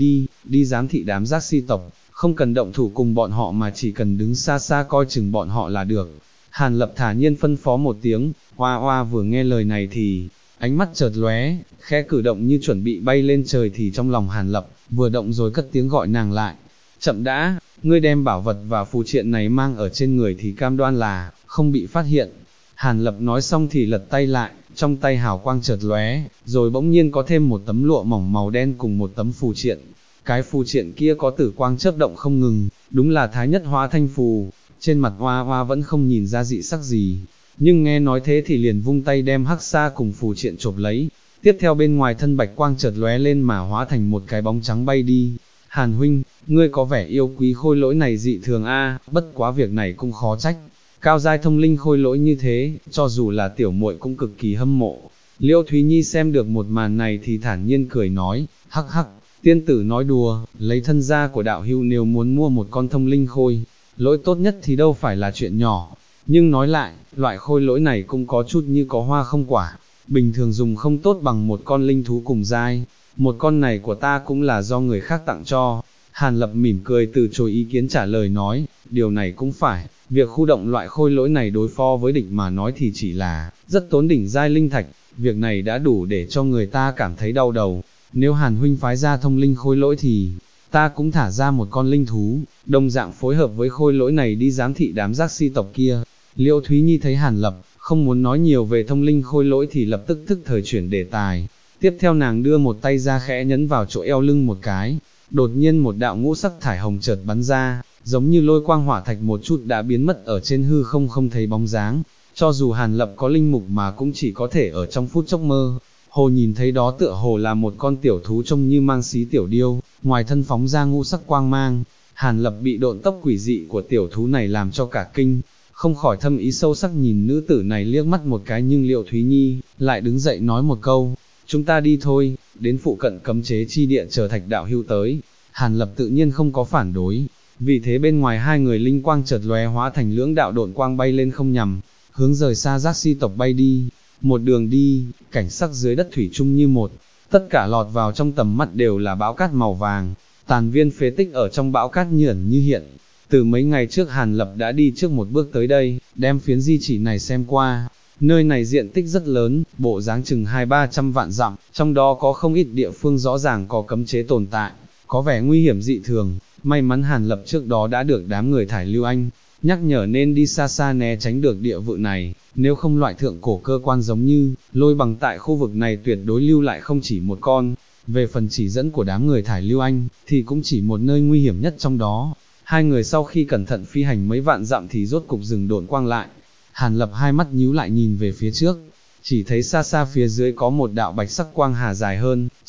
Đi giám thị đám giác si tộc, không cần động thủ cùng bọn họ mà chỉ cần đứng xa xa coi chừng bọn họ là được. Hàn Lập thả nhiên phân phó một tiếng. Oa Oa vừa nghe lời này thì ánh mắt chợt lóe, khẽ cử động như chuẩn bị bay lên trời, thì trong lòng Hàn Lập vừa động rồi cất tiếng gọi nàng lại. Chậm đã, ngươi đem bảo vật và phù triện này mang ở trên người thì cam đoan là không bị phát hiện. Hàn Lập nói xong thì lật tay lại, trong tay hào quang chợt lóe, rồi bỗng nhiên có thêm một tấm lụa mỏng màu đen cùng một tấm phù triện. Cái phù triện kia có tử quang chớp động không ngừng, đúng là Thái Nhất Hóa Thanh phù. Trên mặt Oa Oa vẫn không nhìn ra dị sắc gì, nhưng nghe nói thế thì liền vung tay đem hắc sa cùng phù triện chộp lấy. Tiếp theo bên ngoài thân bạch quang chợt lóe lên mà hóa thành một cái bóng trắng bay đi. Hàn huynh, ngươi có vẻ yêu quý khôi lỗi này dị thường a, bất quá việc này cũng khó trách. Cao giai thông linh khôi lỗi như thế, cho dù là tiểu muội cũng cực kỳ hâm mộ. Liêu Thúy Nhi xem được một màn này thì thản nhiên cười nói, hắc hắc, tiên tử nói đùa, lấy thân gia của đạo hữu nếu muốn mua một con thông linh khôi lỗi tốt nhất thì đâu phải là chuyện nhỏ. Nhưng nói lại, loại khôi lỗi này cũng có chút như có hoa không quả, bình thường dùng không tốt bằng một con linh thú cùng giai. Một con này của ta cũng là do người khác tặng cho. Hàn Lập mỉm cười từ chối ý kiến trả lời nói, điều này cũng phải, việc khu động loại khôi lỗi này đối phó với địch mà nói thì chỉ là rất tốn đỉnh giai linh thạch, việc này đã đủ để cho người ta cảm thấy đau đầu. Nếu Hàn huynh phái ra thông linh khôi lỗi thì ta cũng thả ra một con linh thú, đồng dạng phối hợp với khôi lỗi này đi giám thị đám giác si tộc kia. Liêu Thúy Nhi thấy Hàn Lập không muốn nói nhiều về thông linh khôi lỗi thì lập tức thức thời chuyển đề tài. Tiếp theo nàng đưa một tay ra khẽ nhấn vào chỗ eo lưng một cái, đột nhiên một đạo ngũ sắc thải hồng chợt bắn ra, giống như lôi quang hỏa thạch một chút đã biến mất ở trên hư không không thấy bóng dáng. Cho dù Hàn Lập có linh mục mà cũng chỉ có thể ở trong phút chốc mơ hồ nhìn thấy đó tựa hồ là một con tiểu thú trông như mang xí tiểu điêu, ngoài thân phóng ra ngũ sắc quang mang. Hàn Lập bị độn tốc quỷ dị của tiểu thú này làm cho cả kinh, không khỏi thâm ý sâu sắc nhìn nữ tử này liếc mắt một cái, nhưng Liễu Thúy Nhi lại đứng dậy nói một câu, chúng ta đi thôi, đến phụ cận cấm chế chi địa chờ Thạch đạo hữu tới. Hàn Lập tự nhiên không có phản đối, vì thế bên ngoài hai người linh quang chợt lóe hóa thành lưỡng đạo độn quang bay lên không nhằm, hướng rời xa giác si tộc bay đi. Một đường đi, cảnh sắc dưới đất thủy chung như một, tất cả lọt vào trong tầm mắt đều là bão cát màu vàng, tàn viên phế tích ở trong bão cát như ẩn như hiện. Từ mấy ngày trước Hàn Lập đã đi trước một bước tới đây, đem phiến di chỉ này xem qua. Nơi này diện tích rất lớn, bộ dáng chừng 200-300 vạn dặm, trong đó có không ít địa phương rõ ràng có cấm chế tồn tại, có vẻ nguy hiểm dị thường. May mắn Hàn Lập trước đó đã được đám người Thải Lưu Anh nhắc nhở nên đi xa xa né tránh được địa vực này, nếu không loại thượng cổ cơ quan giống như lôi bằng tại khu vực này tuyệt đối lưu lại không chỉ một con. Về phần chỉ dẫn của đám người Thải Lưu Anh, thì cũng chỉ một nơi nguy hiểm nhất trong đó. Hai người sau khi cẩn thận phi hành mấy vạn dặm thì rốt cục dừng độn quang lại. Hàn Lập hai mắt nhíu lại nhìn về phía trước, chỉ thấy xa xa phía dưới có một đạo bạch sắc quang hà dài hơn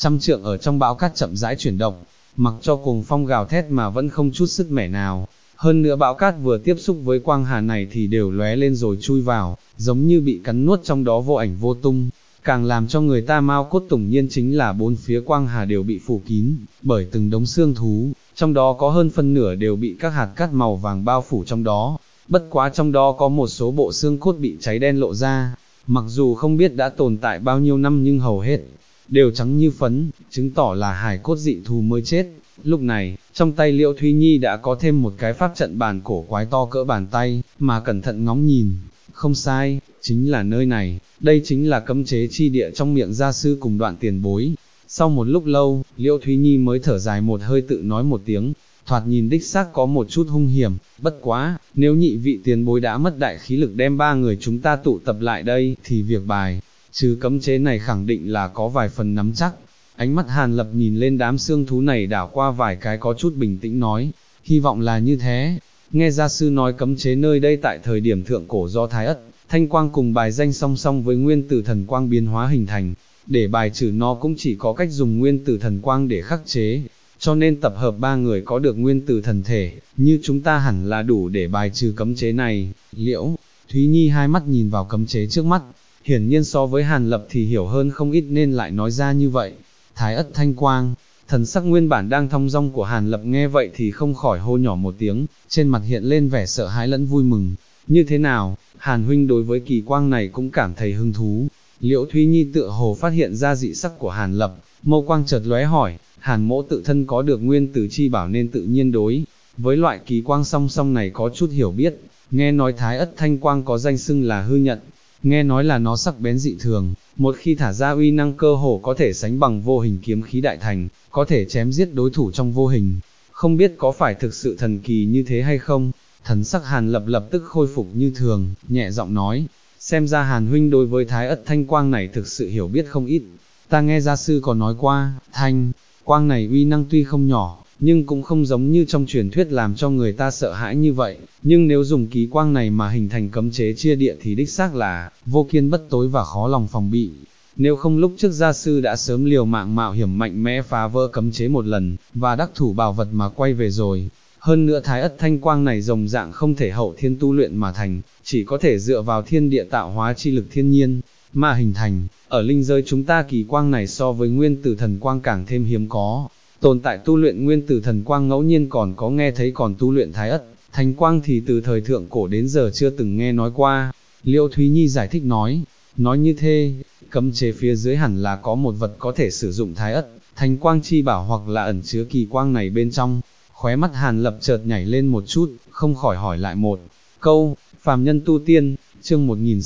trăm trượng ở trong bão cát chậm rãi chuyển động, mặc cho cuồng phong gào thét mà vẫn không chút sức mẻ nào. Hơn nữa bão cát vừa tiếp xúc với quang hà này thì đều lóe lên rồi chui vào, giống như bị cắn nuốt trong đó vô ảnh vô tung. Càng làm cho người ta mao cốt tủng nhiên chính là bốn phía quang hà đều bị phủ kín, bởi từng đống xương thú, trong đó có hơn phân nửa đều bị các hạt cát màu vàng bao phủ trong đó. Bất quá trong đó có một số bộ xương cốt bị cháy đen lộ ra, mặc dù không biết đã tồn tại bao nhiêu năm nhưng hầu hết đều trắng như phấn, chứng tỏ là hài cốt dị thú mới chết. Lúc này, trong tay Liễu Thúy Nhi đã có thêm một cái pháp trận bàn cổ quái to cỡ bàn tay, mà cẩn thận ngóng nhìn, không sai, chính là nơi này, đây chính là cấm chế chi địa trong miệng gia sư cùng Đoạn tiền bối. Sau một lúc lâu, Liễu Thúy Nhi mới thở dài một hơi tự nói một tiếng, thoạt nhìn đích xác có một chút hung hiểm, bất quá, nếu nhị vị tiền bối đã mất đại khí lực đem ba người chúng ta tụ tập lại đây, thì việc bài trừ cấm chế này khẳng định là có vài phần nắm chắc. Ánh mắt Hàn Lập nhìn lên đám xương thú này đảo qua vài cái có chút bình tĩnh nói, hy vọng là như thế. Nghe gia sư nói cấm chế nơi đây tại thời điểm thượng cổ do Thái Ất, Thanh Quang cùng bài danh song song với nguyên tử thần quang biến hóa hình thành, để bài trừ nó cũng chỉ có cách dùng nguyên tử thần quang để khắc chế, cho nên tập hợp ba người có được nguyên tử thần thể, như chúng ta hẳn là đủ để bài trừ cấm chế này. Liễu Thúy Nhi hai mắt nhìn vào cấm chế trước mắt, hiển nhiên so với Hàn Lập thì hiểu hơn không ít nên lại nói ra như vậy. Thái Ất Thanh Quang, thần sắc nguyên bản đang thong dong của Hàn Lập nghe vậy thì không khỏi hô nhỏ một tiếng, trên mặt hiện lên vẻ sợ hãi lẫn vui mừng. Như thế nào, Hàn huynh đối với kỳ quang này cũng cảm thấy hứng thú? Liễu Thúy Nhi tựa hồ phát hiện ra dị sắc của Hàn Lập, mâu quang chợt lóe hỏi, Hàn mỗ tự thân có được nguyên tử chi bảo nên tự nhiên đối với loại kỳ quang song song này có chút hiểu biết. Nghe nói Thái Ất Thanh Quang có danh xưng là hư nhận, nghe nói là nó sắc bén dị thường, một khi thả ra uy năng cơ hồ có thể sánh bằng vô hình kiếm khí đại thành, có thể chém giết đối thủ trong vô hình. Không biết có phải thực sự thần kỳ như thế hay không? Thần sắc Hàn Lập lập tức khôi phục như thường, nhẹ giọng nói, xem ra Hàn huynh đối với Thái Ất Thanh Quang này thực sự hiểu biết không ít. Ta nghe gia sư có nói qua, Thanh Quang này uy năng tuy không nhỏ, nhưng cũng không giống như trong truyền thuyết làm cho người ta sợ hãi như vậy, nhưng nếu dùng ký quang này mà hình thành cấm chế chia địa thì đích xác là vô kiên bất tối và khó lòng phòng bị. Nếu không lúc trước gia sư đã sớm liều mạng mạo hiểm mạnh mẽ phá vỡ cấm chế một lần, và đắc thủ bảo vật mà quay về rồi. Hơn nữa Thái Ất Thanh Quang này rồng dạng không thể hậu thiên tu luyện mà thành, chỉ có thể dựa vào thiên địa tạo hóa chi lực thiên nhiên mà hình thành. Ở linh giới chúng ta kỳ quang này so với nguyên tử thần quang càng thêm hiếm có. Tồn tại tu luyện nguyên tử thần quang ngẫu nhiên còn có nghe thấy, còn tu luyện Thái Ất Thanh Quang thì từ thời thượng cổ đến giờ chưa từng nghe nói qua. Liễu Thúy Nhi giải thích nói như thế, cấm chế phía dưới hẳn là có một vật có thể sử dụng Thái Ất Thanh Quang chi bảo hoặc là ẩn chứa kỳ quang này bên trong. Khóe mắt Hàn Lập chợt nhảy lên một chút, không khỏi hỏi lại một câu, phàm nhân tu tiên, chương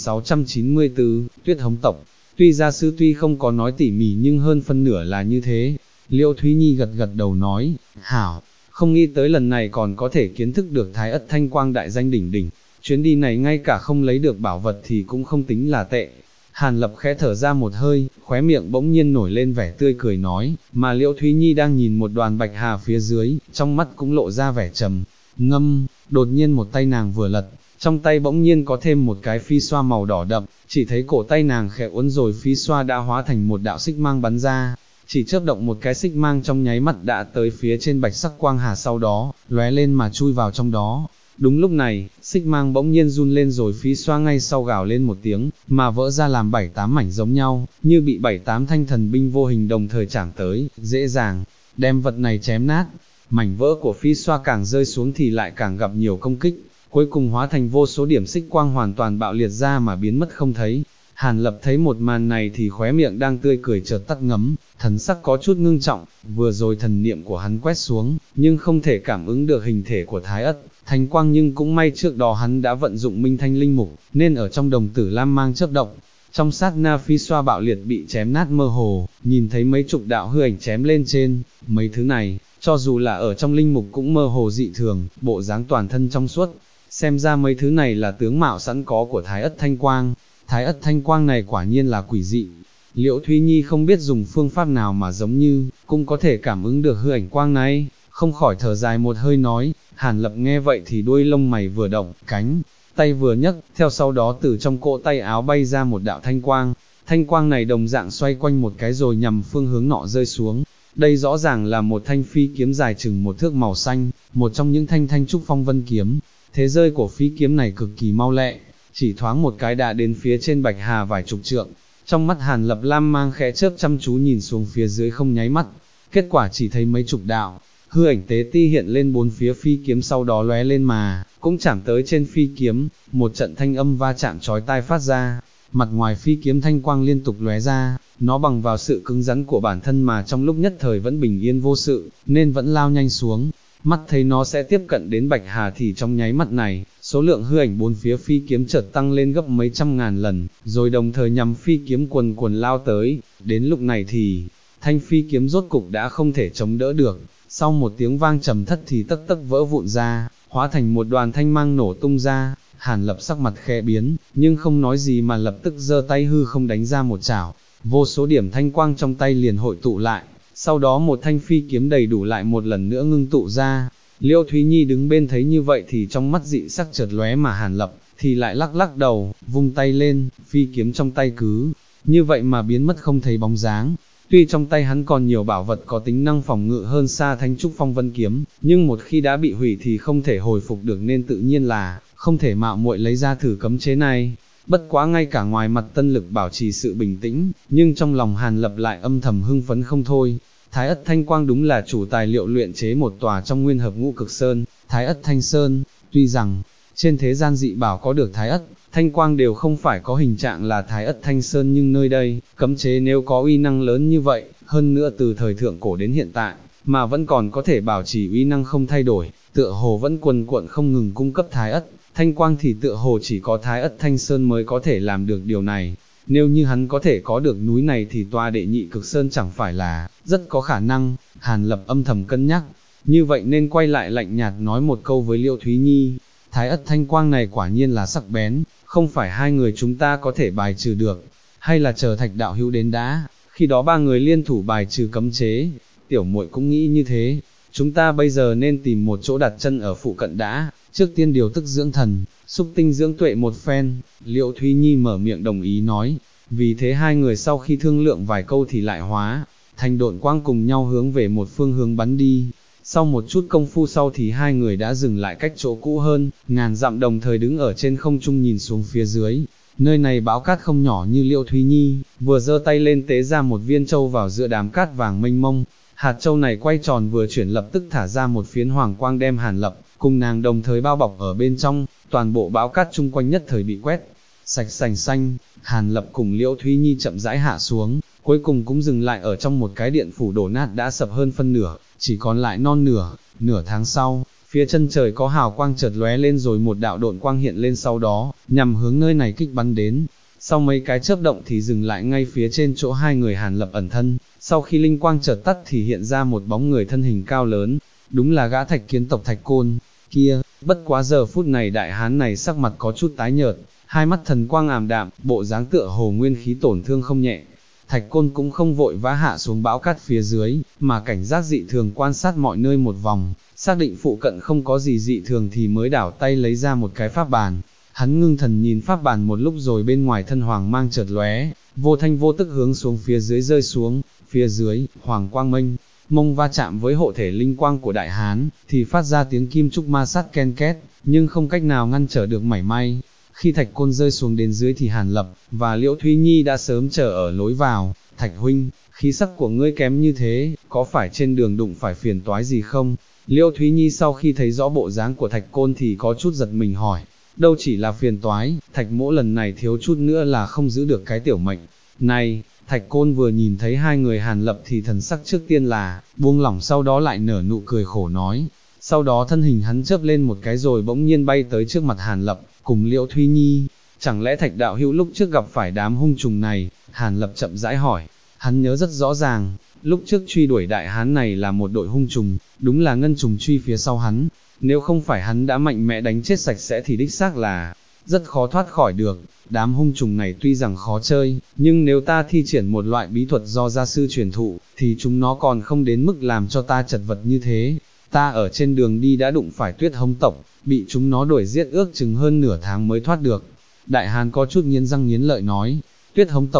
1694, Tuyết Hống tộc. Tuy gia sư tuy không có nói tỉ mỉ nhưng hơn phân nửa là như thế. Liễu Thúy Nhi gật gật đầu nói, hảo, không nghĩ tới lần này còn có thể kiến thức được Thái Ất Thanh Quang đại danh đỉnh đỉnh, chuyến đi này ngay cả không lấy được bảo vật thì cũng không tính là tệ. Hàn Lập khẽ thở ra một hơi, khóe miệng bỗng nhiên nổi lên vẻ tươi cười nói, mà Liễu Thúy Nhi đang nhìn một đoàn bạch hà phía dưới, trong mắt cũng lộ ra vẻ trầm ngâm. Đột nhiên một tay nàng vừa lật, trong tay bỗng nhiên có thêm một cái phi xoa màu đỏ đậm, chỉ thấy cổ tay nàng khẽ uốn rồi phi xoa đã hóa thành một đạo xích mang bắn ra. Chỉ chớp động một cái xích mang trong nháy mắt đã tới phía trên bạch sắc quang hà, sau đó lóe lên mà chui vào trong đó. Đúng lúc này, xích mang bỗng nhiên run lên rồi phi xoa ngay sau gào lên một tiếng, mà vỡ ra làm 7-8 mảnh giống nhau, như bị 7-8 thanh thần binh vô hình đồng thời chảng tới, dễ dàng đem vật này chém nát. Mảnh vỡ của phi xoa càng rơi xuống thì lại càng gặp nhiều công kích, cuối cùng hóa thành vô số điểm xích quang hoàn toàn bạo liệt ra mà biến mất không thấy. Hàn Lập thấy một màn này thì khóe miệng đang tươi cười chợt tắt ngấm, thần sắc có chút ngưng trọng. Vừa rồi thần niệm của hắn quét xuống, nhưng không thể cảm ứng được hình thể của Thái Ất Thanh Quang, nhưng cũng may trước đó hắn đã vận dụng Minh Thanh Linh Mục, nên ở trong đồng tử lam mang chớp động. Trong sát na phi xoa bạo liệt bị chém nát mơ hồ, nhìn thấy mấy chục đạo hư ảnh chém lên trên. Mấy thứ này, cho dù là ở trong linh mục cũng mơ hồ dị thường, bộ dáng toàn thân trong suốt. Xem ra mấy thứ này là tướng mạo sẵn có của Thái Ất Thanh Quang. Thái Ất Thanh Quang này quả nhiên là quỷ dị. Liễu Thúy Nhi không biết dùng phương pháp nào mà giống như cũng có thể cảm ứng được hư ảnh quang này, không khỏi thở dài một hơi nói. Hàn Lập nghe vậy thì đuôi lông mày vừa động, cánh tay vừa nhấc, theo sau đó từ trong cỗ tay áo bay ra một đạo thanh quang. thanh quang này đồng dạng xoay quanh một cái rồi nhằm phương hướng nọ rơi xuống. Đây rõ ràng là một thanh phi kiếm dài chừng một thước màu xanh, một trong những thanh trúc phong vân kiếm. Thế rơi của phi kiếm này cực kỳ mau lẹ, chỉ thoáng một cái đã đến phía trên Bạch Hà vài chục trượng. Trong mắt Hàn Lập lam mang khẽ chớp chăm chú nhìn xuống phía dưới không nháy mắt, kết quả chỉ thấy mấy chục đạo hư ảnh tế ti hiện lên bốn phía phi kiếm, sau đó lóe lên mà cũng chạm tới trên phi kiếm, một trận thanh âm va chạm chói tai phát ra. Mặt ngoài phi kiếm thanh quang liên tục lóe ra, nó bằng vào sự cứng rắn của bản thân mà trong lúc nhất thời vẫn bình yên vô sự, nên vẫn lao nhanh xuống. Mắt thấy nó sẽ tiếp cận đến Bạch Hà thì trong nháy mắt này, số lượng hư ảnh bốn phía phi kiếm chợt tăng lên gấp mấy trăm ngàn lần, rồi đồng thời nhằm phi kiếm quần quần lao tới. Đến lúc này thì, thanh phi kiếm rốt cục đã không thể chống đỡ được, sau một tiếng vang trầm thất thì tấc tấc vỡ vụn ra, hóa thành một đoàn thanh mang nổ tung ra. Hàn Lập sắc mặt khẽ biến, nhưng không nói gì mà lập tức giơ tay hư không đánh ra một chảo, vô số điểm thanh quang trong tay liền hội tụ lại, sau đó một thanh phi kiếm đầy đủ lại một lần nữa ngưng tụ ra. Liêu Thúy Nhi đứng bên thấy như vậy thì trong mắt dị sắc chợt lóe, mà Hàn Lập thì lại lắc lắc đầu, vung tay lên, phi kiếm trong tay cứ như vậy mà biến mất không thấy bóng dáng. Tuy trong tay hắn còn nhiều bảo vật có tính năng phòng ngự hơn xa thanh trúc phong vân kiếm, nhưng một khi đã bị hủy thì không thể hồi phục được, nên tự nhiên là không thể mạo muội lấy ra thử cấm chế này. Bất quá ngay cả ngoài mặt Tân Lực bảo trì sự bình tĩnh, nhưng trong lòng Hàn Lập lại âm thầm hưng phấn không thôi. Thái Ất Thanh Quang đúng là chủ tài liệu luyện chế một tòa trong nguyên hợp ngũ cực sơn, Thái Ất Thanh Sơn. Tuy rằng, trên thế gian dị bảo có được Thái Ất Thanh Quang đều không phải có hình trạng là Thái Ất Thanh Sơn, nhưng nơi đây, cấm chế nếu có uy năng lớn như vậy, hơn nữa từ thời thượng cổ đến hiện tại, mà vẫn còn có thể bảo trì uy năng không thay đổi, tựa hồ vẫn quần quận không ngừng cung cấp Thái Ất Thanh Quang, thì tựa hồ chỉ có Thái Ất Thanh Sơn mới có thể làm được điều này. Nếu như hắn có thể có được núi này thì tòa đệ nhị cực sơn chẳng phải là rất có khả năng. Hàn Lập âm thầm cân nhắc, như vậy nên quay lại lạnh nhạt nói một câu với Liêu Thúy Nhi. Thái Ất Thanh Quang này quả nhiên là sắc bén, không phải hai người chúng ta có thể bài trừ được, hay là chờ Thạch đạo hữu đến đã, khi đó ba người liên thủ bài trừ cấm chế. Tiểu muội cũng nghĩ như thế, chúng ta bây giờ nên tìm một chỗ đặt chân ở phụ cận đã, trước tiên điều tức dưỡng thần, xúc tinh dưỡng tuệ một phen. Liễu Thúy Nhi mở miệng đồng ý nói. Vì thế hai người sau khi thương lượng vài câu thì lại hóa thành độn quang cùng nhau hướng về một phương hướng bắn đi. Sau một chút công phu sau thì hai người đã dừng lại cách chỗ cũ hơn ngàn dặm, đồng thời đứng ở trên không trung nhìn xuống phía dưới. Nơi này bão cát không nhỏ như Liễu Thúy Nhi vừa giơ tay lên tế ra một viên châu vào giữa đám cát vàng mênh mông. Hạt châu này quay tròn vừa chuyển lập tức thả ra một phiến hoàng quang đem Hàn Lập cùng nàng đồng thời bao bọc ở bên trong, toàn bộ bão cát chung quanh nhất thời bị quét sạch sành xanh. Hàn Lập cùng Liễu Thúy Nhi chậm rãi hạ xuống, cuối cùng cũng dừng lại ở trong một cái điện phủ đổ nát đã sập hơn phân nửa, chỉ còn lại non nửa. Nửa tháng sau, phía chân trời có hào quang chợt lóe lên, rồi một đạo độn quang hiện lên, sau đó nhằm hướng nơi này kích bắn đến. Sau mấy cái chớp động thì dừng lại ngay phía trên chỗ hai người Hàn Lập ẩn thân. Sau khi linh quang chợt tắt thì hiện ra một bóng người thân hình cao lớn, đúng là gã Thạch Kiến tộc Thạch Côn kia. Bất quá giờ phút này đại hán này sắc mặt có chút tái nhợt, hai mắt thần quang ảm đạm, bộ dáng tựa hồ nguyên khí tổn thương không nhẹ. Thạch Côn cũng không vội vã hạ xuống bão cát phía dưới, mà cảnh giác dị thường quan sát mọi nơi một vòng, xác định phụ cận không có gì dị thường thì mới đảo tay lấy ra một cái pháp bàn. Hắn ngưng thần nhìn pháp bàn một lúc rồi bên ngoài thân hoàng mang chợt lóe, vô thanh vô tức hướng xuống phía dưới rơi xuống. Phía dưới, hoàng quang mênh mông va chạm với hộ thể linh quang của đại hán, thì phát ra tiếng kim trúc ma sát ken két, nhưng không cách nào ngăn trở được mảy may. Khi Thạch Côn rơi xuống đến dưới thì Hàn Lập và Liễu Thúy Nhi đã sớm chờ ở lối vào. Thạch huynh, khí sắc của ngươi kém như thế, có phải trên đường đụng phải phiền toái gì không? Liễu Thúy Nhi sau khi thấy rõ bộ dáng của Thạch Côn thì có chút giật mình hỏi. Đâu chỉ là phiền toái, Thạch mỗ lần này thiếu chút nữa là không giữ được cái tiểu mệnh này. Thạch Côn vừa nhìn thấy hai người Hàn Lập thì thần sắc trước tiên là buông lỏng, sau đó lại nở nụ cười khổ nói. Sau đó thân hình hắn chớp lên một cái rồi bỗng nhiên bay tới trước mặt Hàn Lập cùng Liễu Thúy Nhi. Chẳng lẽ Thạch đạo hữu lúc trước gặp phải đám hung trùng này? Hàn Lập chậm rãi hỏi. Hắn nhớ rất rõ ràng, lúc trước truy đuổi đại hán này là một đội hung trùng, đúng là ngân trùng truy phía sau hắn. Nếu không phải hắn đã mạnh mẽ đánh chết sạch sẽ thì đích xác là rất khó thoát khỏi được. Đám hung trùng này tuy rằng khó chơi, nhưng nếu ta thi triển một loại bí thuật do gia sư truyền thụ, thì chúng nó còn không đến mức làm cho ta chật vật như thế. Ta ở trên đường đi đã đụng phải Tuyết Hống tộc, bị chúng nó đuổi giết ước chừng hơn nửa tháng mới thoát được. Đại hán có chút nghiến răng nghiến lợi nói. Tuyết Hống tộc,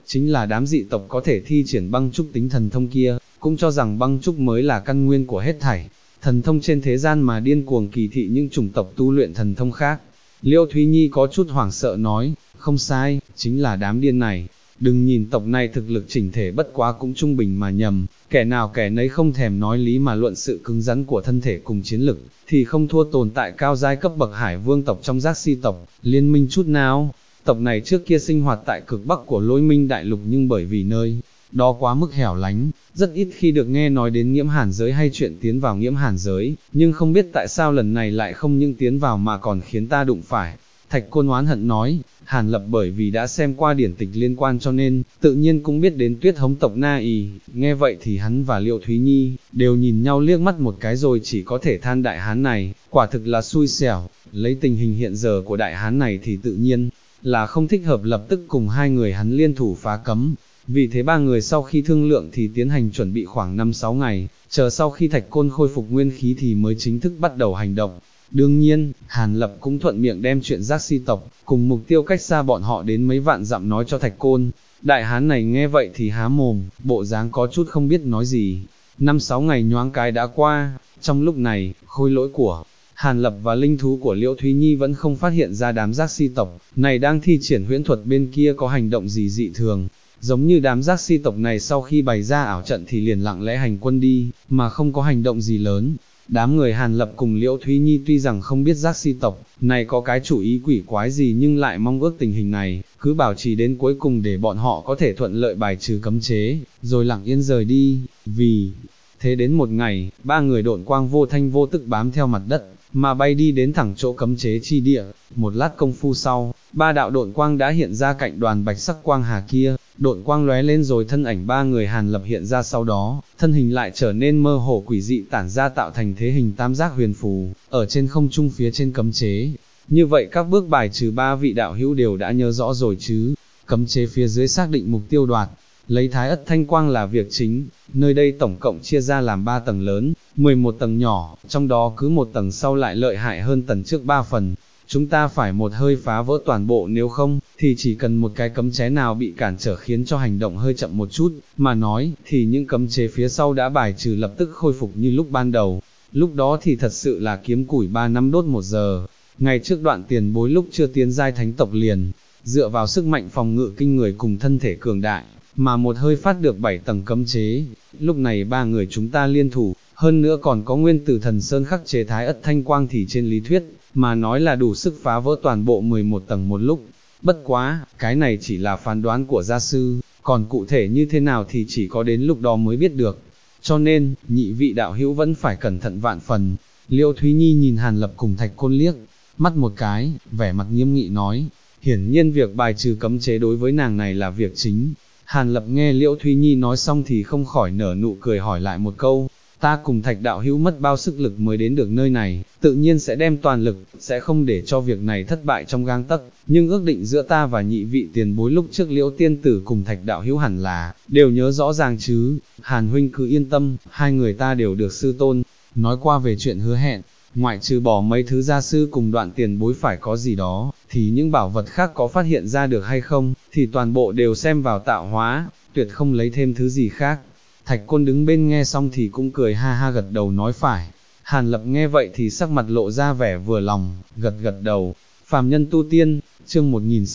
chính là đám dị tộc có thể thi triển băng trúc tính thần thông kia, cũng cho rằng băng trúc mới là căn nguyên của hết thảy. Thần thông trên thế gian mà điên cuồng kỳ thị những chủng tộc tu luyện thần thông khác. Liêu Thúy Nhi có chút hoảng sợ nói, không sai, chính là đám điên này. Đừng nhìn tộc này thực lực chỉnh thể bất quá cũng trung bình mà nhầm, kẻ nào kẻ nấy không thèm nói lý mà luận sự cứng rắn của thân thể cùng chiến lực, thì không thua tồn tại cao giai cấp bậc hải vương tộc trong Giác Si tộc, liên minh chút nào. Tộc này trước kia sinh hoạt tại cực bắc của Lôi Minh đại lục, nhưng bởi vì nơi đó quá mức hẻo lánh, rất ít khi được nghe nói đến Nghiễm Hàn giới hay chuyện tiến vào Nghiễm Hàn giới, nhưng không biết tại sao lần này lại không những tiến vào mà còn khiến ta đụng phải. Thạch Côn oán hận nói, Hàn Lập bởi vì đã xem qua điển tịch liên quan cho nên, tự nhiên cũng biết đến Tuyết Hống tộc Na Y. Nghe vậy thì hắn và Liệu Thúy Nhi, đều nhìn nhau liếc mắt một cái rồi chỉ có thể than đại hán này, quả thực là xui xẻo. Lấy tình hình hiện giờ của đại hán này thì tự nhiên là không thích hợp lập tức cùng hai người hắn liên thủ phá cấm. Vì thế ba người sau khi thương lượng thì tiến hành chuẩn bị khoảng 5-6 ngày, chờ sau khi Thạch Côn khôi phục nguyên khí thì mới chính thức bắt đầu hành động. Đương nhiên, Hàn Lập cũng thuận miệng đem chuyện Giác Si tộc, cùng mục tiêu cách xa bọn họ đến mấy vạn dặm nói cho Thạch Côn. Đại hán này nghe vậy thì há mồm, bộ dáng có chút không biết nói gì. 5-6 ngày nhoáng cái đã qua, trong lúc này, khôi lỗi của Hàn Lập và linh thú của Liễu Thúy Nhi vẫn không phát hiện ra đám Giác Si tộc này đang thi triển huyễn thuật bên kia có hành động gì dị thường. Giống như đám Giác Si tộc này sau khi bày ra ảo trận thì liền lặng lẽ hành quân đi, mà không có hành động gì lớn. Đám người Hàn Lập cùng Liễu Thúy Nhi tuy rằng không biết Giác Si tộc này có cái chủ ý quỷ quái gì, nhưng lại mong ước tình hình này cứ bảo trì đến cuối cùng để bọn họ có thể thuận lợi bài trừ cấm chế, rồi lặng yên rời đi. Vì thế đến một ngày, ba người độn quang vô thanh vô tức bám theo mặt đất, mà bay đi đến thẳng chỗ cấm chế chi địa. Một lát công phu sau, ba đạo độn quang đã hiện ra cạnh đoàn bạch sắc quang hà kia, độn quang lóe lên rồi thân ảnh ba người Hàn Lập hiện ra, sau đó, thân hình lại trở nên mơ hồ quỷ dị tản ra tạo thành thế hình tam giác huyền phù, ở trên không trung phía trên cấm chế. Như vậy các bước bài trừ ba vị đạo hữu đều đã nhớ rõ rồi chứ. Cấm chế phía dưới xác định mục tiêu đoạt, lấy Thái Ất Thanh Quang là việc chính. Nơi đây tổng cộng chia ra làm 3 tầng lớn, 11 tầng nhỏ, trong đó cứ một tầng sau lại lợi hại hơn tầng trước 3 phần. Chúng ta phải một hơi phá vỡ toàn bộ, nếu không, thì chỉ cần một cái cấm chế nào bị cản trở khiến cho hành động hơi chậm một chút, mà nói, thì những cấm chế phía sau đã bài trừ lập tức khôi phục như lúc ban đầu. Lúc đó thì thật sự là kiếm củi 3 năm đốt 1 giờ. Ngày trước Đoạn tiền bối lúc chưa tiến giai thánh tộc liền, dựa vào sức mạnh phòng ngự kinh người cùng thân thể cường đại, mà một hơi phát được 7 tầng cấm chế. Lúc này ba người chúng ta liên thủ, hơn nữa còn có nguyên tử thần sơn khắc chế Thái Ất Thanh Quang thì trên lý thuyết, mà nói là đủ sức phá vỡ toàn bộ 11 tầng một lúc. Bất quá, cái này chỉ là phán đoán của gia sư, còn cụ thể như thế nào thì chỉ có đến lúc đó mới biết được. Cho nên, nhị vị đạo hữu vẫn phải cẩn thận vạn phần. Liêu Thúy Nhi nhìn Hàn Lập cùng Thạch Côn liếc mắt một cái, vẻ mặt nghiêm nghị nói, hiển nhiên việc bài trừ cấm chế đối với nàng này là việc chính. Hàn Lập nghe Liễu Thúy Nhi nói xong thì không khỏi nở nụ cười, hỏi lại một câu, ta cùng Thạch đạo hữu mất bao sức lực mới đến được nơi này, tự nhiên sẽ đem toàn lực, sẽ không để cho việc này thất bại trong gang tấc, nhưng ước định giữa ta và nhị vị tiền bối lúc trước Liễu tiên tử cùng Thạch đạo hữu hẳn là đều nhớ rõ ràng chứ. Hàn huynh cứ yên tâm, hai người ta đều được sư tôn nói qua về chuyện hứa hẹn, ngoại trừ bỏ mấy thứ gia sư cùng Đoạn tiền bối phải có gì đó, thì những bảo vật khác có phát hiện ra được hay không, thì toàn bộ đều xem vào tạo hóa, tuyệt không lấy thêm thứ gì khác. Thạch Côn đứng bên nghe xong thì cũng cười ha ha gật đầu nói phải. Hàn Lập nghe vậy thì sắc mặt lộ ra vẻ vừa lòng, gật gật đầu. Phàm nhân tu tiên, chương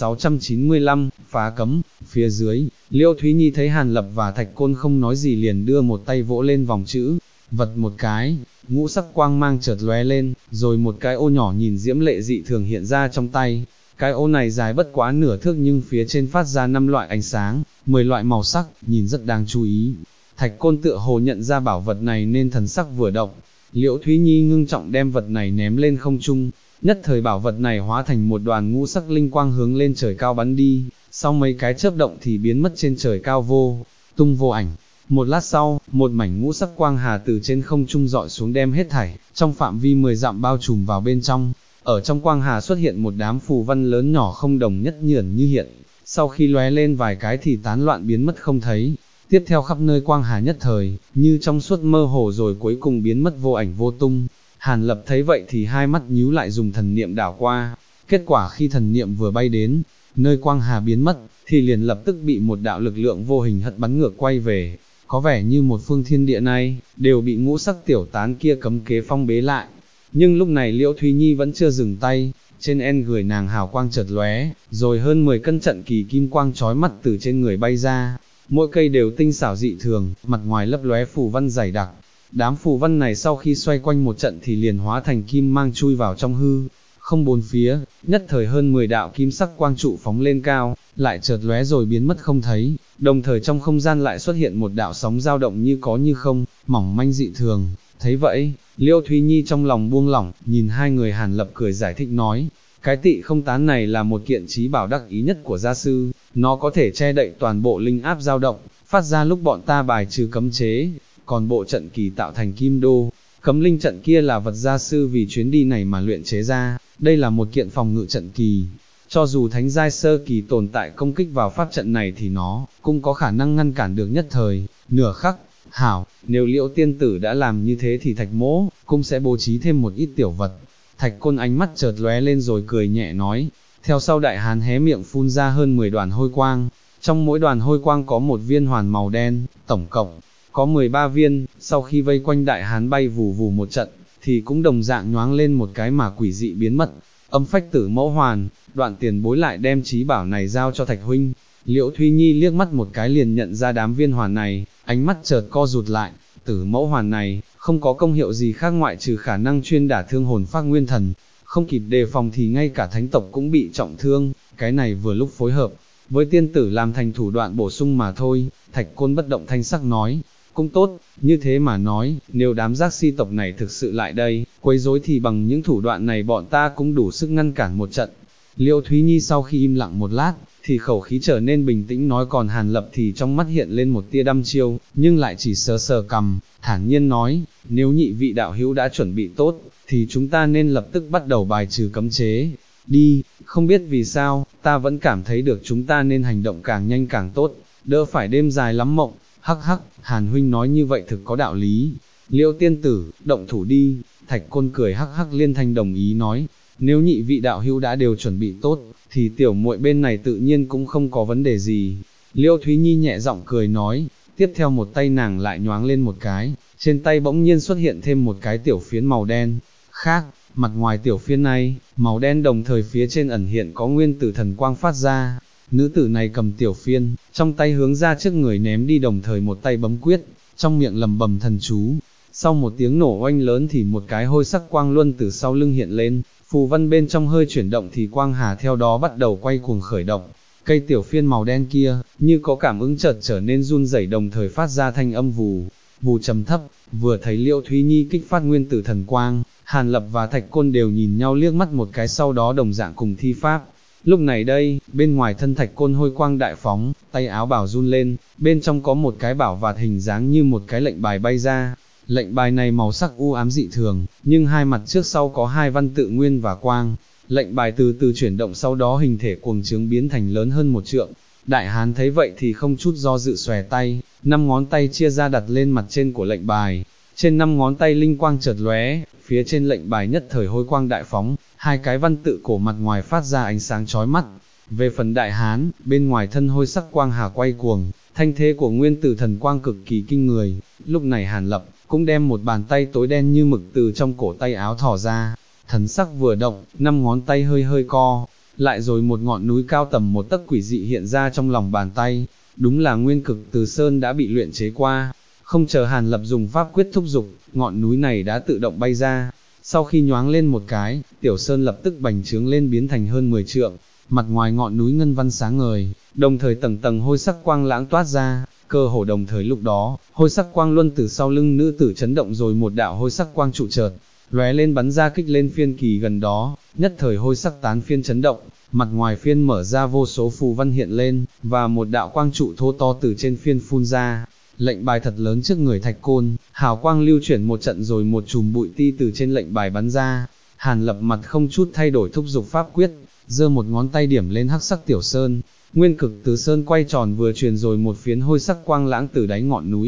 1695, phá cấm. Phía dưới, Liêu Thúy Nhi thấy Hàn Lập và Thạch Côn không nói gì liền đưa một tay vỗ lên vòng chữ vật một cái, ngũ sắc quang mang chợt lóe lên, rồi một cái ô nhỏ nhìn diễm lệ dị thường hiện ra trong tay. Cái ô này dài bất quá nửa thước nhưng phía trên phát ra 5 loại ánh sáng, 10 loại màu sắc, nhìn rất đáng chú ý. Thạch Côn tựa hồ nhận ra bảo vật này nên thần sắc vừa động. Liễu Thúy Nhi ngưng trọng đem vật này ném lên không trung, nhất thời bảo vật này hóa thành một đoàn ngũ sắc linh quang hướng lên trời cao bắn đi, sau mấy cái chớp động thì biến mất trên trời cao vô tung vô ảnh. Một lát sau, một mảnh ngũ sắc quang hà từ trên không trung dọi xuống đem hết thảy, trong phạm vi 10 dặm bao trùm vào bên trong. Ở trong quang hà xuất hiện một đám phù văn lớn nhỏ không đồng nhất nhởn như hiện, sau khi lóe lên vài cái thì tán loạn biến mất không thấy. Tiếp theo khắp nơi quang hà nhất thời, như trong suốt mơ hồ rồi cuối cùng biến mất vô ảnh vô tung. Hàn Lập thấy vậy thì hai mắt nhíu lại dùng thần niệm đảo qua, kết quả khi thần niệm vừa bay đến, nơi quang hà biến mất, thì liền lập tức bị một đạo lực lượng vô hình hất bắn ngược quay về, có vẻ như một phương thiên địa này, đều bị ngũ sắc tiểu tán kia cấm kế phong bế lại. Nhưng lúc này Liễu Thúy Nhi vẫn chưa dừng tay, trên người nàng hào quang chợt lóe, rồi hơn 10 cân trận kỳ kim quang chói mắt từ trên người bay ra, mỗi cây đều tinh xảo dị thường, mặt ngoài lấp lóe phù văn dày đặc. Đám phù văn này sau khi xoay quanh một trận thì liền hóa thành kim mang chui vào trong hư không bốn phía, nhất thời hơn 10 đạo kim sắc quang trụ phóng lên cao, lại chợt lóe rồi biến mất không thấy, đồng thời trong không gian lại xuất hiện một đạo sóng dao động như có như không, mỏng manh dị thường. Thấy vậy, Liễu Thúy Nhi trong lòng buông lỏng, nhìn hai người Hàn Lập cười giải thích nói, cái tị không tán này là một kiện trí bảo đắc ý nhất của gia sư, nó có thể che đậy toàn bộ linh áp dao động, phát ra lúc bọn ta bài trừ cấm chế, còn bộ trận kỳ tạo thành kim đô, cấm linh trận kia là vật gia sư vì chuyến đi này mà luyện chế ra, đây là một kiện phòng ngự trận kỳ. Cho dù thánh giai sơ kỳ tồn tại công kích vào pháp trận này thì nó cũng có khả năng ngăn cản được nhất thời, nửa khắc. Hảo, nếu Liễu tiên tử đã làm như thế thì Thạch mỗ cũng sẽ bố trí thêm một ít tiểu vật. Thạch Côn ánh mắt chợt lóe lên rồi cười nhẹ nói, theo sau đại hán hé miệng phun ra hơn 10 đoàn hôi quang, trong mỗi đoàn hôi quang có một viên hoàn màu đen, tổng cộng có 13 viên, sau khi vây quanh đại hán bay vù vù một trận, thì cũng đồng dạng nhoáng lên một cái mà quỷ dị biến mất. Âm phách tử mẫu hoàn, Đoạn tiền bối lại đem trí bảo này giao cho Thạch huynh. Liễu Thúy Nhi liếc mắt một cái liền nhận ra đám viên hoàn này, ánh mắt chợt co rụt lại, tử mẫu hoàn này, không có công hiệu gì khác ngoại trừ khả năng chuyên đả thương hồn phác nguyên thần, không kịp đề phòng thì ngay cả thánh tộc cũng bị trọng thương, cái này vừa lúc phối hợp với tiên tử làm thành thủ đoạn bổ sung mà thôi. Thạch Côn bất động thanh sắc nói, cũng tốt, như thế mà nói, nếu đám giác si tộc này thực sự lại đây, quấy rối thì bằng những thủ đoạn này bọn ta cũng đủ sức ngăn cản một trận. Liễu Thúy Nhi sau khi im lặng một lát, thì khẩu khí trở nên bình tĩnh nói, còn Hàn Lập thì trong mắt hiện lên một tia đăm chiêu, nhưng lại chỉ sờ sờ cằm, thản nhiên nói, nếu nhị vị đạo hữu đã chuẩn bị tốt, thì chúng ta nên lập tức bắt đầu bài trừ cấm chế. Đi, không biết vì sao, ta vẫn cảm thấy được chúng ta nên hành động càng nhanh càng tốt, đỡ phải đêm dài lắm mộng. Hắc hắc, Hàn huynh nói như vậy thực có đạo lý. Liễu tiên tử, động thủ đi. Thạch Côn cười hắc hắc liên thanh đồng ý nói, nếu nhị vị đạo hữu đã đều chuẩn bị tốt, thì tiểu muội bên này tự nhiên cũng không có vấn đề gì. Liễu Thúy Nhi nhẹ giọng cười nói, tiếp theo một tay nàng lại nhoáng lên một cái, trên tay bỗng nhiên xuất hiện thêm một cái tiểu phiến màu đen. Khác, mặt ngoài tiểu phiến này, màu đen đồng thời phía trên ẩn hiện có nguyên tử thần quang phát ra. Nữ tử này cầm tiểu phiên, trong tay hướng ra trước người ném đi, đồng thời một tay bấm quyết, trong miệng lầm bầm thần chú. Sau một tiếng nổ oanh lớn thì một cái hôi sắc quang luân từ sau lưng hiện lên, phù văn bên trong hơi chuyển động thì quang hà theo đó bắt đầu quay cuồng khởi động. Cây tiểu phiên màu đen kia, như có cảm ứng chợt trở nên run rẩy, đồng thời phát ra thanh âm vù, vù trầm thấp. Vừa thấy Liễu Thúy Nhi kích phát nguyên tử thần quang, Hàn Lập và Thạch Côn đều nhìn nhau liếc mắt một cái, sau đó đồng dạng cùng thi pháp. Lúc này đây, bên ngoài thân Thạch Côn hôi quang đại phóng, tay áo bào run lên, bên trong có một cái bảo vạt hình dáng như một cái lệnh bài bay ra. Lệnh bài này màu sắc u ám dị thường, nhưng hai mặt trước sau có hai văn tự nguyên và quang. Lệnh bài từ từ chuyển động, sau đó hình thể cuồng trướng biến thành lớn hơn một trượng. Đại hán thấy vậy thì không chút do dự xòe tay, 5 ngón tay chia ra đặt lên mặt trên của lệnh bài. Trên 5 ngón tay linh quang chợt lóe, phía trên lệnh bài nhất thời hôi quang đại phóng, hai cái văn tự cổ mặt ngoài phát ra ánh sáng chói mắt. Về phần đại hán, bên ngoài thân hôi sắc quang hà quay cuồng, thanh thế của nguyên tử thần quang cực kỳ kinh người. Lúc này Hàn Lập cũng đem một bàn tay tối đen như mực từ trong cổ tay áo thò ra, thần sắc vừa động, 5 ngón tay hơi hơi co, lại rồi một ngọn núi cao tầm một tấc quỷ dị hiện ra trong lòng bàn tay. Đúng là nguyên cực từ sơn đã bị luyện chế qua. Không chờ Hàn Lập dùng pháp quyết thúc dục, ngọn núi này đã tự động bay ra. Sau khi nhoáng lên một cái, tiểu sơn lập tức bành trướng lên biến thành hơn 10 trượng. Mặt ngoài ngọn núi ngân văn sáng ngời, đồng thời tầng tầng hôi sắc quang lãng toát ra. Cơ hồ đồng thời lúc đó, hôi sắc quang luân từ sau lưng nữ tử chấn động, rồi một đạo hôi sắc quang trụ chợt lóe lên bắn ra kích lên phiên kỳ gần đó. Nhất thời hôi sắc tán phiên chấn động, mặt ngoài phiên mở ra vô số phù văn hiện lên, và một đạo quang trụ thô to từ trên phiên phun ra. Lệnh bài thật lớn trước người Thạch Côn, hào quang lưu chuyển một trận rồi một chùm bụi ti từ trên lệnh bài bắn ra. Hàn Lập mặt không chút thay đổi thúc giục pháp quyết, giơ một ngón tay điểm lên hắc sắc tiểu sơn. Nguyên cực từ sơn quay tròn vừa truyền rồi một phiến hôi sắc quang lãng từ đáy ngọn núi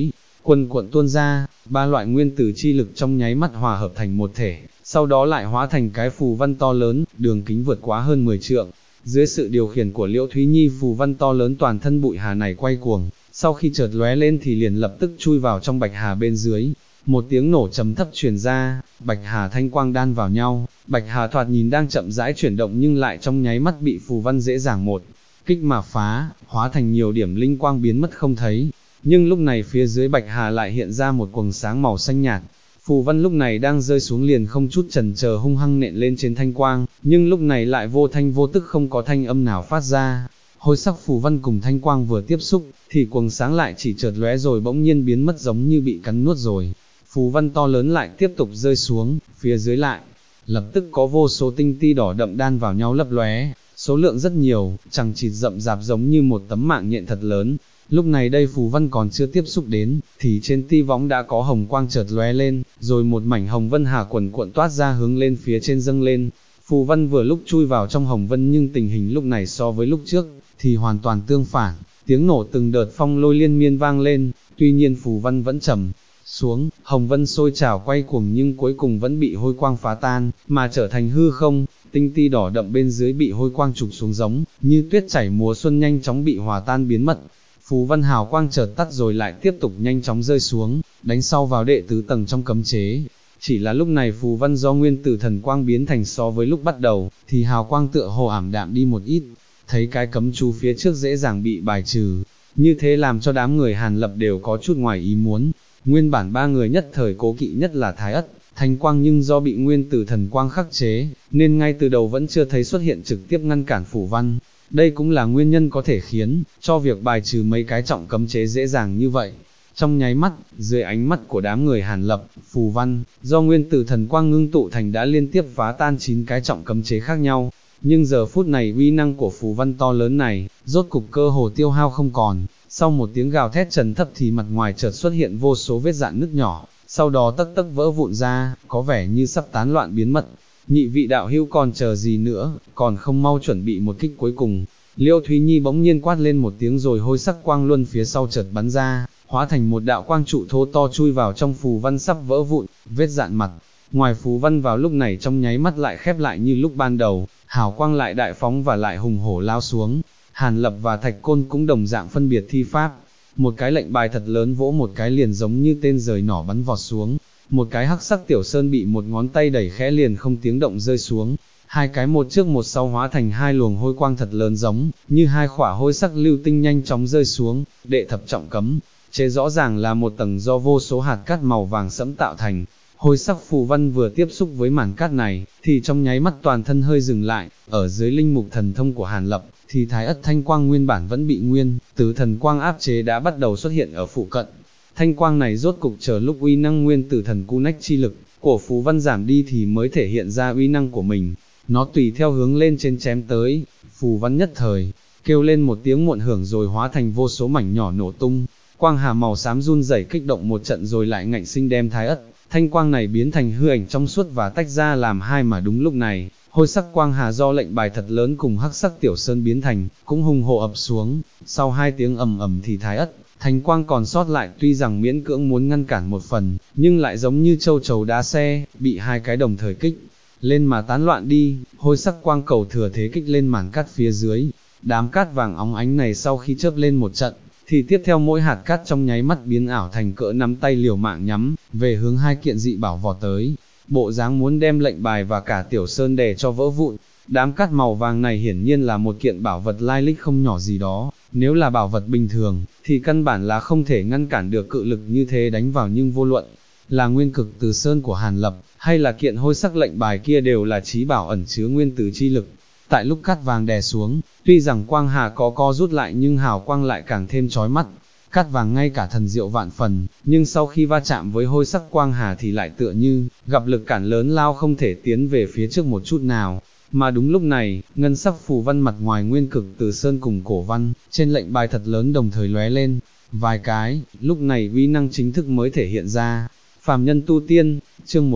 quần cuộn tuôn ra, ba loại nguyên tử chi lực trong nháy mắt hòa hợp thành một thể, sau đó lại hóa thành cái phù văn to lớn, đường kính vượt quá hơn 10 trượng. Dưới sự điều khiển của Liễu Thúy Nhi, phù văn to lớn toàn thân bụi hà này quay cuồng, sau khi chợt lóe lên thì liền lập tức chui vào trong bạch hà bên dưới. Một tiếng nổ trầm thấp truyền ra, bạch hà thanh quang đan vào nhau, bạch hà thoạt nhìn đang chậm rãi chuyển động nhưng lại trong nháy mắt bị phù văn dễ dàng một kích mà phá, hóa thành nhiều điểm linh quang biến mất không thấy. Nhưng lúc này phía dưới bạch hà lại hiện ra một quầng sáng màu xanh nhạt. Phù văn lúc này đang rơi xuống liền không chút chần chờ hung hăng nện lên trên thanh quang, nhưng lúc này lại vô thanh vô tức không có thanh âm nào phát ra. Hôi sắc phù văn cùng thanh quang vừa tiếp xúc, thì quầng sáng lại chỉ chợt lóe rồi bỗng nhiên biến mất giống như bị cắn nuốt rồi. Phù văn to lớn lại tiếp tục rơi xuống, phía dưới lại, lập tức có vô số tinh ti đỏ đậm đan vào nhau lấp lóe, số lượng rất nhiều, chằng chịt rậm rạp giống như một tấm mạng nhện thật lớn. Lúc này đây phù văn còn chưa tiếp xúc đến, thì trên ti võng đã có hồng quang chợt lóe lên, rồi một mảnh hồng vân hà quần cuộn toát ra hướng lên phía trên dâng lên. Phù văn vừa lúc chui vào trong hồng vân nhưng tình hình lúc này so với lúc trước, thì hoàn toàn tương phản, tiếng nổ từng đợt phong lôi liên miên vang lên, tuy nhiên phù văn vẫn trầm xuống, hồng vân sôi trào quay cuồng nhưng cuối cùng vẫn bị hôi quang phá tan, mà trở thành hư không. Tinh ti đỏ đậm bên dưới bị hôi quang trục xuống giống như tuyết chảy mùa xuân nhanh chóng bị hòa tan biến mất. Phù văn hào quang chợt tắt rồi lại tiếp tục nhanh chóng rơi xuống, đánh sâu vào đệ tứ tầng trong cấm chế. Chỉ là lúc này phù văn do nguyên tử thần quang biến thành so với lúc bắt đầu, thì hào quang tựa hồ ảm đạm đi một ít, thấy cái cấm chú phía trước dễ dàng bị bài trừ. Như thế làm cho đám người Hàn Lập đều có chút ngoài ý muốn. Nguyên bản ba người nhất thời cố kỵ nhất là Thái Ất, Thanh Quang, nhưng do bị nguyên tử thần quang khắc chế, nên ngay từ đầu vẫn chưa thấy xuất hiện trực tiếp ngăn cản phù văn. Đây cũng là nguyên nhân có thể khiến cho việc bài trừ mấy cái trọng cấm chế dễ dàng như vậy. Trong nháy mắt, dưới ánh mắt của đám người Hàn Lập, phù văn do nguyên tử thần quang ngưng tụ thành đã liên tiếp phá tan 9 cái trọng cấm chế khác nhau. Nhưng giờ phút này uy năng của phù văn to lớn này, rốt cục cơ hồ tiêu hao không còn. Sau một tiếng gào thét trầm thấp thì mặt ngoài chợt xuất hiện vô số vết rạn nứt nhỏ, sau đó tấc tấc vỡ vụn ra, có vẻ như sắp tán loạn biến mất. Nhị vị đạo hữu còn chờ gì nữa, còn không mau chuẩn bị một kích cuối cùng. Liễu Thúy Nhi bỗng nhiên quát lên một tiếng rồi hôi sắc quang luân phía sau chợt bắn ra, hóa thành một đạo quang trụ thô to chui vào trong phù văn sắp vỡ vụn, vết rạn mặt. Ngoài phù văn vào lúc này trong nháy mắt lại khép lại như lúc ban đầu, hào quang lại đại phóng và lại hùng hổ lao xuống. Hàn Lập và Thạch Côn cũng đồng dạng phân biệt thi pháp. Một cái lệnh bài thật lớn vỗ một cái liền giống như tên rời nỏ bắn vọt xuống. Một cái hắc sắc tiểu sơn bị một ngón tay đẩy khẽ liền không tiếng động rơi xuống. Hai cái một trước một sau hóa thành hai luồng hôi quang thật lớn giống như hai khỏa hôi sắc lưu tinh nhanh chóng rơi xuống. Đệ thập trọng cấm chế rõ ràng là một tầng do vô số hạt cát màu vàng sẫm tạo thành. Hôi sắc phù văn vừa tiếp xúc với màn cát này, thì trong nháy mắt toàn thân hơi dừng lại. Ở dưới linh mục thần thông của Hàn Lập, thì Thái Ất thanh quang nguyên bản vẫn bị nguyên tử thần quang áp chế đã bắt đầu xuất hiện ở phụ cận. Thanh quang này rốt cục chờ lúc uy năng nguyên tử thần cu nách chi lực của phù văn giảm đi thì mới thể hiện ra uy năng của mình. Nó tùy theo hướng lên trên chém tới, phù văn nhất thời kêu lên một tiếng muộn hưởng rồi hóa thành vô số mảnh nhỏ nổ tung. Quang hà màu xám run rẩy kích động một trận rồi lại ngạnh sinh đem Thái Ất thanh quang này biến thành hư ảnh trong suốt và tách ra làm hai, mà đúng lúc này, hôi sắc quang hà do lệnh bài thật lớn cùng hắc sắc tiểu sơn biến thành, cũng hùng hổ ập xuống. Sau hai tiếng ầm ầm thì Thái Ất thanh quang còn sót lại tuy rằng miễn cưỡng muốn ngăn cản một phần, nhưng lại giống như châu chấu đá xe, bị hai cái đồng thời kích lên mà tán loạn đi. Hôi sắc quang cầu thừa thế kích lên màn cát phía dưới. Đám cát vàng óng ánh này sau khi chớp lên một trận, thì tiếp theo mỗi hạt cát trong nháy mắt biến ảo thành cỡ nắm tay liều mạng nhắm về hướng hai kiện dị bảo vọt tới, bộ dáng muốn đem lệnh bài và cả tiểu sơn đè cho vỡ vụn. Đám cát màu vàng này hiển nhiên là một kiện bảo vật lai lịch không nhỏ gì đó, nếu là bảo vật bình thường, thì căn bản là không thể ngăn cản được cự lực như thế đánh vào, nhưng vô luận là nguyên cực từ sơn của Hàn Lập, hay là kiện hôi sắc lệnh bài kia đều là chí bảo ẩn chứa nguyên tử chi lực. Tại lúc cát vàng đè xuống, tuy rằng quang hà có co rút lại nhưng hào quang lại càng thêm chói mắt. Cát vàng ngay cả thần diệu vạn phần, nhưng sau khi va chạm với hôi sắc quang hà thì lại tựa như gặp lực cản lớn lao không thể tiến về phía trước một chút nào. Mà đúng lúc này, ngân sắc phù văn mặt ngoài nguyên cực từ sơn cùng cổ văn trên lệnh bài thật lớn đồng thời lóe lên vài cái, lúc này uy năng chính thức mới thể hiện ra. Phàm nhân tu tiên, chương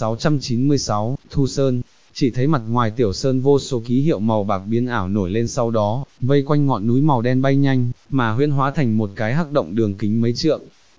1696, Thu Sơn. Chỉ thấy mặt ngoài tiểu sơn vô số ký hiệu màu bạc biến ảo nổi lên, sau đó vây quanh ngọn núi màu đen bay nhanh, mà huyễn hóa thành một cái hắc động đường kính mấy trượng.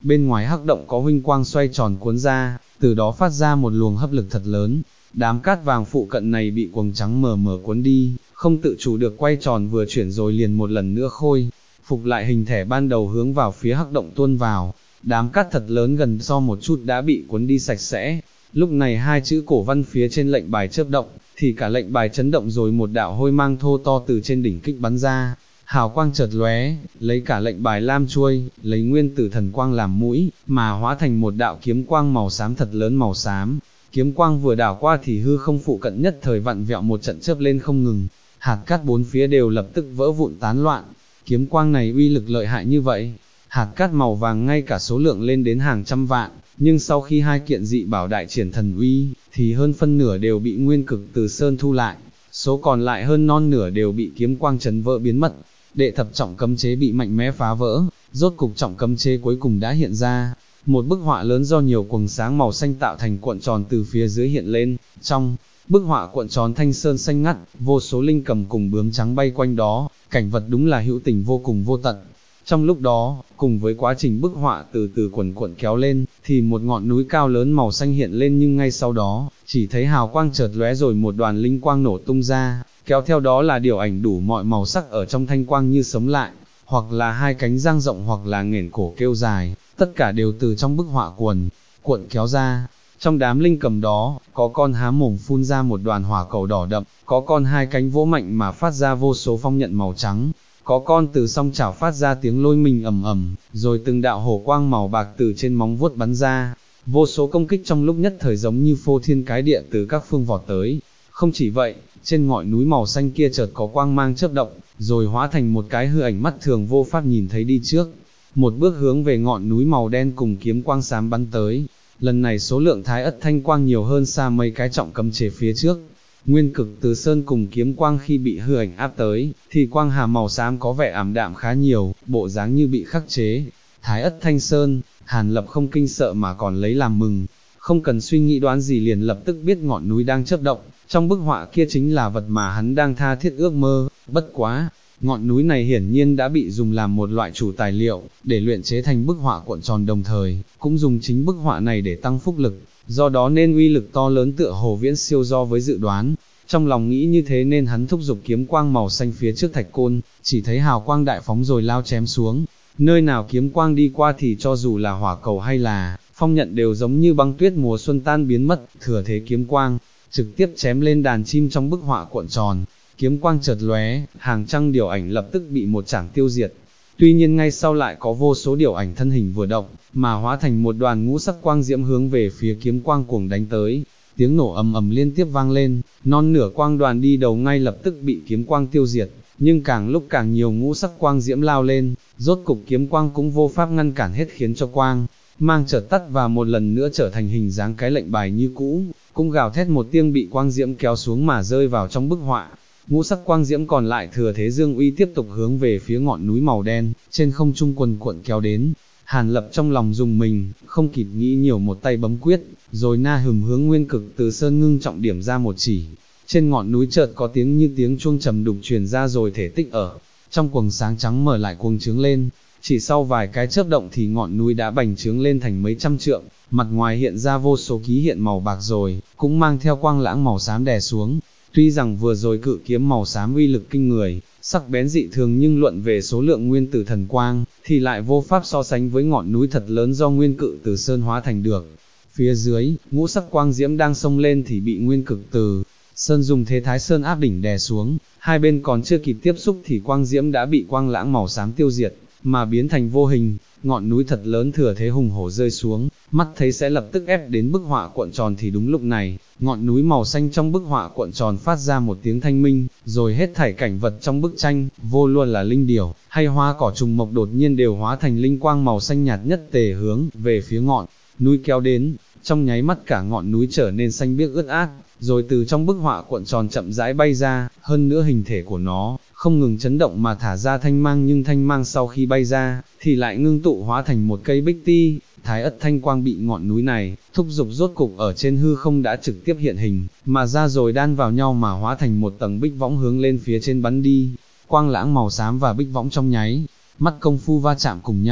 bên ngoài hắc động có huỳnh quang xoay tròn cuốn ra, từ đó phát ra một luồng hấp lực thật lớn. Đám cát vàng phụ cận này bị quầng trắng mờ mờ cuốn đi, không tự chủ được quay tròn vừa chuyển rồi liền một lần nữa khôi phục lại hình thể ban đầu hướng vào phía hắc động tuôn vào. Đám cát thật lớn gần so một chút đã bị cuốn đi sạch sẽ. Lúc này hai chữ cổ văn phía trên lệnh bài chớp động, thì cả lệnh bài chấn động rồi một đạo hôi mang thô to từ trên đỉnh kích bắn ra. Hào quang chợt lóe, lấy cả lệnh bài lam chuôi, lấy nguyên tử thần quang làm mũi, mà hóa thành một đạo kiếm quang màu xám thật lớn màu xám. Kiếm quang vừa đảo qua thì hư không phụ cận nhất thời vặn vẹo một trận chớp lên không ngừng, hạt cát bốn phía đều lập tức vỡ vụn tán loạn. Kiếm quang này uy lực lợi hại như vậy, hạt cát màu vàng ngay cả số lượng lên đến hàng trăm vạn, nhưng sau khi hai kiện dị bảo đại triển thần uy, thì hơn phân nửa đều bị nguyên cực từ sơn thu lại, số còn lại hơn non nửa đều bị kiếm quang chấn vỡ biến mất. Đệ thập trọng cấm chế bị mạnh mẽ phá vỡ, rốt cục trọng cấm chế cuối cùng đã hiện ra. Một bức họa lớn do nhiều quầng sáng màu xanh tạo thành cuộn tròn từ phía dưới hiện lên, trong bức họa cuộn tròn thanh sơn xanh ngắt, vô số linh cầm cùng bướm trắng bay quanh đó, cảnh vật đúng là hữu tình vô cùng vô tận. Trong lúc đó, cùng với quá trình bức họa từ từ cuộn cuộn kéo lên, thì một ngọn núi cao lớn màu xanh hiện lên, nhưng ngay sau đó, chỉ thấy hào quang chợt lóe rồi một đoàn linh quang nổ tung ra, kéo theo đó là điều ảnh đủ mọi màu sắc ở trong thanh quang như sống lại, hoặc là hai cánh dang rộng hoặc là nghển cổ kêu dài, tất cả đều từ trong bức họa cuộn kéo ra. Trong đám linh cầm đó, có con há mồm phun ra một đoàn hỏa cầu đỏ đậm, có con hai cánh vỗ mạnh mà phát ra vô số phong nhận màu trắng, có con từ song chảo phát ra tiếng lôi mình ầm ầm, rồi từng đạo hổ quang màu bạc từ trên móng vuốt bắn ra. Vô số công kích trong lúc nhất thời giống như phô thiên cái địa từ các phương vọt tới. Không chỉ vậy, trên ngọn núi màu xanh kia chợt có quang mang chớp động, rồi hóa thành một cái hư ảnh mắt thường vô pháp nhìn thấy đi trước. Một bước hướng về ngọn núi màu đen cùng kiếm quang xám bắn tới. Lần này số lượng thái ất thanh quang nhiều hơn xa mấy cái trọng cấm chế phía trước. Nguyên cực từ sơn cùng kiếm quang khi bị hư ảnh áp tới, thì quang hà màu xám có vẻ ảm đạm khá nhiều, bộ dáng như bị khắc chế. Thái ất thanh sơn, Hàn Lập không kinh sợ mà còn lấy làm mừng, không cần suy nghĩ đoán gì liền lập tức biết ngọn núi đang chớp động, trong bức họa kia chính là vật mà hắn đang tha thiết ước mơ. Bất quá, ngọn núi này hiển nhiên đã bị dùng làm một loại chủ tài liệu, để luyện chế thành bức họa cuộn tròn, đồng thời, cũng dùng chính bức họa này để tăng phúc lực, do đó nên uy lực to lớn tựa hồ viễn siêu so với dự đoán. Trong lòng nghĩ như thế nên hắn thúc giục kiếm quang màu xanh phía trước thạch côn, chỉ thấy hào quang đại phóng rồi lao chém xuống. Nơi nào kiếm quang đi qua thì cho dù là hỏa cầu hay là phong nhận đều giống như băng tuyết mùa xuân tan biến mất, thừa thế kiếm quang trực tiếp chém lên đàn chim trong bức họa cuộn tròn. Kiếm quang chợt lóe, hàng trăm điều ảnh lập tức bị một chảng tiêu diệt. Tuy nhiên ngay sau lại có vô số điều ảnh thân hình vừa động, mà hóa thành một đoàn ngũ sắc quang diễm hướng về phía kiếm quang cuồng đánh tới. Tiếng nổ ầm ầm liên tiếp vang lên, non nửa quang đoàn đi đầu ngay lập tức bị kiếm quang tiêu diệt, nhưng càng lúc càng nhiều ngũ sắc quang diễm lao lên, rốt cục kiếm quang cũng vô pháp ngăn cản hết, khiến cho quang mang chợt tắt và một lần nữa trở thành hình dáng cái lệnh bài như cũ, cũng gào thét một tiếng bị quang diễm kéo xuống mà rơi vào trong bức họa. Ngũ sắc quang diễm còn lại thừa thế dương uy tiếp tục hướng về phía ngọn núi màu đen, trên không trung quần cuộn kéo đến. Hàn Lập trong lòng dùng mình, không kịp nghĩ nhiều một tay bấm quyết, rồi na hừm hướng nguyên cực từ sơn ngưng trọng điểm ra một chỉ. Trên ngọn núi chợt có tiếng như tiếng chuông trầm đục truyền ra, rồi thể tích ở trong quầng sáng trắng mở lại cuồng trướng lên. Chỉ sau vài cái chớp động thì ngọn núi đã bành trướng lên thành mấy trăm trượng, mặt ngoài hiện ra vô số ký hiện màu bạc rồi, cũng mang theo quang lãng màu xám đè xuống. Tuy rằng vừa rồi cự kiếm màu xám uy lực kinh người, sắc bén dị thường, nhưng luận về số lượng nguyên tử thần quang, thì lại vô pháp so sánh với ngọn núi thật lớn do nguyên cự từ sơn hóa thành được. Phía dưới, ngũ sắc quang diễm đang xông lên thì bị nguyên cực từ sơn dùng thế thái sơn áp đỉnh đè xuống, hai bên còn chưa kịp tiếp xúc thì quang diễm đã bị quang lãng màu xám tiêu diệt, mà biến thành vô hình. Ngọn núi thật lớn thừa thế hùng hổ rơi xuống, mắt thấy sẽ lập tức ép đến bức họa cuộn tròn, thì đúng lúc này, ngọn núi màu xanh trong bức họa cuộn tròn phát ra một tiếng thanh minh, rồi hết thảy cảnh vật trong bức tranh, vô luận là linh điểu hay hoa cỏ trùng mộc đột nhiên đều hóa thành linh quang màu xanh nhạt nhất tề hướng về phía ngọn núi kéo đến. Trong nháy mắt cả ngọn núi trở nên xanh biếc ướt át, rồi từ trong bức họa cuộn tròn chậm rãi bay ra, hơn nữa hình thể của nó không ngừng chấn động mà thả ra thanh mang, nhưng thanh mang sau khi bay ra thì lại ngưng tụ hóa thành một cây bích ti. Thái ất thanh quang bị ngọn núi này thúc giục rốt cục ở trên hư không đã trực tiếp hiện hình mà ra, rồi đan vào nhau mà hóa thành một tầng bích võng hướng lên phía trên bắn đi. Quang lãng màu xám và bích võng trong nháy mắt công phu va chạm cùng nhau,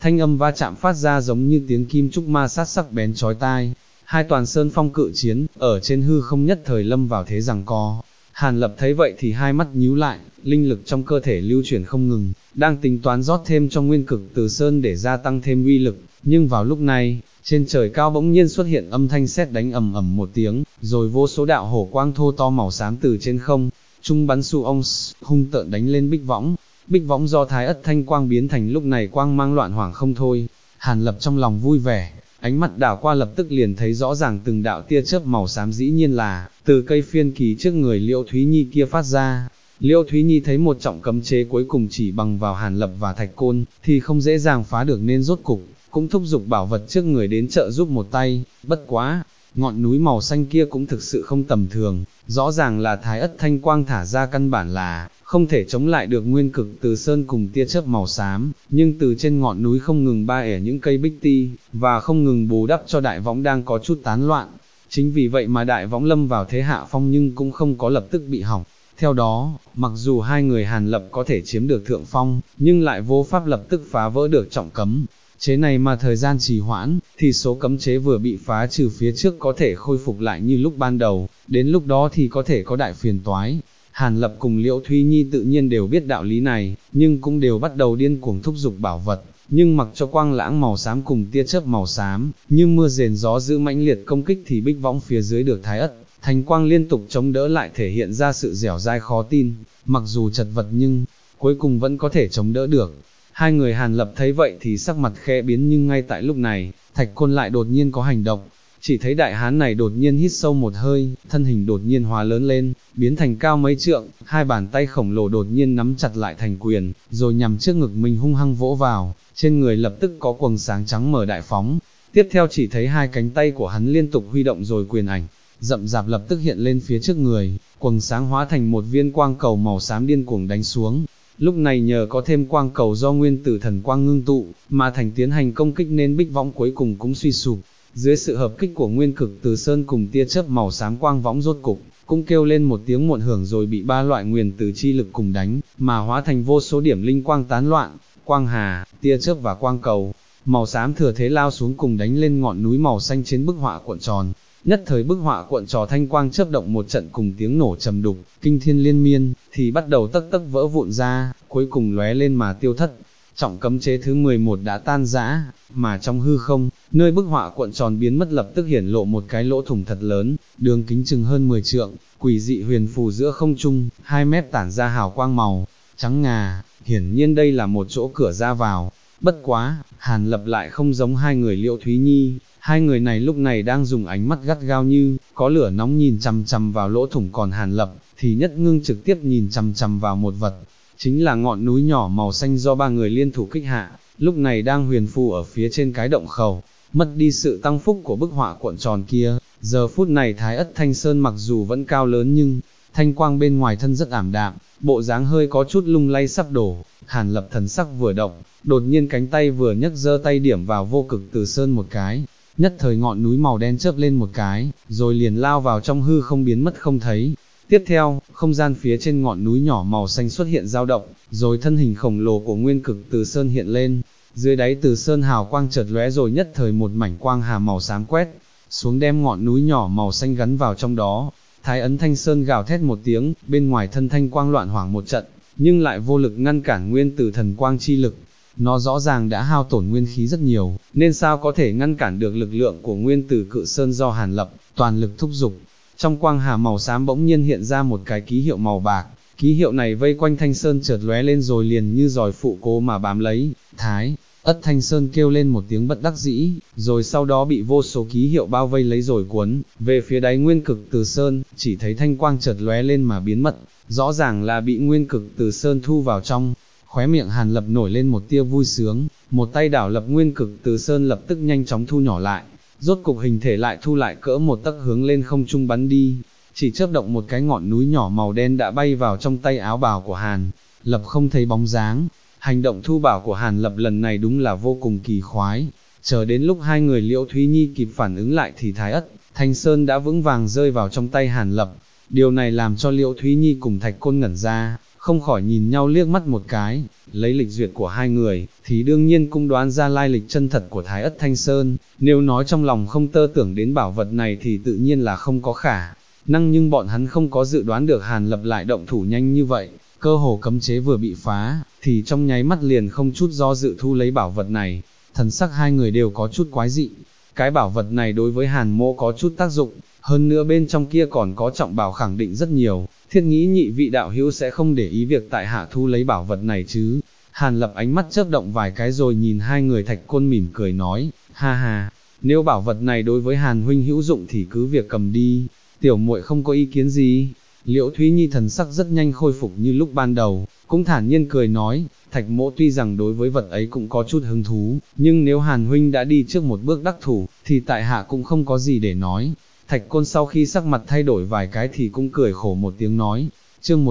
thanh âm va chạm phát ra giống như tiếng kim trúc ma sát sắc bén chói tai. Hai toàn sơn phong cự chiến, ở trên hư không nhất thời lâm vào thế giằng co. Hàn Lập thấy vậy thì hai mắt nhíu lại, linh lực trong cơ thể lưu chuyển không ngừng, đang tính toán rót thêm cho nguyên cực từ sơn để gia tăng thêm uy lực, nhưng vào lúc này, trên trời cao bỗng nhiên xuất hiện âm thanh sét đánh ầm ầm một tiếng, rồi vô số đạo hổ quang thô to màu xám từ trên không trung bắn xù ông hung tợn đánh lên bích võng do thái ất thanh quang biến thành lúc này quang mang loạn hoảng không thôi. Hàn Lập trong lòng vui vẻ, ánh mắt đảo qua lập tức liền thấy rõ ràng từng đạo tia chớp màu xám dĩ nhiên là từ cây phiên kỳ trước người Liễu Thúy Nhi kia phát ra. Liễu Thúy Nhi thấy một trọng cấm chế cuối cùng chỉ bằng vào Hàn Lập và Thạch Côn thì không dễ dàng phá được nên rốt cục cũng thúc giục bảo vật trước người đến trợ giúp một tay. Bất quá, ngọn núi màu xanh kia cũng thực sự không tầm thường, rõ ràng là thái ất thanh quang thả ra căn bản là không thể chống lại được nguyên cực từ sơn cùng tia chớp màu xám, nhưng từ trên ngọn núi không ngừng ba ẻ những cây bích ti, và không ngừng bù đắp cho đại võng đang có chút tán loạn. Chính vì vậy mà đại võng lâm vào thế hạ phong nhưng cũng không có lập tức bị hỏng. Theo đó, mặc dù hai người Hàn Lập có thể chiếm được thượng phong, nhưng lại vô pháp lập tức phá vỡ được trọng cấm chế này mà thời gian trì hoãn, thì số cấm chế vừa bị phá trừ phía trước có thể khôi phục lại như lúc ban đầu, đến lúc đó thì có thể có đại phiền toái. Hàn Lập cùng Liễu Thúy Nhi tự nhiên đều biết đạo lý này, nhưng cũng đều bắt đầu điên cuồng thúc giục bảo vật, nhưng mặc cho quang lãng màu xám cùng tia chớp màu xám, như mưa rền gió dữ mãnh liệt công kích thì bích võng phía dưới được thái ất thanh quang liên tục chống đỡ lại thể hiện ra sự dẻo dai khó tin, mặc dù chật vật nhưng cuối cùng vẫn có thể chống đỡ được. Hai người Hàn Lập thấy vậy thì sắc mặt khẽ biến, nhưng ngay tại lúc này, Thạch Côn lại đột nhiên có hành động. Chỉ thấy đại hán này đột nhiên hít sâu một hơi, thân hình đột nhiên hóa lớn lên, biến thành cao mấy trượng, hai bàn tay khổng lồ đột nhiên nắm chặt lại thành quyền, rồi nhằm trước ngực mình hung hăng vỗ vào, trên người lập tức có quầng sáng trắng mở đại phóng. Tiếp theo chỉ thấy hai cánh tay của hắn liên tục huy động rồi quyền ảnh rậm rạp lập tức hiện lên phía trước người, quầng sáng hóa thành một viên quang cầu màu xám điên cuồng đánh xuống. Lúc này nhờ có thêm quang cầu do nguyên tử thần quang ngưng tụ, mà thành tiến hành công kích nên bích võng cuối cùng cũng suy sụp. Dưới sự hợp kích của nguyên cực từ sơn cùng tia chớp màu xám, quang võng rốt cục cũng kêu lên một tiếng muộn hưởng rồi bị ba loại nguyên tử chi lực cùng đánh, mà hóa thành vô số điểm linh quang tán loạn, quang hà, tia chớp và quang cầu màu xám thừa thế lao xuống cùng đánh lên ngọn núi màu xanh trên bức họa cuộn tròn. Nhất thời bức họa cuộn tròn thanh quang chớp động một trận cùng tiếng nổ trầm đục, kinh thiên liên miên, thì bắt đầu tấc tấc vỡ vụn ra, cuối cùng lóe lên mà tiêu thất. Trọng cấm chế thứ 11 đã tan rã, mà trong hư không, nơi bức họa cuộn tròn biến mất lập tức hiển lộ một cái lỗ thủng thật lớn, đường kính chừng hơn 10 trượng, quỷ dị huyền phù giữa không trung, 2 mét tản ra hào quang màu trắng ngà, hiển nhiên đây là một chỗ cửa ra vào. Bất quá, Hàn Lập lại không giống hai người Liễu Thúy Nhi, hai người này lúc này đang dùng ánh mắt gắt gao như có lửa nóng nhìn chằm chằm vào lỗ thủng, còn Hàn Lập thì nhất ngưng trực tiếp nhìn chằm chằm vào một vật, chính là ngọn núi nhỏ màu xanh do ba người liên thủ kích hạ, lúc này đang huyền phù ở phía trên cái động khẩu. Mất đi sự tăng phúc của bức họa cuộn tròn kia, giờ phút này Thái Ất Thanh Sơn mặc dù vẫn cao lớn nhưng thanh quang bên ngoài thân rất ảm đạm, bộ dáng hơi có chút lung lay sắp đổ. Hàn Lập thần sắc vừa động, đột nhiên cánh tay vừa nhấc giơ tay điểm vào vô cực từ sơn một cái, nhất thời ngọn núi màu đen chớp lên một cái, rồi liền lao vào trong hư không biến mất không thấy. Tiếp theo, không gian phía trên ngọn núi nhỏ màu xanh xuất hiện dao động, rồi thân hình khổng lồ của nguyên cực từ sơn hiện lên. Dưới đáy từ sơn hào quang chợt lóe rồi nhất thời một mảnh quang hà màu xám quét xuống đem ngọn núi nhỏ màu xanh gắn vào trong đó. Thái Ấn Thanh Sơn gào thét một tiếng, bên ngoài thân thanh quang loạn hoảng một trận, nhưng lại vô lực ngăn cản nguyên tử thần quang chi lực. Nó rõ ràng đã hao tổn nguyên khí rất nhiều, nên sao có thể ngăn cản được lực lượng của nguyên tử cự sơn do Hàn Lập toàn lực thúc giục. Trong quang hà màu xám bỗng nhiên hiện ra một cái ký hiệu màu bạc, ký hiệu này vây quanh Thanh Sơn chợt lóe lên rồi liền như giòi phụ cố mà bám lấy. Thái Ất Thanh Sơn kêu lên một tiếng bất đắc dĩ, rồi sau đó bị vô số ký hiệu bao vây lấy rồi cuốn về phía đáy nguyên cực từ sơn. Chỉ thấy thanh quang chợt lóe lên mà biến mất, rõ ràng là bị nguyên cực từ sơn thu vào trong. Khóe miệng Hàn Lập nổi lên một tia vui sướng, một tay đảo lập nguyên cực từ sơn lập tức nhanh chóng thu nhỏ lại, rốt cục hình thể lại thu lại cỡ một tấc hướng lên không trung bắn đi. Chỉ chớp động một cái ngọn núi nhỏ màu đen đã bay vào trong tay áo bào của Hàn Lập không thấy bóng dáng. Hành động thu bảo của Hàn Lập lần này đúng là vô cùng kỳ khoái. Chờ đến lúc hai người Liễu Thúy Nhi kịp phản ứng lại thì Thái Ất Thanh Sơn đã vững vàng rơi vào trong tay Hàn Lập. Điều này làm cho Liễu Thúy Nhi cùng Thạch Côn ngẩn ra, không khỏi nhìn nhau liếc mắt một cái, lấy lịch duyệt của hai người, thì đương nhiên cũng đoán ra lai lịch chân thật của Thái Ất Thanh Sơn, nếu nói trong lòng không tơ tưởng đến bảo vật này thì tự nhiên là không có khả năng, nhưng bọn hắn không có dự đoán được Hàn Lập lại động thủ nhanh như vậy, cơ hồ cấm chế vừa bị phá, thì trong nháy mắt liền không chút do dự thu lấy bảo vật này, thần sắc hai người đều có chút quái dị, cái bảo vật này đối với Hàn Mỗ có chút tác dụng, hơn nữa bên trong kia còn có trọng bảo khẳng định rất nhiều, thiết nghĩ nhị vị đạo hữu sẽ không để ý việc tại hạ thu lấy bảo vật này chứ. Hàn Lập ánh mắt chớp động vài cái rồi nhìn hai người Thạch Côn mỉm cười nói, ha ha, nếu bảo vật này đối với Hàn huynh hữu dụng thì cứ việc cầm đi, tiểu muội không có ý kiến gì. Liễu Thúy Nhi thần sắc rất nhanh khôi phục như lúc ban đầu, cũng thản nhiên cười nói, Thạch mỗ tuy rằng đối với vật ấy cũng có chút hứng thú, nhưng nếu Hàn huynh đã đi trước một bước đắc thủ, thì tại hạ cũng không có gì để nói. Thạch Côn sau khi sắc mặt thay đổi vài cái thì cũng cười khổ một tiếng nói, chương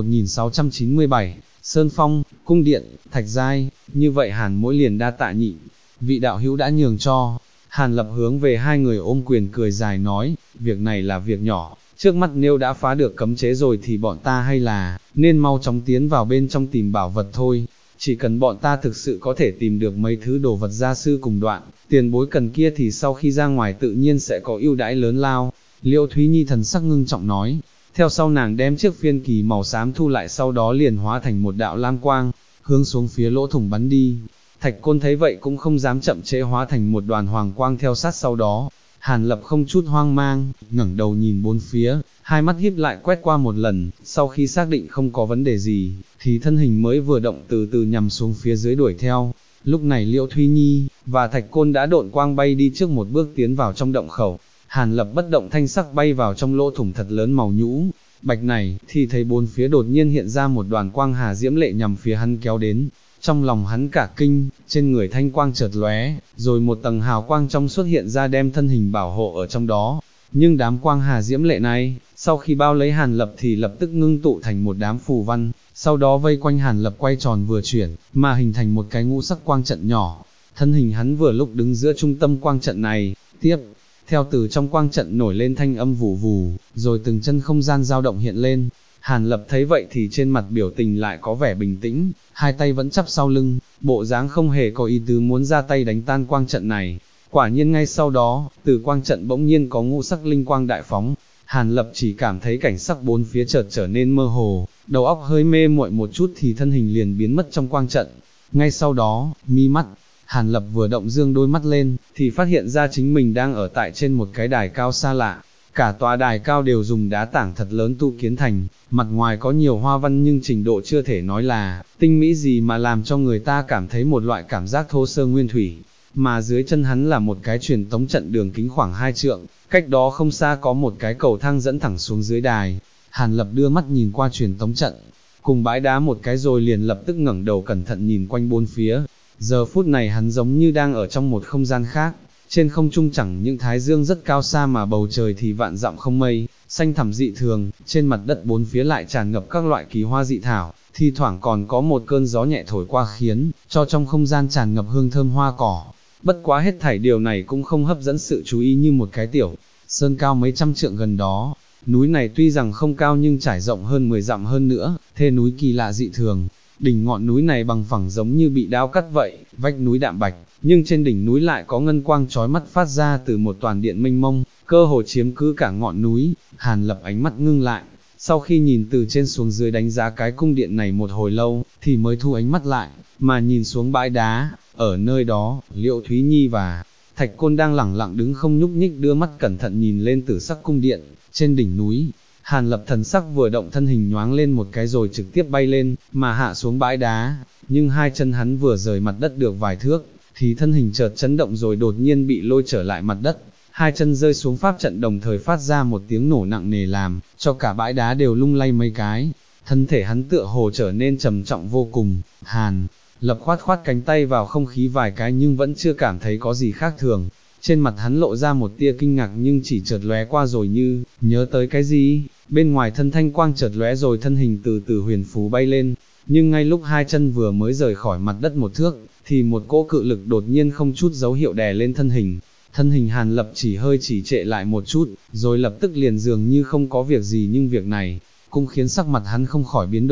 1697, Sơn Phong, Cung Điện, Thạch Giai, như vậy Hàn mỗi liền đa tạ nhị, vị đạo hữu đã nhường cho. Hàn Lập hướng về hai người ôm quyền cười dài nói, việc này là việc nhỏ, trước mắt nếu đã phá được cấm chế rồi thì bọn ta hay là, nên mau chóng tiến vào bên trong tìm bảo vật thôi, chỉ cần bọn ta thực sự có thể tìm được mấy thứ đồ vật gia sư cùng đoạn, tiền bối cần kia thì sau khi ra ngoài tự nhiên sẽ có ưu đãi lớn lao. Liễu Thúy Nhi thần sắc ngưng trọng nói, theo sau nàng đem chiếc phiên kỳ màu xám thu lại, sau đó liền hóa thành một đạo lam quang, hướng xuống phía lỗ thủng bắn đi. Thạch Côn thấy vậy cũng không dám chậm trễ, hóa thành một đoàn hoàng quang theo sát sau đó. Hàn Lập không chút hoang mang, ngẩng đầu nhìn bốn phía, hai mắt híp lại quét qua một lần, sau khi xác định không có vấn đề gì, thì thân hình mới vừa động từ từ nhằm xuống phía dưới đuổi theo. Lúc này Liễu Thúy Nhi và Thạch Côn đã độn quang bay đi trước một bước tiến vào trong động khẩu. Hàn Lập bất động thanh sắc bay vào trong lỗ thủng thật lớn màu nhũ bạch này, thì thấy bốn phía đột nhiên hiện ra một đoàn quang hà diễm lệ nhằm phía hắn kéo đến. Trong lòng hắn cả kinh, trên người thanh quang chợt lóe, rồi một tầng hào quang trong xuất hiện ra đem thân hình bảo hộ ở trong đó. Nhưng đám quang hà diễm lệ này, sau khi bao lấy Hàn Lập thì lập tức ngưng tụ thành một đám phù văn, sau đó vây quanh Hàn Lập quay tròn vừa chuyển, mà hình thành một cái ngũ sắc quang trận nhỏ. Thân hình hắn vừa lúc đứng giữa trung tâm quang trận này, tiếp theo từ trong quang trận nổi lên thanh âm vù vù, rồi từng chân không gian dao động hiện lên. Hàn Lập thấy vậy thì trên mặt biểu tình lại có vẻ bình tĩnh, hai tay vẫn chắp sau lưng, bộ dáng không hề có ý tứ muốn ra tay đánh tan quang trận này. Quả nhiên ngay sau đó, từ quang trận bỗng nhiên có ngũ sắc linh quang đại phóng. Hàn Lập chỉ cảm thấy cảnh sắc bốn phía chợt trở nên mơ hồ, đầu óc hơi mê muội một chút thì thân hình liền biến mất trong quang trận. Ngay sau đó, mi mắt Hàn Lập vừa động dương đôi mắt lên, thì phát hiện ra chính mình đang ở tại trên một cái đài cao xa lạ. Cả tòa đài cao đều dùng đá tảng thật lớn tu kiến thành, mặt ngoài có nhiều hoa văn nhưng trình độ chưa thể nói là tinh mỹ gì, mà làm cho người ta cảm thấy một loại cảm giác thô sơ nguyên thủy. Mà dưới chân hắn là một cái truyền tống trận đường kính khoảng 2 trượng, cách đó không xa có một cái cầu thang dẫn thẳng xuống dưới đài. Hàn Lập đưa mắt nhìn qua truyền tống trận, cùng bãi đá một cái rồi liền lập tức ngẩng đầu cẩn thận nhìn quanh bốn phía. Giờ phút này hắn giống như đang ở trong một không gian khác, trên không trung chẳng những thái dương rất cao xa mà bầu trời thì vạn dặm không mây, xanh thẳm dị thường, trên mặt đất bốn phía lại tràn ngập các loại kỳ hoa dị thảo, thi thoảng còn có một cơn gió nhẹ thổi qua khiến cho trong không gian tràn ngập hương thơm hoa cỏ. Bất quá hết thảy điều này cũng không hấp dẫn sự chú ý như một cái tiểu sơn cao mấy trăm trượng gần đó. Núi này tuy rằng không cao nhưng trải rộng hơn 10 dặm hơn nữa, thê núi kỳ lạ dị thường. Đỉnh ngọn núi này bằng phẳng giống như bị đao cắt vậy, vách núi đạm bạch, nhưng trên đỉnh núi lại có ngân quang chói mắt phát ra từ một toàn điện mênh mông, cơ hồ chiếm cứ cả ngọn núi. Hàn Lập ánh mắt ngưng lại, sau khi nhìn từ trên xuống dưới đánh giá cái cung điện này một hồi lâu, thì mới thu ánh mắt lại, mà nhìn xuống bãi đá. Ở nơi đó, Liễu Thúy Nhi và Thạch Côn đang lẳng lặng đứng không nhúc nhích, đưa mắt cẩn thận nhìn lên tử sắc cung điện trên đỉnh núi. Hàn Lập thần sắc vừa động, thân hình nhoáng lên một cái rồi trực tiếp bay lên, mà hạ xuống bãi đá. Nhưng hai chân hắn vừa rời mặt đất được vài thước, thì thân hình chợt chấn động rồi đột nhiên bị lôi trở lại mặt đất. Hai chân rơi xuống pháp trận đồng thời phát ra một tiếng nổ nặng nề làm cho cả bãi đá đều lung lay mấy cái. Thân thể hắn tựa hồ trở nên trầm trọng vô cùng. Hàn Lập khoát khoát cánh tay vào không khí vài cái nhưng vẫn chưa cảm thấy có gì khác thường. Trên mặt hắn lộ ra một tia kinh ngạc nhưng chỉ chợt lóe qua rồi như nhớ tới cái gì. Bên ngoài thân thanh quang chợt lóe rồi thân hình từ từ huyền phù bay lên. Nhưng ngay lúc hai chân vừa mới rời khỏi mặt đất một thước, thì một cỗ cự lực đột nhiên không chút dấu hiệu đè lên thân hình. Thân hình Hàn Lập chỉ hơi trì trệ lại một chút, rồi lập tức liền dường như không có việc gì, nhưng việc này cũng khiến sắc mặt hắn không khỏi biến đổi.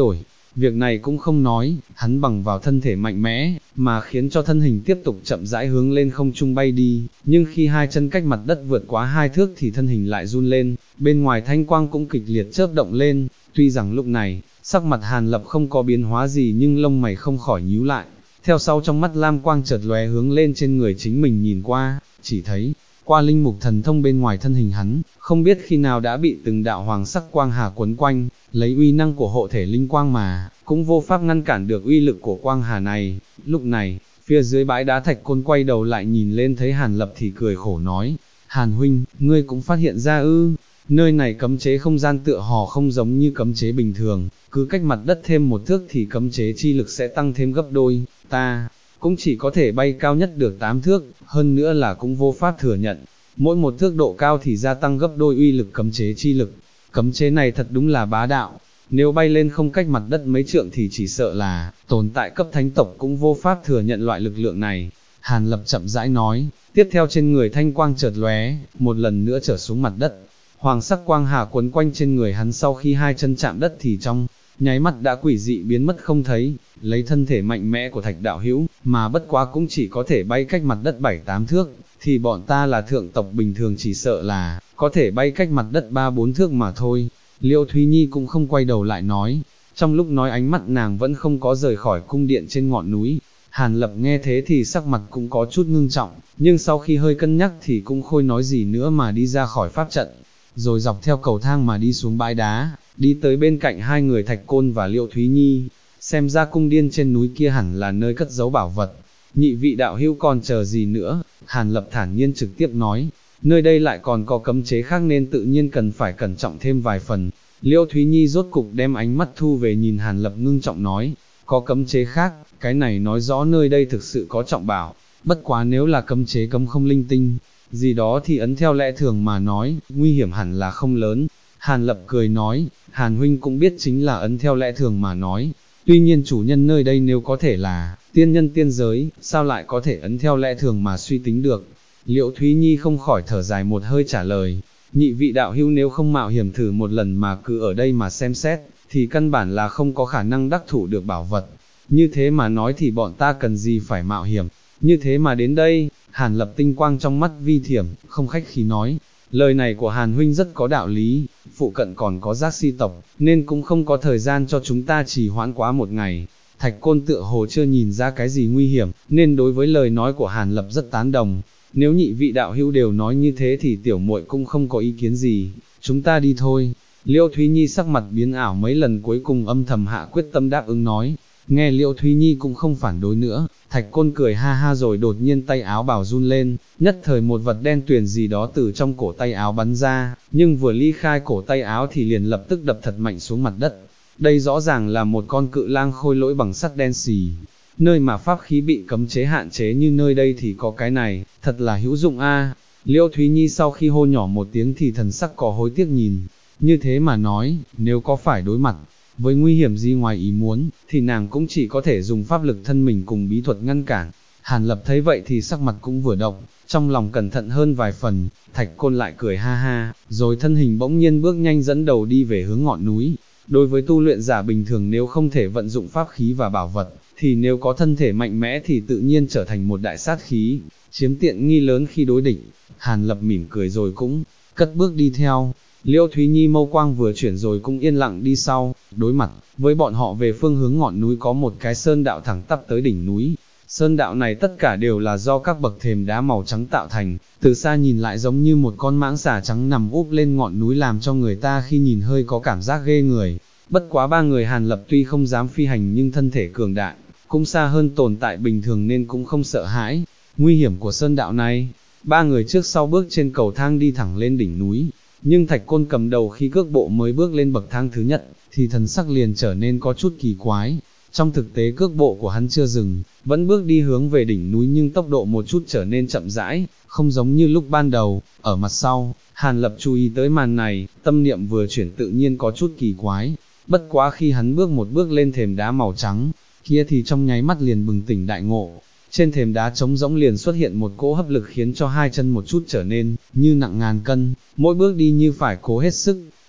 việc này cũng không nói, hắn bằng vào thân thể mạnh mẽ, mà khiến cho thân hình tiếp tục chậm rãi hướng lên không trung bay đi, nhưng khi hai chân cách mặt đất vượt quá 2 thước thì thân hình lại run lên, bên ngoài thanh quang cũng kịch liệt chớp động lên, tuy rằng lúc này, sắc mặt Hàn Lập không có biến hóa gì nhưng lông mày không khỏi nhíu lại, theo sau trong mắt lam quang chợt lóe hướng lên trên người chính mình nhìn qua, chỉ thấy, qua linh mục thần thông bên ngoài thân hình hắn, không biết khi nào đã bị từng đạo hoàng sắc quang hà quấn quanh, lấy uy năng của hộ thể linh quang mà, cũng vô pháp ngăn cản được uy lực của quang hà này. Lúc này, phía dưới bãi đá Thạch Côn quay đầu lại nhìn lên thấy Hàn Lập thì cười khổ nói, Hàn huynh, ngươi cũng phát hiện ra ư, nơi này cấm chế không gian tựa hồ không giống như cấm chế bình thường, cứ cách mặt đất thêm 1 thước thì cấm chế chi lực sẽ tăng thêm gấp đôi, ta cũng chỉ có thể bay cao nhất được 8 thước, hơn nữa là cũng vô pháp thừa nhận, mỗi 1 thước độ cao thì gia tăng gấp đôi uy lực cấm chế chi lực, cấm chế này thật đúng là bá đạo, nếu bay lên không cách mặt đất mấy trượng thì chỉ sợ là, tồn tại cấp thánh tộc cũng vô pháp thừa nhận loại lực lượng này. Hàn Lập chậm rãi nói, tiếp theo trên người thanh quang chợt lóe, một lần nữa trở xuống mặt đất, hoàng sắc quang hà quấn quanh trên người hắn sau khi hai chân chạm đất thì trong nháy mắt đã quỷ dị biến mất không thấy, lấy thân thể mạnh mẽ của Thạch đạo hữu, mà bất quá cũng chỉ có thể bay cách mặt đất 7-8 thước, thì bọn ta là thượng tộc bình thường chỉ sợ là, có thể bay cách mặt đất 3-4 thước mà thôi. Liêu Thúy Nhi cũng không quay đầu lại nói, trong lúc nói ánh mắt nàng vẫn không có rời khỏi cung điện trên ngọn núi. Hàn Lập nghe thế thì sắc mặt cũng có chút ngưng trọng, nhưng sau khi hơi cân nhắc thì cũng khôi nói gì nữa mà đi ra khỏi pháp trận, rồi dọc theo cầu thang mà đi xuống bãi đá, đi tới bên cạnh hai người Thạch Côn và Liêu Thúy Nhi. Xem ra cung điên trên núi kia hẳn là nơi cất giấu bảo vật. Nhị vị đạo hữu còn chờ gì nữa? Hàn Lập thản nhiên trực tiếp nói, nơi đây lại còn có cấm chế khác nên tự nhiên cần phải cẩn trọng thêm vài phần. Liêu Thúy Nhi rốt cục đem ánh mắt thu về nhìn Hàn Lập ngưng trọng nói, có cấm chế khác, cái này nói rõ nơi đây thực sự có trọng bảo, bất quá nếu là cấm chế cấm không linh tinh, gì đó thì ấn theo lẽ thường mà nói, nguy hiểm hẳn là không lớn. Hàn Lập cười nói, Hàn huynh cũng biết chính là ấn theo lẽ thường mà nói, tuy nhiên chủ nhân nơi đây nếu có thể là tiên nhân tiên giới, sao lại có thể ấn theo lẽ thường mà suy tính được. Liễu Thúy Nhi không khỏi thở dài một hơi trả lời, nhị vị đạo hữu nếu không mạo hiểm thử một lần mà cứ ở đây mà xem xét, thì căn bản là không có khả năng đắc thủ được bảo vật. Như thế mà nói thì bọn ta cần gì phải mạo hiểm, như thế mà đến đây. Hàn Lập tinh quang trong mắt vi thiểm, không khách khí nói, lời này của Hàn huynh rất có đạo lý, phụ cận còn có giác si tộc, nên cũng không có thời gian cho chúng ta trì hoãn quá một ngày. Thạch Côn tựa hồ chưa nhìn ra cái gì nguy hiểm, nên đối với lời nói của Hàn Lập rất tán đồng. Nếu nhị vị đạo hữu đều nói như thế thì tiểu muội cũng không có ý kiến gì, chúng ta đi thôi. Liêu Thúy Nhi sắc mặt biến ảo mấy lần cuối cùng âm thầm hạ quyết tâm đáp ứng nói. Nghe Liêu Thúy Nhi cũng không phản đối nữa, Thạch Côn cười ha ha rồi đột nhiên tay áo bào run lên, nhất thời một vật đen tuyền gì đó từ trong cổ tay áo bắn ra, nhưng vừa ly khai cổ tay áo thì liền lập tức đập thật mạnh xuống mặt đất. Đây rõ ràng là một con cự lang khôi lỗi bằng sắt đen xì. Nơi mà pháp khí bị cấm chế hạn chế như nơi đây thì có cái này, thật là hữu dụng a. Liêu Thúy Nhi sau khi hô nhỏ một tiếng thì thần sắc có hối tiếc nhìn, như thế mà nói, nếu có phải đối mặt với nguy hiểm gì ngoài ý muốn, thì nàng cũng chỉ có thể dùng pháp lực thân mình cùng bí thuật ngăn cản. Hàn Lập thấy vậy thì sắc mặt cũng vừa động, trong lòng cẩn thận hơn vài phần. Thạch Côn lại cười ha ha, rồi thân hình bỗng nhiên bước nhanh dẫn đầu đi về hướng ngọn núi. Đối với tu luyện giả bình thường nếu không thể vận dụng pháp khí và bảo vật, thì nếu có thân thể mạnh mẽ thì tự nhiên trở thành một đại sát khí, chiếm tiện nghi lớn khi đối địch. Hàn Lập mỉm cười rồi cũng cất bước đi theo. Liêu Thúy Nhi mâu quang vừa chuyển rồi cũng yên lặng đi sau, đối mặt với bọn họ về phương hướng ngọn núi có một cái sơn đạo thẳng tắp tới đỉnh núi. Sơn đạo này tất cả đều là do các bậc thềm đá màu trắng tạo thành, từ xa nhìn lại giống như một con mãng xà trắng nằm úp lên ngọn núi làm cho người ta khi nhìn hơi có cảm giác ghê người. Bất quá ba người Hàn Lập tuy không dám phi hành nhưng thân thể cường đại, cũng xa hơn tồn tại bình thường nên cũng không sợ hãi nguy hiểm của sơn đạo này. Ba người trước sau bước trên cầu thang đi thẳng lên đỉnh núi. Nhưng Thạch Côn cầm đầu khi cước bộ mới bước lên bậc thang thứ nhất, thì thần sắc liền trở nên có chút kỳ quái. Trong thực tế cước bộ của hắn chưa dừng, vẫn bước đi hướng về đỉnh núi nhưng tốc độ một chút trở nên chậm rãi, không giống như lúc ban đầu. Ở mặt sau, Hàn Lập chú ý tới màn này, tâm niệm vừa chuyển tự nhiên có chút kỳ quái. Bất quá khi hắn bước một bước lên thềm đá màu trắng, kia thì trong nháy mắt liền bừng tỉnh đại ngộ. Trên thềm đá trống rỗng liền xuất hiện một cỗ hấp lực khiến cho hai chân một chút trở nên như nặng ngàn cân, mỗi bước đi như phải cố hết sức,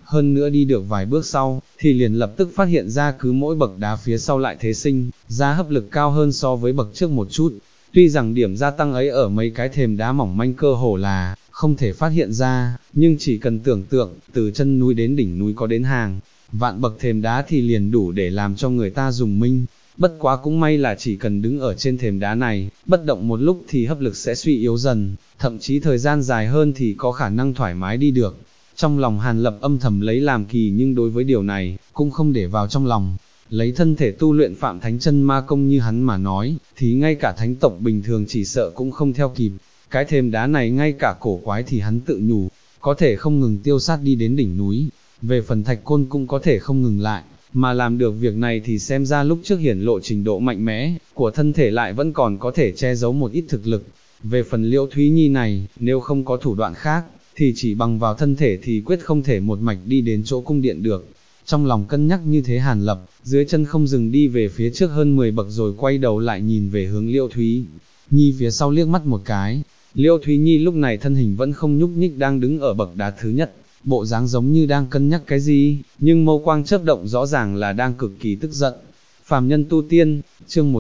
hơn nữa đi được vài bước sau, thì liền lập tức phát hiện ra cứ mỗi bậc đá phía sau lại thế sinh, ra hấp lực cao hơn so với bậc trước một chút. Tuy rằng điểm gia tăng ấy ở mấy cái thềm đá mỏng manh cơ hồ là không thể phát hiện ra, nhưng chỉ cần tưởng tượng, từ chân núi đến đỉnh núi có đến hàng vạn bậc thềm đá thì liền đủ để làm cho người ta dùng minh. Bất quá cũng may là chỉ cần đứng ở trên thềm đá này, bất động một lúc thì hấp lực sẽ suy yếu dần, thậm chí thời gian dài hơn thì có khả năng thoải mái đi được. Trong lòng Hàn Lập âm thầm lấy làm kỳ, nhưng đối với điều này, cũng không để vào trong lòng. Lấy thân thể tu luyện Phạm Thánh Chân Ma Công như hắn mà nói, thì ngay cả thánh tộc bình thường chỉ sợ cũng không theo kịp. Cái thềm đá này ngay cả cổ quái thì hắn tự nhủ, có thể không ngừng tiêu sát đi đến đỉnh núi. Về phần Thạch Côn cũng có thể không ngừng lại, mà làm được việc này thì xem ra lúc trước hiển lộ trình độ mạnh mẽ của thân thể lại vẫn còn có thể che giấu một ít thực lực. Về phần Liễu Thúy Nhi này, nếu không có thủ đoạn khác, thì chỉ bằng vào thân thể thì quyết không thể một mạch đi đến chỗ cung điện được. Trong lòng cân nhắc như thế, Hàn Lập, dưới chân không dừng đi về phía trước hơn 10 bậc rồi quay đầu lại nhìn về hướng Liễu Thúy Nhi phía sau liếc mắt một cái. Liễu Thúy Nhi lúc này thân hình vẫn không nhúc nhích đang đứng ở bậc đá thứ nhất, bộ dáng giống như đang cân nhắc cái gì, nhưng mâu quang chớp động rõ ràng là đang cực kỳ tức giận. Phàm nhân tu tiên, chương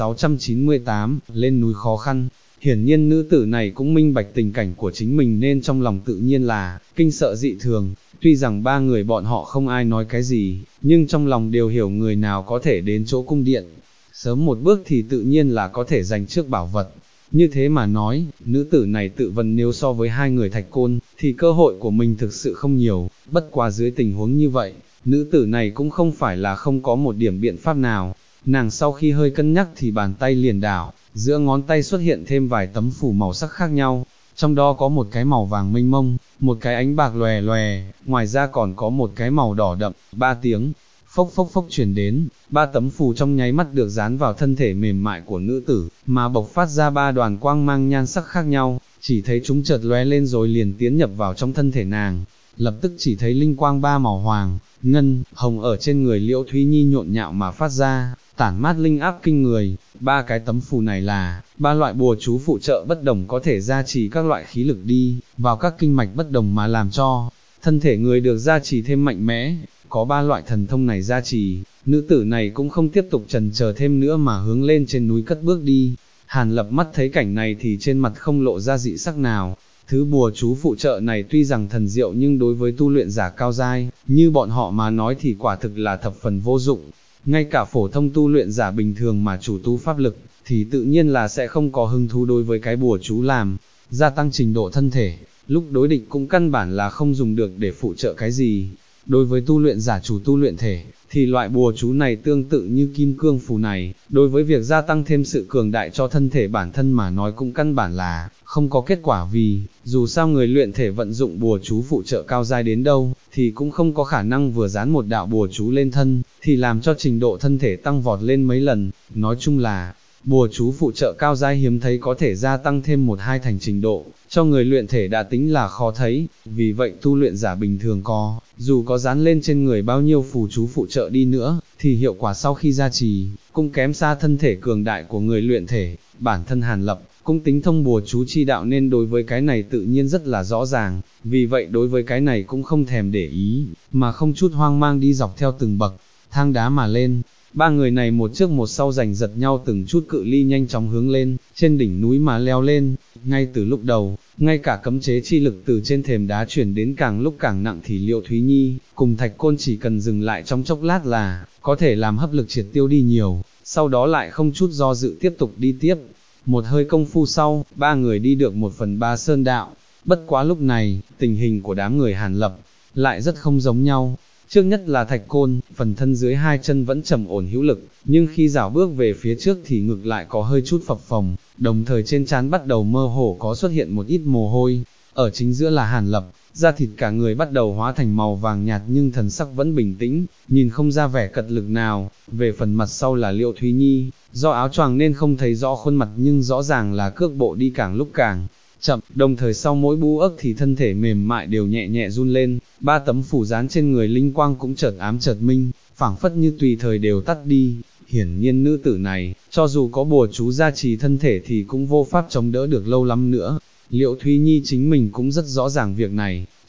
1698, lên núi khó khăn. Hiển nhiên nữ tử này cũng minh bạch tình cảnh của chính mình nên trong lòng tự nhiên là kinh sợ dị thường. Tuy rằng ba người bọn họ không ai nói cái gì, nhưng trong lòng đều hiểu người nào có thể đến chỗ cung điện sớm một bước thì tự nhiên là có thể giành trước bảo vật. Như thế mà nói, nữ tử này tự vấn nếu so với hai người Thạch Côn, thì cơ hội của mình thực sự không nhiều. Bất quá dưới tình huống như vậy, nữ tử này cũng không phải là không có một điểm biện pháp nào. Nàng sau khi hơi cân nhắc thì bàn tay liền đảo, giữa ngón tay xuất hiện thêm vài tấm phù màu sắc khác nhau. Trong đó có một cái màu vàng mênh mông, một cái ánh bạc lòe lòe, ngoài ra còn có một cái màu đỏ đậm. 3 tiếng phốc phốc phốc truyền đến, 3 tấm phù trong nháy mắt được dán vào thân thể mềm mại của nữ tử, mà bộc phát ra 3 đoàn quang mang nhan sắc khác nhau, chỉ thấy chúng chợt lóe lên rồi liền tiến nhập vào trong thân thể nàng. Lập tức chỉ thấy linh quang 3 màu hoàng, ngân, hồng ở trên người Liễu Thúy Nhi nhộn nhạo mà phát ra, tản mát linh áp kinh người. 3 cái tấm phù này là 3 loại bùa chú phụ trợ bất đồng, có thể gia trì các loại khí lực đi vào các kinh mạch bất đồng mà làm cho thân thể người được gia trì thêm mạnh mẽ. Có 3 loại thần thông này gia trì, nữ tử này cũng không tiếp tục chần chờ thêm nữa mà hướng lên trên núi cất bước đi. Hàn Lập mắt thấy cảnh này thì trên mặt không lộ ra dị sắc nào. Thứ bùa chú phụ trợ này tuy rằng thần diệu nhưng đối với tu luyện giả cao giai như bọn họ mà nói thì quả thực là thập phần vô dụng. Ngay cả phổ thông tu luyện giả bình thường mà chủ tu pháp lực, thì tự nhiên là sẽ không có hứng thú đối với cái bùa chú làm gia tăng trình độ thân thể, lúc đối địch cũng căn bản là không dùng được để phụ trợ cái gì. Đối với tu luyện giả chủ tu luyện thể, thì loại bùa chú này tương tự như kim cương phù này, đối với việc gia tăng thêm sự cường đại cho thân thể bản thân mà nói cũng căn bản là không có kết quả, vì dù sao người luyện thể vận dụng bùa chú phụ trợ cao giai đến đâu, thì cũng không có khả năng vừa dán một đạo bùa chú lên thân, thì làm cho trình độ thân thể tăng vọt lên mấy lần. Nói chung là, bùa chú phụ trợ cao giai hiếm thấy có thể gia tăng thêm 1-2 thành trình độ, cho người luyện thể đã tính là khó thấy. Vì vậy tu luyện giả bình thường dù có dán lên trên người bao nhiêu phù chú phụ trợ đi nữa, thì hiệu quả sau khi gia trì, cũng kém xa thân thể cường đại của người luyện thể. Bản thân Hàn Lập cũng tính thông bùa chú chi đạo nên đối với cái này tự nhiên rất là rõ ràng, vì vậy đối với cái này cũng không thèm để ý, mà không chút hoang mang đi dọc theo từng bậc thang đá mà lên. 3 người này một trước một sau giành giật nhau từng chút cự ly nhanh chóng hướng lên, trên đỉnh núi mà leo lên. Ngay từ lúc đầu, ngay cả cấm chế chi lực từ trên thềm đá chuyển đến càng lúc càng nặng thì Liễu Thúy Nhi cùng Thạch Côn chỉ cần dừng lại trong chốc lát là có thể làm hấp lực triệt tiêu đi nhiều, sau đó lại không chút do dự tiếp tục đi tiếp. Một hơi công phu sau, 3 người đi được 1/3 sơn đạo. Bất quá lúc này, tình hình của đám người Hàn Lập lại rất không giống nhau. Trước nhất là Thạch Côn, phần thân dưới 2 chân vẫn trầm ổn hữu lực, nhưng khi dảo bước về phía trước thì ngực lại có hơi chút phập phồng, đồng thời trên trán bắt đầu mơ hồ có xuất hiện một ít mồ hôi. Ở chính giữa là Hàn Lập, da thịt cả người bắt đầu hóa thành màu vàng nhạt nhưng thần sắc vẫn bình tĩnh, nhìn không ra vẻ cật lực nào. Về phần mặt sau là Liễu Thúy Nhi, do áo choàng nên không thấy rõ khuôn mặt nhưng rõ ràng là cước bộ đi càng lúc càng chậm, đồng thời sau mỗi bu ấc thì thân thể mềm mại đều nhẹ nhẹ run lên. 3 tấm phủ dán trên người linh quang cũng chợt ám chợt minh, phảng phất như tùy thời đều tắt đi. Hiển nhiên nữ tử này, cho dù có bùa chú gia trì thân thể thì cũng vô pháp chống đỡ được lâu lắm nữa. Liễu Thúy Nhi chính mình cũng rất rõ ràng việc này,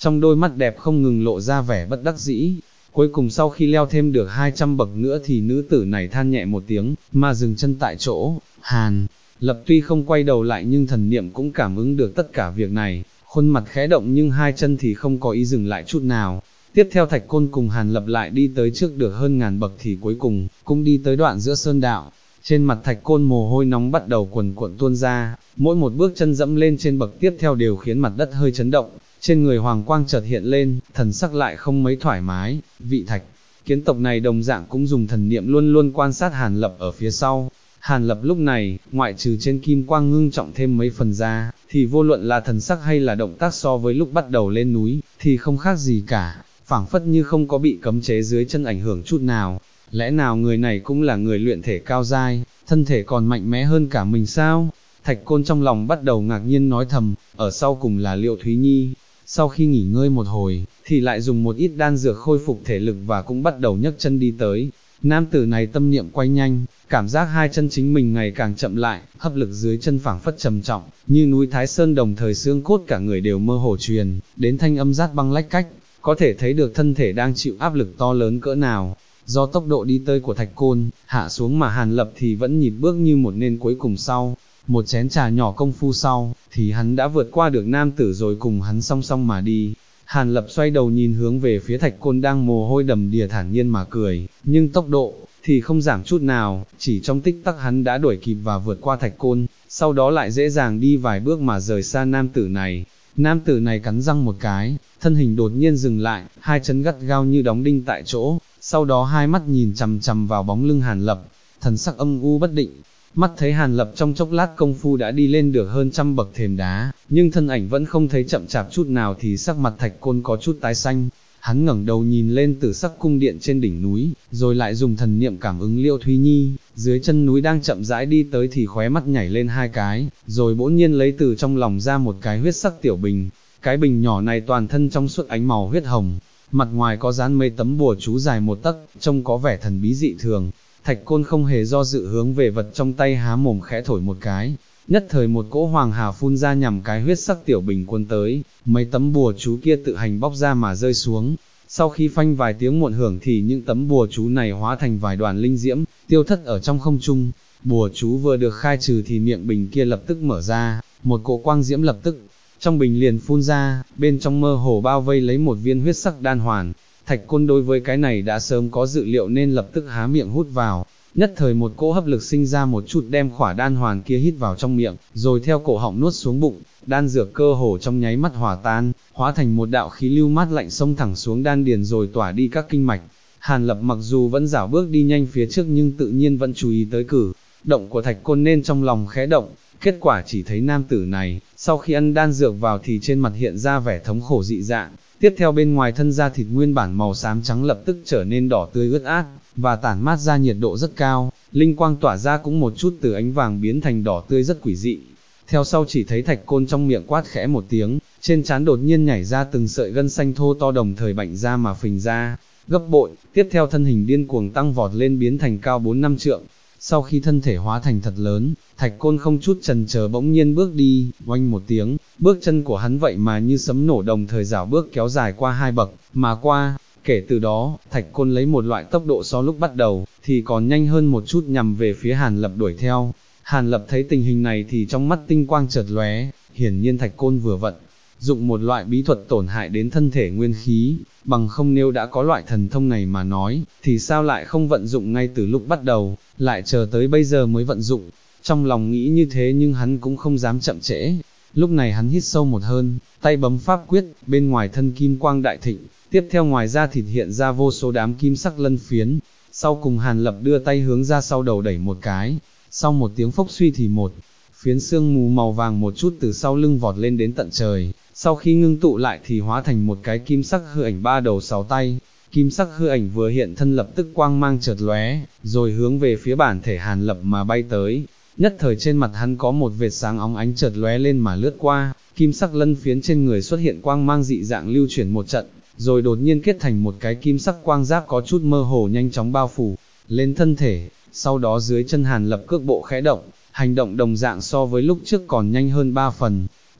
trong đôi mắt đẹp không ngừng lộ ra vẻ bất đắc dĩ. Cuối cùng sau khi leo thêm được 200 bậc nữa thì nữ tử này than nhẹ một tiếng, mà dừng chân tại chỗ. Hàn Lập tuy không quay đầu lại nhưng thần niệm cũng cảm ứng được tất cả việc này, khuôn mặt khẽ động nhưng hai chân thì không có ý dừng lại chút nào. Tiếp theo Thạch Côn cùng Hàn Lập lại đi tới trước được hơn ngàn bậc thì cuối cùng cũng đi tới đoạn giữa sơn đạo. Trên mặt Thạch Côn mồ hôi nóng bắt đầu cuồn cuộn tuôn ra, mỗi một bước chân dẫm lên trên bậc tiếp theo đều khiến mặt đất hơi chấn động, trên người hoàng quang chợt hiện lên, thần sắc lại không mấy thoải mái. Vị Thạch Kiến tộc này đồng dạng cũng dùng thần niệm luôn luôn quan sát Hàn Lập ở phía sau. Hàn Lập lúc này, ngoại trừ trên kim quang ngưng trọng thêm mấy phần ra, thì vô luận là thần sắc hay là động tác so với lúc bắt đầu lên núi, thì không khác gì cả, phảng phất như không có bị cấm chế dưới chân ảnh hưởng chút nào. Lẽ nào người này cũng là người luyện thể cao giai, thân thể còn mạnh mẽ hơn cả mình sao? Thạch Côn trong lòng bắt đầu ngạc nhiên nói thầm, ở sau cùng là Liệu Thúy Nhi. Sau khi nghỉ ngơi một hồi, thì lại dùng một ít đan dược khôi phục thể lực và cũng bắt đầu nhấc chân đi tới. Nam tử này tâm niệm quay nhanh, cảm giác hai chân chính mình ngày càng chậm lại, hấp lực dưới chân phảng phất trầm trọng, như núi Thái Sơn, đồng thời xương cốt cả người đều mơ hồ truyền đến thanh âm rát băng lách cách, có thể thấy được thân thể đang chịu áp lực to lớn cỡ nào. Do tốc độ đi tới của Thạch Côn hạ xuống mà Hàn Lập thì vẫn nhịp bước như một nên cuối cùng sau một chén trà nhỏ công phu sau, thì hắn đã vượt qua được nam tử rồi cùng hắn song song mà đi. Hàn Lập xoay đầu nhìn hướng về phía Thạch Côn đang mồ hôi đầm đìa thản nhiên mà cười, nhưng tốc độ thì không giảm chút nào, chỉ trong tích tắc hắn đã đuổi kịp và vượt qua Thạch Côn, sau đó lại dễ dàng đi vài bước mà rời xa nam tử này. Nam tử này cắn răng một cái, thân hình đột nhiên dừng lại, hai chân gắt gao như đóng đinh tại chỗ, sau đó hai mắt nhìn chằm chằm vào bóng lưng Hàn Lập, thần sắc âm u bất định. Mắt thấy Hàn Lập trong chốc lát công phu đã đi lên được hơn trăm bậc thềm đá, nhưng thân ảnh vẫn không thấy chậm chạp chút nào thì sắc mặt Thạch Côn có chút tái xanh. Hắn ngẩng đầu nhìn lên từ sắc cung điện trên đỉnh núi, rồi lại dùng thần niệm cảm ứng Liêu Thúy Nhi, dưới chân núi đang chậm rãi đi tới thì khóe mắt nhảy lên hai cái, rồi bỗng nhiên lấy từ trong lòng ra một cái huyết sắc tiểu bình. Cái bình nhỏ này toàn thân trong suốt ánh màu huyết hồng, mặt ngoài có dán mấy tấm bùa chú dài một tấc, trông có vẻ thần bí dị thường. Thạch Côn không hề do dự hướng về vật trong tay há mồm khẽ thổi một cái, nhất thời một cỗ hoàng hà phun ra nhằm cái huyết sắc tiểu bình cuốn tới, mấy tấm bùa chú kia tự hành bóc ra mà rơi xuống. Sau khi phanh vài tiếng muộn hưởng thì những tấm bùa chú này hóa thành vài đoàn linh diễm, tiêu thất ở trong không trung. Bùa chú vừa được khai trừ thì miệng bình kia lập tức mở ra, một cỗ quang diễm lập tức trong bình liền phun ra, bên trong mơ hồ bao vây lấy một viên huyết sắc đan hoàn. Thạch Côn đối với cái này đã sớm có dự liệu nên lập tức há miệng hút vào, nhất thời một cỗ hấp lực sinh ra một chút đem khỏa đan hoàn kia hít vào trong miệng, rồi theo cổ họng nuốt xuống bụng, đan dược cơ hồ trong nháy mắt hòa tan, hóa thành một đạo khí lưu mát lạnh xông thẳng xuống đan điền rồi tỏa đi các kinh mạch. Hàn Lập mặc dù vẫn rảo bước đi nhanh phía trước nhưng tự nhiên vẫn chú ý tới cử động của Thạch Côn nên trong lòng khẽ động, kết quả chỉ thấy nam tử này, sau khi ăn đan dược vào thì trên mặt hiện ra vẻ thống khổ dị dạng. Tiếp theo bên ngoài thân da thịt nguyên bản màu xám trắng lập tức trở nên đỏ tươi ướt át, và tản mát ra nhiệt độ rất cao, linh quang tỏa ra cũng một chút từ ánh vàng biến thành đỏ tươi rất quỷ dị. Theo sau chỉ thấy Thạch Côn trong miệng quát khẽ một tiếng, trên trán đột nhiên nhảy ra từng sợi gân xanh thô to đồng thời bạnh ra mà phình ra, gấp bội, tiếp theo thân hình điên cuồng tăng vọt lên biến thành cao 4-5 trượng. Sau khi thân thể hóa thành thật lớn, Thạch Côn không chút chần chờ bỗng nhiên bước đi, oanh một tiếng, bước chân của hắn vậy mà như sấm nổ đồng thời rảo bước kéo dài qua 2 bậc, mà qua. Kể từ đó, Thạch Côn lấy một loại tốc độ so lúc bắt đầu, thì còn nhanh hơn một chút nhằm về phía Hàn Lập đuổi theo. Hàn Lập thấy tình hình này thì trong mắt tinh quang chợt lóe, hiển nhiên Thạch Côn vừa vận dụng một loại bí thuật tổn hại đến thân thể nguyên khí, bằng không nếu đã có loại thần thông này mà nói, thì sao lại không vận dụng ngay từ lúc bắt đầu, lại chờ tới bây giờ mới vận dụng. Trong lòng nghĩ như thế nhưng hắn cũng không dám chậm trễ. Lúc này hắn hít sâu một hơi, tay bấm pháp quyết, bên ngoài thân kim quang đại thịnh, tiếp theo ngoài ra thịt hiện ra vô số đám kim sắc lân phiến. Sau cùng Hàn Lập đưa tay hướng ra sau đầu đẩy một cái, sau một tiếng phốc suy thì một phiến sương mù màu vàng một chút từ sau lưng vọt lên đến tận trời, sau khi ngưng tụ lại thì hóa thành một cái kim sắc hư ảnh 3 đầu 6 tay. Kim sắc hư ảnh vừa hiện thân lập tức quang mang chợt lóe, rồi hướng về phía bản thể Hàn Lập mà bay tới. Nhất thời trên mặt hắn có một vệt sáng óng ánh chợt lóe lên mà lướt qua, kim sắc lân phiến trên người xuất hiện quang mang dị dạng lưu chuyển một trận, rồi đột nhiên kết thành một cái kim sắc quang giáp có chút mơ hồ nhanh chóng bao phủ lên thân thể. Sau đó dưới chân Hàn Lập cước bộ khẽ động, hành động đồng dạng so với lúc trước còn nhanh hơn 3 phần.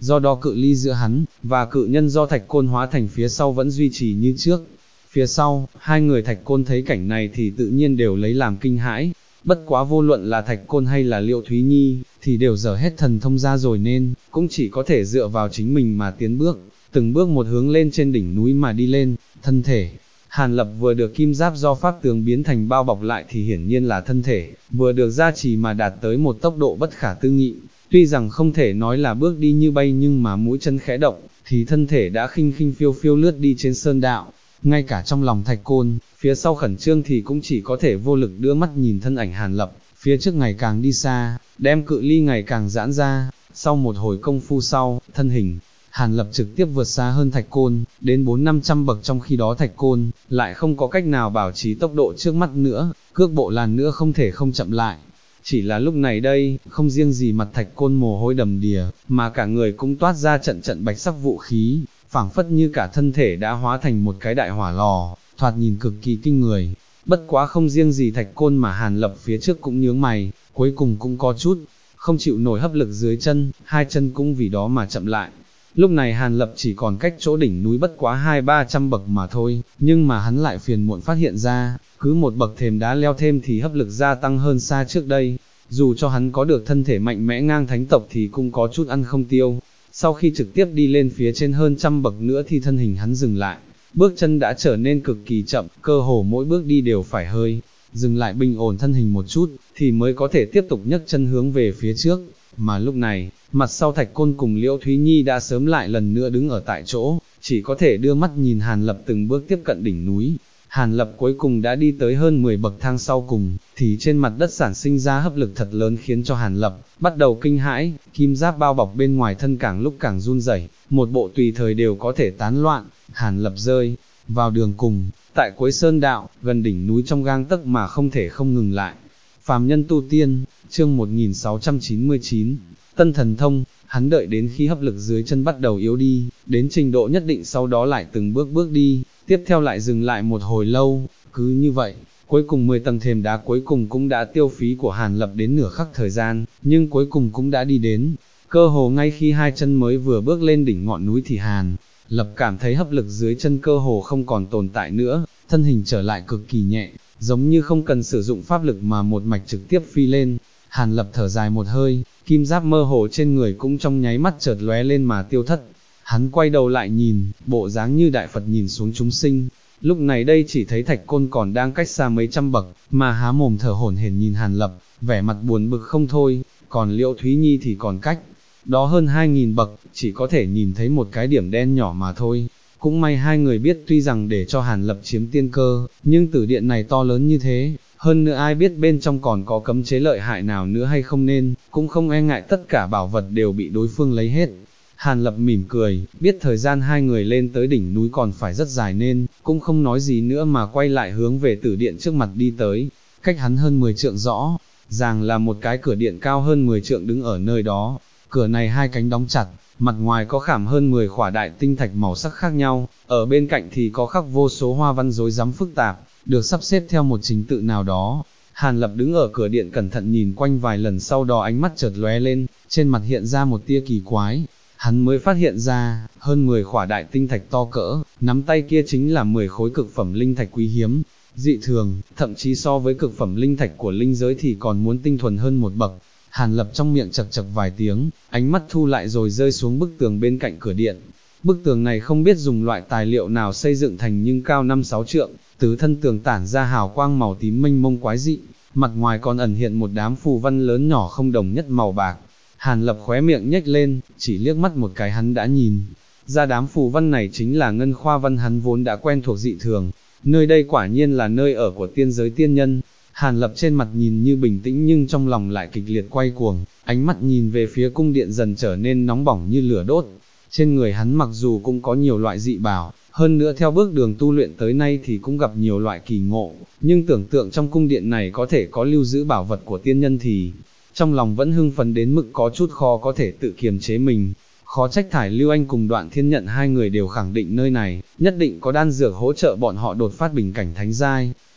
do đó cự ly giữa hắn và cự nhân do Thạch Côn hóa thành phía sau vẫn duy trì như trước. Phía sau, hai người Thạch Côn thấy cảnh này thì tự nhiên đều lấy làm kinh hãi, bất quá vô luận là Thạch Côn hay là Liễu Thúy Nhi, thì đều dở hết thần thông ra rồi nên, cũng chỉ có thể dựa vào chính mình mà tiến bước, từng bước một hướng lên trên đỉnh núi mà đi lên. Thân thể Hàn Lập vừa được kim giáp do pháp tướng biến thành bao bọc lại thì hiển nhiên là thân thể vừa được gia trì mà đạt tới một tốc độ bất khả tư nghị, tuy rằng không thể nói là bước đi như bay nhưng mà mũi chân khẽ động, thì thân thể đã khinh khinh phiêu phiêu lướt đi trên sơn đạo. Ngay cả trong lòng Thạch Côn, phía sau khẩn trương thì cũng chỉ có thể vô lực đưa mắt nhìn thân ảnh Hàn Lập, phía trước ngày càng đi xa, đem cự ly ngày càng giãn ra. Sau một hồi công phu sau, thân hình Hàn Lập trực tiếp vượt xa hơn Thạch Côn, đến 400-500 bậc, trong khi đó Thạch Côn lại không có cách nào bảo trì tốc độ trước mắt nữa, cước bộ lần nữa không thể không chậm lại. Chỉ là lúc này đây, không riêng gì mặt Thạch Côn mồ hôi đầm đìa, mà cả người cũng toát ra trận trận bạch sắc vũ khí, phảng phất như cả thân thể đã hóa thành một cái đại hỏa lò, thoạt nhìn cực kỳ kinh người. Bất quá không riêng gì Thạch Côn mà Hàn Lập phía trước cũng nhướng mày, cuối cùng cũng có chút không chịu nổi hấp lực dưới chân, hai chân cũng vì đó mà chậm lại. Lúc này Hàn Lập chỉ còn cách chỗ đỉnh núi bất quá 200-300 bậc mà thôi, nhưng mà hắn lại phiền muộn phát hiện ra, cứ một bậc thềm đá leo thêm thì hấp lực gia tăng hơn xa trước đây. Dù cho hắn có được thân thể mạnh mẽ ngang thánh tộc thì cũng có chút ăn không tiêu. Sau khi trực tiếp đi lên phía trên hơn 100 bậc nữa thì thân hình hắn dừng lại, bước chân đã trở nên cực kỳ chậm, cơ hồ mỗi bước đi đều phải hơi dừng lại bình ổn thân hình một chút, thì mới có thể tiếp tục nhấc chân hướng về phía trước. Mà lúc này, mặt sau Thạch Côn cùng Liễu Thúy Nhi đã sớm lại lần nữa đứng ở tại chỗ, chỉ có thể đưa mắt nhìn Hàn Lập từng bước tiếp cận đỉnh núi. Hàn Lập cuối cùng đã đi tới hơn 10 bậc thang sau cùng, thì trên mặt đất sản sinh ra hấp lực thật lớn khiến cho Hàn Lập bắt đầu kinh hãi, kim giáp bao bọc bên ngoài thân càng lúc càng run rẩy, một bộ tùy thời đều có thể tán loạn. Hàn Lập rơi vào đường cùng, tại cuối sơn đạo, gần đỉnh núi trong gang tấc mà không thể không ngừng lại. Phàm nhân tu tiên, chương 1699, Tân Thần Thông. Hắn đợi đến khi hấp lực dưới chân bắt đầu yếu đi, đến trình độ nhất định sau đó lại từng bước bước đi, tiếp theo lại dừng lại một hồi lâu. Cứ như vậy, cuối cùng 10 tầng thềm đá cuối cùng cũng đã tiêu phí của Hàn Lập đến nửa khắc thời gian, nhưng cuối cùng cũng đã đi đến. Cơ hồ ngay khi hai chân mới vừa bước lên đỉnh ngọn núi thì Hàn Lập cảm thấy hấp lực dưới chân cơ hồ không còn tồn tại nữa, thân hình trở lại cực kỳ nhẹ, giống như không cần sử dụng pháp lực mà một mạch trực tiếp phi lên. Hàn Lập thở dài một hơi, kim giáp mơ hồ trên người cũng trong nháy mắt chợt lóe lên mà tiêu thất. Hắn quay đầu lại nhìn, bộ dáng như đại Phật nhìn xuống chúng sinh. Lúc này đây chỉ thấy Thạch Côn còn đang cách xa mấy trăm bậc, mà há mồm thở hổn hển nhìn Hàn Lập, vẻ mặt buồn bực không thôi, còn Liễu Thúy Nhi thì còn cách đó hơn 2000 bậc, chỉ có thể nhìn thấy một cái điểm đen nhỏ mà thôi. Cũng may hai người biết tuy rằng để cho Hàn Lập chiếm tiên cơ, nhưng tử điện này to lớn như thế, hơn nữa ai biết bên trong còn có cấm chế lợi hại nào nữa hay không, nên cũng không e ngại tất cả bảo vật đều bị đối phương lấy hết. Hàn Lập mỉm cười, biết thời gian hai người lên tới đỉnh núi còn phải rất dài nên cũng không nói gì nữa mà quay lại hướng về tử điện trước mặt đi tới. Cách hắn hơn 10 trượng rõ ràng là một cái cửa điện cao hơn 10 trượng đứng ở nơi đó. Cửa này hai cánh đóng chặt, mặt ngoài có khảm hơn 10 khỏa đại tinh thạch màu sắc khác nhau, ở bên cạnh thì có khắc vô số hoa văn rối rắm phức tạp, được sắp xếp theo một trình tự nào đó. Hàn Lập đứng ở cửa điện cẩn thận nhìn quanh vài lần, sau đó ánh mắt chợt lóe lên, trên mặt hiện ra một tia kỳ quái. Hắn mới phát hiện ra, hơn 10 khỏa đại tinh thạch to cỡ nắm tay kia chính là 10 khối cực phẩm linh thạch quý hiếm, dị thường, thậm chí so với cực phẩm linh thạch của linh giới thì còn muốn tinh thuần hơn một bậc. Hàn Lập trong miệng chật chật vài tiếng, ánh mắt thu lại rồi rơi xuống bức tường bên cạnh cửa điện. Bức tường này không biết dùng loại tài liệu nào xây dựng thành nhưng cao 5-6 trượng, tứ thân tường tản ra hào quang màu tím mênh mông quái dị, mặt ngoài còn ẩn hiện một đám phù văn lớn nhỏ không đồng nhất màu bạc. Hàn Lập khóe miệng nhếch lên, chỉ liếc mắt một cái hắn đã nhìn ra đám phù văn này chính là ngân khoa văn, hắn vốn đã quen thuộc dị thường. Nơi đây quả nhiên là nơi ở của tiên giới tiên nhân. Hàn Lập trên mặt nhìn như bình tĩnh nhưng trong lòng lại kịch liệt quay cuồng, ánh mắt nhìn về phía cung điện dần trở nên nóng bỏng như lửa đốt. Trên người hắn mặc dù cũng có nhiều loại dị bảo, hơn nữa theo bước đường tu luyện tới nay thì cũng gặp nhiều loại kỳ ngộ, nhưng tưởng tượng trong cung điện này có thể có lưu giữ bảo vật của tiên nhân thì trong lòng vẫn hưng phấn đến mức có chút khó có thể tự kiềm chế mình. Khó trách Thải Lưu Anh cùng Đoạn Thiên Nhận hai người đều khẳng định nơi này nhất định có đan dược hỗ trợ bọn họ đột phát bình cảnh thánh giai.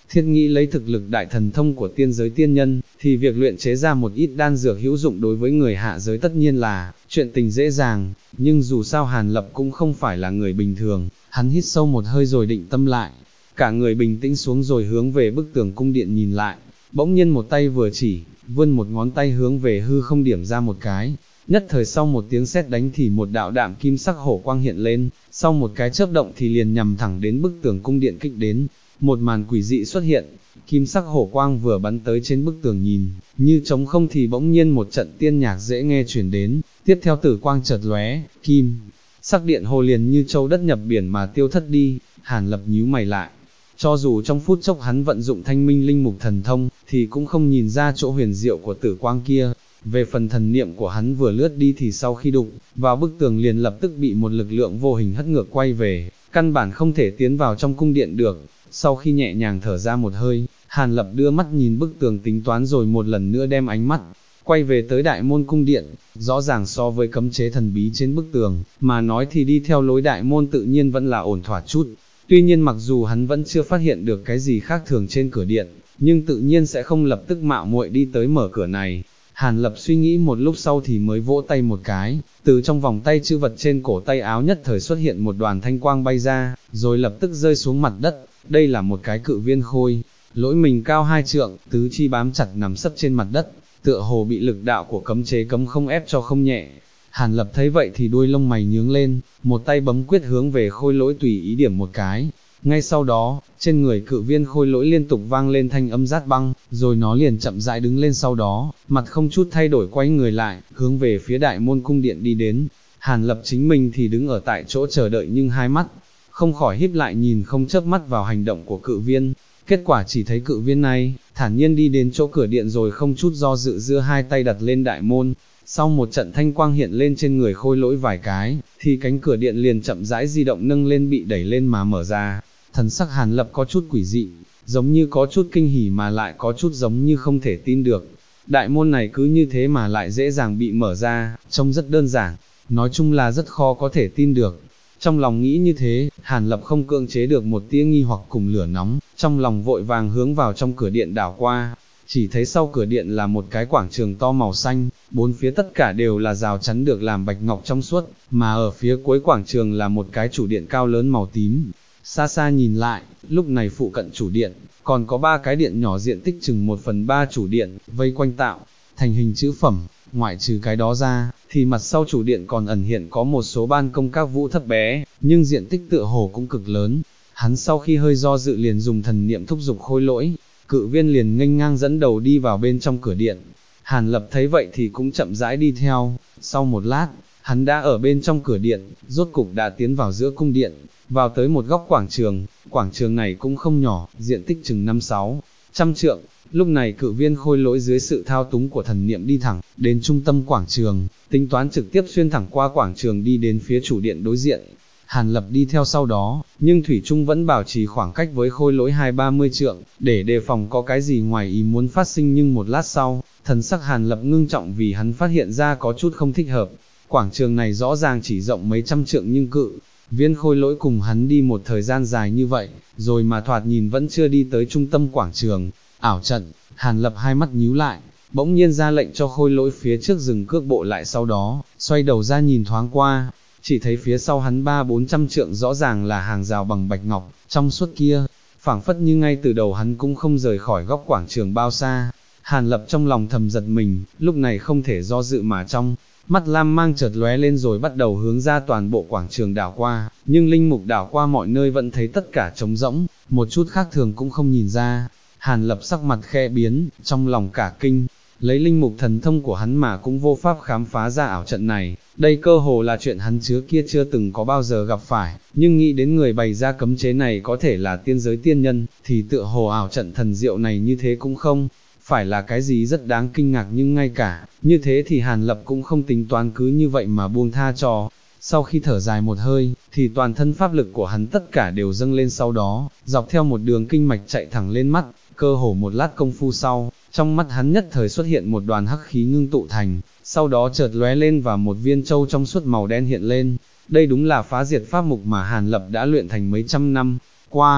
thiết nghĩ lấy thực lực đại thần thông của tiên giới tiên nhân, thì việc luyện chế ra một ít đan dược hữu dụng đối với người hạ giới tất nhiên là chuyện tình dễ dàng, nhưng dù sao Hàn Lập cũng không phải là người bình thường, hắn hít sâu một hơi rồi định tâm lại, cả người bình tĩnh xuống rồi hướng về bức tường cung điện nhìn lại, bỗng nhiên một tay vừa chỉ, vươn một ngón tay hướng về hư không điểm ra một cái, nhất thời sau một tiếng sét đánh thì một đạo đạm kim sắc hổ quang hiện lên, sau một cái chớp động thì liền nhằm thẳng đến bức tường cung điện kích đến, một màn quỷ dị xuất hiện, kim sắc hổ quang vừa bắn tới trên bức tường nhìn, như trống không thì bỗng nhiên một trận tiên nhạc dễ nghe truyền đến, tiếp theo tử quang chợt lóe, kim sắc điện hồ liền như châu đất nhập biển mà tiêu thất đi. Hàn Lập nhíu mày lại, cho dù trong phút chốc hắn vận dụng thanh minh linh mục thần thông, thì cũng không nhìn ra chỗ huyền diệu của tử quang kia. Về phần thần niệm của hắn vừa lướt đi thì sau khi đụng vào bức tường liền lập tức bị một lực lượng vô hình hất ngược quay về, căn bản không thể tiến vào trong cung điện được. Sau khi nhẹ nhàng thở ra một hơi, Hàn Lập đưa mắt nhìn bức tường tính toán rồi một lần nữa đem ánh mắt quay về tới đại môn cung điện. Rõ ràng so với cấm chế thần bí trên bức tường mà nói thì đi theo lối đại môn tự nhiên vẫn là ổn thỏa chút. Tuy nhiên mặc dù hắn vẫn chưa phát hiện được cái gì khác thường trên cửa điện, nhưng tự nhiên sẽ không lập tức mạo muội đi tới mở cửa này. Hàn Lập suy nghĩ một lúc sau thì mới vỗ tay một cái, từ trong vòng tay chữ vật trên cổ tay áo nhất thời xuất hiện một đoàn thanh quang bay ra, rồi lập tức rơi xuống mặt đất. Đây là một cái cự viên khôi, lỗi mình cao 2 trượng, tứ chi bám chặt nằm sấp trên mặt đất, tựa hồ bị lực đạo của cấm chế cấm không ép cho không nhẹ. Hàn Lập thấy vậy thì đuôi lông mày nhướng lên, một tay bấm quyết hướng về khôi lỗi tùy ý điểm một cái. Ngay sau đó, trên người cự viên khôi lỗi liên tục vang lên thanh âm rát băng, rồi nó liền chậm rãi đứng lên, sau đó, mặt không chút thay đổi quay người lại, hướng về phía đại môn cung điện đi đến. Hàn Lập chính mình thì đứng ở tại chỗ chờ đợi, nhưng hai mắt không khỏi híp lại nhìn không chớp mắt vào hành động của cự viên. Kết quả chỉ thấy cự viên này thản nhiên đi đến chỗ cửa điện rồi không chút do dự giơ hai tay đặt lên đại môn. Sau một trận thanh quang hiện lên trên người khôi lỗi vài cái, thì cánh cửa điện liền chậm rãi di động nâng lên, bị đẩy lên mà mở ra. Thần sắc Hàn Lập có chút quỷ dị, giống như có chút kinh hỉ mà lại có chút giống như không thể tin được. Đại môn này cứ như thế mà lại dễ dàng bị mở ra, trông rất đơn giản, nói chung là rất khó có thể tin được. Trong lòng nghĩ như thế, Hàn Lập không cưỡng chế được một tia nghi hoặc cùng lửa nóng, trong lòng vội vàng hướng vào trong cửa điện đảo qua. Chỉ thấy sau cửa điện là một cái quảng trường to màu xanh, bốn phía tất cả đều là rào chắn được làm bạch ngọc trong suốt, mà ở phía cuối quảng trường là một cái chủ điện cao lớn màu tím. Xa xa nhìn lại, lúc này phụ cận chủ điện, còn có 3 cái điện nhỏ diện tích chừng 1/3 chủ điện, vây quanh tạo thành hình chữ phẩm. Ngoại trừ cái đó ra, thì mặt sau chủ điện còn ẩn hiện có một số ban công các vũ thấp bé, nhưng diện tích tựa hồ cũng cực lớn. Hắn sau khi hơi do dự liền dùng thần niệm thúc giục khôi lỗi, cự viên liền nghênh ngang dẫn đầu đi vào bên trong cửa điện. Hàn Lập thấy vậy thì cũng chậm rãi đi theo. Sau một lát, hắn đã ở bên trong cửa điện, rốt cục đã tiến vào giữa cung điện, vào tới một góc quảng trường này cũng không nhỏ, diện tích chừng 5-600 trượng. Lúc này cự viên khôi lỗi dưới sự thao túng của thần niệm đi thẳng đến trung tâm quảng trường, tính toán trực tiếp xuyên thẳng qua quảng trường đi đến phía chủ điện đối diện. Hàn Lập đi theo sau đó, nhưng thủy chung vẫn bảo trì khoảng cách với khôi lỗi 20-30 trượng, để đề phòng có cái gì ngoài ý muốn phát sinh. Nhưng một lát sau, thần sắc Hàn Lập ngưng trọng vì hắn phát hiện ra có chút không thích hợp. Quảng trường này rõ ràng chỉ rộng mấy trăm trượng, nhưng cự viên khôi lỗi cùng hắn đi một thời gian dài như vậy, rồi mà thoạt nhìn vẫn chưa đi tới trung tâm quảng trường. Ảo trận. Hàn Lập hai mắt nhíu lại, bỗng nhiên ra lệnh cho khôi lỗi phía trước dừng cước bộ lại, sau đó xoay đầu ra nhìn thoáng qua, chỉ thấy phía sau hắn 300-400 trượng rõ ràng là hàng rào bằng bạch ngọc, trong suốt kia, phảng phất như ngay từ đầu hắn cũng không rời khỏi góc quảng trường bao xa. Hàn Lập trong lòng thầm giật mình, lúc này không thể do dự mà trong mắt lam mang chợt lóe lên rồi bắt đầu hướng ra toàn bộ quảng trường đảo qua, nhưng linh mục đảo qua mọi nơi vẫn thấy tất cả trống rỗng, một chút khác thường cũng không nhìn ra. Hàn Lập sắc mặt khẽ biến, trong lòng cả kinh, lấy linh mục thần thông của hắn mà cũng vô pháp khám phá ra ảo trận này, đây cơ hồ là chuyện hắn trước kia chưa từng có bao giờ gặp phải, nhưng nghĩ đến người bày ra cấm chế này có thể là tiên giới tiên nhân, thì tựa hồ ảo trận thần diệu này như thế cũng không phải là cái gì rất đáng kinh ngạc. Nhưng ngay cả như thế thì Hàn Lập cũng không tính toán cứ như vậy mà buông tha cho. Sau khi thở dài một hơi, thì toàn thân pháp lực của hắn tất cả đều dâng lên, sau đó, dọc theo một đường kinh mạch chạy thẳng lên mắt. Cơ hồ một lát công phu sau, trong mắt hắn nhất thời xuất hiện một đoàn hắc khí ngưng tụ thành, sau đó chợt lóe lên và một viên châu trong suốt màu đen hiện lên. Đây đúng là phá diệt pháp mục mà Hàn Lập đã luyện thành mấy trăm năm qua.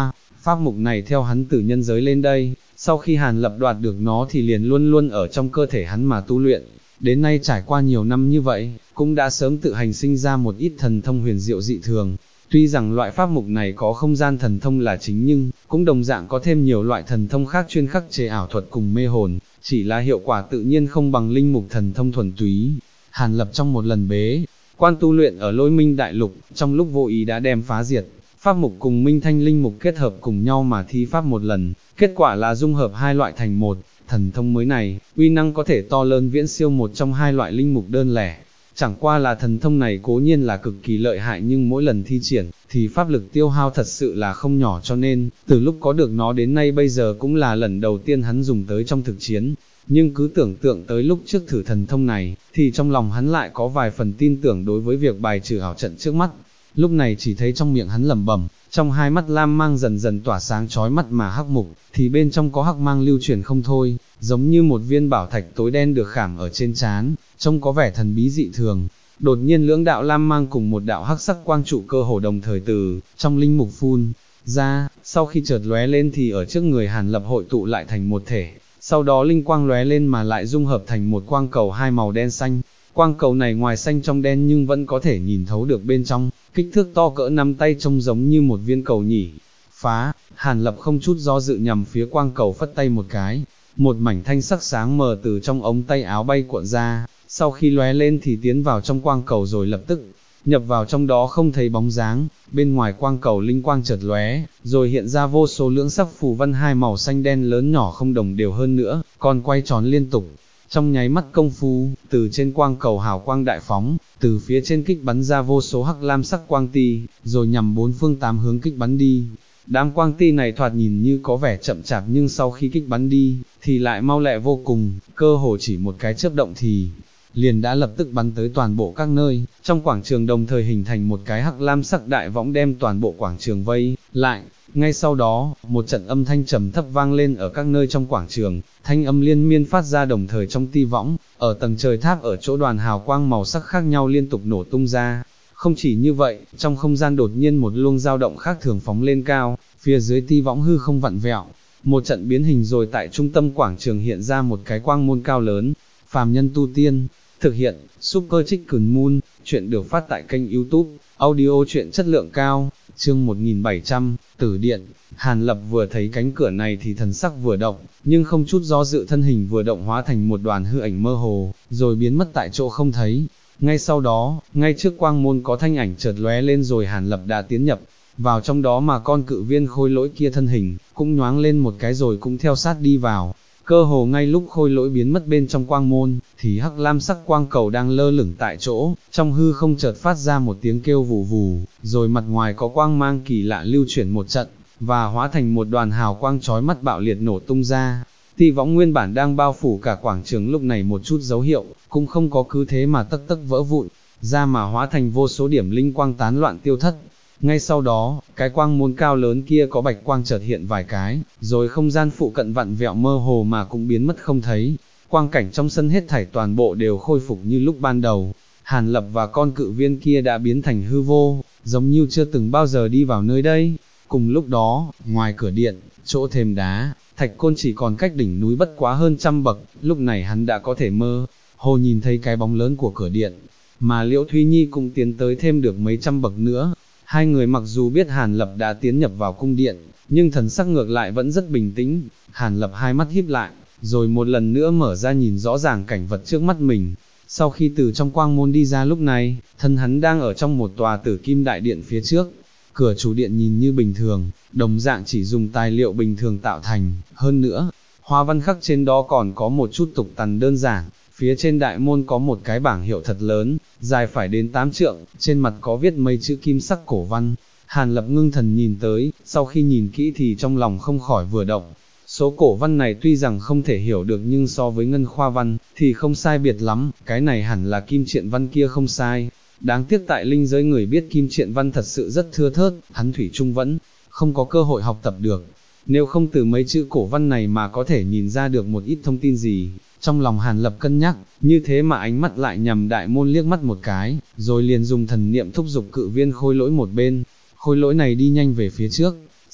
pháp mục này theo hắn từ nhân giới lên đây, sau khi Hàn Lập đoạt được nó thì liền luôn luôn ở trong cơ thể hắn mà tu luyện, đến nay trải qua nhiều năm như vậy, cũng đã sớm tự hành sinh ra một ít thần thông huyền diệu dị thường. Tuy rằng loại pháp mục này có không gian thần thông là chính nhưng, cũng đồng dạng có thêm nhiều loại thần thông khác chuyên khắc chế ảo thuật cùng mê hồn, chỉ là hiệu quả tự nhiên không bằng linh mục thần thông thuần túy. Hàn Lập trong một lần bế quan tu luyện ở Lôi Minh Đại Lục, trong lúc vô ý đã đem phá diệt pháp mục cùng Minh Thanh linh mục kết hợp cùng nhau mà thi pháp một lần, kết quả là dung hợp hai loại thành một. Thần thông mới này, uy năng có thể to lớn viễn siêu một trong hai loại linh mục đơn lẻ. Chẳng qua là thần thông này cố nhiên là cực kỳ lợi hại nhưng mỗi lần thi triển, thì pháp lực tiêu hao thật sự là không nhỏ, cho nên, từ lúc có được nó đến nay bây giờ cũng là lần đầu tiên hắn dùng tới trong thực chiến. Nhưng cứ tưởng tượng tới lúc trước thử thần thông này, thì trong lòng hắn lại có vài phần tin tưởng đối với việc bài trừ ảo trận trước mắt. Lúc này chỉ thấy trong miệng hắn lẩm bẩm, trong hai mắt lam mang dần dần tỏa sáng chói mắt mà hắc mục, thì bên trong có hắc mang lưu chuyển không thôi, giống như một viên bảo thạch tối đen được khảm ở trên trán, trông có vẻ thần bí dị thường. Đột nhiên lưỡng đạo lam mang cùng một đạo hắc sắc quang trụ cơ hồ đồng thời từ trong linh mục phun ra, sau khi chợt lóe lên thì ở trước người Hàn Lập hội tụ lại thành một thể, sau đó linh quang lóe lên mà lại dung hợp thành một quang cầu hai màu đen xanh. Quang cầu này ngoài xanh trong đen nhưng vẫn có thể nhìn thấu được bên trong, kích thước to cỡ nắm tay trông giống như một viên cầu nhỉ. Phá, Hàn Lập không chút do dự nhằm phía quang cầu phất tay một cái, một mảnh thanh sắc sáng mờ từ trong ống tay áo bay cuộn ra, sau khi lóe lên thì tiến vào trong quang cầu rồi lập tức nhập vào trong đó không thấy bóng dáng. Bên ngoài quang cầu linh quang chợt lóe, rồi hiện ra vô số lưỡng sắc phù văn hai màu xanh đen lớn nhỏ không đồng đều hơn nữa, còn quay tròn liên tục. Trong nháy mắt công phu, từ trên quang cầu hào quang đại phóng, từ phía trên kích bắn ra vô số hắc lam sắc quang ti, rồi nhằm bốn phương tám hướng kích bắn đi. Đám quang ti này thoạt nhìn như có vẻ chậm chạp nhưng sau khi kích bắn đi, thì lại mau lẹ vô cùng, cơ hồ chỉ một cái chớp động thì liền đã lập tức bắn tới toàn bộ các nơi, trong quảng trường đồng thời hình thành một cái hắc lam sắc đại võng đem toàn bộ quảng trường vây lại. Ngay sau đó, một trận âm thanh trầm thấp vang lên ở các nơi trong quảng trường, thanh âm liên miên phát ra đồng thời trong ti võng, ở tầng trời tháp ở chỗ đoàn hào quang màu sắc khác nhau liên tục nổ tung ra. Không chỉ như vậy, trong không gian đột nhiên một luồng dao động khác thường phóng lên cao, phía dưới ti võng hư không vặn vẹo, một trận biến hình rồi tại trung tâm quảng trường hiện ra một cái quang môn cao lớn. Phàm nhân tu tiên, thực hiện, Super Chicken Moon, chuyện được phát tại kênh YouTube, audio chuyện chất lượng cao, chương 1700, Tử Điện. Hàn Lập vừa thấy cánh cửa này thì thần sắc vừa động, nhưng không chút do dự thân hình vừa động hóa thành một đoàn hư ảnh mơ hồ, rồi biến mất tại chỗ không thấy. Ngay sau đó, ngay trước quang môn có thanh ảnh chợt lóe lên rồi Hàn Lập đã tiến nhập vào trong đó mà con cự viên khôi lỗi kia thân hình cũng nhoáng lên một cái rồi cũng theo sát đi vào. Cơ hồ ngay lúc khôi lỗi biến mất bên trong quang môn, thì hắc lam sắc quang cầu đang lơ lửng tại chỗ, trong hư không chợt phát ra một tiếng kêu vù vù, rồi mặt ngoài có quang mang kỳ lạ lưu chuyển một trận, và hóa thành một đoàn hào quang chói mắt bạo liệt nổ tung ra. Ti võng nguyên bản đang bao phủ cả quảng trường lúc này một chút dấu hiệu, cũng không có, cứ thế mà tấc tấc vỡ vụn, ra mà hóa thành vô số điểm linh quang tán loạn tiêu thất. Ngay sau đó, cái quang môn cao lớn kia có bạch quang chợt hiện vài cái, rồi không gian phụ cận vặn vẹo mơ hồ mà cũng biến mất không thấy. Quang cảnh trong sân hết thảy toàn bộ đều khôi phục như lúc ban đầu. Hàn Lập và con cự viên kia đã biến thành hư vô, giống như chưa từng bao giờ đi vào nơi đây. Cùng lúc đó, ngoài cửa điện, chỗ thềm đá, thạch côn chỉ còn cách đỉnh núi bất quá hơn 100 bậc, lúc này hắn đã có thể mơ hồ nhìn thấy cái bóng lớn của cửa điện, mà Liễu Thúy Nhi cũng tiến tới thêm được mấy trăm bậc nữa. Hai người mặc dù biết Hàn Lập đã tiến nhập vào cung điện, nhưng thần sắc ngược lại vẫn rất bình tĩnh. Hàn Lập hai mắt híp lại, rồi một lần nữa mở ra nhìn rõ ràng cảnh vật trước mắt mình. Sau khi từ trong quang môn đi ra lúc này, thân hắn đang ở trong một tòa tử kim đại điện phía trước. Cửa chủ điện nhìn như bình thường, đồng dạng chỉ dùng tài liệu bình thường tạo thành, hơn nữa, hoa văn khắc trên đó còn có một chút tục tằn đơn giản. Phía trên đại môn có một cái bảng hiệu thật lớn, dài phải đến 8 trượng, trên mặt có viết mấy chữ kim sắc cổ văn. Hàn Lập ngưng thần nhìn tới, sau khi nhìn kỹ thì trong lòng không khỏi vừa động. Số cổ văn này tuy rằng không thể hiểu được nhưng so với ngân khoa văn, thì không sai biệt lắm, cái này hẳn là kim triện văn kia không sai. Đáng tiếc tại linh giới người biết kim triện văn thật sự rất thưa thớt, hắn thủy chung vẫn không có cơ hội học tập được. Nếu không từ mấy chữ cổ văn này mà có thể nhìn ra được một ít thông tin gì. Trong lòng Hàn Lập cân nhắc, như thế mà ánh mắt lại nhằm đại môn liếc mắt một cái, rồi liền dùng thần niệm thúc giục cự viên khôi lỗi một bên. Khôi lỗi này đi nhanh về phía trước,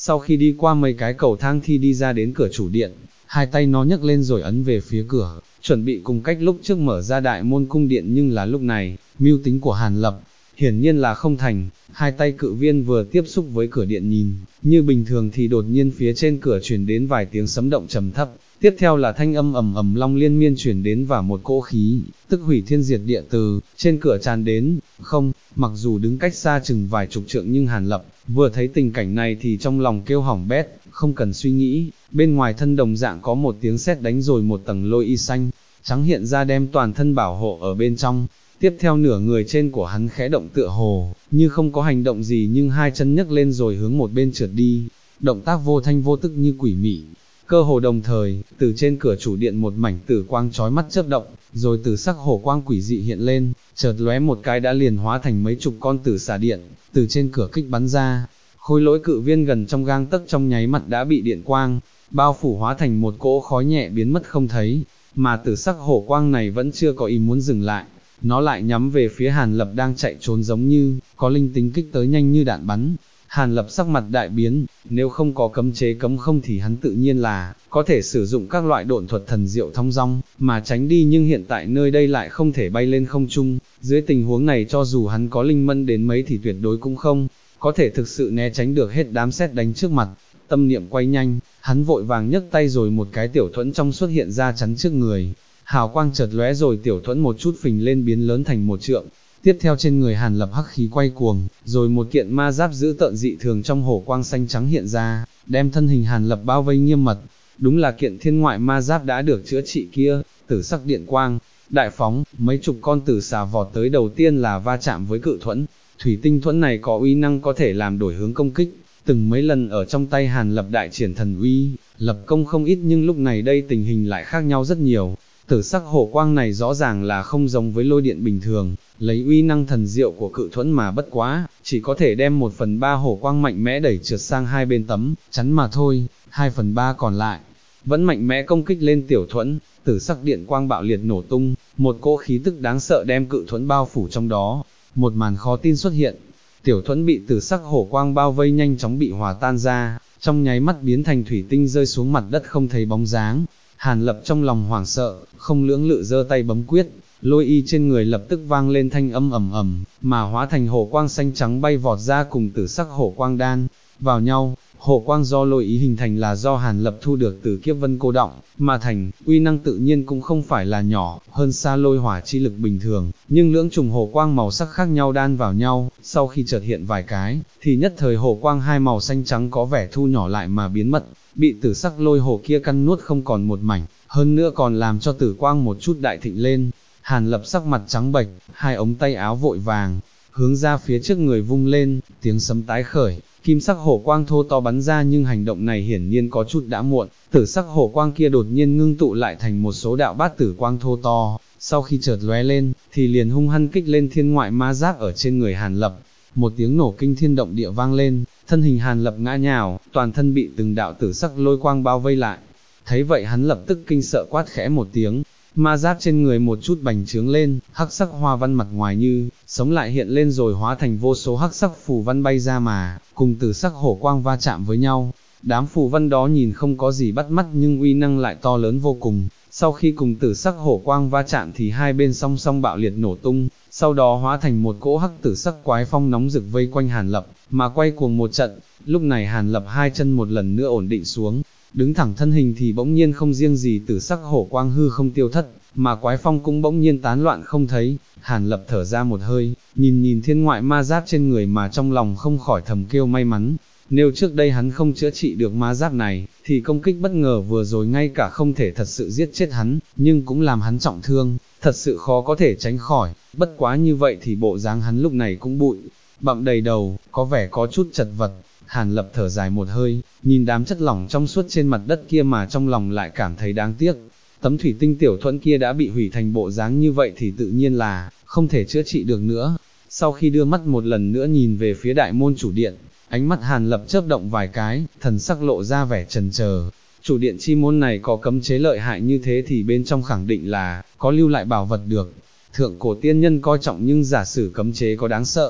sau khi đi qua mấy cái cầu thang thì đi ra đến cửa chủ điện, hai tay nó nhấc lên rồi ấn về phía cửa, chuẩn bị cùng cách lúc trước mở ra đại môn cung điện, nhưng là lúc này, mưu tính của Hàn Lập, hiển nhiên là không thành, hai tay cự viên vừa tiếp xúc với cửa điện nhìn, như bình thường thì đột nhiên phía trên cửa truyền đến vài tiếng sấm động trầm thấp, tiếp theo là thanh âm ầm ầm long liên miên truyền đến và một cỗ khí, tức hủy thiên diệt địa từ trên cửa tràn đến, không, mặc dù đứng cách xa chừng vài chục trượng nhưng Hàn Lập, vừa thấy tình cảnh này thì trong lòng kêu hỏng bét, không cần suy nghĩ, bên ngoài thân đồng dạng có một tiếng sét đánh rồi một tầng lôi y xanh, trắng hiện ra đem toàn thân bảo hộ ở bên trong. Tiếp theo nửa người trên của hắn khẽ động tựa hồ, như không có hành động gì nhưng hai chân nhấc lên rồi hướng một bên trượt đi, động tác vô thanh vô tức như quỷ mị. Cơ hồ đồng thời, từ trên cửa chủ điện một mảnh tử quang chói mắt chớp động, rồi từ sắc hổ quang quỷ dị hiện lên, chợt lóe một cái đã liền hóa thành mấy chục con tử xà điện, từ trên cửa kích bắn ra. Khối lỗi cự viên gần trong gang tấc trong nháy mắt đã bị điện quang bao phủ hóa thành một cỗ khói nhẹ biến mất không thấy, mà tử sắc hổ quang này vẫn chưa có ý muốn dừng lại. Nó lại nhắm về phía Hàn Lập đang chạy trốn giống như, có linh tính kích tới nhanh như đạn bắn. Hàn Lập sắc mặt đại biến, nếu không có cấm chế cấm không thì hắn tự nhiên là, có thể sử dụng các loại độn thuật thần diệu thong dong, mà tránh đi, nhưng hiện tại nơi đây lại không thể bay lên không trung, dưới tình huống này cho dù hắn có linh mẫn đến mấy thì tuyệt đối cũng không, có thể thực sự né tránh được hết đám sét đánh trước mặt. Tâm niệm quay nhanh, hắn vội vàng nhấc tay rồi một cái tiểu thuẫn trong xuất hiện ra chắn trước người. Hào quang chợt lóe rồi tiểu thuẫn một chút phình lên biến lớn thành một trượng. Tiếp theo trên người Hàn Lập hắc khí quay cuồng, rồi một kiện ma giáp dữ tợn dị thường trong hổ quang xanh trắng hiện ra, đem thân hình Hàn Lập bao vây nghiêm mật. Đúng là kiện thiên ngoại ma giáp đã được chữa trị kia, tử sắc điện quang, đại phóng, mấy chục con tử xà vọt tới, đầu tiên là va chạm với cự thuẫn. Thủy tinh thuẫn này có uy năng có thể làm đổi hướng công kích, từng mấy lần ở trong tay Hàn Lập đại triển thần uy, lập công không ít, nhưng lúc này đây tình hình lại khác nhau rất nhiều. Tử sắc hổ quang này rõ ràng là không giống với lôi điện bình thường, lấy uy năng thần diệu của cự thuẫn mà bất quá, chỉ có thể đem 1/3 hổ quang mạnh mẽ đẩy trượt sang hai bên tấm chắn mà thôi, 2/3 còn lại, vẫn mạnh mẽ công kích lên tiểu thuẫn. Tử sắc điện quang bạo liệt nổ tung, một cỗ khí tức đáng sợ đem cự thuẫn bao phủ trong đó, một màn khó tin xuất hiện. Tiểu thuẫn bị tử sắc hổ quang bao vây nhanh chóng bị hòa tan ra, trong nháy mắt biến thành thủy tinh rơi xuống mặt đất không thấy bóng dáng. Hàn Lập trong lòng hoảng sợ, không lưỡng lự giơ tay bấm quyết, lôi y trên người lập tức vang lên thanh âm ầm ầm, mà hóa thành hổ quang xanh trắng bay vọt ra cùng tử sắc hổ quang đan vào nhau. Hổ quang do lôi ý hình thành là do Hàn Lập thu được từ kiếp vân cô động mà thành, uy năng tự nhiên cũng không phải là nhỏ, hơn xa lôi hỏa chi lực bình thường, nhưng lưỡng trùng hổ quang màu sắc khác nhau đan vào nhau, sau khi chợt hiện vài cái, thì nhất thời hổ quang hai màu xanh trắng có vẻ thu nhỏ lại mà biến mất, bị tử sắc lôi hổ kia căn nuốt không còn một mảnh, hơn nữa còn làm cho tử quang một chút đại thịnh lên. Hàn Lập sắc mặt trắng bệch, hai ống tay áo vội vàng hướng ra phía trước người vung lên, tiếng sấm tái khởi, kim sắc hổ quang thô to bắn ra, nhưng hành động này hiển nhiên có chút đã muộn, tử sắc hổ quang kia đột nhiên ngưng tụ lại thành một số đạo bát tử quang thô to, sau khi chợt lóe lên, thì liền hung hăng kích lên thiên ngoại ma giáp ở trên người Hàn Lập. Một tiếng nổ kinh thiên động địa vang lên, thân hình Hàn Lập ngã nhào, toàn thân bị từng đạo tử sắc lôi quang bao vây lại. Thấy vậy hắn lập tức kinh sợ quát khẽ một tiếng, ma giáp trên người một chút bành trướng lên, hắc sắc hoa văn mặt ngoài như sống lại hiện lên rồi hóa thành vô số hắc sắc phù văn bay ra mà cùng tử sắc hổ quang va chạm với nhau. Đám phù văn đó nhìn không có gì bắt mắt nhưng uy năng lại to lớn vô cùng. Sau khi cùng tử sắc hổ quang va chạm thì hai bên song song bạo liệt nổ tung, sau đó hóa thành một cỗ hắc tử sắc quái phong nóng rực vây quanh Hàn Lập, mà quay cuồng một trận. Lúc này Hàn Lập hai chân một lần nữa ổn định xuống, đứng thẳng thân hình thì bỗng nhiên không riêng gì tử sắc hổ quang hư không tiêu thất, mà quái phong cũng bỗng nhiên tán loạn không thấy. Hàn Lập thở ra một hơi, nhìn thiên ngoại ma giáp trên người mà trong lòng không khỏi thầm kêu may mắn. Nếu trước đây hắn không chữa trị được ma giáp này, thì công kích bất ngờ vừa rồi ngay cả không thể thật sự giết chết hắn, nhưng cũng làm hắn trọng thương, thật sự khó có thể tránh khỏi. Bất quá như vậy thì bộ dáng hắn lúc này cũng bụi bặm đầy đầu, có vẻ có chút chật vật. Hàn Lập thở dài một hơi, nhìn đám chất lỏng trong suốt trên mặt đất kia mà trong lòng lại cảm thấy đáng tiếc. Tấm thủy tinh tiểu thuẫn kia đã bị hủy thành bộ dáng như vậy thì tự nhiên là không thể chữa trị được nữa. Sau khi đưa mắt một lần nữa nhìn về phía đại môn chủ điện, ánh mắt Hàn Lập chớp động vài cái, thần sắc lộ ra vẻ chần chờ. Chủ điện chi môn này có cấm chế lợi hại như thế thì bên trong khẳng định là có lưu lại bảo vật được. Thượng cổ tiên nhân coi trọng, nhưng giả sử cấm chế có đáng sợ,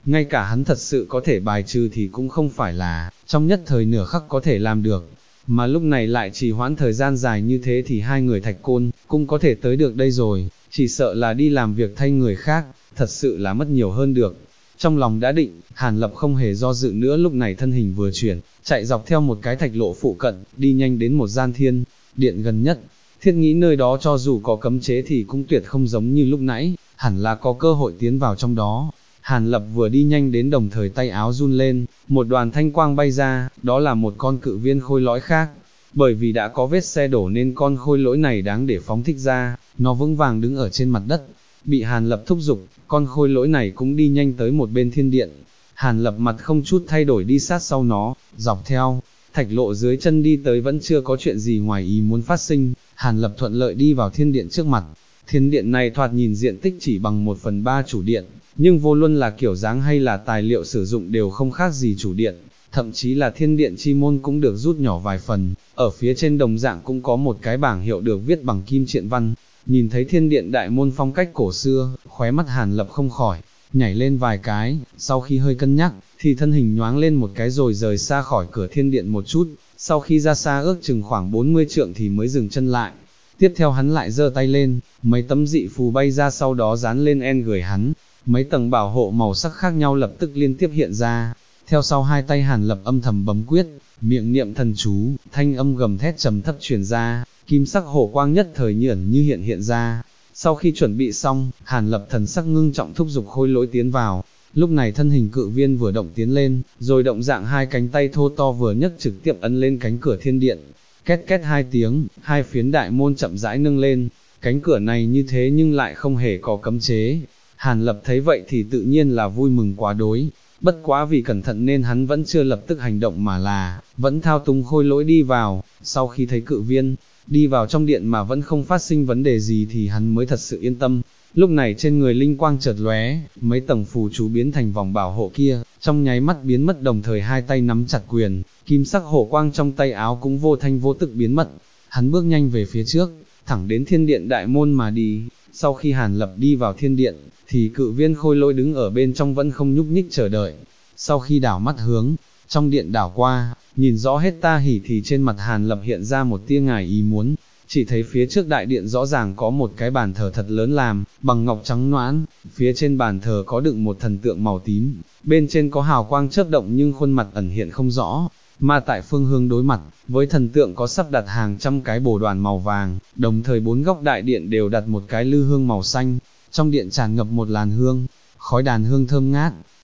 ngay cả hắn thật sự có thể bài trừ thì cũng không phải là, trong nhất thời nửa khắc có thể làm được, mà lúc này lại trì hoãn thời gian dài như thế thì hai người Thạch Côn, cũng có thể tới được đây rồi, chỉ sợ là đi làm việc thay người khác, thật sự là mất nhiều hơn được. Trong lòng đã định, Hàn Lập không hề do dự nữa, lúc này thân hình vừa chuyển, chạy dọc theo một cái thạch lộ phụ cận, đi nhanh đến một gian thiên điện gần nhất. Thiết nghĩ nơi đó cho dù có cấm chế thì cũng tuyệt không giống như lúc nãy, hẳn là có cơ hội tiến vào trong đó. Hàn Lập vừa đi nhanh đến đồng thời tay áo run lên, một đoàn thanh quang bay ra, đó là một con cự viên khôi lỗi khác. Bởi vì đã có vết xe đổ nên con khôi lỗi này đáng để phóng thích ra, nó vững vàng đứng ở trên mặt đất. Bị Hàn Lập thúc giục, con khôi lỗi này cũng đi nhanh tới một bên thiên điện. Hàn Lập mặt không chút thay đổi đi sát sau nó, dọc theo thạch lộ dưới chân đi tới, vẫn chưa có chuyện gì ngoài ý muốn phát sinh. Hàn Lập thuận lợi đi vào thiên điện trước mặt. Thiên điện này thoạt nhìn diện tích chỉ bằng 1/3 chủ điện, nhưng vô luân là kiểu dáng hay là tài liệu sử dụng đều không khác gì chủ điện, thậm chí là thiên điện chi môn cũng được rút nhỏ vài phần, ở phía trên đồng dạng cũng có một cái bảng hiệu được viết bằng kim triện văn. Nhìn thấy thiên điện đại môn phong cách cổ xưa, khóe mắt Hàn Lập không khỏi nhảy lên vài cái, sau khi hơi cân nhắc, thì thân hình nhoáng lên một cái rồi rời xa khỏi cửa thiên điện một chút, sau khi ra xa ước chừng khoảng 40 trượng thì mới dừng chân lại. Tiếp theo hắn lại giơ tay lên, mấy tấm dị phù bay ra, sau đó dán lên người hắn, mấy tầng bảo hộ màu sắc khác nhau lập tức liên tiếp hiện ra. Theo sau hai tay Hàn Lập âm thầm bấm quyết, miệng niệm thần chú, thanh âm gầm thét trầm thấp truyền ra, kim sắc hổ quang nhất thời như ẩn như hiện ra. Sau khi chuẩn bị xong, Hàn Lập thần sắc ngưng trọng thúc giục khôi lỗi tiến vào. Lúc này thân hình cự viên vừa động tiến lên, rồi động dạng hai cánh tay thô to vừa nhấc trực tiếp ấn lên cánh cửa thiên điện. Két két hai tiếng, hai phiến đại môn chậm rãi nâng lên. Cánh cửa này như thế nhưng lại không hề có cấm chế. Hàn Lập thấy vậy thì tự nhiên là vui mừng quá đối. Bất quá vì cẩn thận nên hắn vẫn chưa lập tức hành động mà là vẫn thao túng khôi lỗi đi vào. Sau khi thấy cự viên đi vào trong điện mà vẫn không phát sinh vấn đề gì thì hắn mới thật sự yên tâm. Lúc này trên người linh quang chợt lóe, mấy tầng phù chú biến thành vòng bảo hộ kia, trong nháy mắt biến mất, đồng thời hai tay nắm chặt quyền, kim sắc hổ quang trong tay áo cũng vô thanh vô tức biến mất. Hắn bước nhanh về phía trước, thẳng đến thiên điện đại môn mà đi. Sau khi Hàn Lập đi vào thiên điện, thì cự viên khôi lỗi đứng ở bên trong vẫn không nhúc nhích chờ đợi. Sau khi đảo mắt hướng trong điện đảo qua, nhìn rõ hết ta hỉ thì trên mặt Hàn Lập hiện ra một tia ngài ý muốn. Chỉ thấy phía trước đại điện rõ ràng có một cái bàn thờ thật lớn làm bằng ngọc trắng nõn, phía trên bàn thờ có đựng một thần tượng màu tím, bên trên có hào quang chớp động nhưng khuôn mặt ẩn hiện không rõ. Mà tại phương hướng đối mặt với thần tượng có sắp đặt hàng trăm cái bồ đoàn màu vàng, đồng thời bốn góc đại điện đều đặt một cái lư hương màu xanh. Trong điện tràn ngập một làn hương, khói đàn hương thơm ngát,